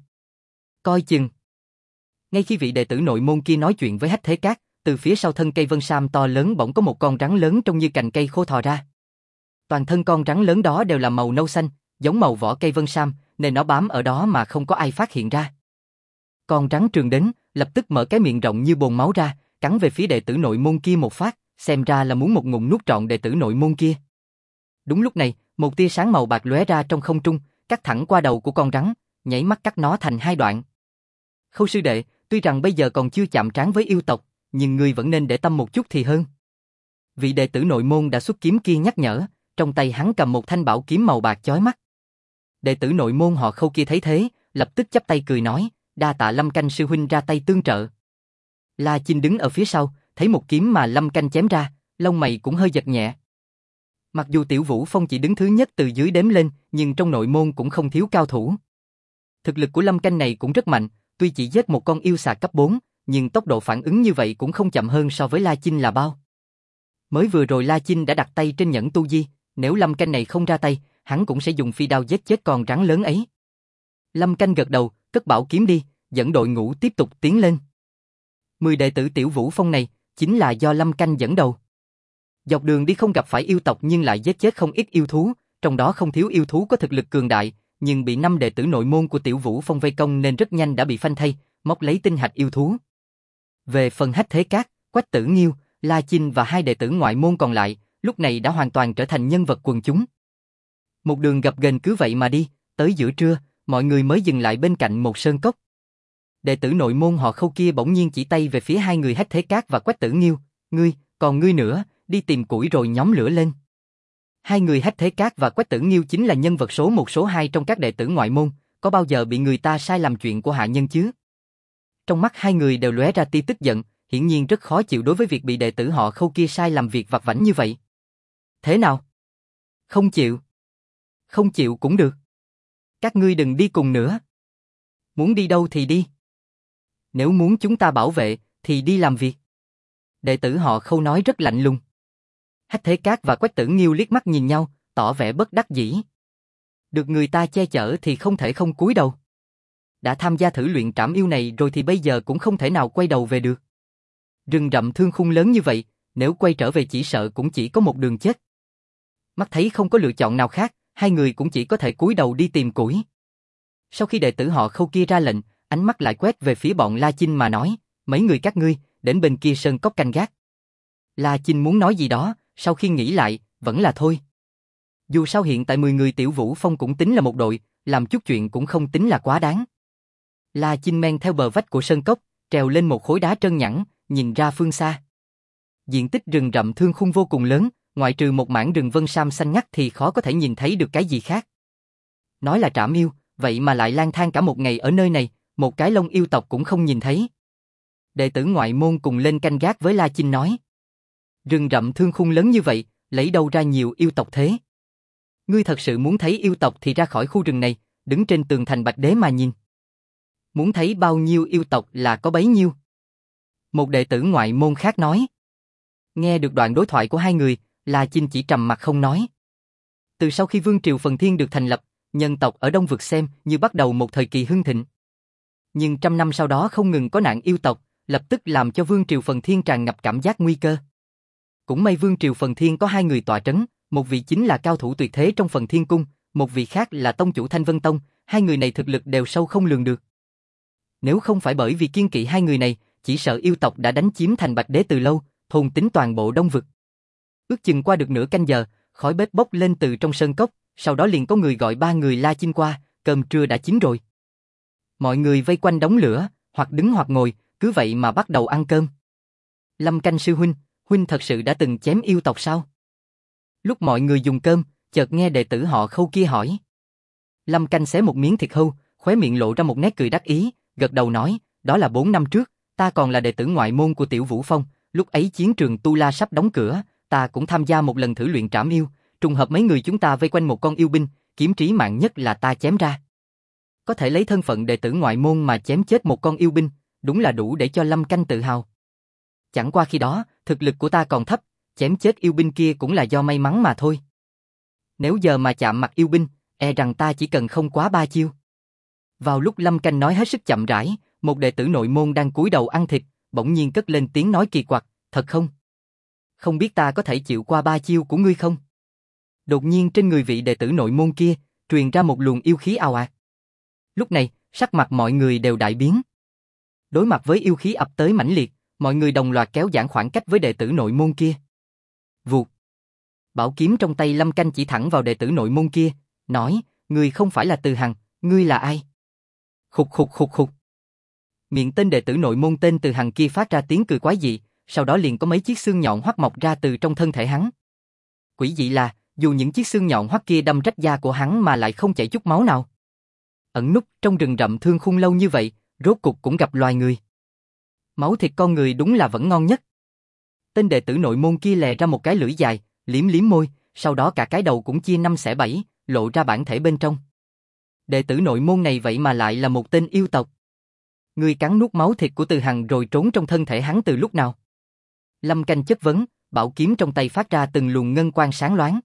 Coi chừng. Ngay khi vị đệ tử nội môn kia nói chuyện với Hách Thế Cát, từ phía sau thân cây vân sam to lớn bỗng có một con rắn lớn trông như cành cây khô thò ra. Toàn thân con rắn lớn đó đều là màu nâu xanh, giống màu vỏ cây vân sam, nên nó bám ở đó mà không có ai phát hiện ra. Con rắn trường đến, lập tức mở cái miệng rộng như bồn máu ra, cắn về phía đệ tử nội môn kia một phát, xem ra là muốn một ngụm nuốt trọn đệ tử nội môn kia. Đúng lúc này, một tia sáng màu bạc lóe ra trong không trung, cắt thẳng qua đầu của con rắn, nhảy mắt cắt nó thành hai đoạn. Khâu sư đệ, tuy rằng bây giờ còn chưa chạm trán với yêu tộc, nhưng ngươi vẫn nên để tâm một chút thì hơn. Vị đệ tử nội môn đã xuất kiếm kia nhắc nhở, trong tay hắn cầm một thanh bảo kiếm màu bạc chói mắt. Đệ tử nội môn họ Khâu kia thấy thế, lập tức chắp tay cười nói, đa tạ Lâm Canh sư huynh ra tay tương trợ. La Chinh đứng ở phía sau, thấy một kiếm mà Lâm Canh chém ra, lông mày cũng hơi giật nhẹ. Mặc dù Tiểu Vũ Phong chỉ đứng thứ nhất từ dưới đếm lên, nhưng trong nội môn cũng không thiếu cao thủ. Thực lực của Lâm Canh này cũng rất mạnh, tuy chỉ giết một con yêu xà cấp bốn, nhưng tốc độ phản ứng như vậy cũng không chậm hơn so với La Chinh là bao. Mới vừa rồi La Chinh đã đặt tay trên nhẫn tu di, nếu Lâm Canh này không ra tay, hắn cũng sẽ dùng phi đao giết chết con rắn lớn ấy. Lâm Canh gật đầu, cất bảo kiếm đi, dẫn đội ngũ tiếp tục tiến lên. Mười đệ tử Tiểu Vũ Phong này chính là do Lâm Canh dẫn đầu. Dọc đường đi không gặp phải yêu tộc nhưng lại giết chết không ít yêu thú, trong đó không thiếu yêu thú có thực lực cường đại, nhưng bị năm đệ tử nội môn của Tiểu Vũ Phong vây công nên rất nhanh đã bị phanh thây, móc lấy tinh hạch yêu thú. Về phần Hách Thế Cát, Quách Tử Nghiêu, La Chinh và hai đệ tử ngoại môn còn lại, lúc này đã hoàn toàn trở thành nhân vật quần chúng. Một đường gập ghềnh cứ vậy mà đi, tới giữa trưa, mọi người mới dừng lại bên cạnh một sơn cốc. Đệ tử nội môn họ Khâu kia bỗng nhiên chỉ tay về phía hai người Hách Thế Cát và Quách Tử Nghiêu, ngươi, còn ngươi nữa, đi tìm củi rồi nhóm lửa lên. Hai người Hách Thế Cát và Quách Tử Nghiêu chính là nhân vật số một số hai trong các đệ tử ngoại môn, có bao giờ bị người ta sai làm chuyện của hạ nhân chứ? Trong mắt hai người đều lóe ra tia tức giận, hiển nhiên rất khó chịu đối với việc bị đệ tử họ Khâu kia sai làm việc vặt vãnh như vậy. Thế nào? Không chịu? Không chịu cũng được. Các ngươi đừng đi cùng nữa. Muốn đi đâu thì đi. Nếu muốn chúng ta bảo vệ, thì đi làm việc. Đệ tử họ Khâu nói rất lạnh lùng. Hách Thế Cát và Quách Tử Nghiêu liếc mắt nhìn nhau, tỏ vẻ bất đắc dĩ. Được người ta che chở thì không thể không cúi đầu. Đã tham gia thử luyện trảm yêu này rồi thì bây giờ cũng không thể nào quay đầu về được. Rừng rậm thương khung lớn như vậy, nếu quay trở về chỉ sợ cũng chỉ có một đường chết. Mắt thấy không có lựa chọn nào khác, hai người cũng chỉ có thể cúi đầu đi tìm củi. Sau khi đệ tử họ Khâu kia ra lệnh, ánh mắt lại quét về phía bọn La Chinh mà nói, mấy người các ngươi, đến bên kia sơn cốc canh gác. La Chinh muốn nói gì đó, sau khi nghĩ lại, vẫn là thôi. Dù sao hiện tại mười người Tiểu Vũ Phong cũng tính là một đội, làm chút chuyện cũng không tính là quá đáng. La Chinh men theo bờ vách của sơn cốc, trèo lên một khối đá trơn nhẵn, nhìn ra phương xa. Diện tích rừng rậm thương khung vô cùng lớn, ngoại trừ một mảng rừng vân sam xanh ngắt thì khó có thể nhìn thấy được cái gì khác. Nói là trảm yêu, vậy mà lại lang thang cả một ngày ở nơi này, một cái lông yêu tộc cũng không nhìn thấy. Đệ tử ngoại môn cùng lên canh gác với La Chinh nói. Rừng rậm thương khung lớn như vậy, lấy đâu ra nhiều yêu tộc thế? Ngươi thật sự muốn thấy yêu tộc thì ra khỏi khu rừng này, đứng trên tường thành Bạch Đế mà nhìn. Muốn thấy bao nhiêu yêu tộc là có bấy nhiêu. Một đệ tử ngoại môn khác nói. Nghe được đoạn đối thoại của hai người, La Chinh chỉ trầm mặt không nói. Từ sau khi Vương triều Phần Thiên được thành lập, nhân tộc ở Đông Vực xem như bắt đầu một thời kỳ hưng thịnh. Nhưng trăm năm sau đó không ngừng có nạn yêu tộc, lập tức làm cho Vương triều Phần Thiên tràn ngập cảm giác nguy cơ. Cũng may Vương triều Phần Thiên có hai người tọa trấn, một vị chính là cao thủ tuyệt thế trong Phần Thiên Cung, một vị khác là tông chủ Thanh Vân Tông, hai người này thực lực đều sâu không lường được. Nếu không phải bởi vì kiêng kỵ hai người này, chỉ sợ yêu tộc đã đánh chiếm thành Bạch Đế từ lâu, thôn tính toàn bộ Đông Vực. Ước chừng qua được nửa canh giờ, khói bếp bốc lên từ trong sơn cốc, sau đó liền có người gọi ba người La Chinh qua, cơm trưa đã chín rồi. Mọi người vây quanh đống lửa, hoặc đứng hoặc ngồi, cứ vậy mà bắt đầu ăn cơm. Lâm Canh sư huynh, huynh thật sự đã từng chém yêu tộc sao? Lúc mọi người dùng cơm, chợt nghe đệ tử họ Khâu kia hỏi. Lâm Canh xé một miếng thịt hâu, khóe miệng lộ ra một nét cười đắc ý, gật đầu nói, đó là bốn năm trước, ta còn là đệ tử ngoại môn của Tiểu Vũ Phong, lúc ấy chiến trường Tu La sắp đóng cửa, ta cũng tham gia một lần thử luyện trảm yêu, trùng hợp mấy người chúng ta vây quanh một con yêu binh, kiếm trí mạng nhất là ta chém ra. Có thể lấy thân phận đệ tử ngoại môn mà chém chết một con yêu binh, đúng là đủ để cho Lâm Canh tự hào. Chẳng qua khi đó, thực lực của ta còn thấp, chém chết yêu binh kia cũng là do may mắn mà thôi. Nếu giờ mà chạm mặt yêu binh, e rằng ta chỉ cần không quá ba chiêu. Vào lúc Lâm Canh nói hết sức chậm rãi, một đệ tử nội môn đang cúi đầu ăn thịt, bỗng nhiên cất lên tiếng nói kỳ quặc, thật không? Không biết ta có thể chịu qua ba chiêu của ngươi không? Đột nhiên trên người vị đệ tử nội môn kia, truyền ra một luồng yêu khí ào ạt. Lúc này, sắc mặt mọi người đều đại biến. Đối mặt với yêu khí ập tới mãnh liệt, mọi người đồng loạt kéo giãn khoảng cách với đệ tử nội môn kia. Vụt. Bảo kiếm trong tay Lâm Canh chỉ thẳng vào đệ tử nội môn kia, nói, ngươi không phải là Từ Hằng, ngươi là ai? Khục khục khục khục. Miệng tên đệ tử nội môn tên Từ Hằng kia phát ra tiếng cười quái dị, sau đó liền có mấy chiếc xương nhọn hoắt mọc ra từ trong thân thể hắn. Quỷ dị là, dù những chiếc xương nhọn hoắt kia đâm rách da của hắn mà lại không chảy chút máu nào. Ẩn núp trong rừng rậm thương khung lâu như vậy, rốt cục cũng gặp loài người. Máu thịt con người đúng là vẫn ngon nhất. Tên đệ tử nội môn kia lè ra một cái lưỡi dài, liếm liếm môi, sau đó cả cái đầu cũng chia năm xẻ bảy, lộ ra bản thể bên trong. Đệ tử nội môn này vậy mà lại là một tên yêu tộc. Người cắn nuốt máu thịt của Từ Hằng rồi trốn trong thân thể hắn từ lúc nào? Lâm Canh chất vấn, bảo kiếm trong tay phát ra từng luồng ngân quang sáng loáng.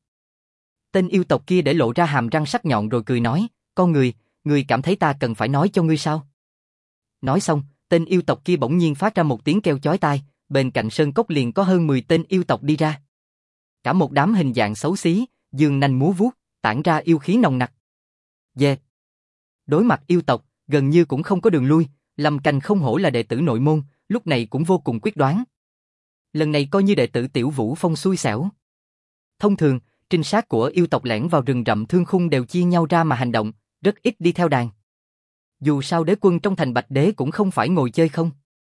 Tên yêu tộc kia để lộ ra hàm răng sắc nhọn rồi cười nói, con người, người cảm thấy ta cần phải nói cho ngươi sao? Nói xong, tên yêu tộc kia bỗng nhiên phát ra một tiếng kêu chói tai, bên cạnh sơn cốc liền có hơn mười tên yêu tộc đi ra. Cả một đám hình dạng xấu xí, dương nanh múa vuốt, tản ra yêu khí nồng nặc. Dê. Đối mặt yêu tộc, gần như cũng không có đường lui, Lâm Canh không hổ là đệ tử nội môn, lúc này cũng vô cùng quyết đoán. Lần này coi như đệ tử Tiểu Vũ Phong xui xẻo. Thông thường, trinh sát của yêu tộc lẻn vào rừng rậm thương khung đều chia nhau ra mà hành động, rất ít đi theo đàn. Dù sao đế quân trong thành Bạch Đế cũng không phải ngồi chơi không.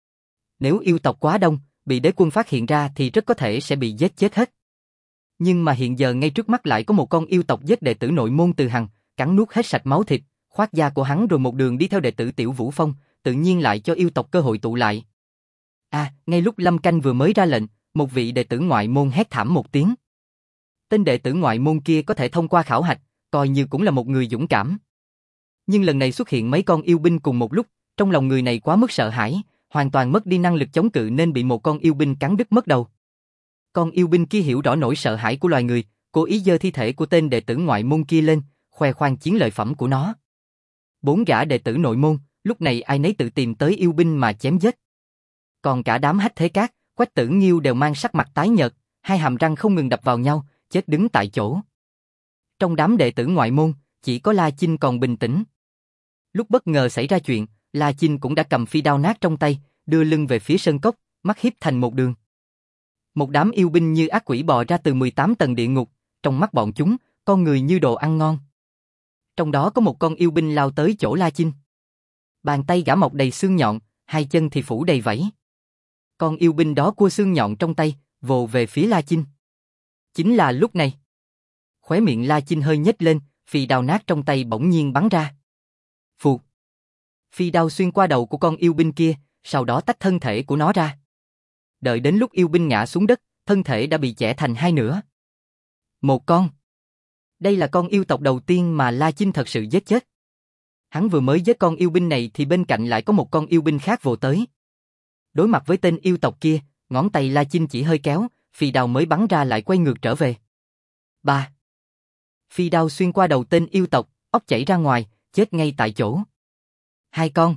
Nếu yêu tộc quá đông, bị đế quân phát hiện ra thì rất có thể sẽ bị giết chết hết. Nhưng mà hiện giờ ngay trước mắt lại có một con yêu tộc giết đệ tử nội môn Từ Hằng, cắn nuốt hết sạch máu thịt, khoác da của hắn rồi một đường đi theo đệ tử Tiểu Vũ Phong, tự nhiên lại cho yêu tộc cơ hội tụ lại. À, ngay lúc Lâm Canh vừa mới ra lệnh, một vị đệ tử ngoại môn hét thảm một tiếng. Tên đệ tử ngoại môn kia có thể thông qua khảo hạch, coi như cũng là một người dũng cảm. Nhưng lần này xuất hiện mấy con yêu binh cùng một lúc, trong lòng người này quá mức sợ hãi, hoàn toàn mất đi năng lực chống cự nên bị một con yêu binh cắn đứt mất đầu. Con yêu binh kia hiểu rõ nỗi sợ hãi của loài người, cố ý giơ thi thể của tên đệ tử ngoại môn kia lên, khoe khoang chiến lợi phẩm của nó. Bốn gã đệ tử nội môn, lúc này ai nấy tự tìm tới yêu binh mà chém giết. Còn cả đám Hách Thế Cát, Quách Tử Nghiêu đều mang sắc mặt tái nhợt, hai hàm răng không ngừng đập vào nhau, chết đứng tại chỗ. Trong đám đệ tử ngoại môn, chỉ có La Chinh còn bình tĩnh. Lúc bất ngờ xảy ra chuyện, La Chinh cũng đã cầm phi đao nát trong tay, đưa lưng về phía sơn cốc, mắt híp thành một đường. Một đám yêu binh như ác quỷ bò ra từ mười tám tầng địa ngục, trong mắt bọn chúng, con người như đồ ăn ngon. Trong đó có một con yêu binh lao tới chỗ La Chinh. Bàn tay gã mọc đầy xương nhọn, hai chân thì phủ đầy vảy. Con yêu binh đó cua xương nhọn trong tay, vồ về phía La Chinh. Chính là lúc này. Khóe miệng La Chinh hơi nhếch lên, phi đao nát trong tay bỗng nhiên bắn ra. Phụt. Phi đao xuyên qua đầu của con yêu binh kia, sau đó tách thân thể của nó ra. Đợi đến lúc yêu binh ngã xuống đất, thân thể đã bị chẻ thành hai nửa. Một con. Đây là con yêu tộc đầu tiên mà La Chinh thật sự giết chết. Hắn vừa mới giết con yêu binh này thì bên cạnh lại có một con yêu binh khác vồ tới. Đối mặt với tên yêu tộc kia, ngón tay La Chinh chỉ hơi kéo, phi đao mới bắn ra lại quay ngược trở về. Ba. Phi đao xuyên qua đầu tên yêu tộc, óc chảy ra ngoài, chết ngay tại chỗ. Hai con.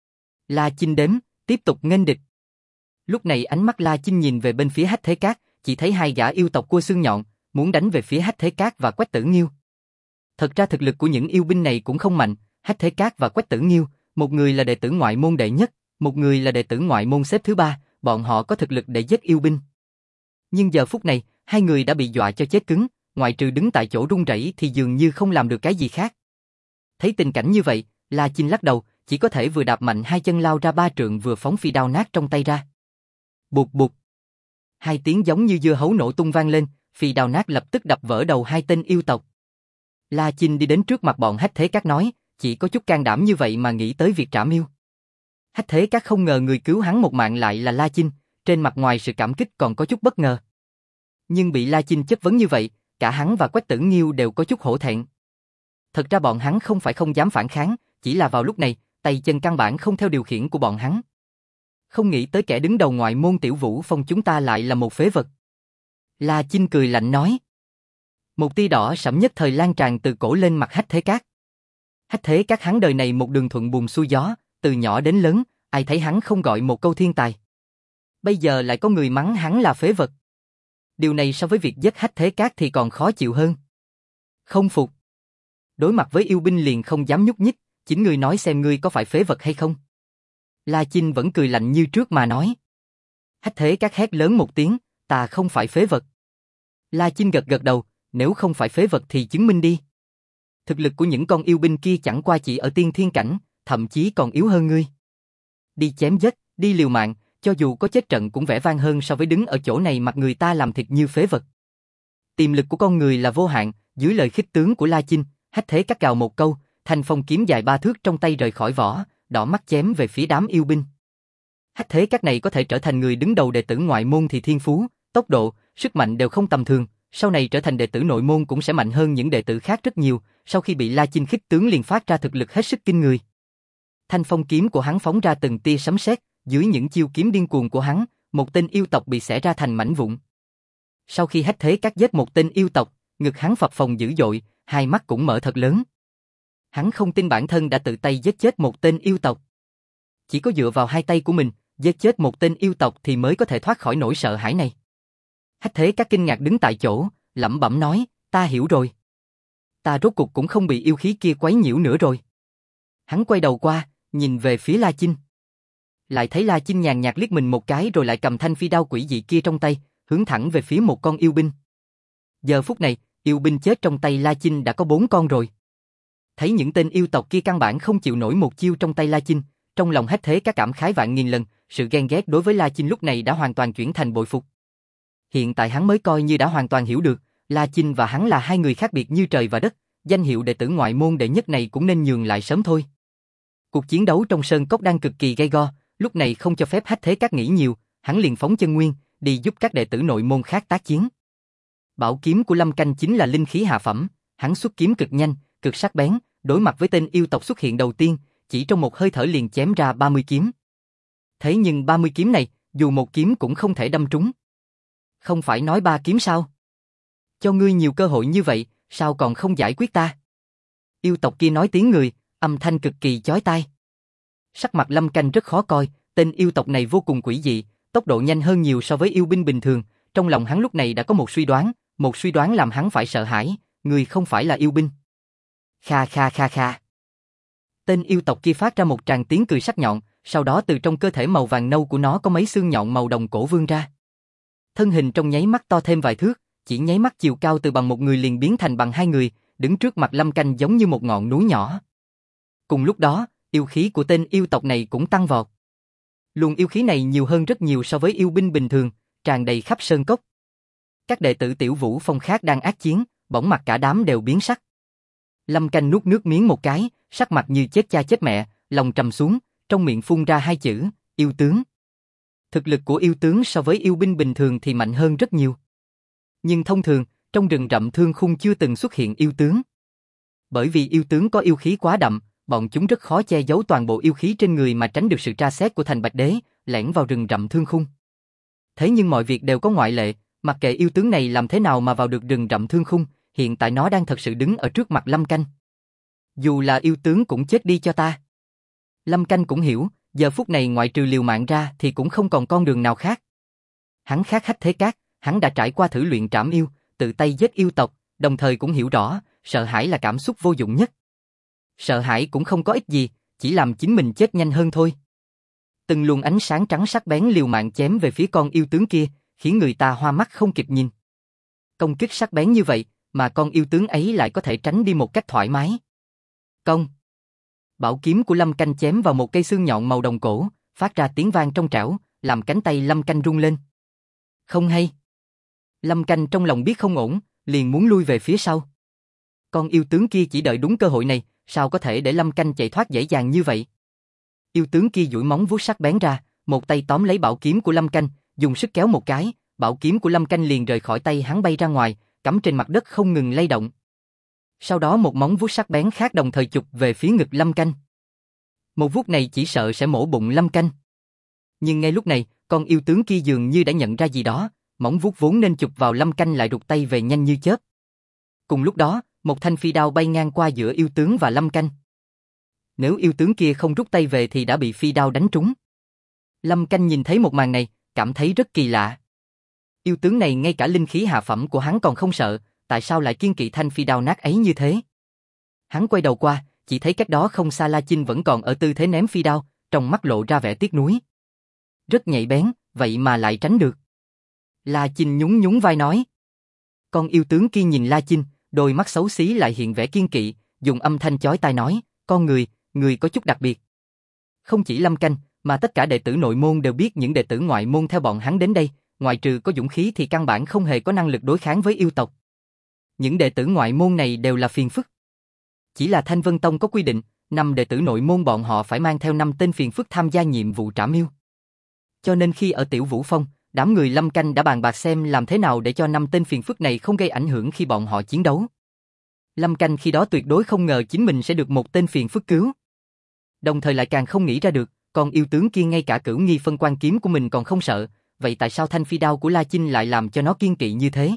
La Chinh đếm, tiếp tục nghênh địch. Lúc này ánh mắt La Chinh nhìn về bên phía Hách Thế Cát, chỉ thấy hai gã yêu tộc cua xương nhọn, muốn đánh về phía Hách Thế Cát và Quách Tử Nghiêu. Thật ra thực lực của những yêu binh này cũng không mạnh, Hách Thế Cát và Quách Tử Nghiêu, một người là đệ tử ngoại môn đệ nhất, một người là đệ tử ngoại môn xếp thứ ba, bọn họ có thực lực để giết yêu binh. Nhưng giờ phút này, hai người đã bị dọa cho chết cứng, ngoại trừ đứng tại chỗ run rẩy thì dường như không làm được cái gì khác. Thấy tình cảnh như vậy, La Chinh lắc đầu, chỉ có thể vừa đạp mạnh hai chân lao ra ba trượng vừa phóng phi đao nát trong tay ra. Bụt bụt. Hai tiếng giống như dưa hấu nổ tung vang lên, phi đao nát lập tức đập vỡ đầu hai tên yêu tộc. La Chinh đi đến trước mặt bọn Hách Thế Cát nói, chỉ có chút can đảm như vậy mà nghĩ tới việc trảm yêu. Hách Thế Cát không ngờ người cứu hắn một mạng lại là La Chinh, trên mặt ngoài sự cảm kích còn có chút bất ngờ. Nhưng bị La Chinh chất vấn như vậy, cả hắn và Quách Tử Nghiêu đều có chút hổ thẹn. Thật ra bọn hắn không phải không dám phản kháng, chỉ là vào lúc này, tay chân căn bản không theo điều khiển của bọn hắn. Không nghĩ tới kẻ đứng đầu ngoại môn Tiểu Vũ Phong chúng ta lại là một phế vật. La Chinh cười lạnh nói. Một tia đỏ sẫm nhất thời lan tràn từ cổ lên mặt Hách Thế Cát. Hách Thế Cát hắn đời này một đường thuận buồm xuôi gió, từ nhỏ đến lớn, ai thấy hắn không gọi một câu thiên tài. Bây giờ lại có người mắng hắn là phế vật. Điều này so với việc giết Hách Thế Cát thì còn khó chịu hơn. Không phục. Đối mặt với yêu binh liền không dám nhúc nhích, chính ngươi nói xem ngươi có phải phế vật hay không. La Chinh vẫn cười lạnh như trước mà nói. Hách Thế Cát hét lớn một tiếng, ta không phải phế vật. La Chinh gật gật đầu, nếu không phải phế vật thì chứng minh đi. Thực lực của những con yêu binh kia chẳng qua chỉ ở tiên thiên cảnh, thậm chí còn yếu hơn ngươi. Đi chém giết, đi liều mạng, cho dù có chết trận cũng vẻ vang hơn so với đứng ở chỗ này mặc người ta làm thịt như phế vật. Tiềm lực của con người là vô hạn, dưới lời khích tướng của La Chinh, Hách Thế Cát gào một câu, thanh phong kiếm dài ba thước trong tay rời khỏi vỏ, đỏ mắt chém về phía đám yêu binh. Hách Thế Cát này có thể trở thành người đứng đầu đệ tử ngoại môn thì thiên phú, tốc độ, sức mạnh đều không tầm thường, sau này trở thành đệ tử nội môn cũng sẽ mạnh hơn những đệ tử khác rất nhiều, sau khi bị La Chinh khích tướng liền phát ra thực lực hết sức kinh người. Thanh phong kiếm của hắn phóng ra từng tia sấm sét, dưới những chiêu kiếm điên cuồng của hắn, một tên yêu tộc bị xẻ ra thành mảnh vụn. Sau khi Hách Thế Cát giết một tên yêu tộc, ngực hắn phập phồng dữ dội, hai mắt cũng mở thật lớn. Hắn không tin bản thân đã tự tay giết chết một tên yêu tộc. Chỉ có dựa vào hai tay của mình, giết chết một tên yêu tộc thì mới có thể thoát khỏi nỗi sợ hãi này. Hách Thế Cát kinh ngạc đứng tại chỗ, lẩm bẩm nói, ta hiểu rồi. Ta rốt cuộc cũng không bị yêu khí kia quấy nhiễu nữa rồi. Hắn quay đầu qua, nhìn về phía La Chinh. Lại thấy La Chinh nhàn nhạt liếc mình một cái rồi lại cầm thanh phi đao quỷ dị kia trong tay, hướng thẳng về phía một con yêu binh. Giờ phút này, yêu binh chết trong tay La Chinh đã có bốn con rồi. Thấy những tên yêu tộc kia căn bản không chịu nổi một chiêu trong tay La Chinh, trong lòng hết thế các cảm khái vạn nghìn lần, sự ghen ghét đối với La Chinh lúc này đã hoàn toàn chuyển thành bội phục. Hiện tại hắn mới coi như đã hoàn toàn hiểu được, La Chinh và hắn là hai người khác biệt như trời và đất, danh hiệu đệ tử ngoại môn đệ nhất này cũng nên nhường lại sớm thôi. Cuộc chiến đấu trong sơn cốc đang cực kỳ gay go, lúc này không cho phép Hách Thế Các nghĩ nhiều, hắn liền phóng chân nguyên, đi giúp các đệ tử nội môn khác tác chiến. Bảo kiếm của Lâm Canh chính là linh khí hạ phẩm, hắn xuất kiếm cực nhanh, cực sắc bén, đối mặt với tên yêu tộc xuất hiện đầu tiên, chỉ trong một hơi thở liền chém ra ba mươi kiếm. Thế nhưng ba mươi kiếm này, dù một kiếm cũng không thể đâm trúng. Không phải nói ba kiếm sao? Cho ngươi nhiều cơ hội như vậy, sao còn không giải quyết ta? Yêu tộc kia nói tiếng người, âm thanh cực kỳ chói tai. Sắc mặt Lâm Canh rất khó coi, tên yêu tộc này vô cùng quỷ dị, tốc độ nhanh hơn nhiều so với yêu binh bình thường, trong lòng hắn lúc này đã có một suy đoán, một suy đoán làm hắn phải sợ hãi, người không phải là yêu binh. Kha kha kha kha. Tên yêu tộc kia phát ra một tràng tiếng cười sắc nhọn, sau đó từ trong cơ thể màu vàng nâu của nó có mấy xương nhọn màu đồng cổ vươn ra. Thân hình trong nháy mắt to thêm vài thước, chỉ nháy mắt chiều cao từ bằng một người liền biến thành bằng hai người, đứng trước mặt Lâm Canh giống như một ngọn núi nhỏ. Cùng lúc đó, yêu khí của tên yêu tộc này cũng tăng vọt. Luồng yêu khí này nhiều hơn rất nhiều so với yêu binh bình thường, tràn đầy khắp sơn cốc. Các đệ tử Tiểu Vũ Phong khác đang ác chiến, bỗng mặt cả đám đều biến sắc. Lâm Canh nuốt nước miếng một cái, sắc mặt như chết cha chết mẹ, lòng trầm xuống, trong miệng phun ra hai chữ, yêu tướng. Thực lực của yêu tướng so với yêu binh bình thường thì mạnh hơn rất nhiều. Nhưng thông thường, trong rừng rậm Thương Khung chưa từng xuất hiện yêu tướng. Bởi vì yêu tướng có yêu khí quá đậm, bọn chúng rất khó che giấu toàn bộ yêu khí trên người mà tránh được sự tra xét của Thành Bạch Đế, lẻn vào rừng rậm Thương Khung. Thế nhưng mọi việc đều có ngoại lệ, mặc kệ yêu tướng này làm thế nào mà vào được rừng rậm Thương Khung, hiện tại nó đang thật sự đứng ở trước mặt Lâm Canh. Dù là yêu tướng cũng chết đi cho ta. Lâm Canh cũng hiểu, giờ phút này ngoại trừ liều mạng ra thì cũng không còn con đường nào khác. Hắn khác Hách Thế Các, hắn đã trải qua thử luyện trảm yêu, tự tay giết yêu tộc, đồng thời cũng hiểu rõ, sợ hãi là cảm xúc vô dụng nhất. Sợ hãi cũng không có ích gì, chỉ làm chính mình chết nhanh hơn thôi. Từng luồng ánh sáng trắng sắc bén liều mạng chém về phía con yêu tướng kia, khiến người ta hoa mắt không kịp nhìn. Công kích sắc bén như vậy, mà con yêu tướng ấy lại có thể tránh đi một cách thoải mái. Công. Bảo kiếm của Lâm Canh chém vào một cây xương nhọn màu đồng cổ, phát ra tiếng vang trong trẻo, làm cánh tay Lâm Canh rung lên. Không hay. Lâm Canh trong lòng biết không ổn, liền muốn lui về phía sau. Con yêu tướng kia chỉ đợi đúng cơ hội này, sao có thể để Lâm Canh chạy thoát dễ dàng như vậy? Yêu tướng kia duỗi móng vuốt sắc bén ra, một tay tóm lấy bảo kiếm của Lâm Canh, dùng sức kéo một cái, bảo kiếm của Lâm Canh liền rời khỏi tay hắn bay ra ngoài, cắm trên mặt đất không ngừng lay động. Sau đó một móng vuốt sắc bén khác đồng thời chụp về phía ngực Lâm Canh. Một vuốt này chỉ sợ sẽ mổ bụng Lâm Canh. Nhưng ngay lúc này, con yêu tướng kia dường như đã nhận ra gì đó, móng vuốt vốn nên chụp vào Lâm Canh lại rụt tay về nhanh như chớp. Cùng lúc đó, một thanh phi đao bay ngang qua giữa yêu tướng và Lâm Canh. Nếu yêu tướng kia không rút tay về thì đã bị phi đao đánh trúng. Lâm Canh nhìn thấy một màn này, cảm thấy rất kỳ lạ. Yêu tướng này ngay cả linh khí hạ phẩm của hắn còn không sợ, tại sao lại kiêng kỵ thanh phi đao nát ấy như thế? Hắn quay đầu qua, chỉ thấy cách đó không xa La Chinh vẫn còn ở tư thế ném phi đao, trong mắt lộ ra vẻ tiếc nuối. Rất nhạy bén, vậy mà lại tránh được. La Chinh nhún nhún vai nói. Con yêu tướng kia nhìn La Chinh, đôi mắt xấu xí lại hiện vẻ kiêng kỵ, dùng âm thanh chói tai nói, con người, người có chút đặc biệt. Không chỉ Lâm Canh, mà tất cả đệ tử nội môn đều biết những đệ tử ngoại môn theo bọn hắn đến đây, ngoại trừ có dũng khí thì căn bản không hề có năng lực đối kháng với yêu tộc. Những đệ tử ngoại môn này đều là phiền phức. Chỉ là Thanh Vân Tông có quy định, năm đệ tử nội môn bọn họ phải mang theo năm tên phiền phức tham gia nhiệm vụ trảm yêu. Cho nên khi ở Tiểu Vũ Phong, đám người Lâm Canh đã bàn bạc xem làm thế nào để cho năm tên phiền phức này không gây ảnh hưởng khi bọn họ chiến đấu. Lâm Canh khi đó tuyệt đối không ngờ chính mình sẽ được một tên phiền phức cứu. Đồng thời lại càng không nghĩ ra được, còn yêu tướng kia ngay cả cửu nghi phân quan kiếm của mình còn không sợ, vậy tại sao thanh phi đao của La Chinh lại làm cho nó kiêng kỵ như thế?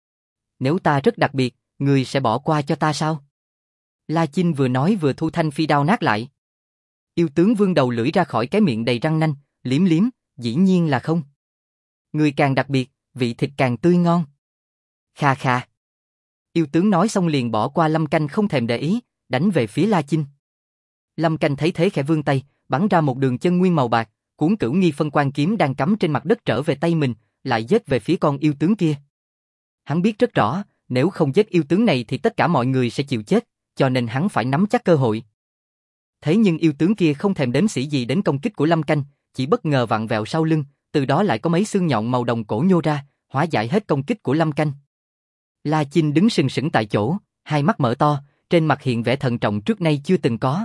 Nếu ta rất đặc biệt, người sẽ bỏ qua cho ta sao? La Chinh vừa nói vừa thu thanh phi đao nát lại. Yêu tướng vươn đầu lưỡi ra khỏi cái miệng đầy răng nanh, liếm liếm, dĩ nhiên là không. Người càng đặc biệt, vị thịt càng tươi ngon. Kha kha. Yêu tướng nói xong liền bỏ qua Lâm Canh không thèm để ý, đánh về phía La Chinh. Lâm Canh thấy thế khẽ vươn tay, bắn ra một đường chân nguyên màu bạc, cuốn cửu nghi phân quan kiếm đang cắm trên mặt đất trở về tay mình, lại giết về phía con yêu tướng kia. Hắn biết rất rõ, nếu không giết yêu tướng này thì tất cả mọi người sẽ chịu chết, cho nên hắn phải nắm chắc cơ hội. Thế nhưng yêu tướng kia không thèm đếm xỉa gì đến công kích của Lâm Canh, chỉ bất ngờ vặn vẹo sau lưng, từ đó lại có mấy xương nhọn màu đồng cổ nhô ra, hóa giải hết công kích của Lâm Canh. La Chinh đứng sừng sững tại chỗ, hai mắt mở to, trên mặt hiện vẻ thận trọng trước nay chưa từng có.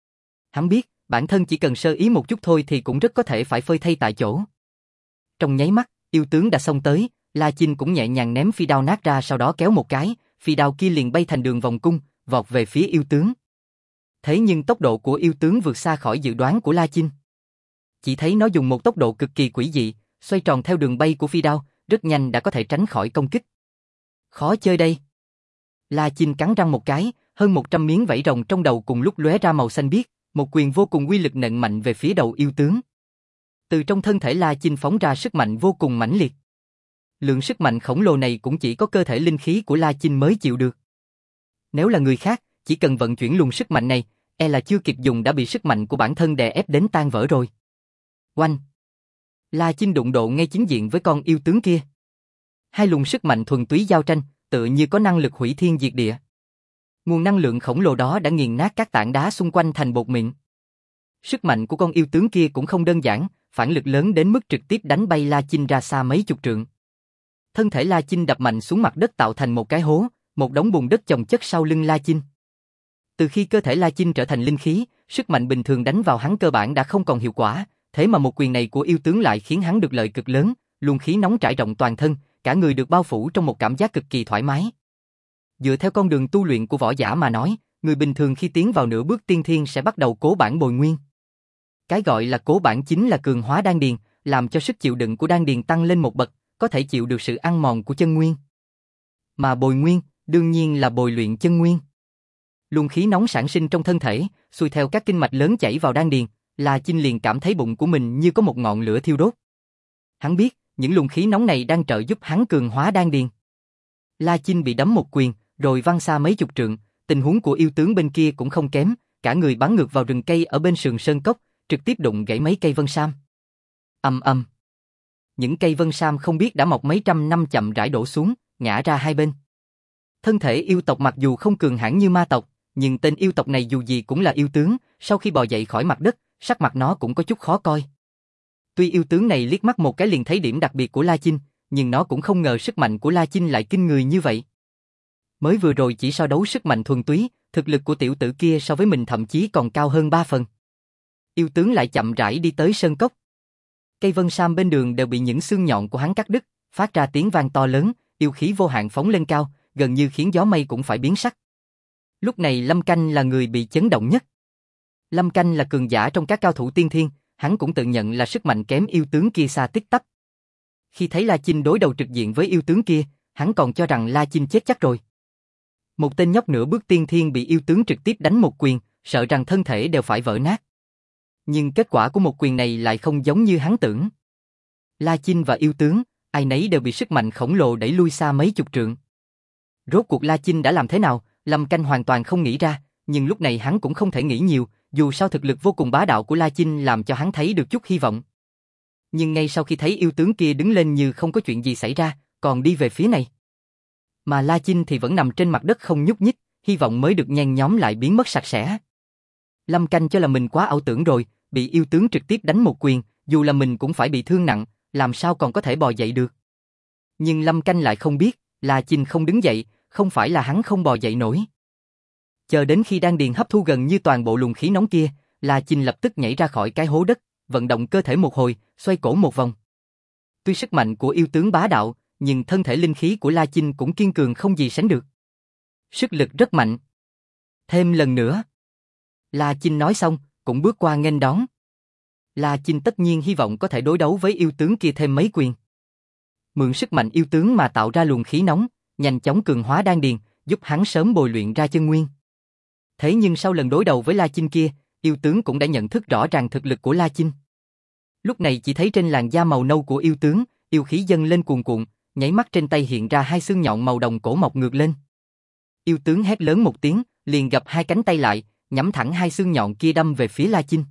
Hắn biết, bản thân chỉ cần sơ ý một chút thôi thì cũng rất có thể phải phơi thây tại chỗ. Trong nháy mắt, yêu tướng đã xông tới, La Chinh cũng nhẹ nhàng ném phi đao nát ra, sau đó kéo một cái, phi đao kia liền bay thành đường vòng cung, vọt về phía yêu tướng. Thế nhưng tốc độ của yêu tướng vượt xa khỏi dự đoán của La Chinh. Chỉ thấy nó dùng một tốc độ cực kỳ quỷ dị, xoay tròn theo đường bay của phi đao, rất nhanh đã có thể tránh khỏi công kích. Khó chơi đây. La Chinh cắn răng một cái, hơn một trăm miếng vảy rồng trong đầu cùng lúc lóe ra màu xanh biếc, một quyền vô cùng uy lực nện mạnh về phía đầu yêu tướng. Từ trong thân thể La Chinh phóng ra sức mạnh vô cùng mãnh liệt. Lượng sức mạnh khổng lồ này cũng chỉ có cơ thể linh khí của La Chinh mới chịu được. Nếu là người khác, chỉ cần vận chuyển luồng sức mạnh này, e là chưa kịp dùng đã bị sức mạnh của bản thân đè ép đến tan vỡ rồi. Oanh! La Chinh đụng độ ngay chính diện với con yêu tướng kia. Hai luồng sức mạnh thuần túy giao tranh, tựa như có năng lực hủy thiên diệt địa. Nguồn năng lượng khổng lồ đó đã nghiền nát các tảng đá xung quanh thành bột mịn. Sức mạnh của con yêu tướng kia cũng không đơn giản, phản lực lớn đến mức trực tiếp đánh bay La Chinh ra xa mấy chục trượng. Thân thể La Chinh đập mạnh xuống mặt đất tạo thành một cái hố, một đống bùn đất chồng chất sau lưng La Chinh. Từ khi cơ thể La Chinh trở thành linh khí, sức mạnh bình thường đánh vào hắn cơ bản đã không còn hiệu quả, thế mà một quyền này của yêu tướng lại khiến hắn được lợi cực lớn, luồng khí nóng trải rộng toàn thân, cả người được bao phủ trong một cảm giác cực kỳ thoải mái. Dựa theo con đường tu luyện của võ giả mà nói, người bình thường khi tiến vào nửa bước tiên thiên sẽ bắt đầu cố bản bồi nguyên. Cái gọi là cố bản chính là cường hóa đan điền, làm cho sức chịu đựng của đan điền tăng lên một bậc, có thể chịu được sự ăn mòn của chân nguyên. Mà bồi nguyên, đương nhiên là bồi luyện chân nguyên. Luồng khí nóng sản sinh trong thân thể, xuôi theo các kinh mạch lớn chảy vào đan điền, La Chinh liền cảm thấy bụng của mình như có một ngọn lửa thiêu đốt. Hắn biết, những luồng khí nóng này đang trợ giúp hắn cường hóa đan điền. La Chinh bị đấm một quyền, rồi văng xa mấy chục trượng, tình huống của yêu tướng bên kia cũng không kém, cả người bắn ngược vào rừng cây ở bên sườn sơn cốc, trực tiếp đụng gãy mấy cây vân sam. Ầm ầm. Những cây vân sam không biết đã mọc mấy trăm năm chậm rãi đổ xuống, ngã ra hai bên. Thân thể yêu tộc mặc dù không cường hãn như ma tộc, nhưng tên yêu tộc này dù gì cũng là yêu tướng, sau khi bò dậy khỏi mặt đất, sắc mặt nó cũng có chút khó coi. Tuy yêu tướng này liếc mắt một cái liền thấy điểm đặc biệt của La Chinh, nhưng nó cũng không ngờ sức mạnh của La Chinh lại kinh người như vậy. Mới vừa rồi chỉ so đấu sức mạnh thuần túy, thực lực của tiểu tử kia so với mình thậm chí còn cao hơn ba phần. Yêu tướng lại chậm rãi đi tới sơn cốc. Cây vân sam bên đường đều bị những xương nhọn của hắn cắt đứt, phát ra tiếng vang to lớn, yêu khí vô hạn phóng lên cao, gần như khiến gió mây cũng phải biến sắc. Lúc này Lâm Canh là người bị chấn động nhất. Lâm Canh là cường giả trong các cao thủ tiên thiên, hắn cũng tự nhận là sức mạnh kém yêu tướng kia xa tích tắp. Khi thấy La Chinh đối đầu trực diện với yêu tướng kia, hắn còn cho rằng La Chinh chết chắc rồi. Một tên nhóc nửa bước tiên thiên bị yêu tướng trực tiếp đánh một quyền, sợ rằng thân thể đều phải vỡ nát. Nhưng kết quả của một quyền này lại không giống như hắn tưởng. La Chinh và yêu tướng, ai nấy đều bị sức mạnh khổng lồ đẩy lui xa mấy chục trượng. Rốt cuộc La Chinh đã làm thế nào, Lâm Canh hoàn toàn không nghĩ ra, nhưng lúc này hắn cũng không thể nghĩ nhiều, dù sao thực lực vô cùng bá đạo của La Chinh làm cho hắn thấy được chút hy vọng. Nhưng ngay sau khi thấy yêu tướng kia đứng lên như không có chuyện gì xảy ra, còn đi về phía này. Mà La Chinh thì vẫn nằm trên mặt đất không nhúc nhích, hy vọng mới được nhen nhóm lại biến mất sạch sẽ. Lâm Canh cho là mình quá ảo tưởng rồi, bị yêu tướng trực tiếp đánh một quyền, dù là mình cũng phải bị thương nặng, làm sao còn có thể bò dậy được. Nhưng Lâm Canh lại không biết, La Chinh không đứng dậy, không phải là hắn không bò dậy nổi. Chờ đến khi đan điền hấp thu gần như toàn bộ luồng khí nóng kia, La Chinh lập tức nhảy ra khỏi cái hố đất, vận động cơ thể một hồi, xoay cổ một vòng. Tuy sức mạnh của yêu tướng bá đạo, nhưng thân thể linh khí của La Chinh cũng kiên cường không gì sánh được. Sức lực rất mạnh. Thêm lần nữa. La Chinh nói xong, cũng bước qua nghênh đón. La Chinh tất nhiên hy vọng có thể đối đấu với yêu tướng kia thêm mấy quyền. Mượn sức mạnh yêu tướng mà tạo ra luồng khí nóng, nhanh chóng cường hóa đan điền, giúp hắn sớm bồi luyện ra chân nguyên. Thế nhưng sau lần đối đầu với La Chinh kia, yêu tướng cũng đã nhận thức rõ ràng thực lực của La Chinh. Lúc này chỉ thấy trên làn da màu nâu của yêu tướng, yêu khí dâng lên cuồn cuộn, nháy mắt trên tay hiện ra hai xương nhọn màu đồng cổ mọc ngược lên. Yêu tướng hét lớn một tiếng, liền gập hai cánh tay lại, nhắm thẳng hai xương nhọn kia đâm về phía La Chinh.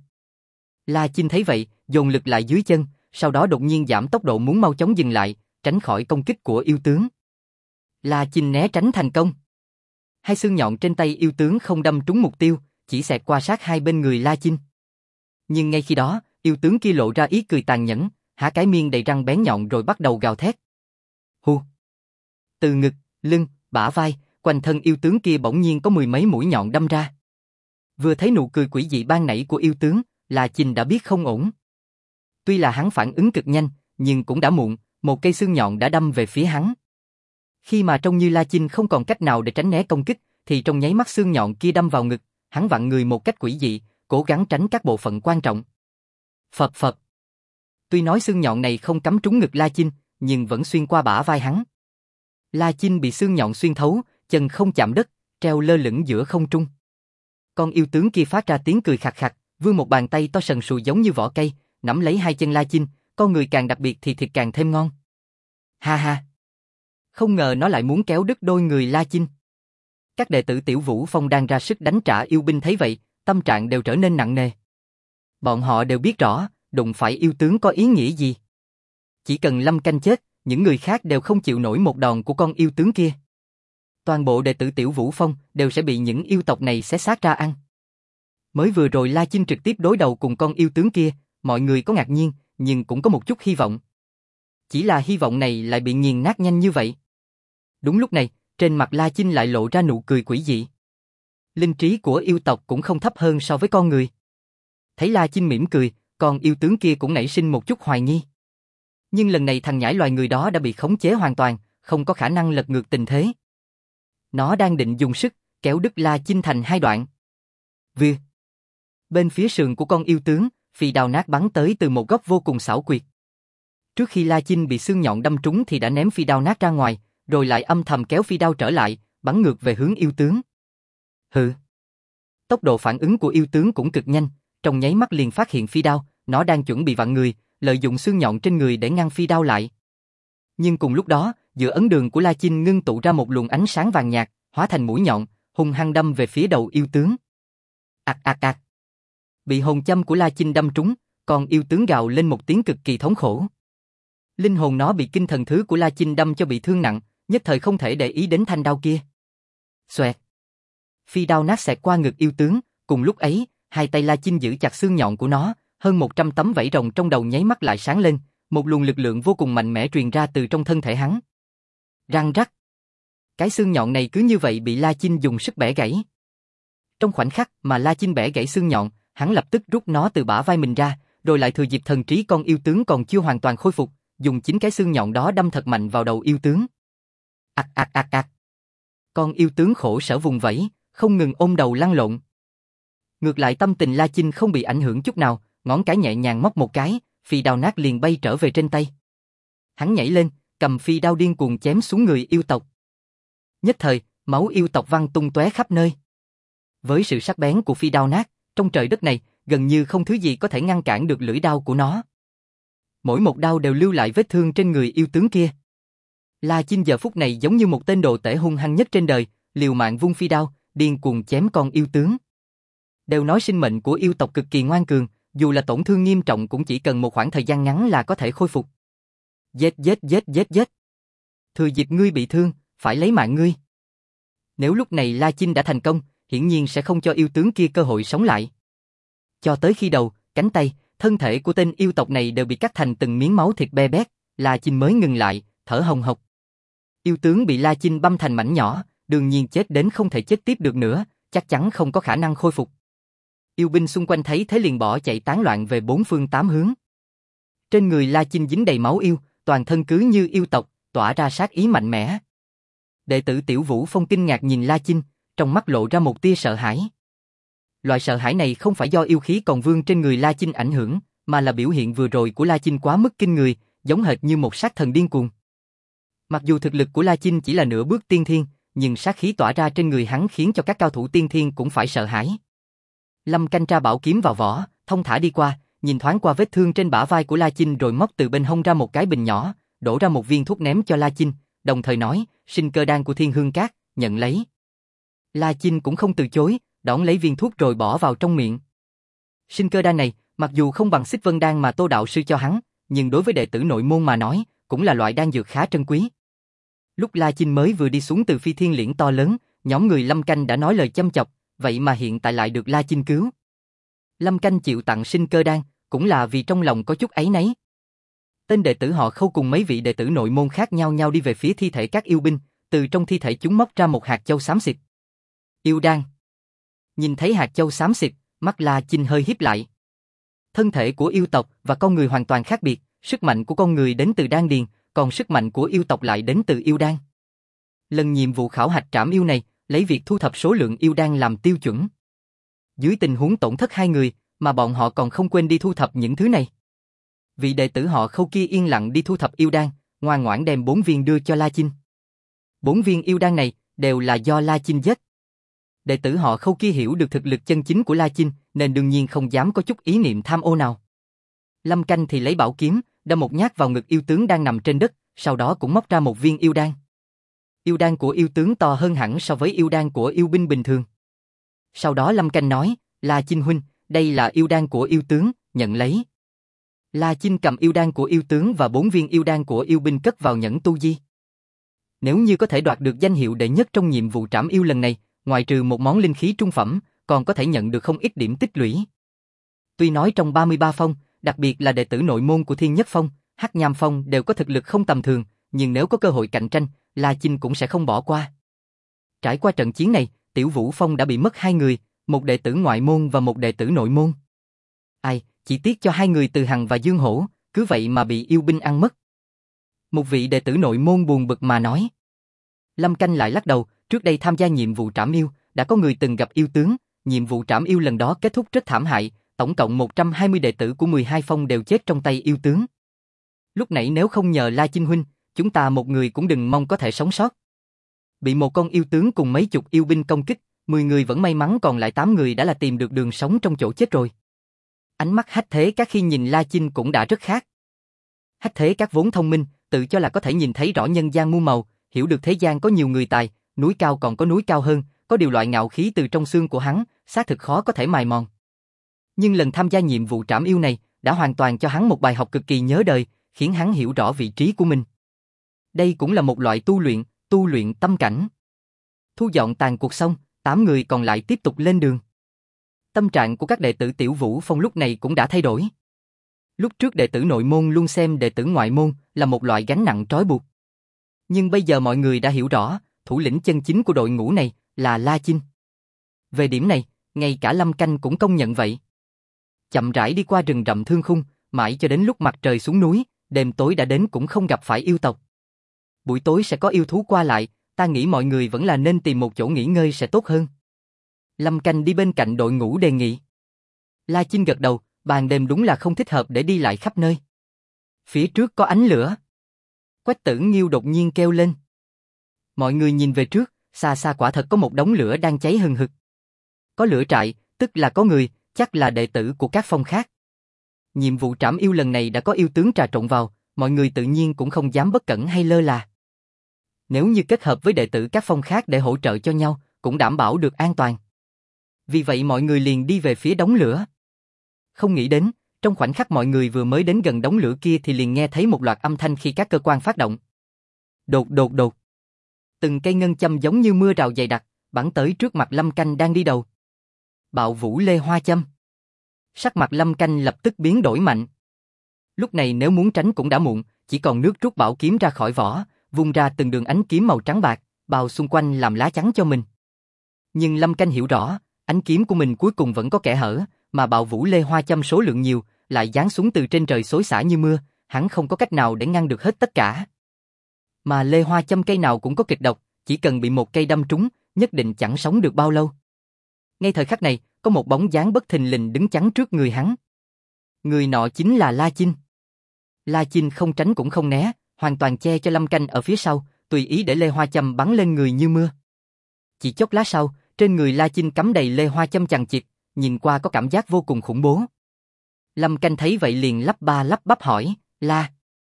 La Chinh thấy vậy, dồn lực lại dưới chân, sau đó đột nhiên giảm tốc độ muốn mau chóng dừng lại, tránh khỏi công kích của yêu tướng. La Chinh né tránh thành công. Hai xương nhọn trên tay yêu tướng không đâm trúng mục tiêu, chỉ xẹt qua sát hai bên người La Chinh. Nhưng ngay khi đó, yêu tướng kia lộ ra ý cười tàn nhẫn, há cái miệng đầy răng bén nhọn rồi bắt đầu gào thét. Hu! Từ ngực, lưng, bả vai, quanh thân yêu tướng kia bỗng nhiên có mười mấy mũi nhọn đâm ra. Vừa thấy nụ cười quỷ dị ban nãy của yêu tướng, La Chinh đã biết không ổn. Tuy là hắn phản ứng cực nhanh, nhưng cũng đã muộn, một cây xương nhọn đã đâm về phía hắn. Khi mà trông như La Chinh không còn cách nào để tránh né công kích, thì trong nháy mắt xương nhọn kia đâm vào ngực, hắn vặn người một cách quỷ dị, cố gắng tránh các bộ phận quan trọng. Phập phập. Tuy nói xương nhọn này không cắm trúng ngực La Chinh, nhưng vẫn xuyên qua bả vai hắn. La Chinh bị xương nhọn xuyên thấu, chân không chạm đất, treo lơ lửng giữa không trung. Con yêu tướng kia phát ra tiếng cười khặt khặt, vươn một bàn tay to sần sùi giống như vỏ cây, nắm lấy hai chân La Chinh, con người càng đặc biệt thì thịt càng thêm ngon. Ha ha! Không ngờ nó lại muốn kéo đứt đôi người La Chinh. Các đệ tử Tiểu Vũ Phong đang ra sức đánh trả yêu binh thấy vậy, tâm trạng đều trở nên nặng nề. Bọn họ đều biết rõ, đụng phải yêu tướng có ý nghĩa gì. Chỉ cần Lâm Canh chết, những người khác đều không chịu nổi một đòn của con yêu tướng kia. Toàn bộ đệ tử Tiểu Vũ Phong đều sẽ bị những yêu tộc này xé xác ra ăn. Mới vừa rồi La Chinh trực tiếp đối đầu cùng con yêu tướng kia, mọi người có ngạc nhiên, nhưng cũng có một chút hy vọng. Chỉ là hy vọng này lại bị nghiền nát nhanh như vậy. Đúng lúc này, trên mặt La Chinh lại lộ ra nụ cười quỷ dị. Linh trí của yêu tộc cũng không thấp hơn so với con người. Thấy La Chinh mỉm cười, con yêu tướng kia cũng nảy sinh một chút hoài nghi. Nhưng lần này thằng nhãi loài người đó đã bị khống chế hoàn toàn, không có khả năng lật ngược tình thế. Nó đang định dùng sức, kéo đứt La Chinh thành hai đoạn. Vừa. Bên phía sườn của con yêu tướng, phi đao nát bắn tới từ một góc vô cùng xảo quyệt. Trước khi La Chinh bị xương nhọn đâm trúng thì đã ném phi đao nát ra ngoài, rồi lại âm thầm kéo phi đao trở lại, bắn ngược về hướng yêu tướng. Hừ. Tốc độ phản ứng của yêu tướng cũng cực nhanh, trong nháy mắt liền phát hiện phi đao, nó đang chuẩn bị vặn người, lợi dụng xương nhọn trên người để ngăn phi đao lại. Nhưng cùng lúc đó, giữa ấn đường của La Chinh ngưng tụ ra một luồng ánh sáng vàng nhạt, hóa thành mũi nhọn, hung hăng đâm về phía đầu yêu tướng. Ạc ạc ạc. Bị hồn châm của La Chinh đâm trúng, còn yêu tướng gào lên một tiếng cực kỳ thống khổ. Linh hồn nó bị kinh thần thứ của La Chinh đâm cho bị thương nặng, nhất thời không thể để ý đến thanh đao kia. Xoẹt. Phi đao nát xẹt qua ngực yêu tướng, cùng lúc ấy, hai tay La Chinh giữ chặt xương nhọn của nó, hơn một trăm tấm vảy rồng trong đầu nháy mắt lại sáng lên, một luồng lực lượng vô cùng mạnh mẽ truyền ra từ trong thân thể hắn. Răng rắc. Cái xương nhọn này cứ như vậy bị La Chinh dùng sức bẻ gãy. Trong khoảnh khắc mà La Chinh bẻ gãy xương nhọn, hắn lập tức rút nó từ bả vai mình ra, rồi lại thừa dịp thần trí con yêu tướng còn chưa hoàn toàn khôi phục, dùng chính cái xương nhọn đó đâm thật mạnh vào đầu yêu tướng. Ạc ạc ạc ạc. Con yêu tướng khổ sở vùng vẫy, không ngừng ôm đầu lăn lộn. Ngược lại tâm tình La Chinh không bị ảnh hưởng chút nào, ngón cái nhẹ nhàng móc một cái, phi đao nát liền bay trở về trên tay. Hắn nhảy lên, cầm phi đao điên cuồng chém xuống người yêu tộc. Nhất thời, máu yêu tộc văng tung tóe khắp nơi. Với sự sắc bén của phi đao nát, trong trời đất này, gần như không thứ gì có thể ngăn cản được lưỡi đao của nó. Mỗi một đao đều lưu lại vết thương trên người yêu tướng kia. La Chinh giờ phút này giống như một tên đồ tể hung hăng nhất trên đời, liều mạng vung phi đao, điên cuồng chém con yêu tướng. Đều nói sinh mệnh của yêu tộc cực kỳ ngoan cường, dù là tổn thương nghiêm trọng cũng chỉ cần một khoảng thời gian ngắn là có thể khôi phục. Giết giết giết giết giết. Thừa dịp ngươi bị thương, phải lấy mạng ngươi. Nếu lúc này La Chinh đã thành công, hiển nhiên sẽ không cho yêu tướng kia cơ hội sống lại. Cho tới khi đầu, cánh tay, thân thể của tên yêu tộc này đều bị cắt thành từng miếng máu thịt be bét, La Chinh mới ngừng lại, thở hồng hộc. Yêu tướng bị La Chinh băm thành mảnh nhỏ, đương nhiên chết đến không thể chết tiếp được nữa, chắc chắn không có khả năng khôi phục. Yêu binh xung quanh thấy thế liền bỏ chạy tán loạn về bốn phương tám hướng. Trên người La Chinh dính đầy máu yêu, toàn thân cứ như yêu tộc, tỏa ra sát ý mạnh mẽ. Đệ tử Tiểu Vũ Phong kinh ngạc nhìn La Chinh, trong mắt lộ ra một tia sợ hãi. Loại sợ hãi này không phải do yêu khí còn vương trên người La Chinh ảnh hưởng, mà là biểu hiện vừa rồi của La Chinh quá mức kinh người, giống hệt như một sát thần điên cuồng. Mặc dù thực lực của La Chinh chỉ là nửa bước tiên thiên, nhưng sát khí tỏa ra trên người hắn khiến cho các cao thủ tiên thiên cũng phải sợ hãi. Lâm Canh tra bảo kiếm vào vỏ, thông thả đi qua, nhìn thoáng qua vết thương trên bả vai của La Chinh rồi móc từ bên hông ra một cái bình nhỏ, đổ ra một viên thuốc ném cho La Chinh, đồng thời nói, sinh cơ đan của Thiên Hương Các, nhận lấy. La Chinh cũng không từ chối, đón lấy viên thuốc rồi bỏ vào trong miệng. Sinh cơ đan này, mặc dù không bằng Xích Vân đan mà Tô đạo sư cho hắn, nhưng đối với đệ tử nội môn mà nói, cũng là loại đan dược khá trân quý. Lúc La Chinh mới vừa đi xuống từ phi thiên liễn to lớn, Nhóm người Lâm Canh đã nói lời châm chọc, vậy mà hiện tại lại được La Chinh cứu. Lâm Canh chịu tặng sinh cơ đan, cũng là vì trong lòng có chút áy náy. Tên đệ tử họ Khâu cùng mấy vị đệ tử nội môn khác nhau nhau đi về phía thi thể các yêu binh, từ trong thi thể chúng móc ra một hạt châu xám xịt. Yêu đan. Nhìn thấy hạt châu xám xịt, mắt La Chinh hơi híp lại. Thân thể của yêu tộc và con người hoàn toàn khác biệt, sức mạnh của con người đến từ đan điền, còn sức mạnh của yêu tộc lại đến từ yêu đan. Lần nhiệm vụ khảo hạch trảm yêu này, lấy việc thu thập số lượng yêu đan làm tiêu chuẩn. Dưới tình huống tổn thất hai người, mà bọn họ còn không quên đi thu thập những thứ này. Vị đệ tử họ Khâu kia yên lặng đi thu thập yêu đan, ngoan ngoãn đem bốn viên đưa cho La Chinh. Bốn viên yêu đan này đều là do La Chinh giết. Đệ tử họ Khâu kia hiểu được thực lực chân chính của La Chinh, nên đương nhiên không dám có chút ý niệm tham ô nào. Lâm Canh thì lấy bảo kiếm, đâm một nhát vào ngực yêu tướng đang nằm trên đất, sau đó cũng móc ra một viên yêu đan. Yêu đan của yêu tướng to hơn hẳn so với yêu đan của yêu binh bình thường. Sau đó Lâm Canh nói, La Chinh huynh, đây là yêu đan của yêu tướng, nhận lấy. La Chinh cầm yêu đan của yêu tướng và bốn viên yêu đan của yêu binh cất vào nhẫn tu di. Nếu như có thể đoạt được danh hiệu đệ nhất trong nhiệm vụ trảm yêu lần này, ngoài trừ một món linh khí trung phẩm, còn có thể nhận được không ít điểm tích lũy. Tuy nói trong ba mươi ba phong, đặc biệt là đệ tử nội môn của Thiên Nhất Phong, Hắc Nham Phong đều có thực lực không tầm thường, nhưng nếu có cơ hội cạnh tranh, La Chinh cũng sẽ không bỏ qua. Trải qua trận chiến này, Tiểu Vũ Phong đã bị mất hai người, một đệ tử ngoại môn và một đệ tử nội môn. Ai, chỉ tiếc cho hai người Từ Hằng và Dương Hổ, cứ vậy mà bị yêu binh ăn mất. Một vị đệ tử nội môn buồn bực mà nói. Lâm Canh lại lắc đầu, trước đây tham gia nhiệm vụ trảm yêu, đã có người từng gặp yêu tướng, nhiệm vụ trảm yêu lần đó kết thúc rất thảm hại, tổng cộng một trăm hai mươi đệ tử của mười hai phong đều chết trong tay yêu tướng. Lúc nãy nếu không nhờ La Chinh huynh, chúng ta một người cũng đừng mong có thể sống sót. Bị một con yêu tướng cùng mấy chục yêu binh công kích, mười người vẫn may mắn, còn lại tám người đã là tìm được đường sống trong chỗ chết rồi. Ánh mắt Hách Thế Các khi nhìn La Chinh cũng đã rất khác. Hách Thế Các vốn thông minh, tự cho là có thể nhìn thấy rõ nhân gian muôn màu, hiểu được thế gian có nhiều người tài, núi cao còn có núi cao hơn, có điều loại ngạo khí từ trong xương của hắn, xác thực khó có thể mài mòn. Nhưng lần tham gia nhiệm vụ trảm yêu này, đã hoàn toàn cho hắn một bài học cực kỳ nhớ đời, khiến hắn hiểu rõ vị trí của mình. Đây cũng là một loại tu luyện, tu luyện tâm cảnh. Thu dọn tàn cuộc xong, tám người còn lại tiếp tục lên đường. Tâm trạng của các đệ tử Tiểu Vũ Phong lúc này cũng đã thay đổi. Lúc trước đệ tử nội môn luôn xem đệ tử ngoại môn là một loại gánh nặng trói buộc. Nhưng bây giờ mọi người đã hiểu rõ, thủ lĩnh chân chính của đội ngũ này là La Chinh. Về điểm này, ngay cả Lâm Canh cũng công nhận vậy. Chậm rãi đi qua rừng rậm thương khung, mãi cho đến lúc mặt trời xuống núi, đêm tối đã đến cũng không gặp phải yêu tộc. Buổi tối sẽ có yêu thú qua lại, ta nghĩ mọi người vẫn là nên tìm một chỗ nghỉ ngơi sẽ tốt hơn. Lâm Canh đi bên cạnh đội ngũ đề nghị. La Chinh gật đầu, ban đêm đúng là không thích hợp để đi lại khắp nơi. Phía trước có ánh lửa. Quách Tử Nghiêu đột nhiên kêu lên. Mọi người nhìn về trước, xa xa quả thật có một đống lửa đang cháy hừng hực. Có lửa trại, tức là có người, chắc là đệ tử của các phong khác. Nhiệm vụ trảm yêu lần này đã có yêu tướng trà trộn vào, mọi người tự nhiên cũng không dám bất cẩn hay lơ là. Nếu như kết hợp với đệ tử các phong khác để hỗ trợ cho nhau, cũng đảm bảo được an toàn. Vì vậy mọi người liền đi về phía đống lửa. Không nghĩ đến, trong khoảnh khắc mọi người vừa mới đến gần đống lửa kia thì liền nghe thấy một loạt âm thanh khi các cơ quan phát động. Đột đột đột. Từng cây ngân châm giống như mưa rào dày đặc, bắn tới trước mặt Lâm Canh đang đi đầu. Bạo Vũ Lê Hoa Châm. Sắc mặt Lâm Canh lập tức biến đổi mạnh. Lúc này nếu muốn tránh cũng đã muộn, chỉ còn nước rút bảo kiếm ra khỏi vỏ, vung ra từng đường ánh kiếm màu trắng bạc, bao xung quanh làm lá chắn cho mình. Nhưng Lâm Canh hiểu rõ, ánh kiếm của mình cuối cùng vẫn có kẽ hở, mà Bạo Vũ Lê Hoa Châm số lượng nhiều, lại giáng xuống từ trên trời xối xả như mưa, hắn không có cách nào để ngăn được hết tất cả. Mà Lê Hoa Châm cây nào cũng có kịch độc, chỉ cần bị một cây đâm trúng, nhất định chẳng sống được bao lâu. Ngay thời khắc này, có một bóng dáng bất thình lình đứng chắn trước người hắn. Người nọ chính là La Chinh. La Chinh không tránh cũng không né, hoàn toàn che cho Lâm Canh ở phía sau, tùy ý để Lê Hoa Châm bắn lên người như mưa. Chỉ chốc lát sau, trên người La Chinh cắm đầy Lê Hoa Châm chằng chịt, nhìn qua có cảm giác vô cùng khủng bố. Lâm Canh thấy vậy liền lắp ba lắp bắp hỏi, La.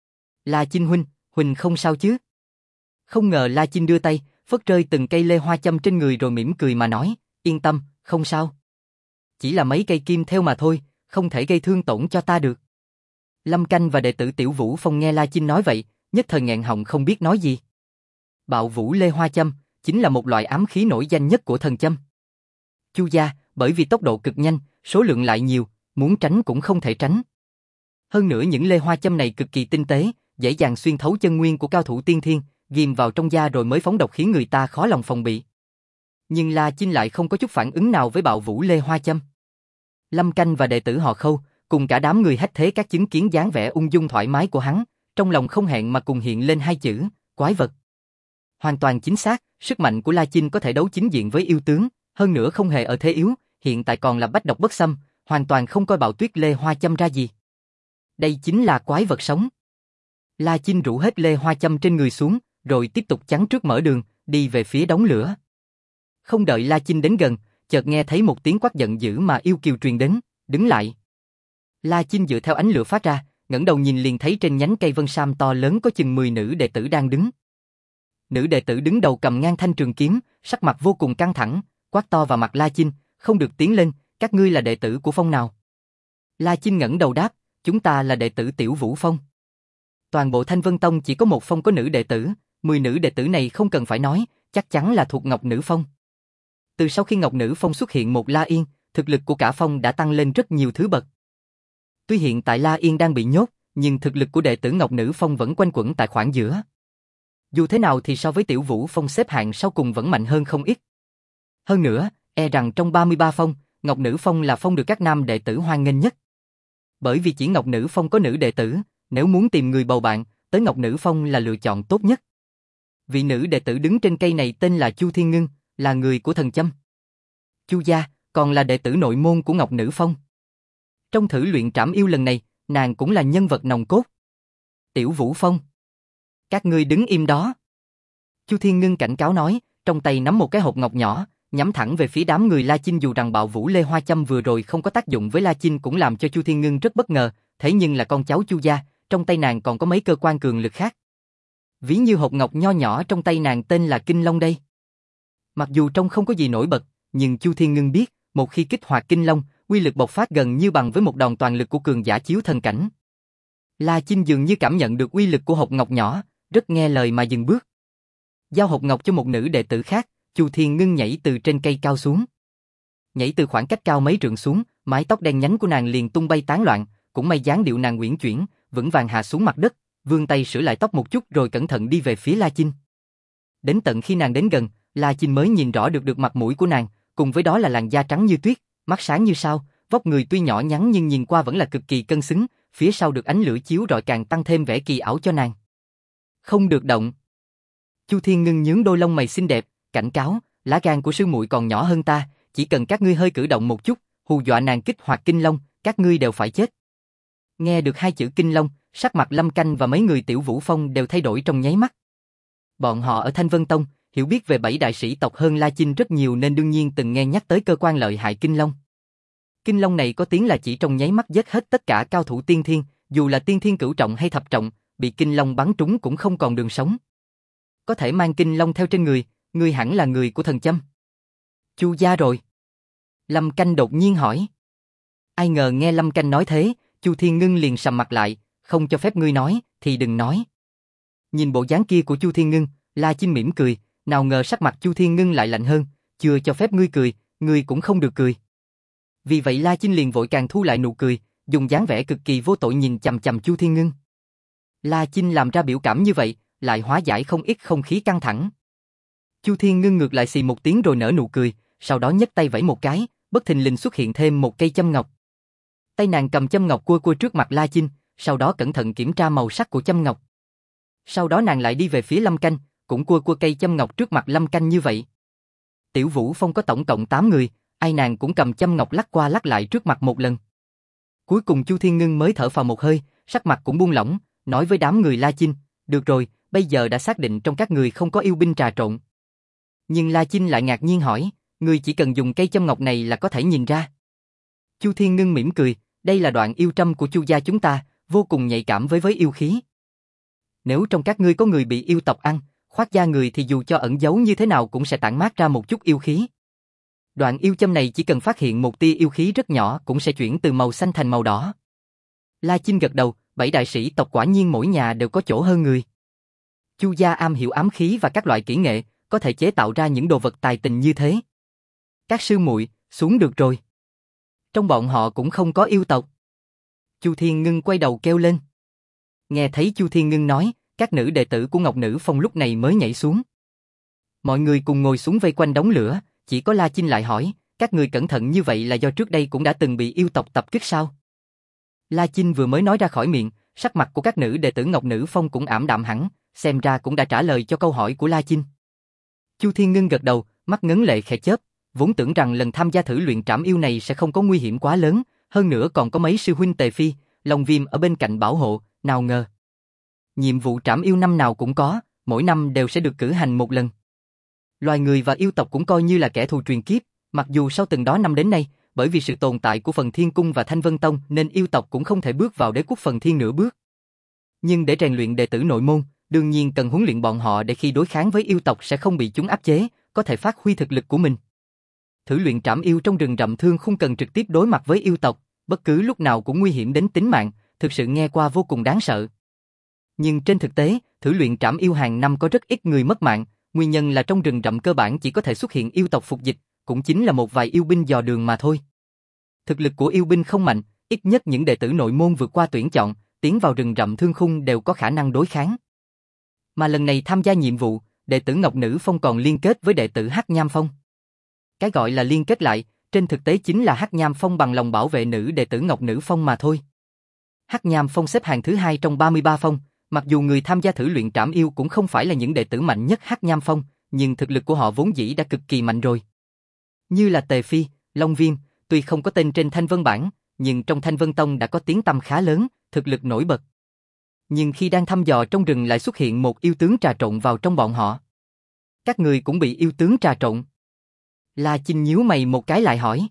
La Chinh huynh, huynh không sao chứ? Không ngờ La Chinh đưa tay, phất rơi từng cây Lê Hoa Châm trên người rồi mỉm cười mà nói, yên tâm, không sao. Chỉ là mấy cây kim theo mà thôi, không thể gây thương tổn cho ta được. Lâm Canh và đệ tử Tiểu Vũ Phong nghe La Chinh nói vậy, nhất thời nghẹn họng không biết nói gì. Bạo Vũ Lê Hoa Châm, chính là một loại ám khí nổi danh nhất của thần châm. Chu gia, bởi vì tốc độ cực nhanh, số lượng lại nhiều, muốn tránh cũng không thể tránh. Hơn nữa những lê hoa châm này cực kỳ tinh tế, dễ dàng xuyên thấu chân nguyên của cao thủ tiên thiên, ghim vào trong da rồi mới phóng độc khiến người ta khó lòng phòng bị. Nhưng La Chinh lại không có chút phản ứng nào với bạo vũ lê hoa châm. Lâm Canh và đệ tử họ Khâu, cùng cả đám người hách thế các chứng kiến dáng vẻ ung dung thoải mái của hắn, trong lòng không hẹn mà cùng hiện lên hai chữ, quái vật. Hoàn toàn chính xác, sức mạnh của La Chinh có thể đấu chính diện với yêu tướng, hơn nữa không hề ở thế yếu, hiện tại còn là bách độc bất xâm, hoàn toàn không coi bạo tuyết lê hoa châm ra gì. Đây chính là quái vật sống. La Chinh rủ hết lê hoa châm trên người xuống, rồi tiếp tục chắn trước mở đường, đi về phía đống lửa. Không đợi La Chinh đến gần, chợt nghe thấy một tiếng quát giận dữ mà yêu kiều truyền đến, đứng lại. La Chinh dựa theo ánh lửa phát ra, ngẩng đầu nhìn liền thấy trên nhánh cây vân sam to lớn có chừng mười nữ đệ tử đang đứng. Nữ đệ tử đứng đầu cầm ngang thanh trường kiếm, sắc mặt vô cùng căng thẳng, quát to vào mặt La Chinh, không được tiến lên, các ngươi là đệ tử của phong nào? La Chinh ngẩng đầu đáp, chúng ta là đệ tử Tiểu Vũ Phong. Toàn bộ Thanh Vân Tông chỉ có một phong có nữ đệ tử, mười nữ đệ tử này không cần phải nói, chắc chắn là thuộc Ngọc Nữ Phong. Từ sau khi Ngọc Nữ Phong xuất hiện một La Yên, thực lực của cả phong đã tăng lên rất nhiều thứ bậc. Tuy hiện tại La Yên đang bị nhốt, nhưng thực lực của đệ tử Ngọc Nữ Phong vẫn quanh quẩn tại khoảng giữa. Dù thế nào thì so với Tiểu Vũ Phong xếp hạng sau cùng vẫn mạnh hơn không ít. Hơn nữa, e rằng trong ba mươi ba phong, Ngọc Nữ Phong là phong được các nam đệ tử hoan nghênh nhất. Bởi vì chỉ Ngọc Nữ Phong có nữ đệ tử, nếu muốn tìm người bầu bạn, tới Ngọc Nữ Phong là lựa chọn tốt nhất. Vị nữ đệ tử đứng trên cây này tên là Chu Thiên Ngưng, là người của thần châm. Chu gia, còn là đệ tử nội môn của Ngọc Nữ Phong. Trong thử luyện trảm yêu lần này, nàng cũng là nhân vật nòng cốt. Tiểu Vũ Phong, các ngươi đứng im đó. Chu Thiên Ngưng cảnh cáo nói, trong tay nắm một cái hộp ngọc nhỏ, nhắm thẳng về phía đám người La Chinh. Dù rằng bạo vũ lê hoa châm vừa rồi không có tác dụng với La Chinh cũng làm cho Chu Thiên Ngưng rất bất ngờ, thế nhưng là con cháu Chu gia, trong tay nàng còn có mấy cơ quan cường lực khác. Ví như hộp ngọc nho nhỏ trong tay nàng tên là Kinh Long đây. Mặc dù trông không có gì nổi bật, nhưng Chu Thiên Ngưng biết, một khi kích hoạt Kinh Long, uy lực bộc phát gần như bằng với một đòn toàn lực của cường giả chiếu thần cảnh. La Chinh dường như cảm nhận được uy lực của hộp ngọc nhỏ, rất nghe lời mà dừng bước. Giao hộp ngọc cho một nữ đệ tử khác, Chu Thiên Ngưng nhảy từ trên cây cao xuống. Nhảy từ khoảng cách cao mấy trượng xuống, mái tóc đen nhánh của nàng liền tung bay tán loạn, cũng may dáng điệu nàng uyển chuyển, vững vàng hạ xuống mặt đất, vươn tay sửa lại tóc một chút rồi cẩn thận đi về phía La Chinh. Đến tận khi nàng đến gần, La Chinh mới nhìn rõ được được mặt mũi của nàng, cùng với đó là làn da trắng như tuyết, mắt sáng như sao, vóc người tuy nhỏ nhắn nhưng nhìn qua vẫn là cực kỳ cân xứng, phía sau được ánh lửa chiếu rọi càng tăng thêm vẻ kỳ ảo cho nàng. Không được động. Chu Thiên Ngưng nhướng đôi lông mày xinh đẹp, cảnh cáo, lá gan của sư muội còn nhỏ hơn ta, chỉ cần các ngươi hơi cử động một chút, hù dọa nàng kích hoạt Kinh Long, các ngươi đều phải chết. Nghe được hai chữ Kinh Long, sắc mặt Lâm Canh và mấy người Tiểu Vũ Phong đều thay đổi trong nháy mắt. Bọn họ ở Thanh Vân Tông, hiểu biết về bảy đại sĩ tộc hơn La Chinh rất nhiều nên đương nhiên từng nghe nhắc tới cơ quan lợi hại Kinh Long. Kinh Long này có tiếng là chỉ trong nháy mắt giết hết tất cả cao thủ tiên thiên, dù là tiên thiên cửu trọng hay thập trọng, bị Kinh Long bắn trúng cũng không còn đường sống. Có thể mang Kinh Long theo trên người, ngươi hẳn là người của thần châm. Chu gia rồi. Lâm Canh đột nhiên hỏi. Ai ngờ nghe Lâm Canh nói thế, Chu Thiên Ngưng liền sầm mặt lại, không cho phép ngươi nói, thì đừng nói. Nhìn bộ dáng kia của Chu Thiên Ngưng, La Chinh mỉm cười, nào ngờ sắc mặt Chu Thiên Ngưng lại lạnh hơn, chưa cho phép ngươi cười, ngươi cũng không được cười. Vì vậy La Chinh liền vội càng thu lại nụ cười, dùng dáng vẻ cực kỳ vô tội nhìn chằm chằm Chu Thiên Ngưng. La Chinh làm ra biểu cảm như vậy, lại hóa giải không ít không khí căng thẳng. Chu Thiên Ngưng ngược lại xì một tiếng rồi nở nụ cười, sau đó nhấc tay vẫy một cái, bất thình lình xuất hiện thêm một cây châm ngọc. Tay nàng cầm châm ngọc cua cua trước mặt La Chinh, sau đó cẩn thận kiểm tra màu sắc của châm ngọc. Sau đó nàng lại đi về phía Lâm Canh, cũng cua cua cây châm ngọc trước mặt Lâm Canh như vậy. Tiểu Vũ Phong có tổng cộng tám người, ai nàng cũng cầm châm ngọc lắc qua lắc lại trước mặt một lần. Cuối cùng Chu Thiên Ngưng mới thở phào một hơi, sắc mặt cũng buông lỏng, nói với đám người La Chinh, được rồi, bây giờ đã xác định trong các người không có yêu binh trà trộn. Nhưng La Chinh lại ngạc nhiên hỏi, người chỉ cần dùng cây châm ngọc này là có thể nhìn ra. Chu Thiên Ngưng mỉm cười, đây là đoạn yêu trâm của Chu gia chúng ta, vô cùng nhạy cảm với với yêu khí. Nếu trong các ngươi có người bị yêu tộc ăn, khoác da người thì dù cho ẩn giấu như thế nào cũng sẽ tản mát ra một chút yêu khí. Đoạn yêu châm này chỉ cần phát hiện một tia yêu khí rất nhỏ cũng sẽ chuyển từ màu xanh thành màu đỏ. La Chinh gật đầu, bảy đại sĩ tộc quả nhiên mỗi nhà đều có chỗ hơn người. Chu gia am hiểu ám khí và các loại kỹ nghệ, có thể chế tạo ra những đồ vật tài tình như thế. Các sư muội, xuống được rồi. Trong bọn họ cũng không có yêu tộc. Chu Thiên Ngân quay đầu kêu lên. Nghe thấy Chu Thiên Ngân nói, các nữ đệ tử của Ngọc Nữ Phong lúc này mới nhảy xuống. Mọi người cùng ngồi xuống vây quanh đống lửa, chỉ có La Chinh lại hỏi, các người cẩn thận như vậy là do trước đây cũng đã từng bị yêu tộc tập kích sao? La Chinh vừa mới nói ra khỏi miệng, sắc mặt của các nữ đệ tử Ngọc Nữ Phong cũng ảm đạm hẳn, xem ra cũng đã trả lời cho câu hỏi của La Chinh. Chu Thiên Ngân gật đầu, mắt ngấn lệ khẽ chớp, vốn tưởng rằng lần tham gia thử luyện trảm yêu này sẽ không có nguy hiểm quá lớn, hơn nữa còn có mấy sư huynh Tề Phi, Long Viêm ở bên cạnh bảo hộ, nào ngờ. Nhiệm vụ trảm yêu năm nào cũng có, mỗi năm đều sẽ được cử hành một lần. Loài người và yêu tộc cũng coi như là kẻ thù truyền kiếp, mặc dù sau từng đó năm đến nay, bởi vì sự tồn tại của Phần Thiên Cung và Thanh Vân Tông nên yêu tộc cũng không thể bước vào đế quốc Phần Thiên nửa bước. Nhưng để rèn luyện đệ tử nội môn, đương nhiên cần huấn luyện bọn họ để khi đối kháng với yêu tộc sẽ không bị chúng áp chế, có thể phát huy thực lực của mình. Thử luyện trảm yêu trong rừng rậm thương không cần trực tiếp đối mặt với yêu tộc, bất cứ lúc nào cũng nguy hiểm đến tính mạng, thực sự nghe qua vô cùng đáng sợ. Nhưng trên thực tế, thử luyện trảm yêu hàng năm có rất ít người mất mạng, nguyên nhân là trong rừng rậm cơ bản chỉ có thể xuất hiện yêu tộc phục dịch, cũng chính là một vài yêu binh dò đường mà thôi. Thực lực của yêu binh không mạnh, ít nhất những đệ tử nội môn vượt qua tuyển chọn, tiến vào rừng rậm thương khung đều có khả năng đối kháng. Mà lần này tham gia nhiệm vụ, đệ tử Ngọc Nữ Phong còn liên kết với đệ tử Hắc Nham Phong. Cái gọi là liên kết lại, trên thực tế chính là Hắc Nham Phong bằng lòng bảo vệ nữ đệ tử Ngọc Nữ Phong mà thôi. Hắc Nham Phong xếp hạng thứ hai trong ba mươi ba phong, mặc dù người tham gia thử luyện trảm yêu cũng không phải là những đệ tử mạnh nhất Hắc Nham Phong, nhưng thực lực của họ vốn dĩ đã cực kỳ mạnh rồi. Như là Tề Phi, Long Viêm, tuy không có tên trên Thanh Vân bảng, nhưng trong Thanh Vân Tông đã có tiếng tăm khá lớn, thực lực nổi bật. Nhưng khi đang thăm dò trong rừng lại xuất hiện một yêu tướng trà trộn vào trong bọn họ. Các người cũng bị yêu tướng trà trộn. La Chinh nhíu mày một cái lại hỏi.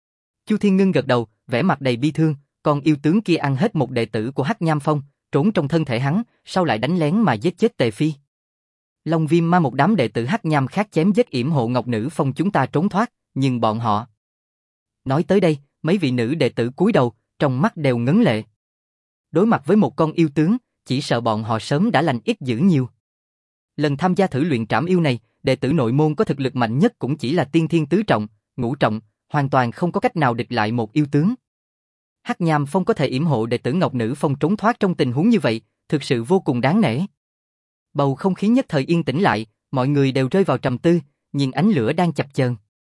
Chu Thiên Ngân gật đầu, vẻ mặt đầy bi thương, còn yêu tướng kia ăn hết một đệ tử của Hắc Nham Phong, trốn trong thân thể hắn, sau lại đánh lén mà giết chết Tề Phi. Long Viêm ma một đám đệ tử Hắc Nham khác chém giết yểm hộ Ngọc Nữ Phong chúng ta trốn thoát, nhưng bọn họ... Nói tới đây, mấy vị nữ đệ tử cúi đầu, trong mắt đều ngấn lệ. Đối mặt với một con yêu tướng, chỉ sợ bọn họ sớm đã lành ít dữ nhiều. Lần tham gia thử luyện trảm yêu này, đệ tử nội môn có thực lực mạnh nhất cũng chỉ là tiên thiên tứ trọng, ngũ trọng, hoàn toàn không có cách nào địch lại một yêu tướng. Hắc Nham Phong có thể yểm hộ đệ tử Ngọc Nữ Phong trốn thoát trong tình huống như vậy, thực sự vô cùng đáng nể. Bầu không khí nhất thời yên tĩnh lại, mọi người đều rơi vào trầm tư, nhìn ánh lửa đang chập chờn.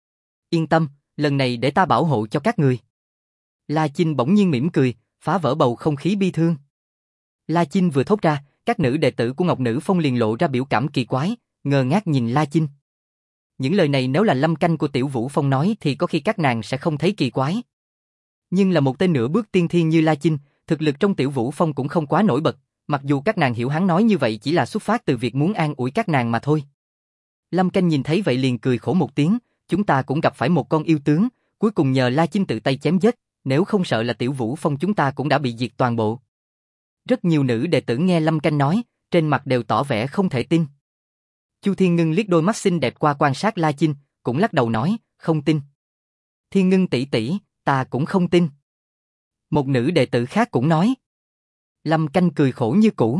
Yên tâm, lần này để ta bảo hộ cho các người. La Chinh bỗng nhiên mỉm cười, phá vỡ bầu không khí bi thương. La Chinh vừa thốt ra, các nữ đệ tử của Ngọc Nữ Phong liền lộ ra biểu cảm kỳ quái, ngơ ngác nhìn La Chinh. Những lời này nếu là Lâm Canh của Tiểu Vũ Phong nói thì có khi các nàng sẽ không thấy kỳ quái. Nhưng là một tên nửa bước tiên thiên như La Chinh, thực lực trong Tiểu Vũ Phong cũng không quá nổi bật, mặc dù các nàng hiểu hắn nói như vậy chỉ là xuất phát từ việc muốn an ủi các nàng mà thôi. Lâm Canh nhìn thấy vậy liền cười khổ một tiếng, chúng ta cũng gặp phải một con yêu tướng, cuối cùng nhờ La Chinh tự tay chém giết, nếu không sợ là Tiểu Vũ Phong chúng ta cũng đã bị diệt toàn bộ. Rất nhiều nữ đệ tử nghe Lâm Canh nói, trên mặt đều tỏ vẻ không thể tin. Chu Thiên Ngân liếc đôi mắt xinh đẹp qua quan sát La Chinh, cũng lắc đầu nói, không tin. Thiên Ngân tỷ tỷ, ta cũng không tin. Một nữ đệ tử khác cũng nói. Lâm Canh cười khổ như cũ.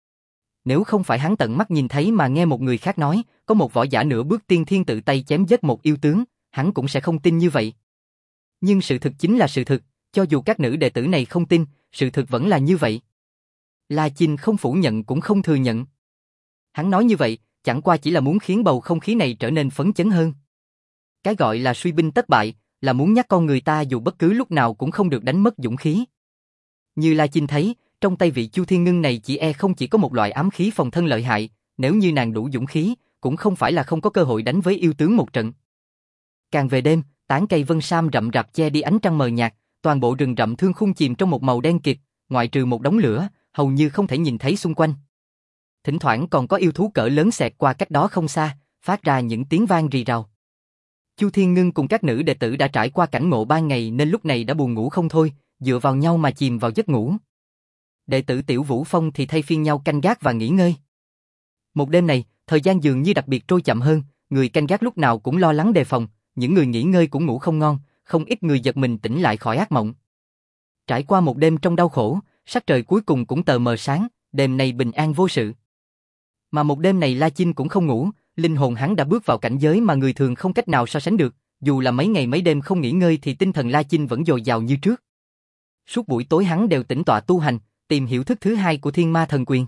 Nếu không phải hắn tận mắt nhìn thấy mà nghe một người khác nói, có một võ giả nửa bước tiên thiên tự tay chém giết một yêu tướng, hắn cũng sẽ không tin như vậy. Nhưng sự thực chính là sự thực, cho dù các nữ đệ tử này không tin, sự thực vẫn là như vậy. La Chinh không phủ nhận cũng không thừa nhận. Hắn nói như vậy, chẳng qua chỉ là muốn khiến bầu không khí này trở nên phấn chấn hơn. Cái gọi là suy binh tất bại, là muốn nhắc con người ta dù bất cứ lúc nào cũng không được đánh mất dũng khí. Như La Chinh thấy, trong tay vị Chu Thiên Ngân này chỉ e không chỉ có một loại ám khí phòng thân lợi hại, nếu như nàng đủ dũng khí, cũng không phải là không có cơ hội đánh với yêu tướng một trận. Càng về đêm, tán cây vân sam rậm rạp che đi ánh trăng mờ nhạt, toàn bộ rừng rậm thương khung chìm trong một màu đen kịt, ngoại trừ một đống lửa, hầu như không thể nhìn thấy xung quanh. Thỉnh thoảng còn có yêu thú cỡ lớn xẹt qua cách đó không xa, phát ra những tiếng vang rì rào. Chu Thiên Ngân cùng các nữ đệ tử đã trải qua cảnh ngộ ban ngày nên lúc này đã buồn ngủ không thôi, dựa vào nhau mà chìm vào giấc ngủ. Đệ tử Tiểu Vũ Phong thì thay phiên nhau canh gác và nghỉ ngơi. Một đêm này, thời gian dường như đặc biệt trôi chậm hơn, người canh gác lúc nào cũng lo lắng đề phòng, những người nghỉ ngơi cũng ngủ không ngon, không ít người giật mình tỉnh lại khỏi ác mộng. Trải qua một đêm trong đau khổ, sắc trời cuối cùng cũng tờ mờ sáng, đêm nay bình an vô sự. Mà một đêm này La Chinh cũng không ngủ, Linh hồn hắn đã bước vào cảnh giới mà người thường không cách nào so sánh được, dù là mấy ngày mấy đêm không nghỉ ngơi thì tinh thần La Chinh vẫn dồi dào như trước. Suốt buổi tối hắn đều tĩnh tọa tu hành, tìm hiểu thức thứ hai của Thiên Ma Thần Quyền.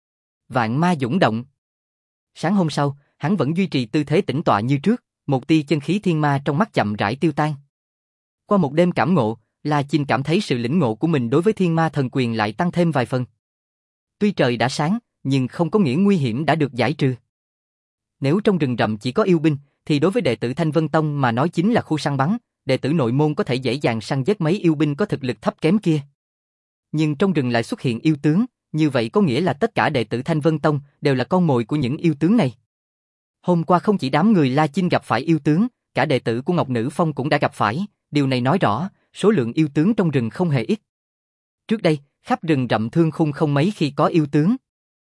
Vạn ma dũng động. Sáng hôm sau, hắn vẫn duy trì tư thế tĩnh tọa như trước, một tia chân khí thiên ma trong mắt chậm rãi tiêu tan. Qua một đêm cảm ngộ, La Chinh cảm thấy sự lĩnh ngộ của mình đối với Thiên Ma Thần Quyền lại tăng thêm vài phần. Tuy trời đã sáng, nhưng không có nghĩa nguy hiểm đã được giải trừ. Nếu trong rừng rậm chỉ có yêu binh, thì đối với đệ tử Thanh Vân Tông mà nói chính là khu săn bắn, đệ tử nội môn có thể dễ dàng săn giết mấy yêu binh có thực lực thấp kém kia. Nhưng trong rừng lại xuất hiện yêu tướng, như vậy có nghĩa là tất cả đệ tử Thanh Vân Tông đều là con mồi của những yêu tướng này. Hôm qua không chỉ đám người La Chinh gặp phải yêu tướng, cả đệ tử của Ngọc Nữ Phong cũng đã gặp phải, điều này nói rõ, số lượng yêu tướng trong rừng không hề ít. Trước đây, khắp rừng rậm Thương Khung không mấy khi có yêu tướng.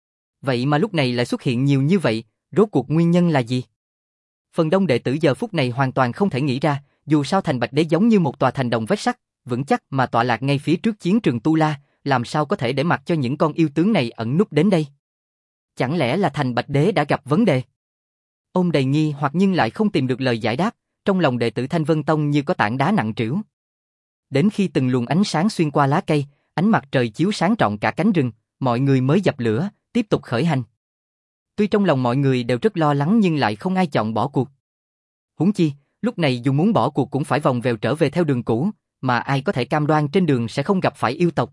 Vậy mà lúc này lại xuất hiện nhiều như vậy, rốt cuộc nguyên nhân là gì? Phần đông đệ tử giờ phút này hoàn toàn không thể nghĩ ra, dù sao thành Bạch Đế giống như một tòa thành đồng vách sắt, vững chắc mà tọa lạc ngay phía trước chiến trường Tu La, làm sao có thể để mặc cho những con yêu tướng này ẩn núp đến đây? Chẳng lẽ là thành Bạch Đế đã gặp vấn đề? Ôm đầy nghi hoặc nhưng lại không tìm được lời giải đáp, trong lòng đệ tử Thanh Vân Tông như có tảng đá nặng trĩu. Đến khi từng luồng ánh sáng xuyên qua lá cây, ánh mặt trời chiếu sáng trọn cả cánh rừng, mọi người mới dập lửa, tiếp tục khởi hành. Tuy trong lòng mọi người đều rất lo lắng nhưng lại không ai chọn bỏ cuộc. Huống chi, lúc này dù muốn bỏ cuộc cũng phải vòng vèo trở về theo đường cũ, mà ai có thể cam đoan trên đường sẽ không gặp phải yêu tộc.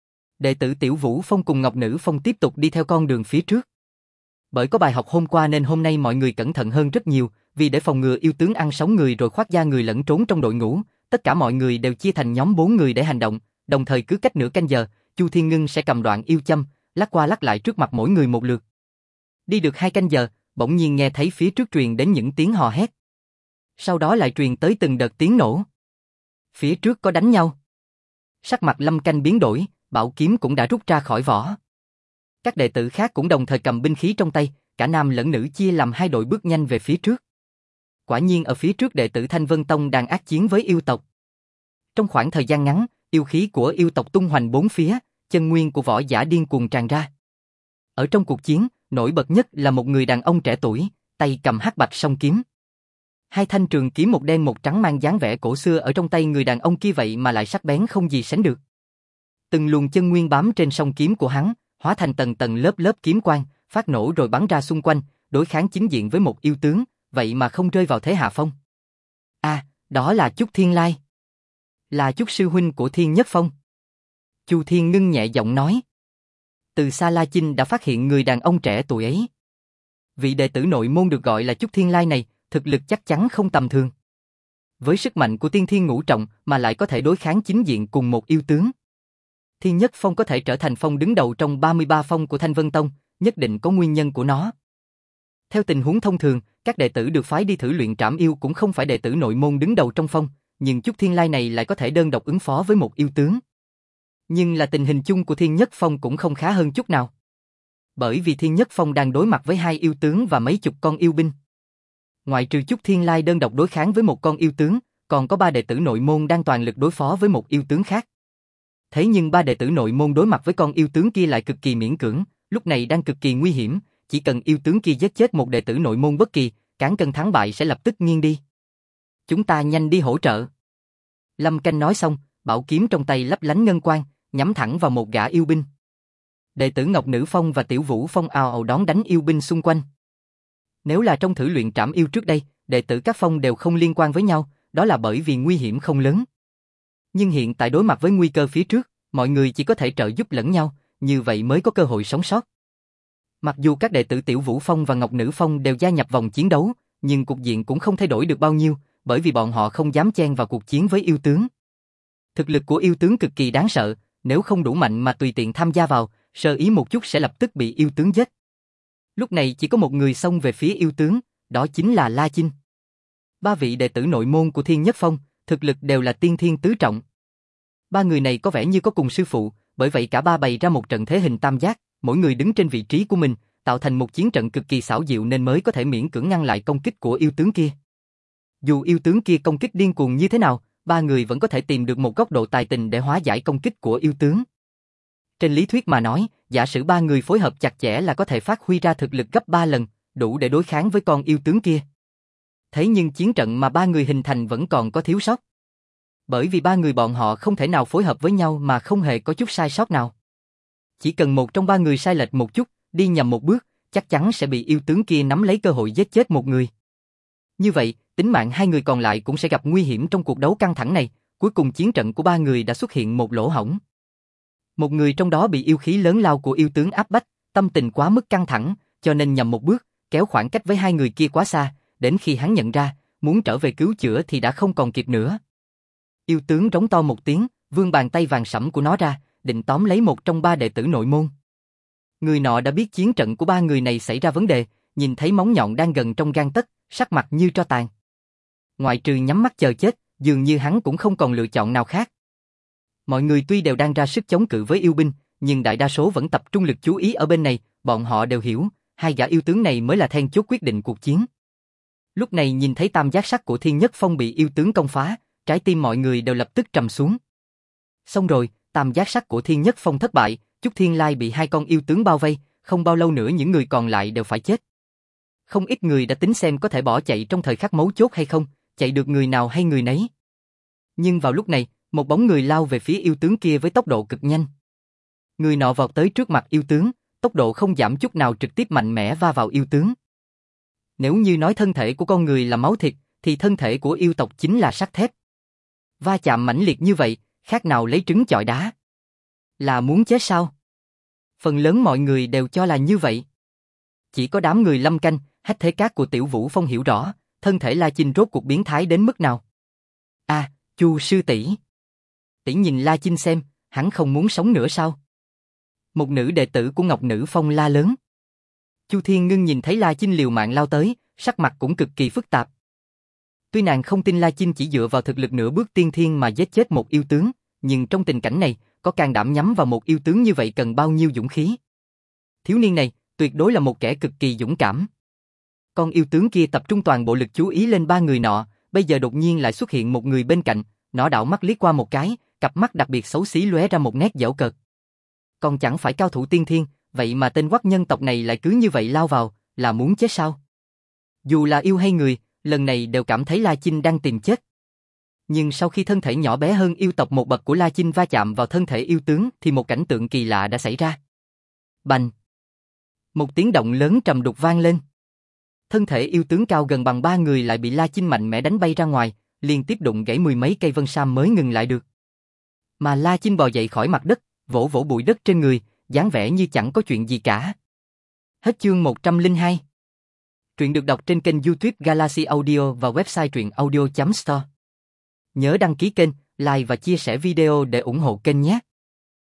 Đệ tử Tiểu Vũ Phong cùng Ngọc Nữ Phong tiếp tục đi theo con đường phía trước. Bởi có bài học hôm qua nên hôm nay mọi người cẩn thận hơn rất nhiều, vì để phòng ngừa yêu tướng ăn sống người rồi khoác da người lẫn trốn trong đội ngũ, tất cả mọi người đều chia thành nhóm bốn người để hành động, đồng thời cứ cách nửa canh giờ, Chu Thiên Ngưng sẽ cầm đoạn yêu châm, lắc qua lắc lại trước mặt mỗi người một lượt. Đi được hai canh giờ, bỗng nhiên nghe thấy phía trước truyền đến những tiếng hò hét. Sau đó lại truyền tới từng đợt tiếng nổ. Phía trước có đánh nhau. Sắc mặt Lâm Canh biến đổi, bảo kiếm cũng đã rút ra khỏi vỏ. Các đệ tử khác cũng đồng thời cầm binh khí trong tay, cả nam lẫn nữ chia làm hai đội bước nhanh về phía trước. Quả nhiên ở phía trước đệ tử Thanh Vân Tông đang ác chiến với yêu tộc. Trong khoảng thời gian ngắn, yêu khí của yêu tộc tung hoành bốn phía, chân nguyên của võ giả điên cuồng tràn ra. Ở trong cuộc chiến, nổi bật nhất là một người đàn ông trẻ tuổi, tay cầm hắc bạch song kiếm. Hai thanh trường kiếm một đen một trắng mang dáng vẻ cổ xưa ở trong tay người đàn ông kia vậy mà lại sắc bén không gì sánh được. Từng luồng chân nguyên bám trên song kiếm của hắn, hóa thành tầng tầng lớp lớp kiếm quang, phát nổ rồi bắn ra xung quanh, đối kháng chính diện với một yêu tướng, vậy mà không rơi vào thế hạ phong. A, à, đó là Chúc Thiên Lai. Là Chúc sư huynh của Thiên Nhất Phong. Chu Thiên Ngưng nhẹ giọng nói. Từ xa La Chinh đã phát hiện người đàn ông trẻ tuổi ấy. Vị đệ tử nội môn được gọi là Chúc Thiên Lai này, thực lực chắc chắn không tầm thường. Với sức mạnh của tiên thiên ngũ trọng mà lại có thể đối kháng chính diện cùng một yêu tướng. Thiên Nhất Phong có thể trở thành phong đứng đầu trong ba mươi ba phong của Thanh Vân Tông, nhất định có nguyên nhân của nó. Theo tình huống thông thường, các đệ tử được phái đi thử luyện trảm yêu cũng không phải đệ tử nội môn đứng đầu trong phong, nhưng Chúc Thiên Lai này lại có thể đơn độc ứng phó với một yêu tướng. Nhưng là tình hình chung của Thiên Nhất Phong cũng không khá hơn chút nào. Bởi vì Thiên Nhất Phong đang đối mặt với hai yêu tướng và mấy chục con yêu binh. Ngoại trừ Chúc Thiên Lai đơn độc đối kháng với một con yêu tướng, còn có ba đệ tử nội môn đang toàn lực đối phó với một yêu tướng khác. Thế nhưng ba đệ tử nội môn đối mặt với con yêu tướng kia lại cực kỳ miễn cưỡng, lúc này đang cực kỳ nguy hiểm, chỉ cần yêu tướng kia giết chết một đệ tử nội môn bất kỳ, cán cân thắng bại sẽ lập tức nghiêng đi. Chúng ta nhanh đi hỗ trợ. Lâm Canh nói xong, bảo kiếm trong tay lấp lánh ngân quang, nhắm thẳng vào một gã yêu binh. Đệ tử Ngọc Nữ Phong và Tiểu Vũ Phong ào ào đón đánh yêu binh xung quanh. Nếu là trong thử luyện trảm yêu trước đây, đệ tử các phong đều không liên quan với nhau, đó là bởi vì nguy hiểm không lớn. Nhưng hiện tại đối mặt với nguy cơ phía trước, mọi người chỉ có thể trợ giúp lẫn nhau, như vậy mới có cơ hội sống sót. Mặc dù các đệ tử Tiểu Vũ Phong và Ngọc Nữ Phong đều gia nhập vòng chiến đấu, nhưng cục diện cũng không thay đổi được bao nhiêu, bởi vì bọn họ không dám chen vào cuộc chiến với yêu tướng. Thực lực của yêu tướng cực kỳ đáng sợ, nếu không đủ mạnh mà tùy tiện tham gia vào, sơ ý một chút sẽ lập tức bị yêu tướng giết. Lúc này chỉ có một người xông về phía yêu tướng, đó chính là La Chinh. Ba vị đệ tử nội môn của Thiên Nhất Phong, thực lực đều là tiên thiên tứ trọng. Ba người này có vẻ như có cùng sư phụ, bởi vậy cả ba bày ra một trận thế hình tam giác, mỗi người đứng trên vị trí của mình, tạo thành một chiến trận cực kỳ xảo diệu nên mới có thể miễn cưỡng ngăn lại công kích của yêu tướng kia. Dù yêu tướng kia công kích điên cuồng như thế nào, ba người vẫn có thể tìm được một góc độ tài tình để hóa giải công kích của yêu tướng. Trên lý thuyết mà nói, giả sử ba người phối hợp chặt chẽ là có thể phát huy ra thực lực gấp ba lần, đủ để đối kháng với con yêu tướng kia. Thế nhưng chiến trận mà ba người hình thành vẫn còn có thiếu sót. Bởi vì ba người bọn họ không thể nào phối hợp với nhau mà không hề có chút sai sót nào. Chỉ cần một trong ba người sai lệch một chút, đi nhầm một bước, chắc chắn sẽ bị yêu tướng kia nắm lấy cơ hội giết chết một người. Như vậy, tính mạng hai người còn lại cũng sẽ gặp nguy hiểm trong cuộc đấu căng thẳng này. Cuối cùng chiến trận của ba người đã xuất hiện một lỗ hổng. Một người trong đó bị yêu khí lớn lao của yêu tướng áp bách, tâm tình quá mức căng thẳng, cho nên nhầm một bước, kéo khoảng cách với hai người kia quá xa, đến khi hắn nhận ra, muốn trở về cứu chữa thì đã không còn kịp nữa. Yêu tướng rống to một tiếng, vươn bàn tay vàng sẫm của nó ra, định tóm lấy một trong ba đệ tử nội môn. Người nọ đã biết chiến trận của ba người này xảy ra vấn đề, nhìn thấy móng nhọn đang gần trong gang tấc, sắc mặt như tro tàn. Ngoại trừ nhắm mắt chờ chết, dường như hắn cũng không còn lựa chọn nào khác. Mọi người tuy đều đang ra sức chống cự với yêu binh, nhưng đại đa số vẫn tập trung lực chú ý ở bên này, bọn họ đều hiểu, hai gã yêu tướng này mới là then chốt quyết định cuộc chiến. Lúc này nhìn thấy tam giác sắt của Thiên Nhất Phong bị yêu tướng công phá, trái tim mọi người đều lập tức trầm xuống. Xong rồi, tam giác sắt của Thiên Nhất Phong thất bại, Chúc Thiên Lai bị hai con yêu tướng bao vây, không bao lâu nữa những người còn lại đều phải chết. Không ít người đã tính xem có thể bỏ chạy trong thời khắc mấu chốt hay không, chạy được người nào hay người nấy. Nhưng vào lúc này, một bóng người lao về phía yêu tướng kia với tốc độ cực nhanh. Người nọ vọt tới trước mặt yêu tướng, tốc độ không giảm chút nào trực tiếp mạnh mẽ va vào yêu tướng. Nếu như nói thân thể của con người là máu thịt, thì thân thể của yêu tộc chính là sắt thép. Va chạm mãnh liệt như vậy, khác nào lấy trứng chọi đá. Là muốn chết sao? Phần lớn mọi người đều cho là như vậy. Chỉ có đám người Lâm Canh, Hách Thế Cát của Tiểu Vũ Phong hiểu rõ, thân thể La Chinh rốt cuộc biến thái đến mức nào. À, Chu sư tỷ. Tỷ nhìn La Chinh xem, hắn không muốn sống nữa sao? Một nữ đệ tử của Ngọc Nữ Phong la lớn. Chu Thiên Ngưng nhìn thấy La Chinh liều mạng lao tới, sắc mặt cũng cực kỳ phức tạp. Tuy nàng không tin La Chinh chỉ dựa vào thực lực nửa bước tiên thiên mà giết chết một yêu tướng, nhưng trong tình cảnh này, có can đảm nhắm vào một yêu tướng như vậy cần bao nhiêu dũng khí. Thiếu niên này, tuyệt đối là một kẻ cực kỳ dũng cảm. Con yêu tướng kia tập trung toàn bộ lực chú ý lên ba người nọ, bây giờ đột nhiên lại xuất hiện một người bên cạnh, nó đảo mắt liếc qua một cái, cặp mắt đặc biệt xấu xí lóe ra một nét giễu cợt. Còn chẳng phải cao thủ tiên thiên, vậy mà tên quắc nhân tộc này lại cứ như vậy lao vào, là muốn chết sao? Dù là yêu hay người, lần này đều cảm thấy La Chinh đang tìm chết. Nhưng sau khi thân thể nhỏ bé hơn yêu tộc một bậc của La Chinh va chạm vào thân thể yêu tướng thì một cảnh tượng kỳ lạ đã xảy ra. Bành! Một tiếng động lớn trầm đục vang lên. Thân thể yêu tướng cao gần bằng ba người lại bị La Chinh mạnh mẽ đánh bay ra ngoài, liên tiếp đụng gãy mười mấy cây vân sam mới ngừng lại được. Mà La Chinh bò dậy khỏi mặt đất, vỗ vỗ bụi đất trên người, dáng vẻ như chẳng có chuyện gì cả. Hết chương một trăm lẻ hai. Truyện được đọc trên kênh YouTube Galaxy Audio và website truyện audio chấm store. Nhớ đăng ký kênh, like và chia sẻ video để ủng hộ kênh nhé.